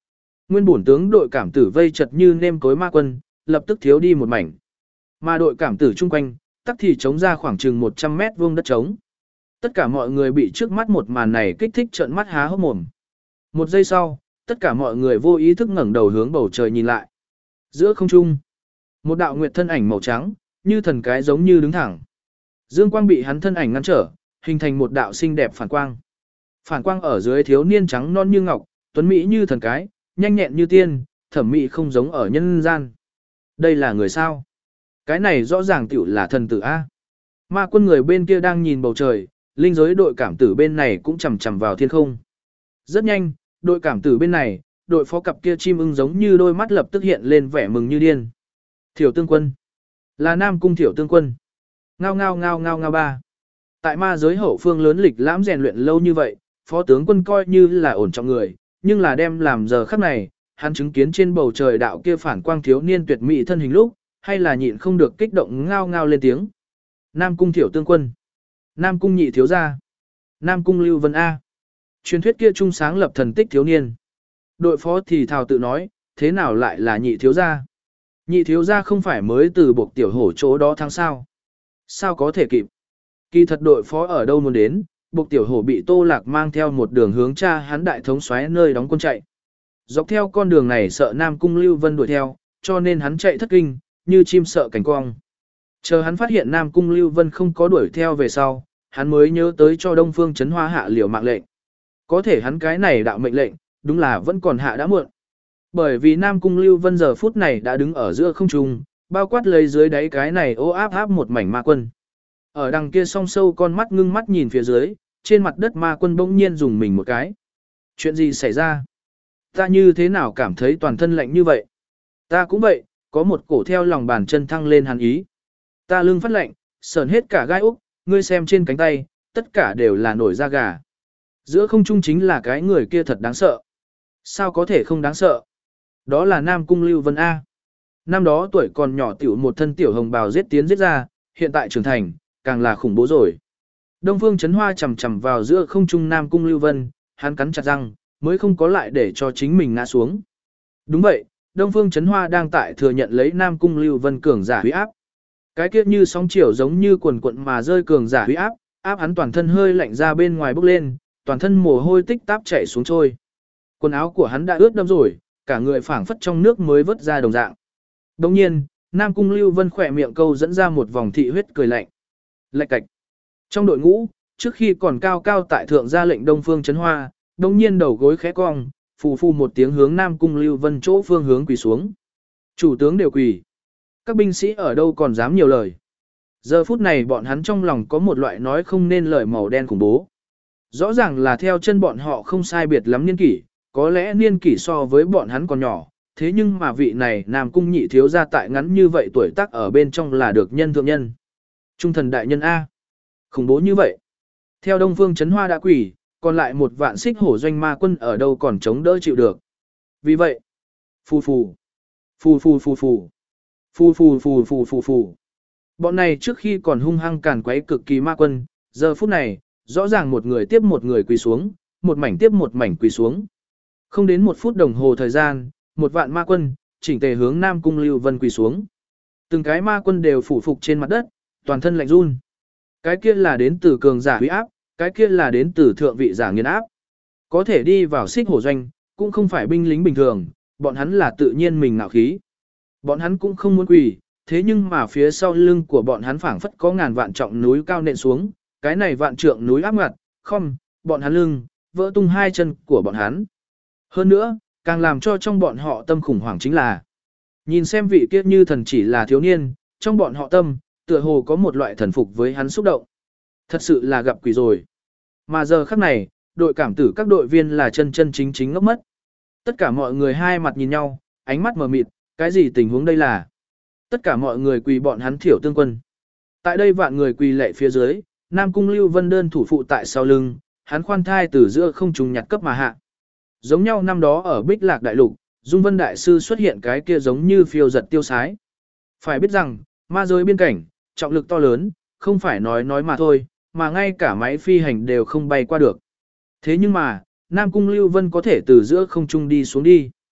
Nguyên bổn tướng đội cảm tử vây chật như nêm cối ma quân, lập tức thiếu đi một mảnh. Mà đội cảm tử chung quanh, tắc thì chống ra khoảng chừng một trăm mét vuông đất trống. Tất cả mọi người bị trước mắt một màn này kích thích trợn mắt há hốc mồm. Một giây sau, tất cả mọi người vô ý thức ngẩng đầu hướng bầu trời nhìn lại. Giữa không trung, một đạo nguyệt thân ảnh màu trắng, như thần cái giống như đứng thẳng. Dương quang bị hắn thân ảnh ngăn trở, hình thành một đạo xinh đẹp phản quang. Phản quang ở dưới thiếu niên trắng non như ngọc, tuấn mỹ như thần cái, nhanh nhẹn như tiên, thẩm mỹ không giống ở nhân gian. Đây là người sao? Cái này rõ ràng tiểu là thần tử A. Ma quân người bên kia đang nhìn bầu trời, linh giới đội cảm tử bên này cũng chầm chầm vào thiên không. Rất nhanh, đội cảm tử bên này, đội phó cặp kia chim ưng giống như đôi mắt lập tức hiện lên vẻ mừng như điên. Thiểu tương quân. Là Nam Cung Thiểu tương quân. Ngao ngao ngao ngao ngao ba. Tại ma giới hậu phương lớn lịch lãm rèn luyện lâu như vậy, phó tướng quân coi như là ổn trọng người, nhưng là đem làm giờ khắc này, hắn chứng kiến trên bầu trời đạo kia phản quang thiếu niên tuyệt mỹ thân hình lúc, hay là nhịn không được kích động ngao ngao lên tiếng. Nam Cung Thiểu tương quân. Nam Cung nhị thiếu gia. Nam Cung Lưu Vân A. Truyền thuyết kia trung sáng lập thần tích thiếu niên. Đội phó thì thào tự nói, thế nào lại là nhị thiếu gia? Nhị thiếu gia không phải mới từ buộc tiểu hổ chỗ đó tháng sao? Sao có thể kịp? Kỳ thật đội phó ở đâu muốn đến, buộc tiểu hổ bị Tô Lạc mang theo một đường hướng cha hắn đại thống soái nơi đóng quân chạy. Dọc theo con đường này sợ Nam Cung Lưu Vân đuổi theo, cho nên hắn chạy thất kinh, như chim sợ cánh cong. Chờ hắn phát hiện Nam Cung Lưu Vân không có đuổi theo về sau, hắn mới nhớ tới cho Đông Phương Trấn Hoa hạ liều mạng lệnh. Có thể hắn cái này đạo mệnh lệnh, đúng là vẫn còn hạ đã muộn. Bởi vì Nam Cung Lưu Vân giờ phút này đã đứng ở giữa không trung, bao quát lấy dưới đáy cái này ô áp áp một mảnh ma quân. Ở đằng kia song sâu con mắt ngưng mắt nhìn phía dưới, trên mặt đất ma quân bỗng nhiên dùng mình một cái. Chuyện gì xảy ra? Ta như thế nào cảm thấy toàn thân lạnh như vậy? Ta cũng vậy, có một cổ theo lòng bàn chân thăng lên hắn ý. Ta lưng phát lạnh, sờn hết cả gai úc, ngươi xem trên cánh tay, tất cả đều là nổi da gà. Giữa không trung chính là cái người kia thật đáng sợ. Sao có thể không đáng sợ? Đó là Nam Cung Lưu Vân A. Năm đó tuổi còn nhỏ tiểu một thân tiểu hồng bào giết tiến giết ra, hiện tại trưởng thành, càng là khủng bố rồi. Đông Phương Trấn Hoa chầm chầm vào giữa không trung Nam Cung Lưu Vân, hắn cắn chặt răng, mới không có lại để cho chính mình ngã xuống. Đúng vậy, Đông Phương Trấn Hoa đang tại thừa nhận lấy Nam Cung Lưu Vân cường giả huy áp. Cái kia như sóng chiều giống như quần quận mà rơi cường giả huy áp, áp hắn toàn thân hơi lạnh ra bên ngoài bốc lên, toàn thân mồ hôi tích táp chảy xuống trôi. Quần áo của hắn đã ướt đẫm rồi, cả người phảng phất trong nước mới vớt ra đồng dạng. Đồng nhiên, Nam Cung Lưu Vân khỏe miệng câu dẫn ra một vòng thị huyết cười lạnh. Lạch cạch. Trong đội ngũ, trước khi còn cao cao tại thượng ra lệnh Đông Phương Trấn Hoa, đồng nhiên đầu gối khẽ cong, phù phù một tiếng hướng Nam Cung Lưu Vân chỗ phương hướng quỳ xuống. Chủ tướng đều quỳ. Các binh sĩ ở đâu còn dám nhiều lời. Giờ phút này bọn hắn trong lòng có một loại nói không nên lời màu đen khủng bố. Rõ ràng là theo chân bọn họ không sai biệt lắm niên kỷ, có lẽ niên kỷ so với bọn hắn còn nhỏ, thế nhưng mà vị này Nam Cung nhị thiếu gia tại ngắn như vậy tuổi tác ở bên trong là được nhân thượng nhân. Trung thần đại nhân A. Khủng bố như vậy. Theo Đông Phương Trấn Hoa đã quỷ, còn lại một vạn xích hổ doanh ma quân ở đâu còn chống đỡ chịu được. Vì vậy, phù phù, phù phù phù phù, phù phù phù phù phù phù. Bọn này trước khi còn hung hăng càn quấy cực kỳ ma quân, giờ phút này, rõ ràng một người tiếp một người quỳ xuống, một mảnh tiếp một mảnh quỳ xuống. Không đến một phút đồng hồ thời gian, một vạn ma quân, chỉnh tề hướng Nam Cung Lưu Vân quỳ xuống. Từng cái ma quân đều phủ phục trên mặt đất, toàn thân lạnh run. Cái kia là đến từ cường giả huy áp, cái kia là đến từ thượng vị giả nghiền áp. Có thể đi vào xích hổ doanh, cũng không phải binh lính bình thường, bọn hắn là tự nhiên mình ngạo khí. Bọn hắn cũng không muốn quỳ, thế nhưng mà phía sau lưng của bọn hắn phảng phất có ngàn vạn trọng núi cao nện xuống, cái này vạn trượng núi áp ngặt, không, bọn hắn lưng, vỡ tung hai chân của bọn hắn. Hơn nữa, càng làm cho trong bọn họ tâm khủng hoảng chính là, nhìn xem vị kia như thần chỉ là thiếu niên, trong bọn họ tâm, tựa hồ có một loại thần phục với hắn xúc động. Thật sự là gặp quỷ rồi. Mà giờ khắc này, đội cảm tử các đội viên là chân chân chính chính ngốc mất. Tất cả mọi người hai mặt nhìn nhau, ánh mắt mờ mịt, cái gì tình huống đây là? Tất cả mọi người quỳ bọn hắn Thiểu tương quân. Tại đây vạn người quỳ lệ phía dưới, Nam Cung Lưu Vân đơn thủ phụ tại sau lưng, hắn khoan thai từ giữa không trùng nhặt cấp mà hạ. Giống nhau năm đó ở Bích Lạc Đại Lục, Dung Vân Đại Sư xuất hiện cái kia giống như phiêu giật tiêu sái. Phải biết rằng, ma giới biên cảnh, trọng lực to lớn, không phải nói nói mà thôi, mà ngay cả máy phi hành đều không bay qua được. Thế nhưng mà, Nam Cung Lưu Vân có thể từ giữa không trung đi xuống đi.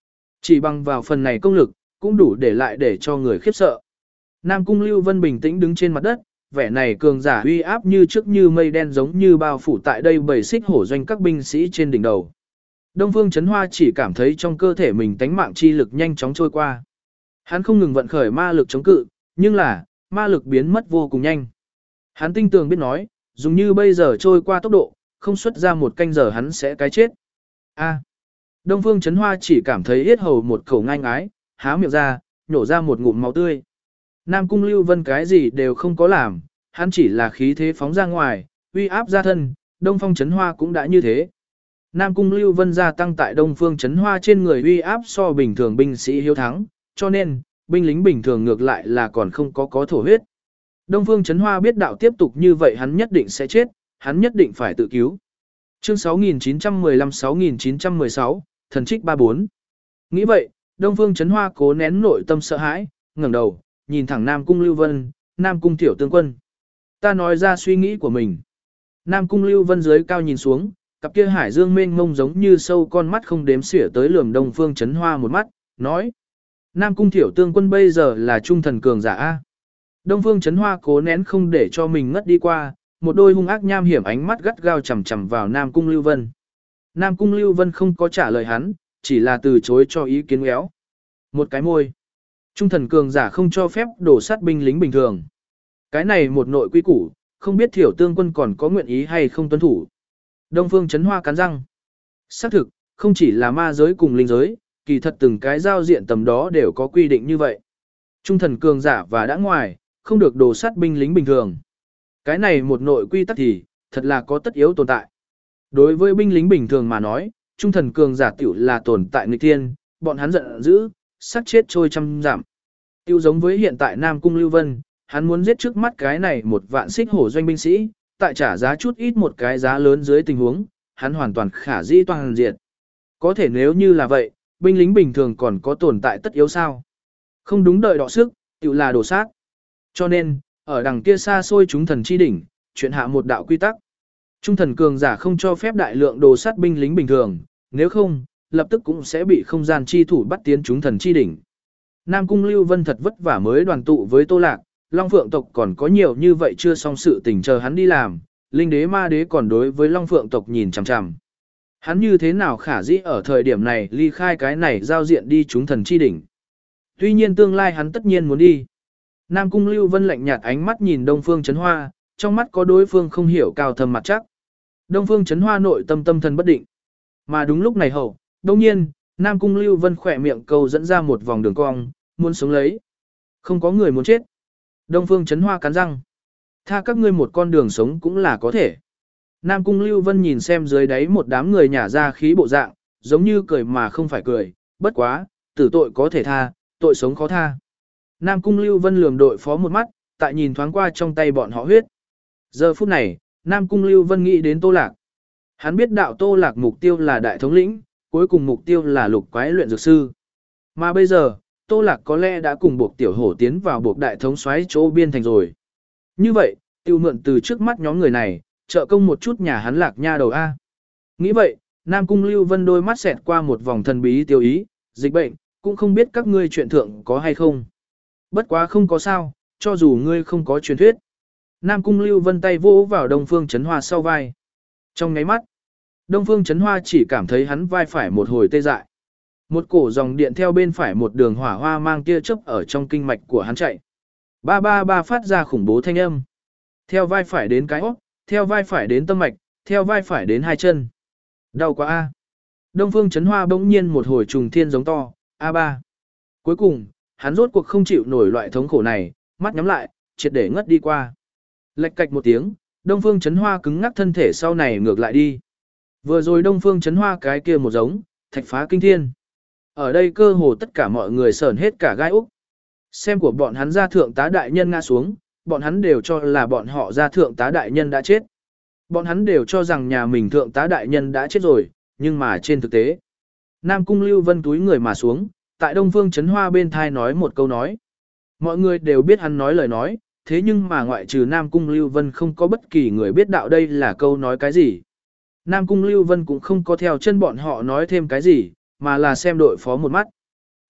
Chỉ bằng vào phần này công lực, cũng đủ để lại để cho người khiếp sợ. Nam Cung Lưu Vân bình tĩnh đứng trên mặt đất, vẻ này cường giả uy áp như trước như mây đen giống như bao phủ tại đây bầy xích hổ doanh các binh sĩ trên đỉnh đầu. Đông Phương Chấn Hoa chỉ cảm thấy trong cơ thể mình tánh mạng chi lực nhanh chóng trôi qua. Hắn không ngừng vận khởi ma lực chống cự, nhưng là, ma lực biến mất vô cùng nhanh. Hắn tinh tường biết nói, dùng như bây giờ trôi qua tốc độ, không xuất ra một canh giờ hắn sẽ cái chết. A. Đông Phương Chấn Hoa chỉ cảm thấy yết hầu một khẩu ngang ái, há miệng ra, nhổ ra một ngụm máu tươi. Nam Cung Lưu Vân cái gì đều không có làm, hắn chỉ là khí thế phóng ra ngoài, uy áp ra thân, Đông Phong Chấn Hoa cũng đã như thế. Nam Cung Lưu Vân gia tăng tại Đông Phương Chấn Hoa trên người uy áp so bình thường binh sĩ hiếu thắng, cho nên, binh lính bình thường ngược lại là còn không có có thổ huyết. Đông Phương Chấn Hoa biết đạo tiếp tục như vậy hắn nhất định sẽ chết, hắn nhất định phải tự cứu. Chương sáu nghìn chín trăm mười lăm sáu nghìn chín trăm mười sáu, Thần Trích ba bốn. Nghĩ vậy, Đông Phương Chấn Hoa cố nén nội tâm sợ hãi, ngẩng đầu, nhìn thẳng Nam Cung Lưu Vân, Nam Cung Tiểu Tướng Quân. Ta nói ra suy nghĩ của mình. Nam Cung Lưu Vân dưới cao nhìn xuống, cặp kia hải dương mênh mông giống như sâu con mắt không đếm xỉa tới lườm Đông Phương Chấn Hoa một mắt, nói. Nam Cung Tiểu Tướng Quân bây giờ là trung thần cường giả A. Đông Phương Chấn Hoa cố nén không để cho mình ngất đi qua, một đôi hung ác nham hiểm ánh mắt gắt gao chằm chằm vào Nam Cung Lưu Vân. Nam Cung Lưu Vân không có trả lời hắn, chỉ là từ chối cho ý kiến éo. Một cái môi. Trung thần cường giả không cho phép đổ sát binh lính bình thường. Cái này một nội quy củ, không biết Thiểu Tương Quân còn có nguyện ý hay không tuân thủ. Đông Phương Chấn Hoa cắn răng. Xác thực, không chỉ là ma giới cùng linh giới, kỳ thật từng cái giao diện tầm đó đều có quy định như vậy. Trung thần cường giả và đã ngoài, không được đổ sát binh lính bình thường. Cái này một nội quy tắc thì, thật là có tất yếu tồn tại. Đối với binh lính bình thường mà nói, trung thần cường giả tiểu là tồn tại nghịch thiên, bọn hắn giận dữ, sát chết trôi trăm giảm. Tiêu giống với hiện tại Nam Cung Lưu Vân, hắn muốn giết trước mắt cái này một vạn xích hổ doanh binh sĩ, tại trả giá chút ít một cái giá lớn dưới tình huống, hắn hoàn toàn khả dĩ toàn diện. Có thể nếu như là vậy, binh lính bình thường còn có tồn tại tất yếu sao? Không đúng đợi đọ sức, tiểu là đổ sát. Cho nên, ở đằng kia xa xôi chúng thần chi đỉnh, chuyện hạ một đạo quy tắc. Trung thần cường giả không cho phép đại lượng đồ sát binh lính bình thường, nếu không, lập tức cũng sẽ bị không gian chi thủ bắt tiến chúng thần chi đỉnh. Nam Cung Lưu Vân thật vất vả mới đoàn tụ với Tô Lạc, Long Phượng tộc còn có nhiều như vậy chưa xong sự tình chờ hắn đi làm, linh đế ma đế còn đối với Long Phượng tộc nhìn chằm chằm. Hắn như thế nào khả dĩ ở thời điểm này ly khai cái này giao diện đi chúng thần chi đỉnh. Tuy nhiên tương lai hắn tất nhiên muốn đi. Nam Cung Lưu Vân lạnh nhạt ánh mắt nhìn Đông Phương Chấn Hoa, trong mắt có đối phương không hiểu cao thâm mặt chắc. Đông Phương Chấn Hoa nội tâm tâm thần bất định. Mà đúng lúc này hậu, đồng nhiên, Nam Cung Lưu Vân khỏe miệng câu dẫn ra một vòng đường cong, muốn sống lấy. Không có người muốn chết. Đông Phương Chấn Hoa cắn răng. Tha các ngươi một con đường sống cũng là có thể. Nam Cung Lưu Vân nhìn xem dưới đáy một đám người nhả ra khí bộ dạng, giống như cười mà không phải cười, bất quá, tử tội có thể tha, tội sống khó tha. Nam Cung Lưu Vân lườm đội phó một mắt, tại nhìn thoáng qua trong tay bọn họ huyết. Giờ phút này, Nam Cung Lưu Vân nghĩ đến Tô Lạc. Hắn biết đạo Tô Lạc mục tiêu là đại thống lĩnh, cuối cùng mục tiêu là lục quái luyện dược sư. Mà bây giờ, Tô Lạc có lẽ đã cùng buộc tiểu hổ tiến vào buộc đại thống soái chỗ biên thành rồi. Như vậy, tiêu mượn từ trước mắt nhóm người này, trợ công một chút nhà hắn Lạc nha đầu A. Nghĩ vậy, Nam Cung Lưu Vân đôi mắt xẹt qua một vòng thần bí tiêu ý, dịch bệnh, cũng không biết các ngươi chuyện thượng có hay không. Bất quá không có sao, cho dù ngươi không có truyền thuyết. Nam Cung Lưu Vân tay vỗ vào Đông Phương Chấn Hoa sau vai. Trong ngáy mắt, Đông Phương Chấn Hoa chỉ cảm thấy hắn vai phải một hồi tê dại. Một cổ dòng điện theo bên phải một đường hỏa hoa mang tia chớp ở trong kinh mạch của hắn chạy. Ba ba ba phát ra khủng bố thanh âm. Theo vai phải đến cái óc, theo vai phải đến tâm mạch, theo vai phải đến hai chân. Đau quá a. Đông Phương Chấn Hoa bỗng nhiên một hồi trùng thiên giống to, a ba. Cuối cùng, hắn rốt cuộc không chịu nổi loại thống khổ này, mắt nhắm lại, triệt để ngất đi qua. Lệch cạch một tiếng, Đông Phương Chấn Hoa cứng ngắc thân thể sau này ngược lại đi. Vừa rồi Đông Phương Chấn Hoa cái kia một giống, thạch phá kinh thiên. Ở đây cơ hồ tất cả mọi người sởn hết cả gai úc. Xem của bọn hắn gia thượng tá đại nhân ngã xuống, bọn hắn đều cho là bọn họ gia thượng tá đại nhân đã chết. Bọn hắn đều cho rằng nhà mình thượng tá đại nhân đã chết rồi, nhưng mà trên thực tế. Nam Cung Lưu Vân túi người mà xuống, tại Đông Phương Chấn Hoa bên thai nói một câu nói. Mọi người đều biết hắn nói lời nói, thế nhưng mà ngoại trừ Nam Cung Lưu Vân không có bất kỳ người biết đạo đây là câu nói cái gì. Nam Cung Lưu Vân cũng không có theo chân bọn họ nói thêm cái gì, mà là xem đội phó một mắt.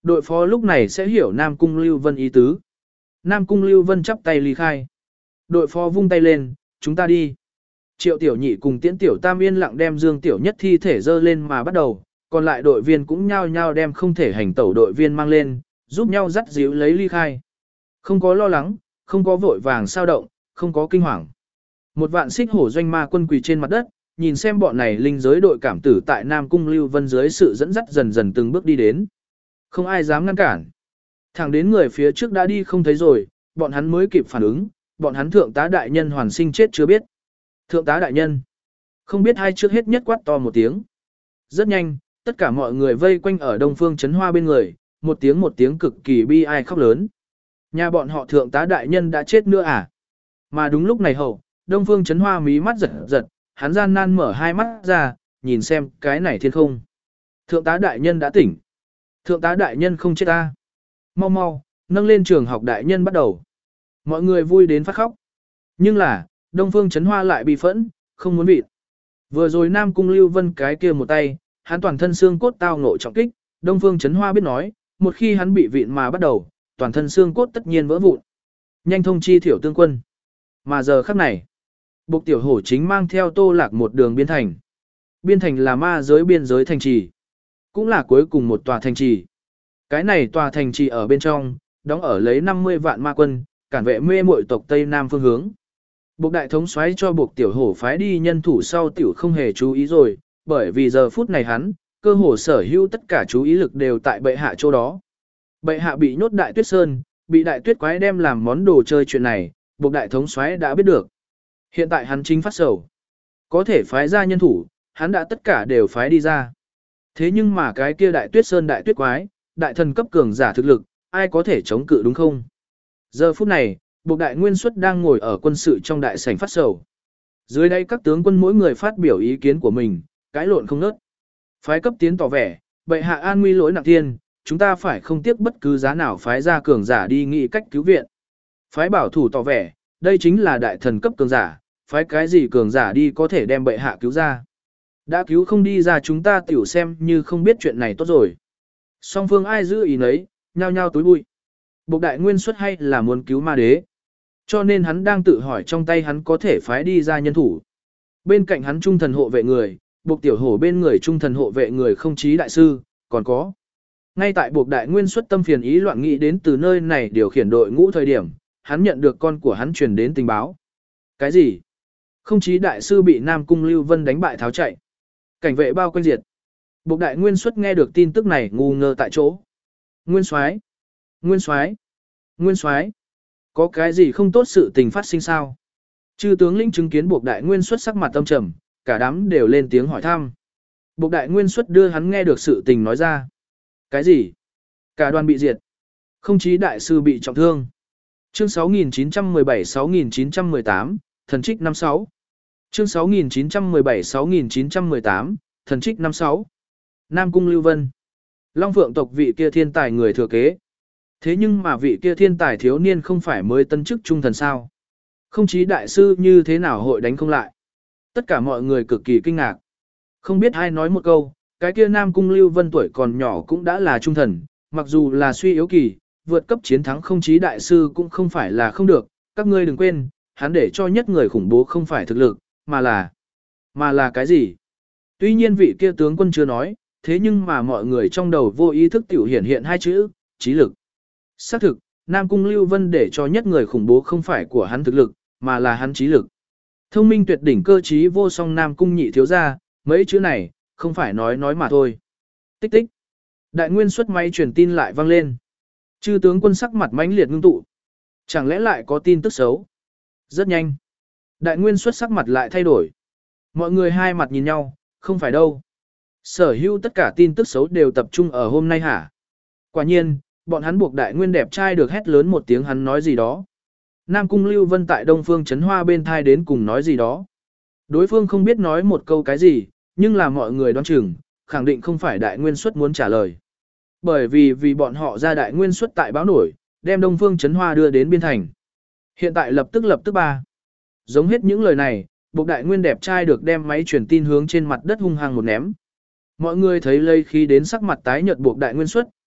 Đội phó lúc này sẽ hiểu Nam Cung Lưu Vân ý tứ. Nam Cung Lưu Vân chắp tay ly khai. Đội phó vung tay lên, chúng ta đi. Triệu Tiểu Nhị cùng Tiễn Tiểu Tam yên lặng đem Dương Tiểu Nhất thi thể dơ lên mà bắt đầu, còn lại đội viên cũng nhao nhao đem không thể hành tẩu đội viên mang lên, giúp nhau dắt díu lấy ly khai. Không có lo lắng, không có vội vàng sao động, không có kinh hoàng. Một vạn xích hổ doanh ma quân quỳ trên mặt đất, nhìn xem bọn này linh giới đội cảm tử tại Nam Cung Lưu Vân dưới sự dẫn dắt dần dần từng bước đi đến. Không ai dám ngăn cản. Thẳng đến người phía trước đã đi không thấy rồi, bọn hắn mới kịp phản ứng, bọn hắn thượng tá đại nhân hoàn sinh chết chưa biết. Thượng tá đại nhân. Không biết hai trước hết nhất quát to một tiếng. Rất nhanh, tất cả mọi người vây quanh ở Đông Phương Chấn Hoa bên người, một tiếng một tiếng cực kỳ bi ai khóc lớn. Nhà bọn họ thượng tá đại nhân đã chết nữa à? Mà đúng lúc này hậu, Đông Phương Chấn Hoa mí mắt giật giật, hắn gian nan mở hai mắt ra, nhìn xem cái này thiên không. Thượng tá đại nhân đã tỉnh. Thượng tá đại nhân không chết ta. Mau mau, nâng lên trường học đại nhân bắt đầu. Mọi người vui đến phát khóc. Nhưng là, Đông Phương Chấn Hoa lại bị phẫn, không muốn vịt. Vừa rồi Nam Cung Lưu Vân cái kia một tay, hắn toàn thân xương cốt tao ngộ trọng kích, Đông Phương Chấn Hoa biết nói, một khi hắn bị vịn mà bắt đầu, toàn thân xương cốt tất nhiên vỡ vụn. Nhanh thông chi thiểu tương quân. Mà giờ khắc này, Bộc Tiểu Hổ chính mang theo Tô Lạc một đường biên thành. Biên thành là ma giới biên giới thành trì, cũng là cuối cùng một tòa thành trì. Cái này tòa thành trì ở bên trong, đóng ở lấy năm mươi vạn ma quân, cản vệ mê muội tộc Tây Nam phương hướng. Bộc đại thống soái cho Bộc Tiểu Hổ phái đi nhân thủ sau tiểu không hề chú ý rồi, bởi vì giờ phút này hắn, cơ hồ sở hữu tất cả chú ý lực đều tại bệ hạ chỗ đó. Bệ hạ bị nhốt Đại Tuyết Sơn, bị Đại Tuyết quái đem làm món đồ chơi chuyện này, Bộc đại thống soái đã biết được. Hiện tại hắn chính phát sầu. Có thể phái ra nhân thủ, hắn đã tất cả đều phái đi ra. Thế nhưng mà cái kia Đại Tuyết Sơn Đại Tuyết quái, đại thần cấp cường giả thực lực, ai có thể chống cự đúng không? Giờ phút này, Bộc đại nguyên suất đang ngồi ở quân sự trong đại sảnh phát sầu. Dưới đây các tướng quân mỗi người phát biểu ý kiến của mình, cãi lộn không ngớt. Phái cấp tiến tỏ vẻ, bệ hạ an nguy lỗi nặng thiên, chúng ta phải không tiếc bất cứ giá nào phái ra cường giả đi nghị cách cứu viện. Phái bảo thủ tỏ vẻ, đây chính là đại thần cấp cường giả, phái cái gì cường giả đi có thể đem bệ hạ cứu ra. Đã cứu không đi ra chúng ta tiểu xem như không biết chuyện này tốt rồi. Song phương ai giữ ý nấy, nhao nhao túi bụi. Bộc đại nguyên suất hay là muốn cứu ma đế. Cho nên hắn đang tự hỏi trong tay hắn có thể phái đi ra nhân thủ. Bên cạnh hắn trung thần hộ vệ người, Bộc Tiểu Hổ bên người trung thần hộ vệ người không chí đại sư, còn có. Ngay tại Bộc đại nguyên suất tâm phiền ý loạn nghĩ đến từ nơi này điều khiển đội ngũ thời điểm, hắn nhận được con của hắn truyền đến tình báo. Cái gì? Không chí đại sư bị Nam Cung Lưu Vân đánh bại tháo chạy. Cảnh vệ bao quanh diệt. Bộc đại nguyên suất nghe được tin tức này ngu ngơ tại chỗ. Nguyên soái, Nguyên soái, Nguyên soái, có cái gì không tốt sự tình phát sinh sao? Chư tướng lĩnh chứng kiến Bộc đại nguyên suất sắc mặt tâm trầm, cả đám đều lên tiếng hỏi thăm. Bộc đại nguyên suất đưa hắn nghe được sự tình nói ra. Cái gì? Cả đoàn bị diệt. Không chí đại sư bị trọng thương. Chương sáu nghìn chín trăm mười bảy sáu nghìn chín trăm mười tám, thần trích năm sáu. Chương sáu nghìn chín trăm mười bảy sáu nghìn chín trăm mười tám, thần trích năm sáu. Nam Cung Lưu Vân. Long Phượng tộc vị kia thiên tài người thừa kế. Thế nhưng mà vị kia thiên tài thiếu niên không phải mới tân chức trung thần sao? Không chí đại sư như thế nào hội đánh không lại? Tất cả mọi người cực kỳ kinh ngạc. Không biết ai nói một câu, cái kia Nam Cung Lưu Vân tuổi còn nhỏ cũng đã là trung thần, mặc dù là suy yếu kỳ, vượt cấp chiến thắng không chí đại sư cũng không phải là không được, các ngươi đừng quên, hắn để cho nhất người khủng bố không phải thực lực, mà là... Mà là cái gì? Tuy nhiên vị kia tướng quân chưa nói, thế nhưng mà mọi người trong đầu vô ý thức tiểu hiển hiện hai chữ, trí lực. Xác thực, Nam Cung Lưu Vân để cho nhất người khủng bố không phải của hắn thực lực, mà là hắn trí lực. Thông minh tuyệt đỉnh cơ trí vô song Nam Cung nhị thiếu gia, mấy chữ này, không phải nói nói mà thôi. Tích tích. Đại nguyên suất máy truyền tin lại vang lên. Chư tướng quân sắc mặt mãnh liệt ngưng tụ. Chẳng lẽ lại có tin tức xấu? Rất nhanh. Đại nguyên suất sắc mặt lại thay đổi. Mọi người hai mặt nhìn nhau, không phải đâu. Sở hữu tất cả tin tức xấu đều tập trung ở hôm nay hả? Quả nhiên, bọn hắn buộc đại nguyên đẹp trai được hét lớn một tiếng hắn nói gì đó. Nam Cung Lưu Vân tại Đông Phương Chấn Hoa bên thai đến cùng nói gì đó. Đối phương không biết nói một câu cái gì, nhưng là mọi người đoán chừng, khẳng định không phải đại nguyên suất muốn trả lời. Bởi vì vì bọn họ ra đại nguyên suất tại báo nổi, đem Đông Phương Chấn Hoa đưa đến biên thành. Hiện tại lập tức lập tức ba. Giống hết những lời này, buộc đại nguyên đẹp trai được đem máy truyền tin hướng trên mặt đất hung hăng một ném. Mọi người thấy lây khí đến sắc mặt tái nhợt buộc đại nguyên suất,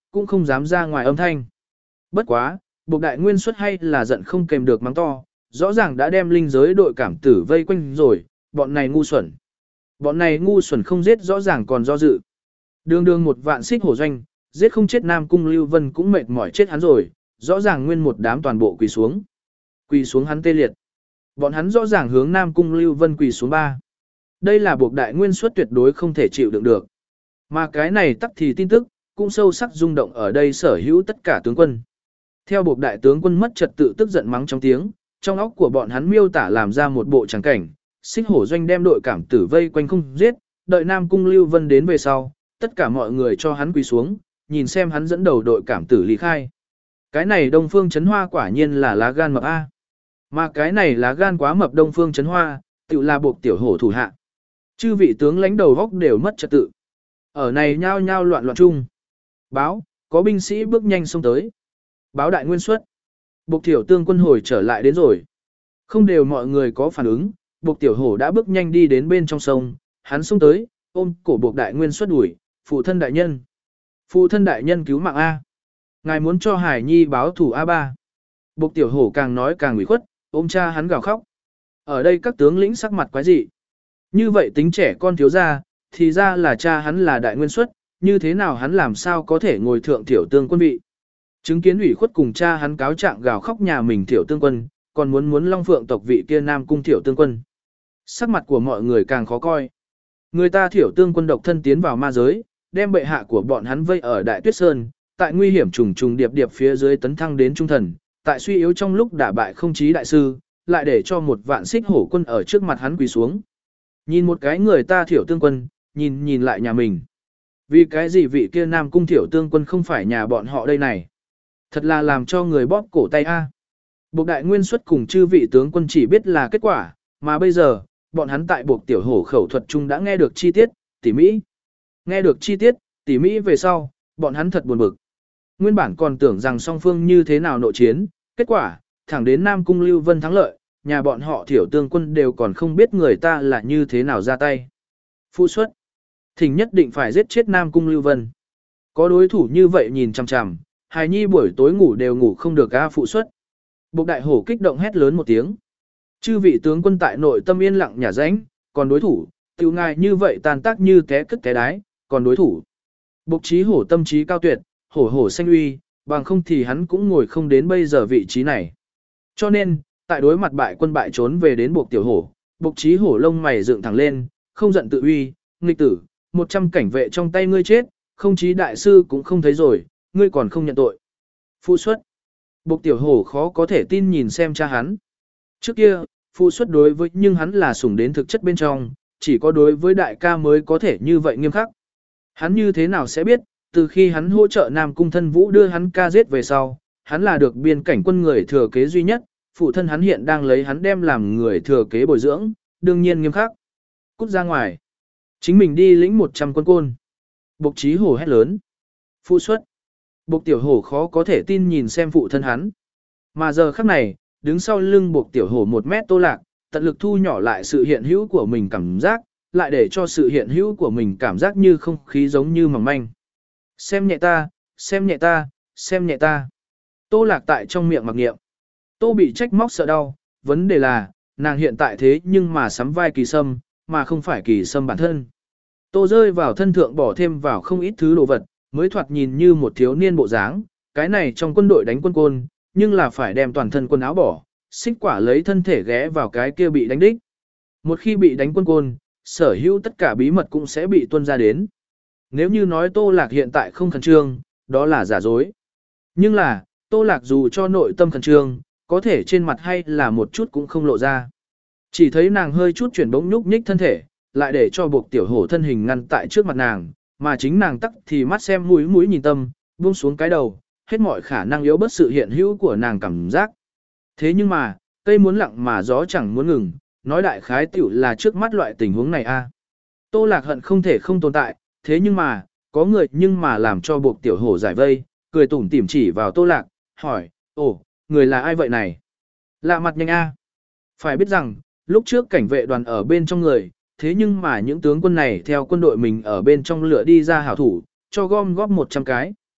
cũng không dám ra ngoài âm thanh. Bất quá, Buộc Đại Nguyên Xuất hay là giận không kềm được mắng to, rõ ràng đã đem linh giới đội cảm tử vây quanh rồi, bọn này ngu xuẩn. Bọn này ngu xuẩn không giết rõ ràng còn do dự. Đường đường một vạn xích hổ doanh, giết không chết Nam Cung Lưu Vân cũng mệt mỏi chết hắn rồi, rõ ràng nguyên một đám toàn bộ quỳ xuống. Quỳ xuống hắn tê liệt. Bọn hắn rõ ràng hướng Nam Cung Lưu Vân quỳ xuống ba. Đây là Buộc Đại Nguyên Xuất tuyệt đối không thể chịu đựng được. Mà cái này tắc thì tin tức, cũng sâu sắc rung động ở đây sở hữu tất cả tướng quân. Theo Buộc Đại tướng quân mất trật tự tức giận mắng trong tiếng, trong óc của bọn hắn miêu tả làm ra một bộ tràng cảnh, xích hổ doanh đem đội cảm tử vây quanh không giết, đợi Nam Cung Lưu Vân đến về sau, tất cả mọi người cho hắn quỳ xuống, nhìn xem hắn dẫn đầu đội cảm tử lý khai. Cái này Đông Phương Chấn Hoa quả nhiên là lá gan mập A. Mà cái này lá gan quá mập Đông Phương Chấn Hoa, tự là buộc tiểu hổ thủ hạ. Chư vị tướng lãnh đầu góc đều mất trật tự. Ở này nhao nhao loạn loạn chung. Báo, có binh sĩ bước nhanh xông tới. Báo Đại Nguyên Xuất. Buộc tiểu tương quân hồi trở lại đến rồi. Không đều mọi người có phản ứng, buộc tiểu hổ đã bước nhanh đi đến bên trong sông, hắn xông tới, ôm cổ buộc Đại Nguyên Xuất đuổi, phụ thân đại nhân. Phụ thân đại nhân cứu mạng A. Ngài muốn cho Hải Nhi báo thủ A ba. Buộc tiểu hổ càng nói càng ủy khuất, ôm cha hắn gào khóc. Ở đây các tướng lĩnh sắc mặt quái dị. Như vậy tính trẻ con thiếu ra, thì ra là cha hắn là Đại Nguyên Xuất, như thế nào hắn làm sao có thể ngồi thượng tiểu tương quân vị. Chứng kiến ủy khuất cùng cha hắn cáo trạng gào khóc nhà mình tiểu tương quân, còn muốn muốn Long Phượng tộc vị kia Nam Cung tiểu tương quân. Sắc mặt của mọi người càng khó coi. Người ta tiểu tương quân độc thân tiến vào ma giới, đem bệ hạ của bọn hắn vây ở Đại Tuyết Sơn, tại nguy hiểm trùng trùng điệp điệp phía dưới tấn thăng đến trung thần, tại suy yếu trong lúc đả bại không chí đại sư, lại để cho một vạn xích hổ quân ở trước mặt hắn quỳ xuống. Nhìn một cái người ta thiểu tương quân, nhìn nhìn lại nhà mình. Vì cái gì vị kia Nam Cung thiểu tương quân không phải nhà bọn họ đây này? Thật là làm cho người bóp cổ tay a. Buộc Đại Nguyên Xuất cùng chư vị tướng quân chỉ biết là kết quả, mà bây giờ, bọn hắn tại buộc tiểu hổ khẩu thuật chung đã nghe được chi tiết, tỉ mỹ. Nghe được chi tiết, tỉ mỹ về sau, bọn hắn thật buồn bực. Nguyên bản còn tưởng rằng song phương như thế nào nội chiến, kết quả, thẳng đến Nam Cung Lưu Vân thắng lợi, nhà bọn họ thiểu tương quân đều còn không biết người ta là như thế nào ra tay. Phụ xuất, thỉnh nhất định phải giết chết Nam Cung Lưu Vân. Có đối thủ như vậy nhìn chằm chằm, hài nhi buổi tối ngủ đều ngủ không được a phụ xuất. Buộc đại hổ kích động hét lớn một tiếng. Chư vị tướng quân tại nội tâm yên lặng nhả rãnh, còn đối thủ, tiêu ngài như vậy tàn tác như té cất té đái, còn đối thủ. Buộc trí hổ tâm trí cao tuyệt, hổ hổ xanh uy, bằng không thì hắn cũng ngồi không đến bây giờ vị trí này. Cho nên, tại đối mặt bại quân bại trốn về đến buộc tiểu hổ, buộc trí hổ lông mày dựng thẳng lên, không giận tự uy, nghịch tử, một trăm cảnh vệ trong tay ngươi chết, không chí đại sư cũng không thấy rồi, ngươi còn không nhận tội. Phụ xuất. Buộc tiểu hổ khó có thể tin nhìn xem cha hắn. Trước kia, phụ xuất đối với nhưng hắn là sủng đến thực chất bên trong, chỉ có đối với đại ca mới có thể như vậy nghiêm khắc. Hắn như thế nào sẽ biết, từ khi hắn hỗ trợ Nam Cung Thân Vũ đưa hắn ca giết về sau, hắn là được biên cảnh quân người thừa kế duy nhất, phụ thân hắn hiện đang lấy hắn đem làm người thừa kế bồi dưỡng, đương nhiên nghiêm khắc. Cút ra ngoài. Chính mình đi lĩnh một trăm quân côn. Bộc trí hổ hét lớn. Phụ xuất. Bộc tiểu hổ khó có thể tin nhìn xem phụ thân hắn. Mà giờ khắc này, đứng sau lưng bộc tiểu hổ một mét Tô Lạc, tận lực thu nhỏ lại sự hiện hữu của mình cảm giác, lại để cho sự hiện hữu của mình cảm giác như không khí giống như mỏng manh. Xem nhẹ ta, xem nhẹ ta, xem nhẹ ta. Tô Lạc tại trong miệng mặc niệm. Tô bị trách móc sợ đau, vấn đề là, nàng hiện tại thế nhưng mà sắm vai Kỳ Sâm, mà không phải Kỳ Sâm bản thân. Tô rơi vào thân thượng bỏ thêm vào không ít thứ đồ vật, mới thoạt nhìn như một thiếu niên bộ dáng, cái này trong quân đội đánh quân côn, nhưng là phải đem toàn thân quần áo bỏ, xích quả lấy thân thể ghé vào cái kia bị đánh đích. Một khi bị đánh quân côn, sở hữu tất cả bí mật cũng sẽ bị tuôn ra đến. Nếu như nói Tô Lạc hiện tại không khẩn trương, đó là giả dối. Nhưng là, Tô Lạc dù cho nội tâm khẩn trương, có thể trên mặt hay là một chút cũng không lộ ra. Chỉ thấy nàng hơi chút chuyển bỗng nhúc nhích thân thể, lại để cho buộc tiểu hổ thân hình ngăn tại trước mặt nàng, mà chính nàng tắc thì mắt xem mũi mũi nhìn tâm, buông xuống cái đầu, hết mọi khả năng yếu bớt sự hiện hữu của nàng cảm giác. Thế nhưng mà, cây muốn lặng mà gió chẳng muốn ngừng, nói đại khái tiểu là trước mắt loại tình huống này a. Tô Lạc hận không thể không tồn tại, thế nhưng mà, có người nhưng mà làm cho buộc tiểu hổ giải vây, cười tủm tỉm chỉ vào Tô Lạc, hỏi, ồ, người là ai vậy này? Lạ mặt nhanh a. Phải biết rằng, lúc trước cảnh vệ đoàn ở bên trong người, thế nhưng mà những tướng quân này theo quân đội mình ở bên trong lửa đi ra hảo thủ, cho gom góp một trăm cái.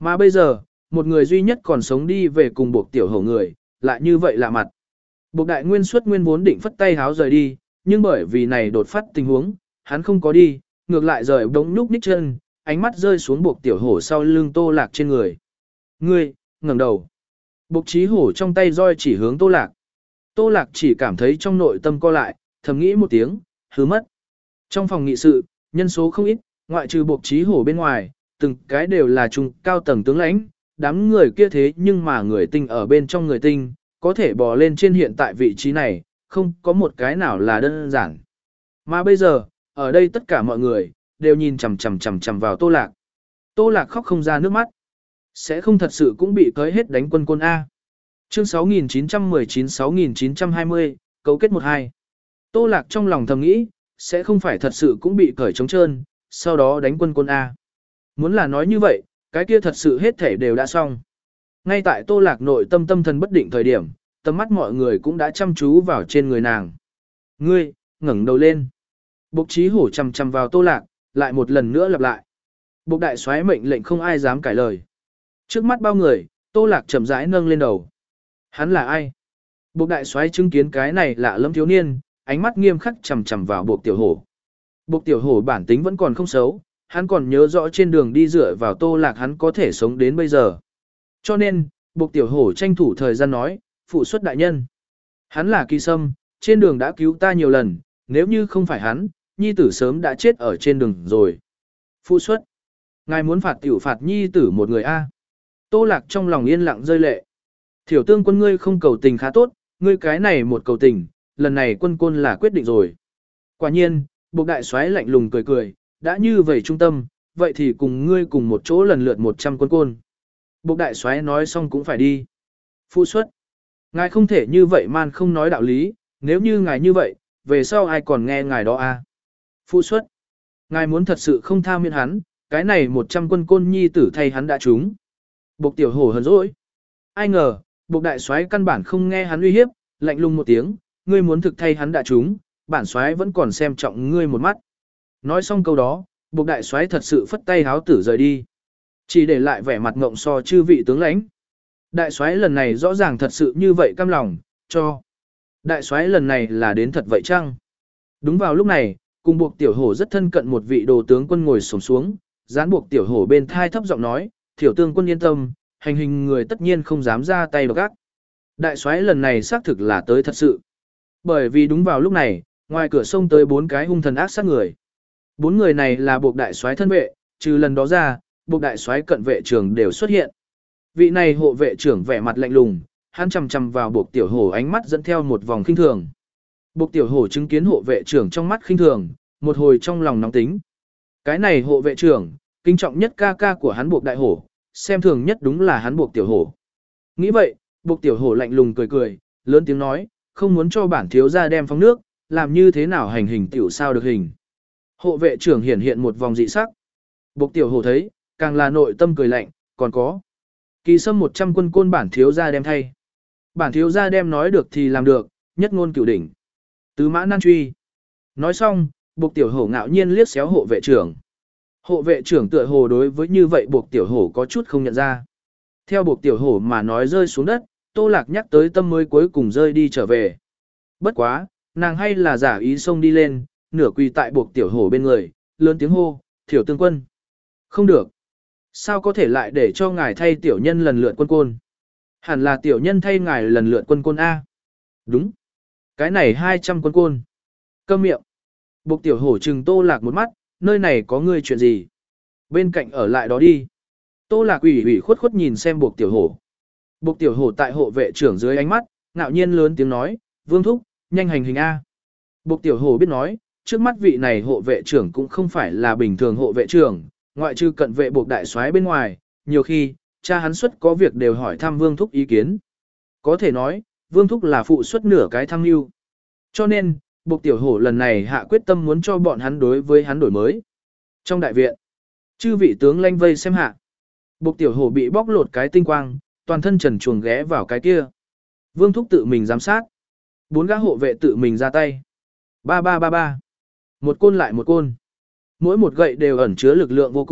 Mà bây giờ, một người duy nhất còn sống đi về cùng buộc tiểu hổ người, lại như vậy lạ mặt. Buộc đại nguyên xuất nguyên vốn định phất tay háo rời đi, nhưng bởi vì này đột phát tình huống, hắn không có đi, ngược lại rời đống nhúc nhích chân, ánh mắt rơi xuống buộc tiểu hổ sau lưng Tô Lạc trên người. Ngươi, ngẩng đầu. Buộc trí hổ trong tay roi chỉ hướng Tô Lạc. Tô Lạc chỉ cảm thấy trong nội tâm co lại, thầm nghĩ một tiếng, hứ mất. Trong phòng nghị sự, nhân số không ít, ngoại trừ buộc trí hổ bên ngoài, từng cái đều là trung cao tầng tướng lãnh, đám người kia thế nhưng mà người tinh ở bên trong người tinh, có thể bò lên trên hiện tại vị trí này, không có một cái nào là đơn giản. Mà bây giờ, ở đây tất cả mọi người, đều nhìn chằm chằm chằm chằm vào Tô Lạc. Tô Lạc khóc không ra nước mắt. Sẽ không thật sự cũng bị cưới hết đánh quân côn A. Chương sáu nghìn chín trăm mười chín sáu nghìn chín trăm hai mươi, cấu kết một hai. Tô Lạc trong lòng thầm nghĩ, sẽ không phải thật sự cũng bị cởi trống trơn, sau đó đánh quân côn A. Muốn là nói như vậy, cái kia thật sự hết thể đều đã xong. Ngay tại Tô Lạc nội tâm tâm thần bất định thời điểm, tầm mắt mọi người cũng đã chăm chú vào trên người nàng. Ngươi, ngẩng đầu lên. Bộc trí hổ chằm chằm vào Tô Lạc, lại một lần nữa lặp lại. Bộc đại soái mệnh lệnh không ai dám cãi lời. Trước mắt bao người, Tô Lạc chậm rãi nâng lên đầu. Hắn là ai? Bộc đại soái chứng kiến cái này lạ lẫm thiếu niên, ánh mắt nghiêm khắc chằm chằm vào Bộc tiểu hổ. Bộc tiểu hổ bản tính vẫn còn không xấu, hắn còn nhớ rõ trên đường đi dựa vào Tô Lạc hắn có thể sống đến bây giờ. Cho nên, Bộc tiểu hổ tranh thủ thời gian nói, phụ xuất đại nhân. Hắn là Kỳ Sâm, trên đường đã cứu ta nhiều lần, nếu như không phải hắn, nhi tử sớm đã chết ở trên đường rồi. Phụ xuất. Ngài muốn phạt tiểu phạt nhi tử một người A. Tô Lạc trong lòng yên lặng rơi lệ. Thiểu tương quân ngươi không cầu tình khá tốt, ngươi cái này một cầu tình, lần này quân côn là quyết định rồi. Quả nhiên, Bộc đại soái lạnh lùng cười cười, đã như vậy trung tâm, vậy thì cùng ngươi cùng một chỗ lần lượt một trăm quân côn. Bộc đại soái nói xong cũng phải đi. Phụ xuất. Ngài không thể như vậy man không nói đạo lý, nếu như ngài như vậy, về sau ai còn nghe ngài đó a? Phụ xuất. Ngài muốn thật sự không tha miễn hắn, cái này một trăm quân côn nhi tử thay hắn đã trúng. Bộc tiểu hổ hờn dỗi. Ai ngờ, Bộc đại soái căn bản không nghe hắn uy hiếp, lạnh lùng một tiếng, ngươi muốn thực thay hắn đã trúng, bản soái vẫn còn xem trọng ngươi một mắt. Nói xong câu đó, Bộc đại soái thật sự phất tay háo tử rời đi, chỉ để lại vẻ mặt ngộng so chư vị tướng lãnh. Đại soái lần này rõ ràng thật sự như vậy cam lòng, cho. Đại soái lần này là đến thật vậy chăng? Đúng vào lúc này, cùng Buộc tiểu hổ rất thân cận một vị đồ tướng quân ngồi xổm xuống, dán Buộc tiểu hổ bên thai thấp giọng nói, "Thiểu tương quân yên tâm, hành hình người tất nhiên không dám ra tay độc ác." Đại soái lần này xác thực là tới thật sự. Bởi vì đúng vào lúc này, ngoài cửa sông tới bốn cái hung thần ác sát người. Bốn người này là Buộc đại soái thân vệ, trừ lần đó ra, Buộc đại soái cận vệ trưởng đều xuất hiện. Vị này hộ vệ trưởng vẻ mặt lạnh lùng, hắn chằm chằm vào Buộc tiểu hổ ánh mắt dẫn theo một vòng khinh thường. Buộc tiểu hổ chứng kiến hộ vệ trưởng trong mắt khinh thường, một hồi trong lòng nóng tính. Cái này hộ vệ trưởng, kính trọng nhất ca ca của hắn Buộc đại hổ, xem thường nhất đúng là hắn Buộc tiểu hổ. Nghĩ vậy, Buộc tiểu hổ lạnh lùng cười cười, lớn tiếng nói, không muốn cho bản thiếu gia đem phóng nước, làm như thế nào hành hình tiểu sao được hình. Hộ vệ trưởng hiển hiện một vòng dị sắc. Buộc tiểu hổ thấy, càng là nội tâm cười lạnh, còn có. Kỳ Sâm một trăm quân côn bản thiếu gia đem thay. Bản thiếu gia đem nói được thì làm được, nhất ngôn cửu đỉnh. Tứ mã nan truy. Nói xong, Buộc tiểu hổ ngạo nhiên liếc xéo hộ vệ trưởng. Hộ vệ trưởng tựa hồ đối với như vậy Buộc tiểu hổ có chút không nhận ra. Theo Buộc tiểu hổ mà nói rơi xuống đất, Tô Lạc nhắc tới tâm mới cuối cùng rơi đi trở về. Bất quá, nàng hay là giả ý xông đi lên, nửa quỳ tại Buộc tiểu hổ bên người, lớn tiếng hô, "Thiểu tương quân." Không được. Sao có thể lại để cho ngài thay tiểu nhân lần lượt quân côn? Hẳn là tiểu nhân thay ngài lần lượt quân côn A. Đúng. Cái này hai trăm quân côn. Câm miệng. Buộc tiểu hổ trừng Tô Lạc một mắt, nơi này có ngươi chuyện gì? Bên cạnh ở lại đó đi. Tô Lạc ủy ủy khuất khuất nhìn xem Buộc tiểu hổ. Buộc tiểu hổ tại hộ vệ trưởng dưới ánh mắt, ngạo nhiên lớn tiếng nói, "Vương thúc, nhanh hành hình A." Buộc tiểu hổ biết nói, trước mắt vị này hộ vệ trưởng cũng không phải là bình thường hộ vệ trưởng, ngoại trừ cận vệ Buộc đại soái bên ngoài, nhiều khi, cha hắn xuất có việc đều hỏi thăm Vương thúc ý kiến. Có thể nói, Vương thúc là phụ xuất nửa cái tham mưu. Cho nên, Buộc tiểu hổ lần này hạ quyết tâm muốn cho bọn hắn đối với hắn đổi mới. Trong đại viện, chư vị tướng lanh vây xem hạ. Buộc tiểu hổ bị bóc lột cái tinh quang, toàn thân trần truồng ghé vào cái kia. Vương thúc tự mình giám sát. Bốn gã hộ vệ tự mình ra tay. Ba ba ba ba. Một côn lại một côn. Mỗi một gậy đều ẩn chứa lực lượng vô cùng,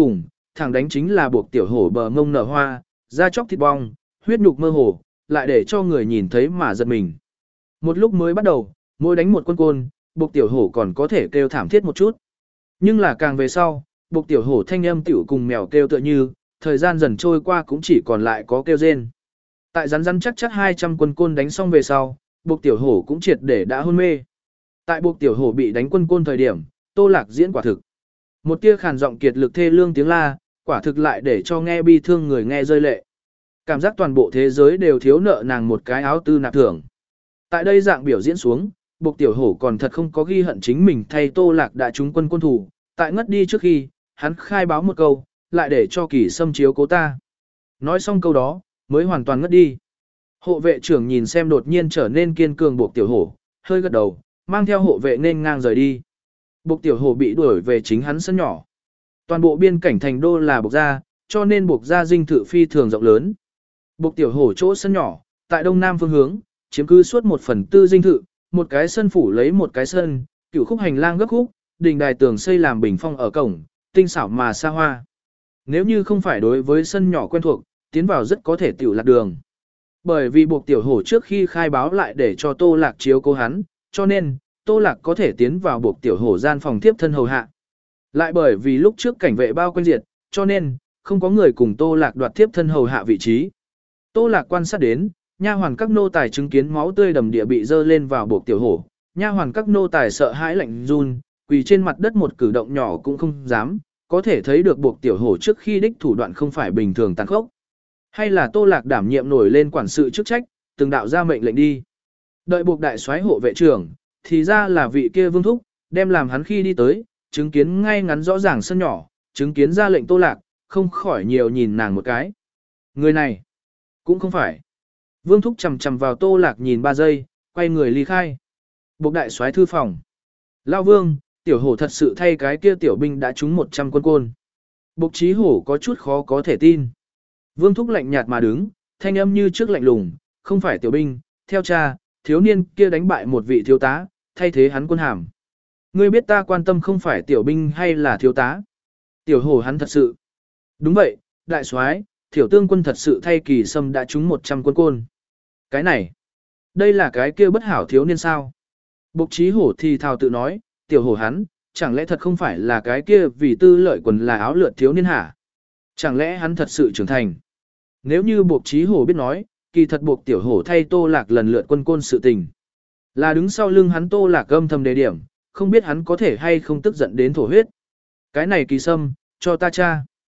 thẳng đánh chính là buộc tiểu hổ bờ mông nở hoa, da chóc thịt bong, huyết nhục mơ hồ, lại để cho người nhìn thấy mà giật mình. Một lúc mới bắt đầu, mỗi đánh một quân côn, buộc tiểu hổ còn có thể kêu thảm thiết một chút. Nhưng là càng về sau, buộc tiểu hổ thanh âm tiểu cùng mèo kêu tựa như, thời gian dần trôi qua cũng chỉ còn lại có kêu rên. Tại rắn rắn chắc chắc hai trăm quân côn đánh xong về sau, buộc tiểu hổ cũng triệt để đã hôn mê. Tại buộc tiểu hổ bị đánh quân côn thời điểm, Tô Lạc diễn quả thực. Một tia khàn giọng kiệt lực thê lương tiếng la, quả thực lại để cho nghe bi thương người nghe rơi lệ. Cảm giác toàn bộ thế giới đều thiếu nợ nàng một cái áo tư nạp thưởng. Tại đây dạng biểu diễn xuống, buộc tiểu hổ còn thật không có ghi hận chính mình thay Tô Lạc đã trúng quân quân thủ. Tại ngất đi trước khi, hắn khai báo một câu, lại để cho Kỳ Sâm chiếu cố ta. Nói xong câu đó, mới hoàn toàn ngất đi. Hộ vệ trưởng nhìn xem đột nhiên trở nên kiên cường buộc tiểu hổ, hơi gật đầu, mang theo hộ vệ nên ngang rời đi. Buộc tiểu hổ bị đuổi về chính hắn sân nhỏ. Toàn bộ biên cảnh thành đô là buộc gia, cho nên buộc gia dinh thự phi thường rộng lớn. Buộc tiểu hổ chỗ sân nhỏ, tại đông nam phương hướng, chiếm cứ suốt một phần tư dinh thự, một cái sân phủ lấy một cái sân, cửu khúc hành lang gấp khúc, đình đài tường xây làm bình phong ở cổng, tinh xảo mà xa hoa. Nếu như không phải đối với sân nhỏ quen thuộc, tiến vào rất có thể tiểu lạc đường. Bởi vì buộc tiểu hổ trước khi khai báo lại để cho Tô Lạc chiếu cố hắn, cho nên, Tô Lạc có thể tiến vào buộc tiểu hổ gian phòng tiếp thân hầu hạ. Lại bởi vì lúc trước cảnh vệ bao quanh diệt, cho nên, không có người cùng Tô Lạc đoạt tiếp thân hầu hạ vị trí. Tô Lạc quan sát đến, nha hoàn các nô tài chứng kiến máu tươi đầm địa bị dơ lên vào buộc tiểu hổ, nha hoàn các nô tài sợ hãi lạnh run, quỳ trên mặt đất một cử động nhỏ cũng không dám, có thể thấy được buộc tiểu hổ trước khi đích thủ đoạn không phải bình thường tàn khốc. Hay là Tô Lạc đảm nhiệm nổi lên quản sự chức trách, từng đạo ra mệnh lệnh đi. Đợi buộc đại soái hộ vệ trưởng, thì ra là vị kia Vương Thúc, đem làm hắn khi đi tới, chứng kiến ngay ngắn rõ ràng sân nhỏ, chứng kiến ra lệnh Tô Lạc, không khỏi nhiều nhìn nàng một cái. Người này, cũng không phải. Vương Thúc chầm chầm vào Tô Lạc nhìn ba giây, quay người ly khai. Buộc đại soái thư phòng. Lao Vương, tiểu hổ thật sự thay cái kia tiểu binh đã trúng một trăm quân côn. Buộc Chí Hổ có chút khó có thể tin. Vương Thúc lạnh nhạt mà đứng, thanh âm như trước lạnh lùng, không phải tiểu binh, theo cha, thiếu niên kia đánh bại một vị thiếu tá, thay thế hắn quân hàm. Ngươi biết ta quan tâm không phải tiểu binh hay là thiếu tá. Tiểu hổ hắn thật sự. Đúng vậy, đại soái, tiểu tương quân thật sự thay Kỳ Sâm đã trúng một trăm quân côn. Cái này, đây là cái kia bất hảo thiếu niên sao? Bộc Chí Hổ thì thào tự nói, tiểu hổ hắn, chẳng lẽ thật không phải là cái kia vì tư lợi quần là áo lượt thiếu niên hả? Chẳng lẽ hắn thật sự trưởng thành? Nếu như Bộc Chí Hổ biết nói, kỳ thật buộc tiểu hổ thay Tô Lạc lần lượt quân côn sự tình. Là đứng sau lưng hắn Tô Lạc âm thầm đề điểm, không biết hắn có thể hay không tức giận đến thổ huyết. Cái này Kỳ Sâm, cho ta cha.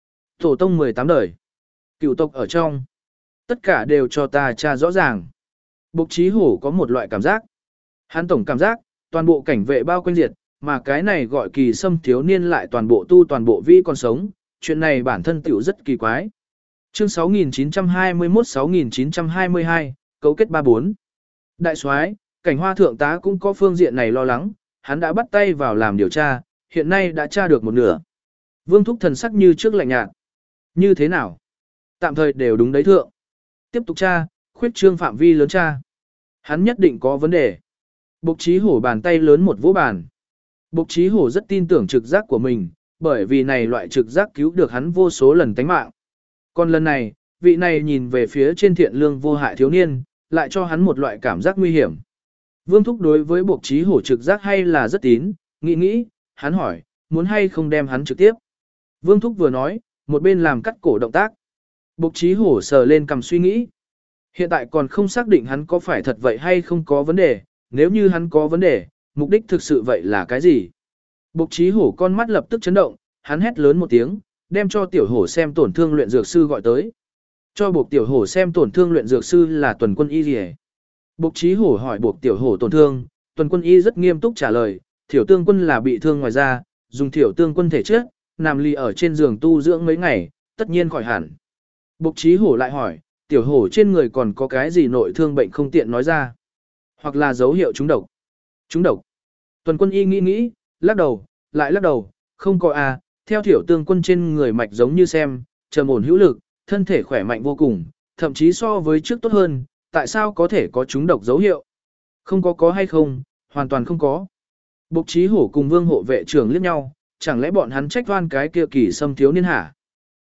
Tổ tông mười tám đời. Cựu tộc ở trong. Tất cả đều cho ta cha rõ ràng. Bộc Chí Hổ có một loại cảm giác. Hắn tổng cảm giác, toàn bộ cảnh vệ bao quanh diệt, mà cái này gọi Kỳ Sâm thiếu niên lại toàn bộ tu toàn bộ vi còn sống. Chuyện này bản thân tiểu rất kỳ quái. Chương sáu nghìn chín trăm hai mươi mốt sáu nghìn chín trăm hai mươi hai, cấu kết ba bốn. Đại soái, cảnh hoa thượng tá cũng có phương diện này lo lắng, hắn đã bắt tay vào làm điều tra, hiện nay đã tra được một nửa. Vương Thúc thần sắc như trước lạnh nhạt. Như thế nào? Tạm thời đều đúng đấy thượng. Tiếp tục tra, khuyết trương phạm vi lớn tra. Hắn nhất định có vấn đề. Bộc Chí Hổ bàn tay lớn một vỗ bàn. Bộc Chí Hổ rất tin tưởng trực giác của mình, bởi vì này loại trực giác cứu được hắn vô số lần tánh mạng. Còn lần này, vị này nhìn về phía trên thiện lương vô hại thiếu niên, lại cho hắn một loại cảm giác nguy hiểm. Vương Thúc đối với Bộc Chí Hổ trực giác hay là rất tín, nghĩ nghĩ, hắn hỏi, muốn hay không đem hắn trực tiếp. Vương Thúc vừa nói, một bên làm cắt cổ động tác. Bộc Chí Hổ sờ lên cầm suy nghĩ. Hiện tại còn không xác định hắn có phải thật vậy hay không có vấn đề, nếu như hắn có vấn đề, mục đích thực sự vậy là cái gì? Bộc Chí Hổ con mắt lập tức chấn động, hắn hét lớn một tiếng, đem cho tiểu hổ xem tổn thương luyện dược sư gọi tới. Cho Bộc tiểu hổ xem tổn thương luyện dược sư là Tuần Quân Y Liễu. Bộc Chí Hổ hỏi Bộc tiểu hổ tổn thương, Tuần Quân Y rất nghiêm túc trả lời, Thiểu Tương Quân là bị thương ngoài da, dùng Thiểu Tương Quân thể chất, nằm lì ở trên giường tu dưỡng mấy ngày, tất nhiên khỏi hẳn. Bộc Chí Hổ lại hỏi, tiểu hổ trên người còn có cái gì nội thương bệnh không tiện nói ra, hoặc là dấu hiệu trúng độc. Trúng độc. Tuần Quân Y nghĩ nghĩ, lắc đầu, lại lắc đầu, không có à, theo Thiểu Tương Quân trên người mạch giống như xem, trầm ổn hữu lực, thân thể khỏe mạnh vô cùng, thậm chí so với trước tốt hơn, tại sao có thể có trúng độc dấu hiệu? Không có có hay không, hoàn toàn không có. Bộc Chí Hổ cùng Vương hộ vệ trưởng liếc nhau, chẳng lẽ bọn hắn trách oan cái kia Kỳ Sâm thiếu niên hả?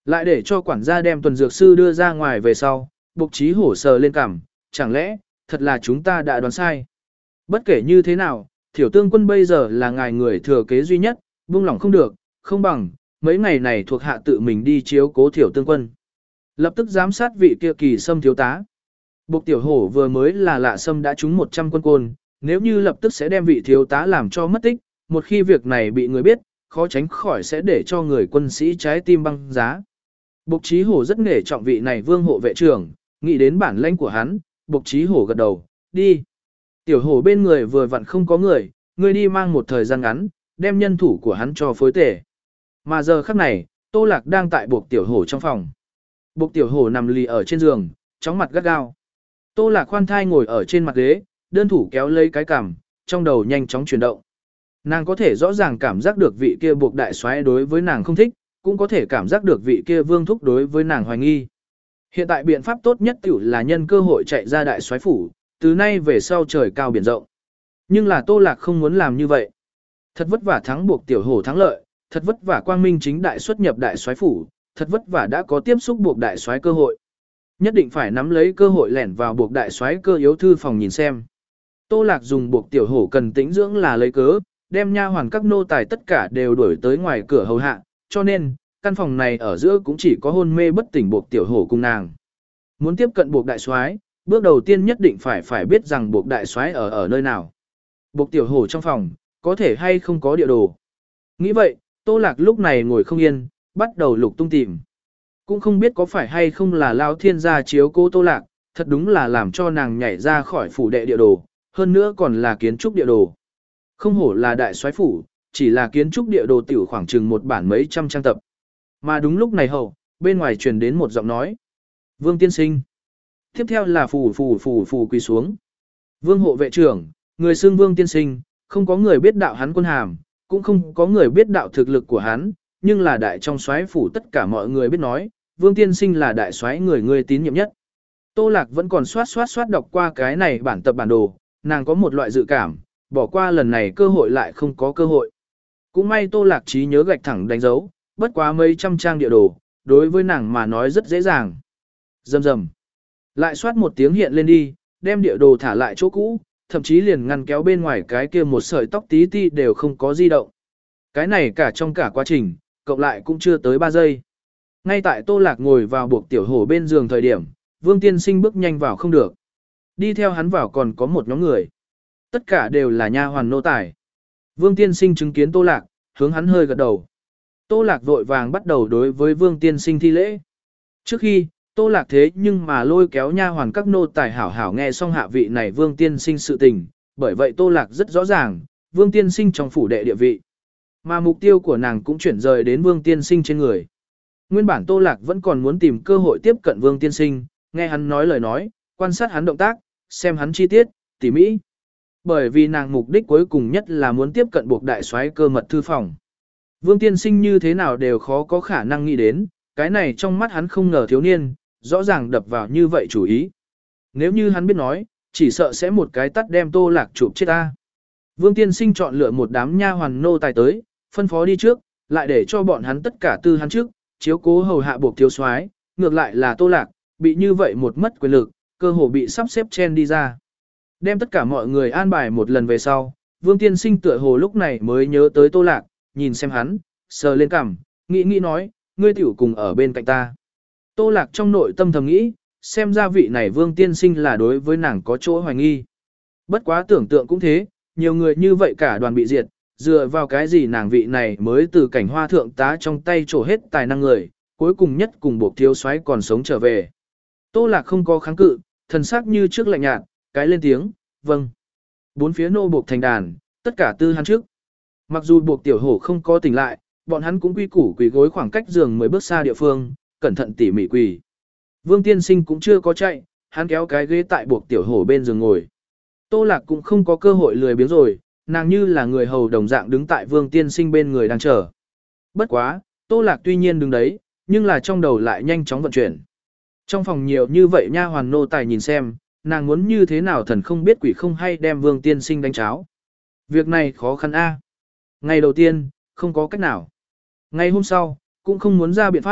Lại để cho quản gia đem tuần dược sư đưa ra ngoài về sau, Bộc Chí Hổ sờ lên cằm, chẳng lẽ, thật là chúng ta đã đoán sai. Bất kể như thế nào, Thiểu Tương Quân bây giờ là ngài người thừa kế duy nhất, buông lỏng không được, không bằng, mấy ngày này thuộc hạ tự mình đi chiếu cố Thiểu Tương Quân. Lập tức giám sát vị kia Kỳ Sâm thiếu tá. Bộc Tiểu Hổ vừa mới là Lạ Sâm đã trúng một trăm quân côn, nếu như lập tức sẽ đem vị thiếu tá làm cho mất tích, một khi việc này bị người biết, khó tránh khỏi sẽ để cho người quân sĩ trái tim băng giá. Bộc Chí Hổ rất nể trọng vị này vương hộ vệ trưởng, nghĩ đến bản lãnh của hắn, Bộc Chí Hổ gật đầu, đi. Tiểu Hổ bên người vừa vặn không có người, người đi mang một thời gian ngắn, đem nhân thủ của hắn cho phối tể. Mà giờ khắc này, Tô Lạc đang tại Bộc Tiểu Hổ trong phòng. Bộc Tiểu Hổ nằm lì ở trên giường, chóng mặt gắt gao. Tô Lạc khoan thai ngồi ở trên mặt ghế, đơn thủ kéo lấy cái cằm, trong đầu nhanh chóng chuyển động. Nàng có thể rõ ràng cảm giác được vị kia Bộc đại soái đối với nàng không thích, cũng có thể cảm giác được vị kia Vương thúc đối với nàng hoài nghi. Hiện tại biện pháp tốt nhất tiểu là nhân cơ hội chạy ra đại soái phủ, từ nay về sau trời cao biển rộng. Nhưng là Tô Lạc không muốn làm như vậy. Thật vất vả thắng Bộc Tiểu Hổ thắng lợi, thật vất vả quang minh chính đại xuất nhập đại soái phủ, thật vất vả đã có tiếp xúc Bộc đại soái cơ hội. Nhất định phải nắm lấy cơ hội lẻn vào Bộc đại soái cơ yếu thư phòng nhìn xem. Tô Lạc dùng Bộc Tiểu Hổ cần tĩnh dưỡng là lấy cớ, đem nha hoàn các nô tài tất cả đều đuổi tới ngoài cửa hầu hạ, cho nên, căn phòng này ở giữa cũng chỉ có hôn mê bất tỉnh Bộc Tiểu Hổ cùng nàng. Muốn tiếp cận Bộc đại soái, bước đầu tiên nhất định phải phải biết rằng Bộc đại soái ở ở nơi nào. Bộc Tiểu Hổ trong phòng, có thể hay không có địa đồ. Nghĩ vậy, Tô Lạc lúc này ngồi không yên, bắt đầu lục tung tìm. Cũng không biết có phải hay không là Lão Thiên gia chiếu cố Tô Lạc, thật đúng là làm cho nàng nhảy ra khỏi phủ đệ địa đồ, hơn nữa còn là kiến trúc địa đồ. Không hổ là đại soái phủ, chỉ là kiến trúc địa đồ tiểu khoảng chừng một bản mấy trăm trang tập. Mà đúng lúc này hậu, bên ngoài truyền đến một giọng nói. Vương tiên sinh. Tiếp theo là phù phù phù phù quỳ xuống. Vương hộ vệ trưởng, người xưng Vương tiên sinh, không có người biết đạo hắn quân hàm, cũng không có người biết đạo thực lực của hắn, nhưng là đại trong soái phủ tất cả mọi người biết nói, Vương tiên sinh là đại soái người người tín nhiệm nhất. Tô Lạc vẫn còn soát soát soát đọc qua cái này bản tập bản đồ, nàng có một loại dự cảm, bỏ qua lần này cơ hội lại không có cơ hội. Cũng may Tô Lạc trí nhớ gạch thẳng đánh dấu, bất quá mấy trăm trang địa đồ, đối với nàng mà nói rất dễ dàng. Rầm rầm. Lại soát một tiếng hiện lên đi, đem địa đồ thả lại chỗ cũ, thậm chí liền ngăn kéo bên ngoài cái kia một sợi tóc tí ti đều không có di động. Cái này cả trong cả quá trình, cộng lại cũng chưa tới ba giây. Ngay tại Tô Lạc ngồi vào Bộc Tiểu Hổ bên giường thời điểm, Vương tiên sinh bước nhanh vào không được. Đi theo hắn vào còn có một nhóm người. Tất cả đều là nha hoàn nô tài. Vương tiên sinh chứng kiến Tô Lạc, hướng hắn hơi gật đầu. Tô Lạc vội vàng bắt đầu đối với Vương tiên sinh thi lễ. Trước khi, Tô Lạc thế nhưng mà lôi kéo nha hoàn các nô tài hảo hảo nghe xong hạ vị này Vương tiên sinh sự tình, bởi vậy Tô Lạc rất rõ ràng, Vương tiên sinh trong phủ đệ địa vị. Mà mục tiêu của nàng cũng chuyển rời đến Vương tiên sinh trên người. Nguyên bản Tô Lạc vẫn còn muốn tìm cơ hội tiếp cận Vương tiên sinh, nghe hắn nói lời nói, quan sát hắn động tác, xem hắn chi tiết, tỉ mỹ. Bởi vì nàng mục đích cuối cùng nhất là muốn tiếp cận Bộc đại soái cơ mật thư phòng. Vương tiên sinh như thế nào đều khó có khả năng nghĩ đến, cái này trong mắt hắn không ngờ thiếu niên, rõ ràng đập vào như vậy chủ ý. Nếu như hắn biết nói, chỉ sợ sẽ một cái tắt đem Tô Lạc chụp chết ta. Vương tiên sinh chọn lựa một đám nha hoàn nô tài tới, phân phó đi trước, lại để cho bọn hắn tất cả tư hắn trước, chiếu cố hầu hạ Bộc thiếu soái, ngược lại là Tô Lạc, bị như vậy một mất quyền lực, cơ hồ bị sắp xếp chen đi ra. Đem tất cả mọi người an bài một lần về sau, Vương tiên sinh tựa hồ lúc này mới nhớ tới Tô Lạc, nhìn xem hắn, sờ lên cằm, nghĩ nghĩ nói, ngươi tiểu cùng ở bên cạnh ta. Tô Lạc trong nội tâm thầm nghĩ, xem ra vị này Vương tiên sinh là đối với nàng có chỗ hoài nghi. Bất quá tưởng tượng cũng thế, nhiều người như vậy cả đoàn bị diệt, dựa vào cái gì nàng vị này mới từ cảnh hoa thượng tá trong tay trổ hết tài năng người, cuối cùng nhất cùng Bộc thiếu soái còn sống trở về. Tô Lạc không có kháng cự, thần sắc như trước lạnh nhạt, cái lên tiếng, vâng. Bốn phía nô buộc thành đàn, tất cả tư hắn trước. Mặc dù Bộc Tiểu Hổ không có tỉnh lại, bọn hắn cũng quy củ quỳ gối khoảng cách giường mới bước xa địa phương, cẩn thận tỉ mỉ quỳ. Vương tiên sinh cũng chưa có chạy, hắn kéo cái ghế tại Bộc Tiểu Hổ bên giường ngồi. Tô Lạc cũng không có cơ hội lười biếng rồi, nàng như là người hầu đồng dạng đứng tại Vương tiên sinh bên người đang chờ. Bất quá, Tô Lạc tuy nhiên đứng đấy, nhưng là trong đầu lại nhanh chóng vận chuyển. Trong phòng nhiều như vậy nha hoàn nô tài nhìn xem, nàng muốn như thế nào thần không biết quỷ không hay đem Vương tiên sinh đánh cháo. Việc này khó khăn a. Ngày đầu tiên, không có cách nào. Ngày hôm sau, cũng không muốn ra biện pháp,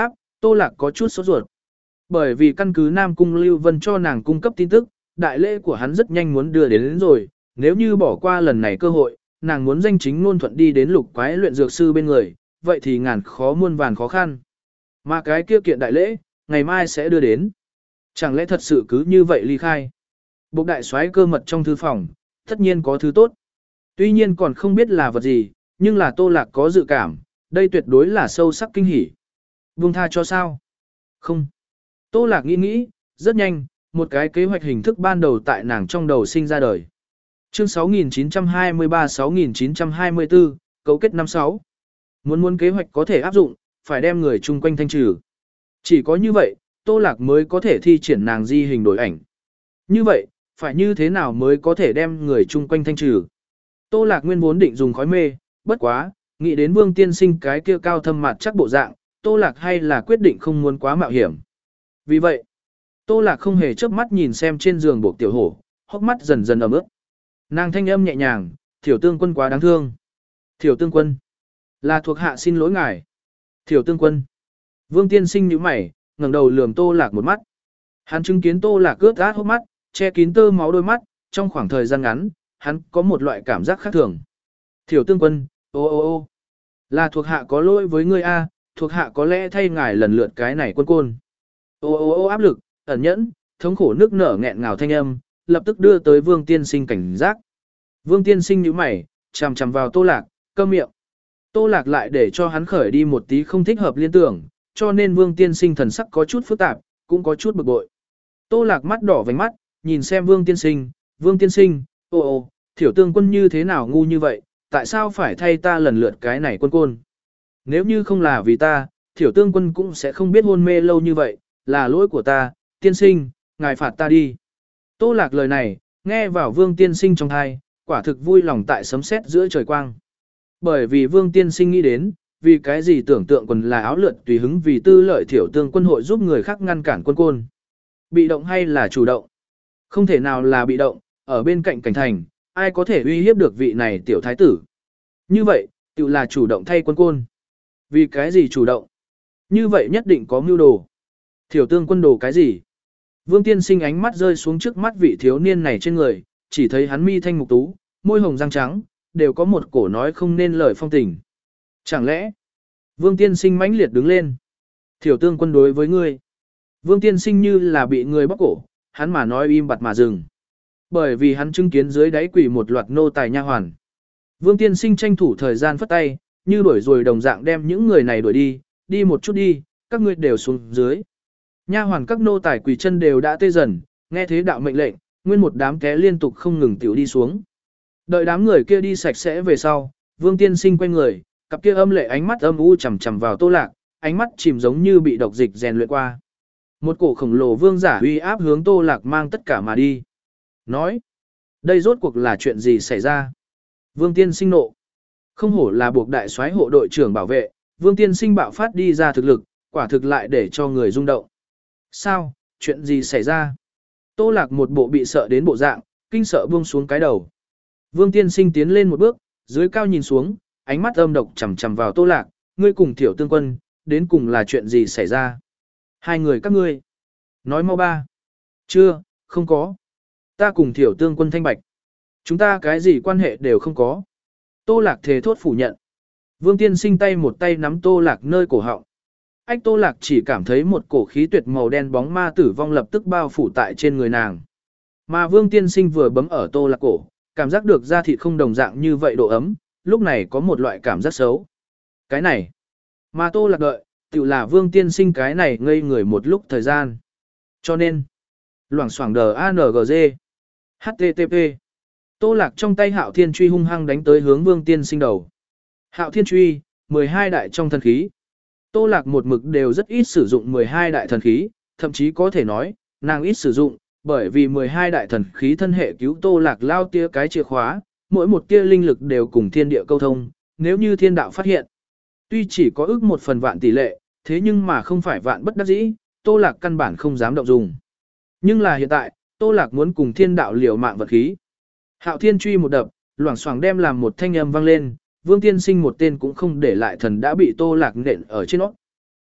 Tô Lạc có chút sốt ruột. Bởi vì căn cứ Nam Cung Lưu Vân cho nàng cung cấp tin tức, đại lễ của hắn rất nhanh muốn đưa đến, đến rồi, nếu như bỏ qua lần này cơ hội, nàng muốn danh chính ngôn thuận đi đến lục quái luyện dược sư bên người, vậy thì ngàn khó muôn vàn khó khăn. Mà cái kia kiện đại lễ, ngày mai sẽ đưa đến. Chẳng lẽ thật sự cứ như vậy ly khai? Bộc đại soái cơ mật trong thư phòng, tất nhiên có thứ tốt. Tuy nhiên còn không biết là vật gì, nhưng là Tô Lạc có dự cảm, đây tuyệt đối là sâu sắc kinh hỉ. Buông tha cho sao? Không. Tô Lạc nghĩ nghĩ, rất nhanh, một cái kế hoạch hình thức ban đầu tại nàng trong đầu sinh ra đời. Chương sáu nghìn chín trăm hai mươi ba sáu nghìn chín trăm hai mươi tư, cấu kết năm sáu. Muốn muốn kế hoạch có thể áp dụng, phải đem người chung quanh thanh trừ. Chỉ có như vậy, Tô Lạc mới có thể thi triển nàng di hình đổi ảnh. Như vậy, phải như thế nào mới có thể đem người chung quanh thanh trừ? Tô Lạc nguyên vốn định dùng khói mê, bất quá, nghĩ đến Vương Tiên Sinh cái kia cao thâm mặt chắc bộ dạng, Tô Lạc hay là quyết định không muốn quá mạo hiểm. Vì vậy, Tô Lạc không hề chớp mắt nhìn xem trên giường buộc tiểu hổ, hốc mắt dần dần ẩm ướt. Nàng thanh âm nhẹ nhàng, Thiểu Tương Quân quá đáng thương. Thiểu Tương Quân, là thuộc hạ xin lỗi ngài. Thiểu Tương Quân. Vương Tiên Sinh nhíu mày, ngẩng đầu lườm Tô Lạc một mắt. Hắn chứng kiến Tô Lạc ướt át hốc mắt, che kín tơ máu đôi mắt, trong khoảng thời gian ngắn, hắn có một loại cảm giác khác thường. Thiểu Tương Quân, ô ô ô, là thuộc hạ có lỗi với ngươi a, thuộc hạ có lẽ thay ngài lần lượt cái này quân côn. Ô ô ô áp lực, ẩn nhẫn, thống khổ nước nở nghẹn ngào thanh âm, lập tức đưa tới Vương Tiên Sinh cảnh giác. Vương Tiên Sinh nhíu mày, chằm chằm vào Tô Lạc, câm miệng. Tô Lạc lại để cho hắn khởi đi một tí không thích hợp liên tưởng, cho nên Vương Tiên Sinh thần sắc có chút phức tạp, cũng có chút bực bội. Tô Lạc mắt đỏ vành mắt, nhìn xem Vương Tiên Sinh, Vương Tiên Sinh, ô ô, Thiểu Tương Quân như thế nào ngu như vậy, tại sao phải thay ta lần lượt cái này quân côn? Nếu như không là vì ta, Thiểu Tương Quân cũng sẽ không biết hôn mê lâu như vậy, là lỗi của ta, Tiên Sinh, ngài phạt ta đi. Tô Lạc lời này, nghe vào Vương Tiên Sinh trong thai, quả thực vui lòng tại sấm sét giữa trời quang. Bởi vì Vương Tiên Sinh nghĩ đến, vì cái gì tưởng tượng quần là áo lượn tùy hứng vì tư lợi Thiểu Tương Quân hội giúp người khác ngăn cản quân côn. Bị động hay là chủ động? Không thể nào là bị động, ở bên cạnh cảnh thành, ai có thể uy hiếp được vị này tiểu thái tử. Như vậy, tự là chủ động thay quân côn. Vì cái gì chủ động? Như vậy nhất định có mưu đồ. Thiểu Tương Quân đồ cái gì? Vương Tiên Sinh ánh mắt rơi xuống trước mắt vị thiếu niên này trên người, chỉ thấy hắn mi thanh mục tú, môi hồng răng trắng, đều có một cổ nói không nên lời phong tình. Chẳng lẽ, Vương Tiên Sinh mãnh liệt đứng lên. Thiểu Tương Quân đối với ngươi. Vương Tiên Sinh như là bị người bóc cổ, hắn mà nói im bặt mà dừng. Bởi vì hắn chứng kiến dưới đáy quỷ một loạt nô tài nha hoàn. Vương Tiên Sinh tranh thủ thời gian phất tay, như đuổi rồi đồng dạng đem những người này đuổi đi, đi một chút đi, các ngươi đều xuống dưới. Nha hoàn các nô tài quỳ chân đều đã tê dần, nghe thế đạo mệnh lệnh, nguyên một đám té liên tục không ngừng tiểu đi xuống. Đợi đám người kia đi sạch sẽ về sau, Vương Tiên Sinh quay người, cặp kia âm lệ ánh mắt âm u chằm chằm vào Tô Lạc, ánh mắt chìm giống như bị độc dịch rèn luyện qua. Một cổ khổng lồ vương giả uy áp hướng Tô Lạc mang tất cả mà đi. Nói, đây rốt cuộc là chuyện gì xảy ra? Vương Tiên Sinh nộ. Không hổ là buộc đại soái hộ đội trưởng bảo vệ, Vương Tiên Sinh bạo phát đi ra thực lực, quả thực lại để cho người rung động. Sao, chuyện gì xảy ra? Tô Lạc một bộ bị sợ đến bộ dạng, kinh sợ buông xuống cái đầu. Vương Tiên Sinh tiến lên một bước, dưới cao nhìn xuống, ánh mắt âm độc chằm chằm vào Tô Lạc, ngươi cùng Thiểu Tương Quân, đến cùng là chuyện gì xảy ra? Hai người các ngươi. Nói mau ba. Chưa, không có. Ta cùng Thiểu Tương Quân thanh bạch. Chúng ta cái gì quan hệ đều không có. Tô Lạc thề thốt phủ nhận. Vương Tiên Sinh tay một tay nắm Tô Lạc nơi cổ họng. Ách Tô Lạc chỉ cảm thấy một cổ khí tuyệt màu đen bóng ma tử vong lập tức bao phủ tại trên người nàng. Mà Vương Tiên Sinh vừa bấm ở Tô Lạc cổ, cảm giác được da thịt không đồng dạng như vậy độ ấm, lúc này có một loại cảm giác xấu. Cái này, mà Tô Lạc đợi, tự là Vương Tiên Sinh cái này ngây người một lúc thời gian. Cho nên, loảng xoảng đờ a en giê, hát tê tê pê. Tô Lạc trong tay Hạo Thiên Truy hung hăng đánh tới hướng Vương Tiên Sinh đầu. Hạo Thiên Truy, mười hai đại trong thần khí. Tô Lạc một mực đều rất ít sử dụng mười hai đại thần khí, thậm chí có thể nói, nàng ít sử dụng, bởi vì mười hai đại thần khí thân hệ cứu Tô Lạc lao tia cái chìa khóa, mỗi một tia linh lực đều cùng thiên địa câu thông, nếu như thiên đạo phát hiện. Tuy chỉ có ước một phần vạn tỷ lệ, thế nhưng mà không phải vạn bất đắc dĩ, Tô Lạc căn bản không dám động dùng. Nhưng là hiện tại, Tô Lạc muốn cùng thiên đạo liều mạng vật khí. Hạo Thiên Truy một đập, loảng xoảng đem làm một thanh âm vang lên, Vương Tiên Sinh một tên cũng không để lại thần đã bị Tô Lạc nện ở trên nó.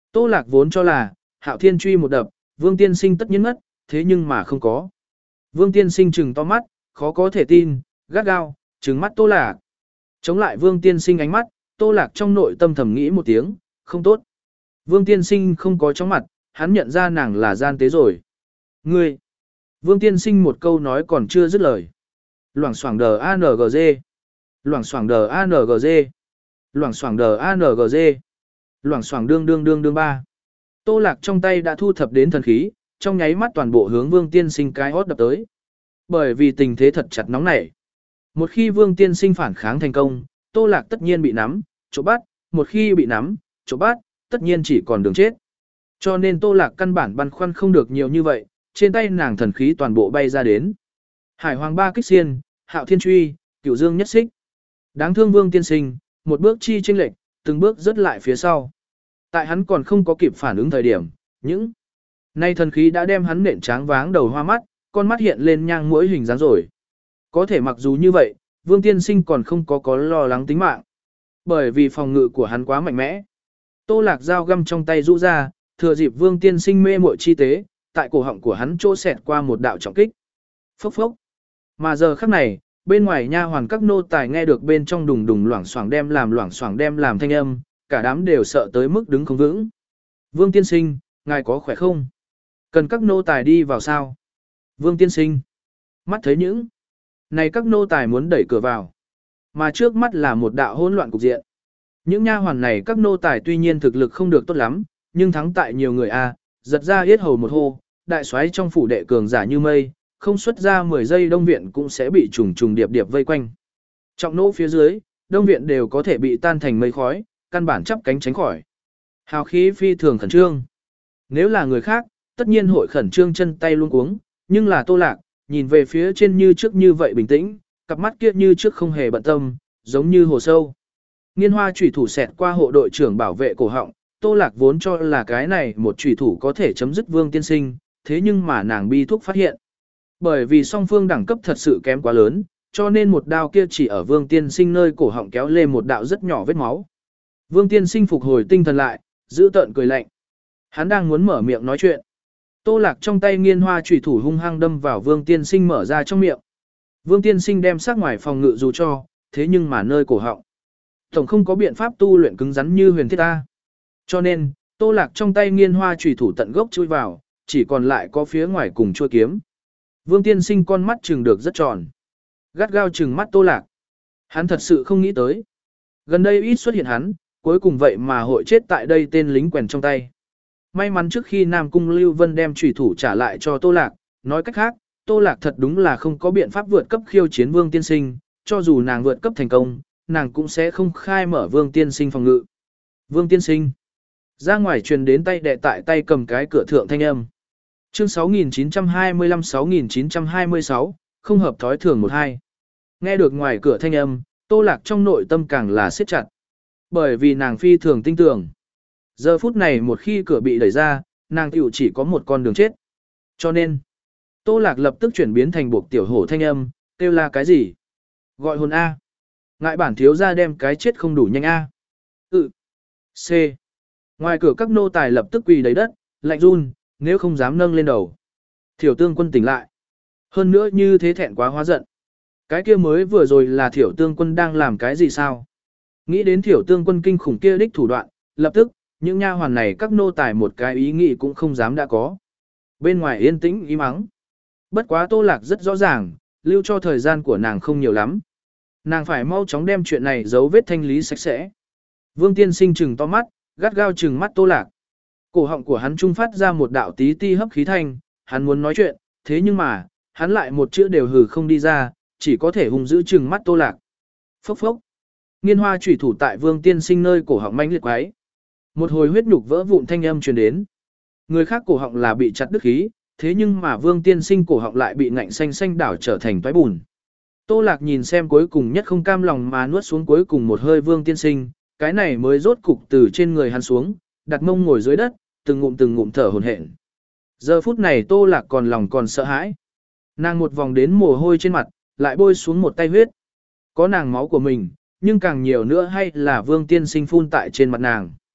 Tô Lạc vốn cho là, Hạo Thiên truy một đập, Vương Tiên Sinh tất nhiên ngất, thế nhưng mà không có. Vương Tiên Sinh trừng to mắt, khó có thể tin, gắt gao, trừng mắt Tô Lạc. Chống lại Vương Tiên Sinh ánh mắt, Tô Lạc trong nội tâm thầm nghĩ một tiếng, không tốt. Vương Tiên Sinh không có chóng mặt, hắn nhận ra nàng là gian tế rồi. Ngươi! Vương Tiên Sinh một câu nói còn chưa dứt lời. Loảng xoảng đờ a en giê. Loảng xoảng đờ a en giê. Loảng xoảng đờ a en giê. Loảng xoảng đương đương đương đương ba. Tô Lạc trong tay đã thu thập đến thần khí, trong nháy mắt toàn bộ hướng Vương Tiên Sinh cái hót đập tới. Bởi vì tình thế thật chặt nóng nảy. Một khi Vương Tiên Sinh phản kháng thành công, Tô Lạc tất nhiên bị nắm, chỗ bắt, một khi bị nắm, chỗ bắt, tất nhiên chỉ còn đường chết. Cho nên Tô Lạc căn bản băn khoăn không được nhiều như vậy, trên tay nàng thần khí toàn bộ bay ra đến. Hải Hoàng ba kích xiên, Hạo Thiên truy, Cửu Dương nhất xích. Đáng thương Vương Tiên Sinh, một bước chi chênh lệch, từng bước rất lại phía sau. Tại hắn còn không có kịp phản ứng thời điểm, những nay thần khí đã đem hắn nện tráng váng đầu hoa mắt, con mắt hiện lên nhang mũi hình dáng rồi. Có thể mặc dù như vậy, Vương Tiên Sinh còn không có có lo lắng tính mạng. Bởi vì phòng ngự của hắn quá mạnh mẽ. Tô Lạc dao găm trong tay rũ ra, thừa dịp Vương Tiên Sinh mê muội chi tế, tại cổ họng của hắn chỗ xẹt qua một đạo trọng kích. Phốc phốc. Mà giờ khắc này, bên ngoài nha hoàn các nô tài nghe được bên trong đùng đùng loảng xoảng đem làm loảng xoảng đem làm thanh âm, cả đám đều sợ tới mức đứng không vững. Vương Tiên Sinh, ngài có khỏe không? Cần các nô tài đi vào sao? Vương Tiên Sinh. Mắt thấy những này các nô tài muốn đẩy cửa vào. Mà trước mắt là một đạo hỗn loạn cục diện. Những nha hoàn này các nô tài tuy nhiên thực lực không được tốt lắm, nhưng thắng tại nhiều người a, giật ra yết hầu một hô, đại soái trong phủ đệ cường giả như mây, không xuất ra mười giây đông viện cũng sẽ bị trùng trùng điệp điệp vây quanh. Trọng nỗ phía dưới, đông viện đều có thể bị tan thành mây khói, căn bản chắp cánh tránh khỏi. Hào khí phi thường khẩn trương. Nếu là người khác, tất nhiên hội khẩn trương chân tay luống cuống, nhưng là Tô Lạc, nhìn về phía trên như trước như vậy bình tĩnh, cặp mắt kia như trước không hề bận tâm, giống như hồ sâu. Nghiên hoa chủy thủ xẹt qua hộ đội trưởng bảo vệ cổ họng, Tô Lạc vốn cho là cái này một chủy thủ có thể chấm dứt Vương Tiên Sinh, thế nhưng mà nàng bi thúc phát hiện. Bởi vì song phương đẳng cấp thật sự kém quá lớn, cho nên một đao kia chỉ ở Vương Tiên Sinh nơi cổ họng kéo lên một đạo rất nhỏ vết máu. Vương Tiên Sinh phục hồi tinh thần lại, giữ tợn cười lạnh. Hắn đang muốn mở miệng nói chuyện. Tô Lạc trong tay nghiên hoa chủy thủ hung hăng đâm vào Vương Tiên Sinh mở ra trong miệng. Vương Tiên Sinh đem sát ngoài phòng ngự dù cho, thế nhưng mà nơi cổ họng. Tổng không có biện pháp tu luyện cứng rắn như huyền thiết ta. Cho nên, Tô Lạc trong tay nghiên hoa chủy thủ tận gốc chui vào, chỉ còn lại có phía ngoài cùng chuôi kiếm. Vương Tiên Sinh con mắt trừng được rất tròn. Gắt gao trừng mắt Tô Lạc. Hắn thật sự không nghĩ tới. Gần đây ít xuất hiện hắn, cuối cùng vậy mà hội chết tại đây tên lính quèn trong tay. May mắn trước khi Nam Cung Lưu Vân đem chủy thủ trả lại cho Tô Lạc, nói cách khác, Tô Lạc thật đúng là không có biện pháp vượt cấp khiêu chiến Vương Tiên Sinh, cho dù nàng vượt cấp thành công, nàng cũng sẽ không khai mở Vương Tiên Sinh phòng ngự. Vương Tiên Sinh. Ra ngoài truyền đến tay đệ tại tay cầm cái cửa thượng thanh âm. Chương sáu nghìn chín trăm hai mươi lăm sáu nghìn chín trăm hai mươi sáu, không hợp thói thường một hai. Nghe được ngoài cửa thanh âm, Tô Lạc trong nội tâm càng là siết chặt. Bởi vì nàng phi thường tinh tưởng. Giờ phút này một khi cửa bị đẩy ra, nàng tiểu chỉ có một con đường chết. Cho nên, Tô Lạc lập tức chuyển biến thành buộc tiểu hổ thanh âm, kêu là cái gì? Gọi hồn A. Ngại bản thiếu ra đem cái chết không đủ nhanh A. Ừ. C. Ngoài cửa các nô tài lập tức quỳ đầy đất, lạnh run, nếu không dám nâng lên đầu. Thiểu tương quân tỉnh lại. Hơn nữa như thế thẹn quá hóa giận. Cái kia mới vừa rồi là thiểu tương quân đang làm cái gì sao? Nghĩ đến thiểu tương quân kinh khủng kia đích thủ đoạn, lập tức, những nha hoàn này các nô tài một cái ý nghĩ cũng không dám đã có. Bên ngoài yên tĩnh im ắng. Bất quá Tô Lạc rất rõ ràng, lưu cho thời gian của nàng không nhiều lắm. Nàng phải mau chóng đem chuyện này giấu vết thanh lý sạch sẽ. Vương Tiên Sinh trừng to mắt, gắt gao trừng mắt Tô Lạc. Cổ họng của hắn trung phát ra một đạo tí ti hấp khí thanh, hắn muốn nói chuyện, thế nhưng mà, hắn lại một chữ đều hừ không đi ra, chỉ có thể hung dữ trừng mắt Tô Lạc. Phốc phốc. Nghiên hoa chủy thủ tại Vương Tiên Sinh nơi cổ họng manh liệt quái. Một hồi huyết nhục vỡ vụn thanh âm truyền đến. Người khác cổ họng là bị chặt đứt khí, thế nhưng mà Vương Tiên Sinh cổ họng lại bị ngạnh xanh xanh đảo trở thành toái bùn. Tô Lạc nhìn xem cuối cùng nhất không cam lòng mà nuốt xuống cuối cùng một hơi Vương Tiên Sinh, cái này mới rốt cục từ trên người hắn xuống, đặt mông ngồi dưới đất, từng ngụm từng ngụm thở hổn hển. Giờ phút này Tô Lạc còn lòng còn sợ hãi. Nàng một vòng đến mồ hôi trên mặt, lại bôi xuống một tay huyết. Có nàng máu của mình, nhưng càng nhiều nữa hay là Vương Tiên Sinh phun tại trên mặt nàng.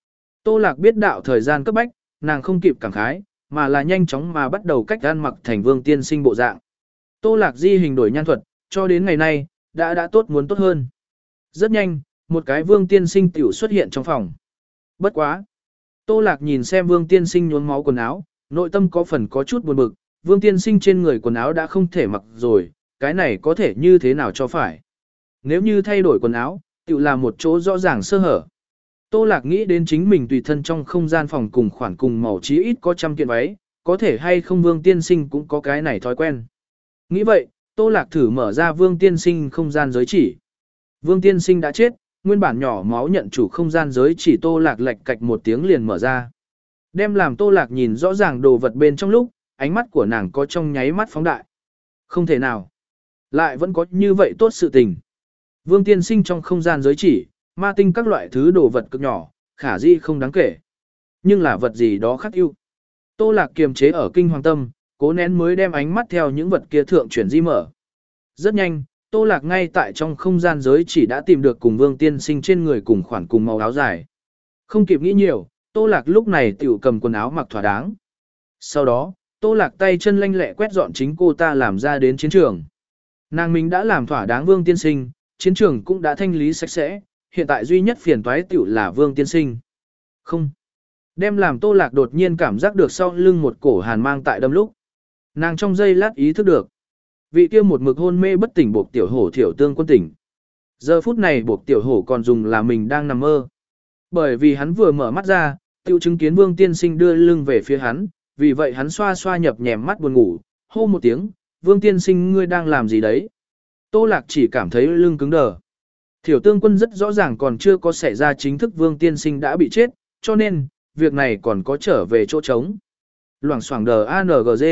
Tô Lạc biết đạo thời gian cấp bách, nàng không kịp cảm khái, mà là nhanh chóng mà bắt đầu cách ăn mặc thành Vương tiên sinh bộ dạng. Tô Lạc di hình đổi nhan thuật, cho đến ngày nay, đã đã tốt muốn tốt hơn. Rất nhanh, một cái Vương tiên sinh tiểu xuất hiện trong phòng. Bất quá. Tô Lạc nhìn xem Vương tiên sinh nhuốm máu quần áo, nội tâm có phần có chút buồn bực, Vương tiên sinh trên người quần áo đã không thể mặc rồi, cái này có thể như thế nào cho phải. Nếu như thay đổi quần áo, tiểu là một chỗ rõ ràng sơ hở. Tô Lạc nghĩ đến chính mình tùy thân trong không gian phòng cùng khoản cùng màu chí ít có trăm kiện váy, có thể hay không Vương tiên sinh cũng có cái này thói quen. Nghĩ vậy, Tô Lạc thử mở ra Vương tiên sinh không gian giới chỉ. Vương tiên sinh đã chết, nguyên bản nhỏ máu nhận chủ không gian giới chỉ Tô Lạc lạch cạch một tiếng liền mở ra. Đem làm Tô Lạc nhìn rõ ràng đồ vật bên trong lúc, ánh mắt của nàng có trong nháy mắt phóng đại. Không thể nào. Lại vẫn có như vậy tốt sự tình. Vương tiên sinh trong không gian giới chỉ, ma tinh các loại thứ đồ vật cực nhỏ, khả di không đáng kể. Nhưng là vật gì đó khác ưu. Tô Lạc kiềm chế ở kinh hoàng tâm, cố nén mới đem ánh mắt theo những vật kia thượng chuyển di mở. Rất nhanh, Tô Lạc ngay tại trong không gian giới chỉ đã tìm được cùng Vương tiên sinh trên người cùng khoản cùng màu áo dài. Không kịp nghĩ nhiều, Tô Lạc lúc này tiểu cầm quần áo mặc thỏa đáng. Sau đó, Tô Lạc tay chân lanh lẹ quét dọn chính cô ta làm ra đến chiến trường. Nàng mình đã làm thỏa đáng Vương tiên sinh, chiến trường cũng đã thanh lý sạch sẽ, hiện tại duy nhất phiền toái tiểu là Vương tiên sinh. Không. Đem làm Tô Lạc đột nhiên cảm giác được sau lưng một cổ hàn mang tại đâm lúc. Nàng trong giây lát ý thức được. Vị kia một mực hôn mê bất tỉnh buộc tiểu hổ thiểu tương quân tỉnh. Giờ phút này buộc tiểu hổ còn dùng là mình đang nằm mơ. Bởi vì hắn vừa mở mắt ra, tiểu chứng kiến Vương tiên sinh đưa lưng về phía hắn, vì vậy hắn xoa xoa nhập nhèm mắt buồn ngủ, hô một tiếng, Vương tiên sinh ngươi đang làm gì đấy? Tô Lạc chỉ cảm thấy lưng cứng đờ. Thiểu tương quân rất rõ ràng còn chưa có xảy ra chính thức Vương tiên sinh đã bị chết, cho nên, việc này còn có trở về chỗ trống. Loảng xoảng đờ a en giê.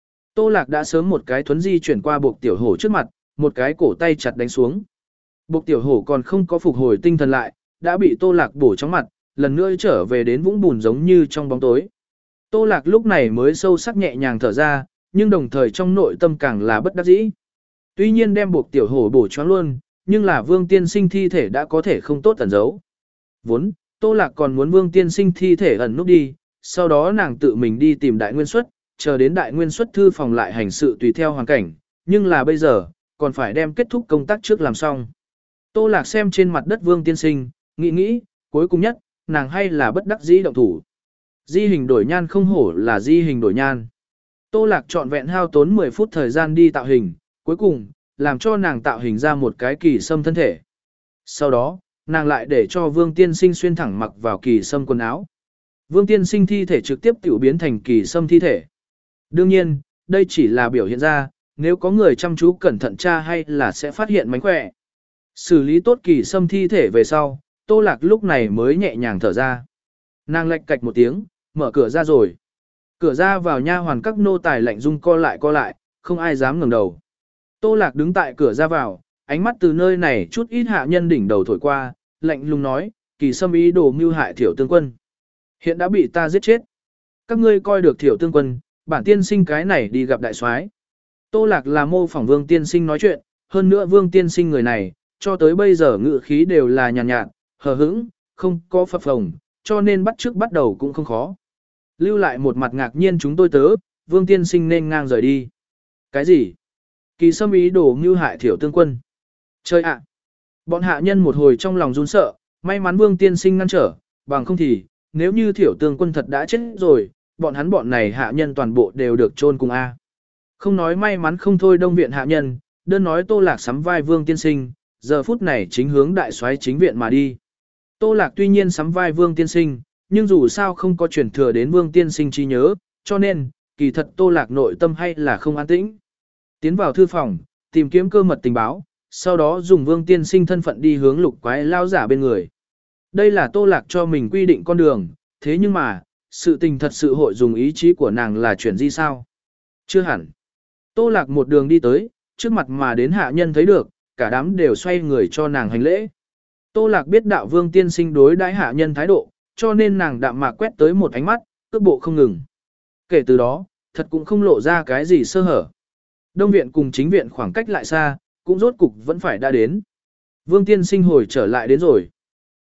Tô Lạc đã sớm một cái thuấn di chuyển qua buộc tiểu hổ trước mặt, một cái cổ tay chặt đánh xuống. Buộc tiểu hổ còn không có phục hồi tinh thần lại, đã bị Tô Lạc bổ trong mặt, lần nữa trở về đến vũng bùn giống như trong bóng tối. Tô Lạc lúc này mới sâu sắc nhẹ nhàng thở ra, nhưng đồng thời trong nội tâm càng là bất đắc dĩ. Tuy nhiên đem buộc tiểu hổ bổ choáng luôn, nhưng là Vương tiên sinh thi thể đã có thể không tốt ẩn giấu. Vốn, Tô Lạc còn muốn Vương tiên sinh thi thể ẩn núp đi, sau đó nàng tự mình đi tìm Đại Nguyên Xuất, chờ đến Đại Nguyên Xuất thư phòng lại hành sự tùy theo hoàn cảnh, nhưng là bây giờ, còn phải đem kết thúc công tác trước làm xong. Tô Lạc xem trên mặt đất Vương tiên sinh, nghĩ nghĩ, cuối cùng nhất, nàng hay là bất đắc dĩ động thủ. Di hình đổi nhan không hổ là di hình đổi nhan. Tô Lạc trọn vẹn hao tốn mười phút thời gian đi tạo hình, cuối cùng, làm cho nàng tạo hình ra một cái kỳ sâm thân thể. Sau đó, nàng lại để cho Vương tiên sinh xuyên thẳng mặc vào kỳ sâm quần áo. Vương tiên sinh thi thể trực tiếp tiểu biến thành kỳ sâm thi thể. Đương nhiên, đây chỉ là biểu hiện ra, nếu có người chăm chú cẩn thận tra hay là sẽ phát hiện mánh khỏe. Xử lý tốt kỳ sâm thi thể về sau, Tô Lạc lúc này mới nhẹ nhàng thở ra. Nàng lạch cạch một tiếng, mở cửa ra rồi. Cửa ra vào nha hoàn các nô tài lạnh rung co lại co lại, không ai dám ngẩng đầu. Tô Lạc đứng tại cửa ra vào, ánh mắt từ nơi này chút ít hạ nhân đỉnh đầu thổi qua, lạnh lùng nói, kỳ sâm ý đồ mưu hại Thiểu tương quân. Hiện đã bị ta giết chết. Các ngươi coi được Thiểu tương quân, bản tiên sinh cái này đi gặp đại soái. Tô Lạc là mô phỏng Vương tiên sinh nói chuyện, hơn nữa Vương tiên sinh người này, cho tới bây giờ ngữ khí đều là nhàn nhạt, nhạt, hờ hững, không có phập phồng, cho nên bắt trước bắt đầu cũng không khó. Lưu lại một mặt ngạc nhiên chúng tôi tớ, Vương tiên sinh nên ngang rời đi. Cái gì? Kỳ sâm ý đồ mưu hại Thiểu tương quân. Chơi ạ! Bọn hạ nhân một hồi trong lòng run sợ, may mắn Vương tiên sinh ngăn trở, bằng không thì, nếu như Thiểu tương quân thật đã chết rồi, bọn hắn bọn này hạ nhân toàn bộ đều được chôn cùng A. Không nói may mắn không thôi đông viện hạ nhân, đơn nói Tô Lạc sắm vai Vương tiên sinh, giờ phút này chính hướng đại soái chính viện mà đi. Tô Lạc tuy nhiên sắm vai Vương tiên sinh, nhưng dù sao không có truyền thừa đến Vương tiên sinh trí nhớ, cho nên, kỳ thật Tô Lạc nội tâm hay là không an tĩnh. Tiến vào thư phòng, tìm kiếm cơ mật tình báo, sau đó dùng Vương tiên sinh thân phận đi hướng lục quái lao giả bên người. Đây là Tô Lạc cho mình quy định con đường, thế nhưng mà, sự tình thật sự hội dùng ý chí của nàng là chuyển di sao? Chưa hẳn. Tô Lạc một đường đi tới, trước mặt mà đến hạ nhân thấy được, cả đám đều xoay người cho nàng hành lễ. Tô Lạc biết đạo Vương tiên sinh đối đãi hạ nhân thái độ, cho nên nàng đạm mạc quét tới một ánh mắt, cước bộ không ngừng. Kể từ đó, thật cũng không lộ ra cái gì sơ hở. Đông viện cùng chính viện khoảng cách lại xa, cũng rốt cục vẫn phải đã đến. Vương tiên sinh hồi trở lại đến rồi.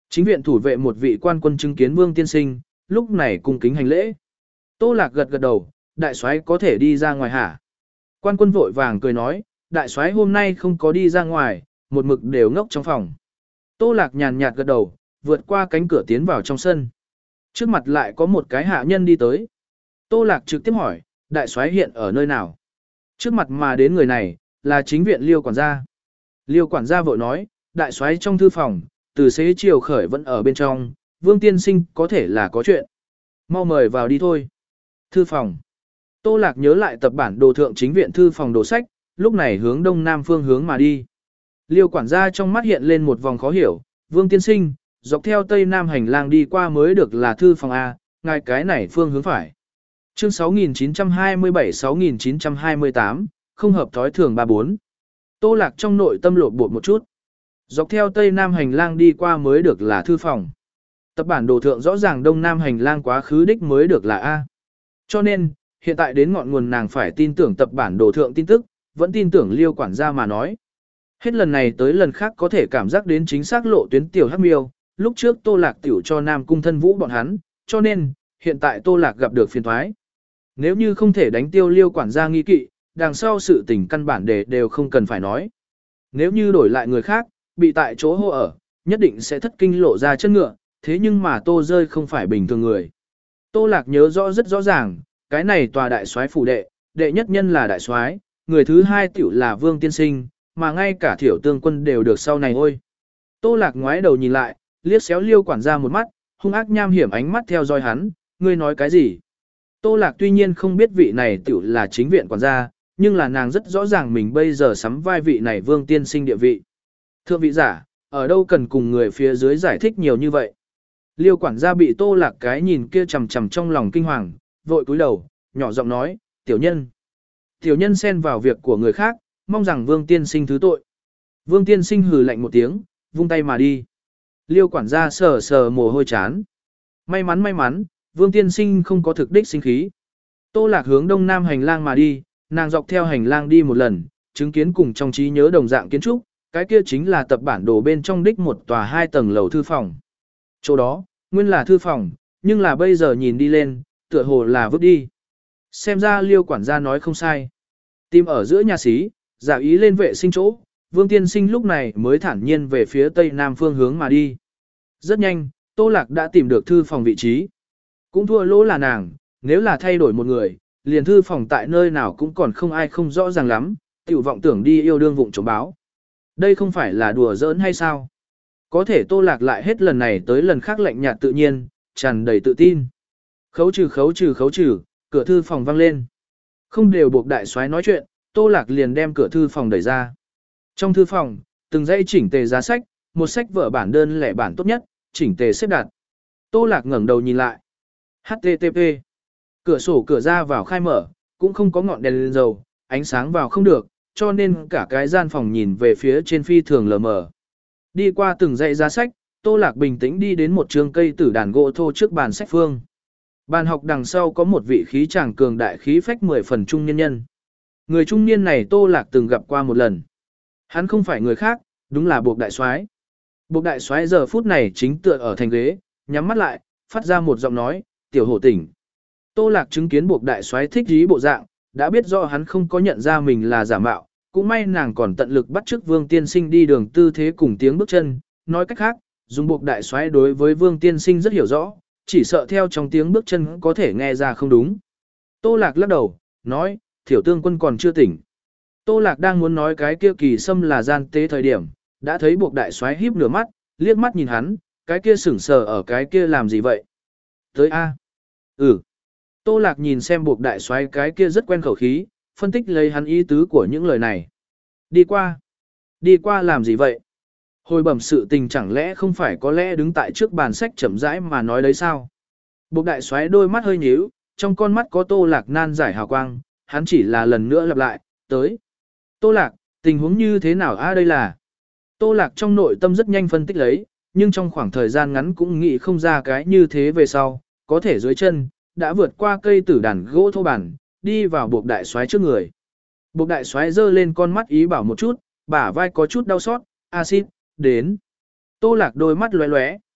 Chính viện thủ vệ một vị quan quân chứng kiến Vương tiên sinh, lúc này cung kính hành lễ. Tô Lạc gật gật đầu, đại soái có thể đi ra ngoài hả? Quan quân vội vàng cười nói, đại soái hôm nay không có đi ra ngoài, một mực đều ngốc trong phòng. Tô Lạc nhàn nhạt gật đầu, vượt qua cánh cửa tiến vào trong sân. Trước mặt lại có một cái hạ nhân đi tới. Tô Lạc trực tiếp hỏi, đại soái hiện ở nơi nào? Trước mặt mà đến người này, là chính viện Liêu quản gia. Liêu quản gia vội nói, đại soái trong thư phòng, từ xế chiều khởi vẫn ở bên trong, Vương tiên sinh có thể là có chuyện. Mau mời vào đi thôi. Thư phòng. Tô Lạc nhớ lại tập bản đồ thượng chính viện thư phòng đồ sách, lúc này hướng đông nam phương hướng mà đi. Liêu quản gia trong mắt hiện lên một vòng khó hiểu, Vương tiên sinh, dọc theo tây nam hành lang đi qua mới được là thư phòng A, ngài cái này phương hướng phải. Chương sáu nghìn chín trăm hai mươi bảy sáu nghìn chín trăm hai mươi tám, không hợp thói thường ba bốn. Tô Lạc trong nội tâm lột bột một chút. Dọc theo tây nam hành lang đi qua mới được là thư phòng. Tập bản đồ thượng rõ ràng đông nam hành lang quá khứ đích mới được là A. Cho nên, hiện tại đến ngọn nguồn nàng phải tin tưởng tập bản đồ thượng tin tức, vẫn tin tưởng Liêu quản gia mà nói. Hết lần này tới lần khác có thể cảm giác đến chính xác lộ tuyến tiểu hắc miêu, lúc trước Tô Lạc tiểu cho Nam Cung Thân Vũ bọn hắn, cho nên, hiện tại Tô Lạc gặp được phiền thoái. Nếu như không thể đánh tiêu Liêu quản gia nghi kỵ, đằng sau sự tình căn bản để đều không cần phải nói. Nếu như đổi lại người khác, bị tại chỗ hô ở, nhất định sẽ thất kinh lộ ra chân ngựa, thế nhưng mà Tô rơi không phải bình thường người. Tô Lạc nhớ rõ rất rõ ràng, cái này tòa đại soái phủ đệ, đệ nhất nhân là đại soái, người thứ hai tiểu là Vương tiên sinh, mà ngay cả Thiểu Tương Quân đều được sau này ôi. Tô Lạc ngoái đầu nhìn lại, liếc xéo Liêu quản gia một mắt, hung ác nham hiểm ánh mắt theo dõi hắn, ngươi nói cái gì? Tô Lạc tuy nhiên không biết vị này tiểu là chính viện quản gia, nhưng là nàng rất rõ ràng mình bây giờ sắm vai vị này Vương tiên sinh địa vị. Thượng vị giả, ở đâu cần cùng người phía dưới giải thích nhiều như vậy? Liêu quản gia bị Tô Lạc cái nhìn kia trầm trầm trong lòng kinh hoàng, vội cúi đầu, nhỏ giọng nói, tiểu nhân. Tiểu nhân xen vào việc của người khác, mong rằng Vương tiên sinh thứ tội. Vương tiên sinh hừ lạnh một tiếng, vung tay mà đi. Liêu quản gia sờ sờ mồ hôi chán. May mắn may mắn, Vương tiên sinh không có thực đích sinh khí. Tô Lạc hướng đông nam hành lang mà đi, nàng dọc theo hành lang đi một lần, chứng kiến cùng trong trí nhớ đồng dạng kiến trúc, cái kia chính là tập bản đồ bên trong đích một tòa hai tầng lầu thư phòng. Chỗ đó, nguyên là thư phòng, nhưng là bây giờ nhìn đi lên, tựa hồ là vứt đi. Xem ra Liêu quản gia nói không sai. Tìm ở giữa nhà xí, giả ý lên vệ sinh chỗ, Vương tiên sinh lúc này mới thản nhiên về phía tây nam phương hướng mà đi. Rất nhanh, Tô Lạc đã tìm được thư phòng vị trí. Cũng thua lỗ là nàng, nếu là thay đổi một người, liền thư phòng tại nơi nào cũng còn không ai không rõ ràng lắm, tiểu vọng tưởng đi yêu đương vụng chống báo. Đây không phải là đùa giỡn hay sao? Có thể Tô Lạc lại hết lần này tới lần khác lạnh nhạt tự nhiên, tràn đầy tự tin. Khấu trừ khấu trừ khấu trừ, cửa thư phòng vang lên. Không đều buộc đại soái nói chuyện, Tô Lạc liền đem cửa thư phòng đẩy ra. Trong thư phòng, từng dãy chỉnh tề giá sách, một sách vở bản đơn lẻ bản tốt nhất, chỉnh tề xếp đặt. Tô Lạc ngẩng đầu nhìn lại. hát tê tê pê. Cửa sổ cửa ra vào khai mở, cũng không có ngọn đèn lên dầu, ánh sáng vào không được, cho nên cả cái gian phòng nhìn về phía trên phi thường lờ mờ. Đi qua từng dãy giá sách, Tô Lạc bình tĩnh đi đến một trường cây tử đàn gỗ thô trước bàn sách phương. Bàn học đằng sau có một vị khí chàng cường đại khí phách mười phần trung niên nhân. Người trung niên này Tô Lạc từng gặp qua một lần. Hắn không phải người khác, đúng là Buộc đại soái. Buộc đại soái giờ phút này chính tựa ở thành ghế, nhắm mắt lại, phát ra một giọng nói, "Tiểu hổ tỉnh." Tô Lạc chứng kiến Buộc đại soái thích ý bộ dạng, đã biết rõ hắn không có nhận ra mình là giả mạo, cũng may nàng còn tận lực bắt chước Vương tiên sinh đi đường tư thế cùng tiếng bước chân, nói cách khác, dùng Buộc đại soái đối với Vương tiên sinh rất hiểu rõ, chỉ sợ theo trong tiếng bước chân có thể nghe ra không đúng. Tô Lạc lắc đầu, nói, Thiểu Tương Quân còn chưa tỉnh. Tô Lạc đang muốn nói cái kia Kỳ Sâm là gian tế thời điểm, đã thấy Buộc đại soái híp nửa mắt, liếc mắt nhìn hắn, cái kia sững sờ ở cái kia làm gì vậy? Tới A. Ừ. Tô Lạc nhìn xem Buộc đại soái cái kia rất quen khẩu khí, phân tích lấy hắn ý tứ của những lời này. Đi qua. Đi qua làm gì vậy? Hồi bẩm sự tình chẳng lẽ không phải có lẽ đứng tại trước bàn sách chậm rãi mà nói đấy sao? Buộc đại soái đôi mắt hơi nhíu, trong con mắt có Tô Lạc nan giải hào quang, hắn chỉ là lần nữa lặp lại, tới. Tô Lạc, tình huống như thế nào a đây là? Tô Lạc trong nội tâm rất nhanh phân tích lấy, nhưng trong khoảng thời gian ngắn cũng nghĩ không ra cái như thế về sau, có thể dưới chân, đã vượt qua cây tử đàn gỗ thô bản, đi vào buộc đại soái trước người. Buộc đại soái giơ lên con mắt ý bảo một chút, bả vai có chút đau xót, axit, đến. Tô Lạc đôi mắt lóe lóe,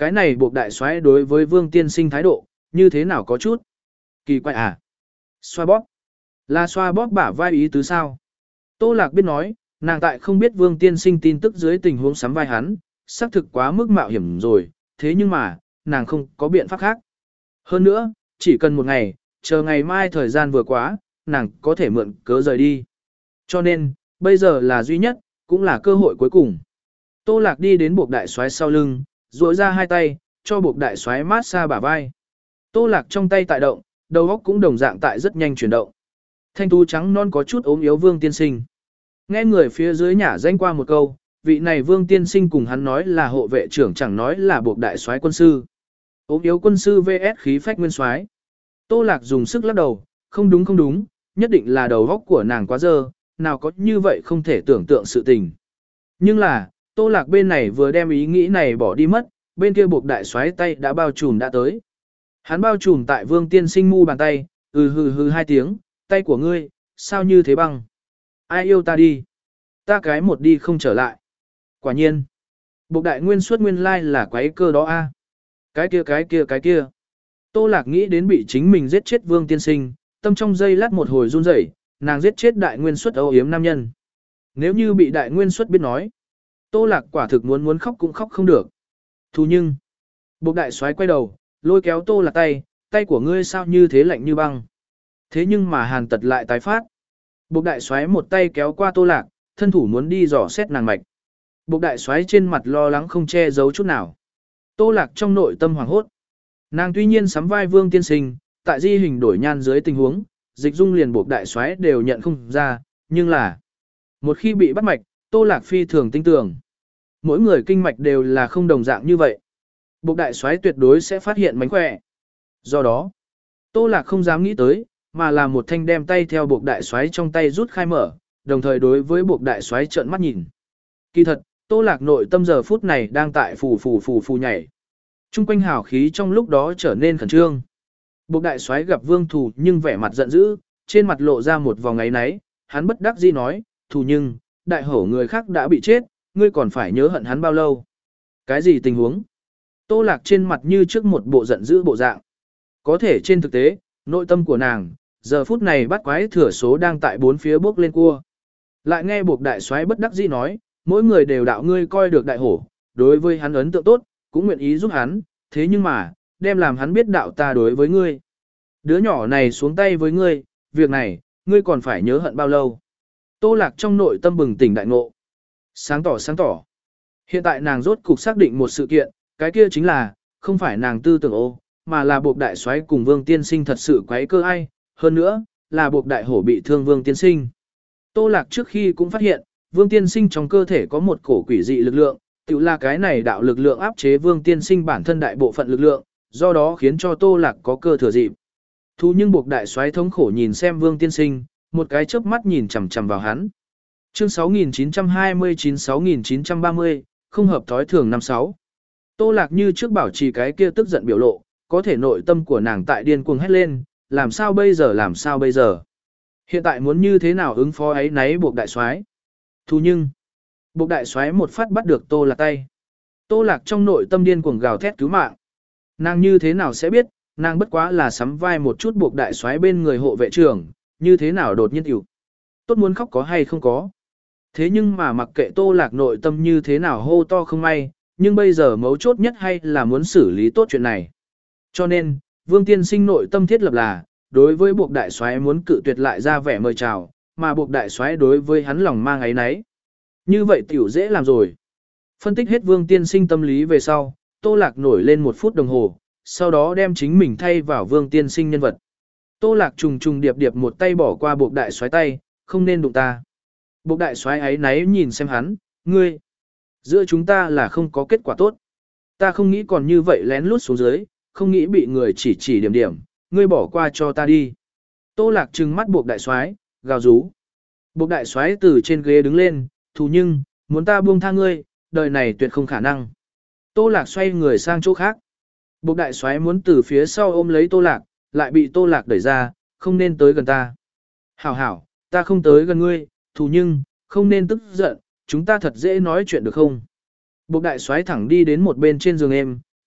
Cái này buộc đại soái đối với Vương tiên sinh thái độ, như thế nào có chút? Kỳ quái à? Xoa bóp. Là xoa bóp bả vai ý tứ sao? Tô Lạc biết nói, nàng tại không biết Vương tiên sinh tin tức dưới tình huống sắm vai hắn, xác thực quá mức mạo hiểm rồi, thế nhưng mà, nàng không có biện pháp khác. Hơn nữa, chỉ cần một ngày, chờ ngày mai thời gian vừa quá, nàng có thể mượn cớ rời đi. Cho nên, bây giờ là duy nhất, cũng là cơ hội cuối cùng. Tô Lạc đi đến buộc đại soái sau lưng, duỗi ra hai tay, cho buộc đại soái mát xa bả vai. Tô Lạc trong tay tại động, đầu óc cũng đồng dạng tại rất nhanh chuyển động. Thanh tú trắng non có chút ốm yếu Vương tiên sinh. Nghe người phía dưới nhả danh qua một câu, vị này Vương tiên sinh cùng hắn nói là hộ vệ trưởng chẳng nói là buộc đại soái quân sư. Ốm yếu quân sư vs khí phách nguyên soái. Tô Lạc dùng sức lắc đầu, không đúng không đúng, nhất định là đầu óc của nàng quá dơ, nào có như vậy không thể tưởng tượng sự tình. Nhưng là, Tô Lạc bên này vừa đem ý nghĩ này bỏ đi mất, bên kia buộc đại soái tay đã bao trùm đã tới. Hắn bao trùm tại Vương tiên sinh mu bàn tay, ừ hừ hừ hai tiếng, tay của ngươi, sao như thế băng? Ai yêu ta đi? Ta cái một đi không trở lại. Quả nhiên, buộc đại nguyên suất nguyên lai là quái cơ đó a. Cái kia cái kia cái kia. Tô Lạc nghĩ đến bị chính mình giết chết Vương tiên sinh, tâm trong giây lát một hồi run rẩy, nàng giết chết đại nguyên suất âu yếm nam nhân. Nếu như bị đại nguyên suất biết nói, Tô Lạc quả thực muốn muốn khóc cũng khóc không được. Thu nhưng, buộc đại soái quay đầu, lôi kéo Tô Lạc tay, tay của ngươi sao như thế lạnh như băng. Thế nhưng mà hàn tật lại tái phát. Buộc đại soái một tay kéo qua Tô Lạc, thân thủ muốn đi dò xét nàng mạch. Buộc đại soái trên mặt lo lắng không che giấu chút nào. Tô Lạc trong nội tâm hoảng hốt. Nàng tuy nhiên sắm vai Vương tiên sinh, tại di hình đổi nhan dưới tình huống, dịch dung liền buộc đại soái đều nhận không ra, nhưng là một khi bị bắt mạch, Tô Lạc phi thường tinh tường. Mỗi người kinh mạch đều là không đồng dạng như vậy. Buộc đại soái tuyệt đối sẽ phát hiện mánh khỏe. Do đó, Tô Lạc không dám nghĩ tới, mà là một thanh đem tay theo buộc đại soái trong tay rút khai mở, đồng thời đối với buộc đại soái trợn mắt nhìn. Kỳ thật, Tô Lạc nội tâm giờ phút này đang tại phù phù phù phù nhảy. Trung quanh hào khí trong lúc đó trở nên khẩn trương. Buộc đại soái gặp Vương Thù nhưng vẻ mặt giận dữ, trên mặt lộ ra một vòng ấy náy, hắn bất đắc dĩ nói, Thù nhưng, đại hổ người khác đã bị chết, ngươi còn phải nhớ hận hắn bao lâu. Cái gì tình huống? Tô Lạc trên mặt như trước một bộ giận dữ bộ dạng. Có thể trên thực tế, nội tâm của nàng, giờ phút này bắt quái thừa số đang tại bốn phía bước lên cua. Lại nghe buộc đại soái bất đắc dĩ nói, mỗi người đều đạo ngươi coi được đại hổ, đối với hắn ấn tượng tốt, cũng nguyện ý giúp hắn, thế nhưng mà, đem làm hắn biết đạo ta đối với ngươi. Đứa nhỏ này xuống tay với ngươi, việc này, ngươi còn phải nhớ hận bao lâu. Tô Lạc trong nội tâm bừng tỉnh đại ngộ. Sáng tỏ sáng tỏ. Hiện tại nàng rốt cục xác định một sự kiện, cái kia chính là, không phải nàng tư tưởng ô, mà là buộc đại soái cùng Vương tiên sinh thật sự quấy cơ ai, hơn nữa, là buộc đại hổ bị thương Vương tiên sinh. Tô Lạc trước khi cũng phát hiện, Vương tiên sinh trong cơ thể có một cổ quỷ dị lực lượng, tự là cái này đạo lực lượng áp chế Vương tiên sinh bản thân đại bộ phận lực lượng, do đó khiến cho Tô Lạc có cơ thừa dịp. Thu nhưng buộc đại soái thống khổ nhìn xem Vương tiên sinh, một cái chớp mắt nhìn chằm chằm vào hắn. Chương sáu nghìn chín trăm hai mươi chín sáu nghìn chín trăm ba mươi, không hợp thói thường năm sáu. Tô Lạc như trước bảo trì cái kia tức giận biểu lộ, có thể nội tâm của nàng tại điên cuồng hét lên, làm sao bây giờ làm sao bây giờ. Hiện tại muốn như thế nào ứng phó ấy nấy buộc đại soái. Thu nhưng, buộc đại soái một phát bắt được Tô Lạc tay. Tô Lạc trong nội tâm điên cuồng gào thét cứu mạng. Nàng như thế nào sẽ biết, nàng bất quá là sắm vai một chút buộc đại soái bên người hộ vệ trưởng, như thế nào đột nhiên hiểu. Tốt muốn khóc có hay không có. Thế nhưng mà mặc kệ Tô Lạc nội tâm như thế nào hô to không may, nhưng bây giờ mấu chốt nhất hay là muốn xử lý tốt chuyện này. Cho nên, Vương tiên sinh nội tâm thiết lập là, đối với buộc đại soái muốn cự tuyệt lại ra vẻ mời chào, mà buộc đại soái đối với hắn lòng mang ấy nấy. Như vậy tiểu dễ làm rồi. Phân tích hết Vương tiên sinh tâm lý về sau, Tô Lạc nổi lên một phút đồng hồ, sau đó đem chính mình thay vào Vương tiên sinh nhân vật. Tô Lạc trùng trùng điệp điệp một tay bỏ qua buộc đại soái tay, không nên đụng ta. Buộc đại soái ấy náy nhìn xem hắn, ngươi, giữa chúng ta là không có kết quả tốt. Ta không nghĩ còn như vậy lén lút xuống dưới, không nghĩ bị người chỉ chỉ điểm điểm, ngươi bỏ qua cho ta đi. Tô Lạc trừng mắt buộc đại soái, gào rú. Buộc đại soái từ trên ghế đứng lên, thù nhưng, muốn ta buông tha ngươi, đời này tuyệt không khả năng. Tô Lạc xoay người sang chỗ khác. Buộc đại soái muốn từ phía sau ôm lấy Tô Lạc, lại bị Tô Lạc đẩy ra, không nên tới gần ta. Hảo hảo, ta không tới gần ngươi, thù nhưng, không nên tức giận, chúng ta thật dễ nói chuyện được không? Buộc đại soái thẳng đi đến một bên trên giường em,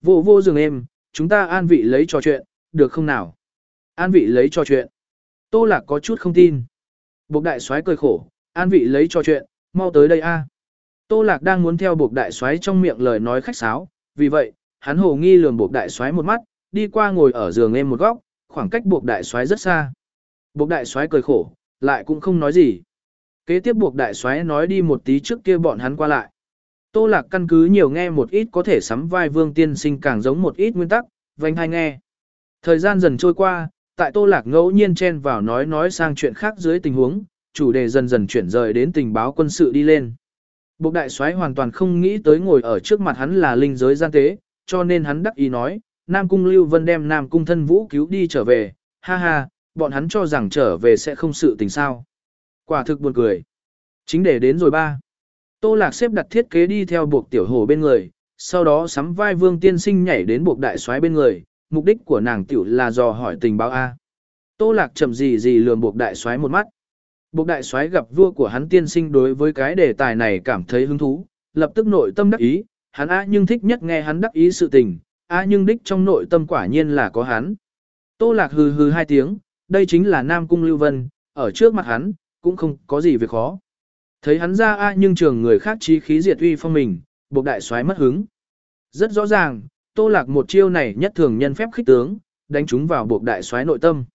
Vô vô giường em, chúng ta an vị lấy trò chuyện, được không nào? An vị lấy trò chuyện. Tô Lạc có chút không tin. Bộc đại soái cười khổ, an vị lấy trò chuyện, mau tới đây a. Tô Lạc đang muốn theo Bộc đại soái trong miệng lời nói khách sáo, vì vậy, hắn hồ nghi lườm Bộc đại soái một mắt, đi qua ngồi ở giường em một góc, khoảng cách Bộc đại soái rất xa. Bộc đại soái cười khổ, lại cũng không nói gì. Kế tiếp Bộc đại soái nói đi một tí trước kia bọn hắn qua lại. Tô Lạc căn cứ nhiều nghe một ít có thể sắm vai Vương tiên sinh càng giống một ít nguyên tắc, vành hay nghe. Thời gian dần trôi qua, tại Tô Lạc ngẫu nhiên chen vào nói nói sang chuyện khác dưới tình huống, chủ đề dần dần chuyển rời đến tình báo quân sự đi lên. Bộc đại soái hoàn toàn không nghĩ tới ngồi ở trước mặt hắn là linh giới gian tế, cho nên hắn đắc ý nói, Nam Cung Lưu Vân đem Nam Cung Thân Vũ cứu đi trở về, ha ha, bọn hắn cho rằng trở về sẽ không sự tình sao. Quả thực buồn cười. Chính để đến rồi ba. Tô Lạc xếp đặt thiết kế đi theo buộc tiểu hổ bên người, sau đó sắm vai Vương tiên sinh nhảy đến buộc đại soái bên người, mục đích của nàng tiểu là dò hỏi tình báo A. Tô Lạc chậm gì gì lườm buộc đại soái một mắt. Buộc đại soái gặp vua của hắn tiên sinh đối với cái đề tài này cảm thấy hứng thú, lập tức nội tâm đắc ý, hắn A nhưng thích nhất nghe hắn đắc ý sự tình, A nhưng đích trong nội tâm quả nhiên là có hắn. Tô Lạc hừ hừ hai tiếng, đây chính là Nam Cung Lưu Vân, ở trước mặt hắn, cũng không có gì việc khó. Thấy hắn ra A nhưng trường người khác chí khí diệt uy phong mình, buộc đại soái mất hứng. Rất rõ ràng, Tô Lạc một chiêu này nhất thường nhân phép khích tướng, đánh chúng vào buộc đại soái nội tâm.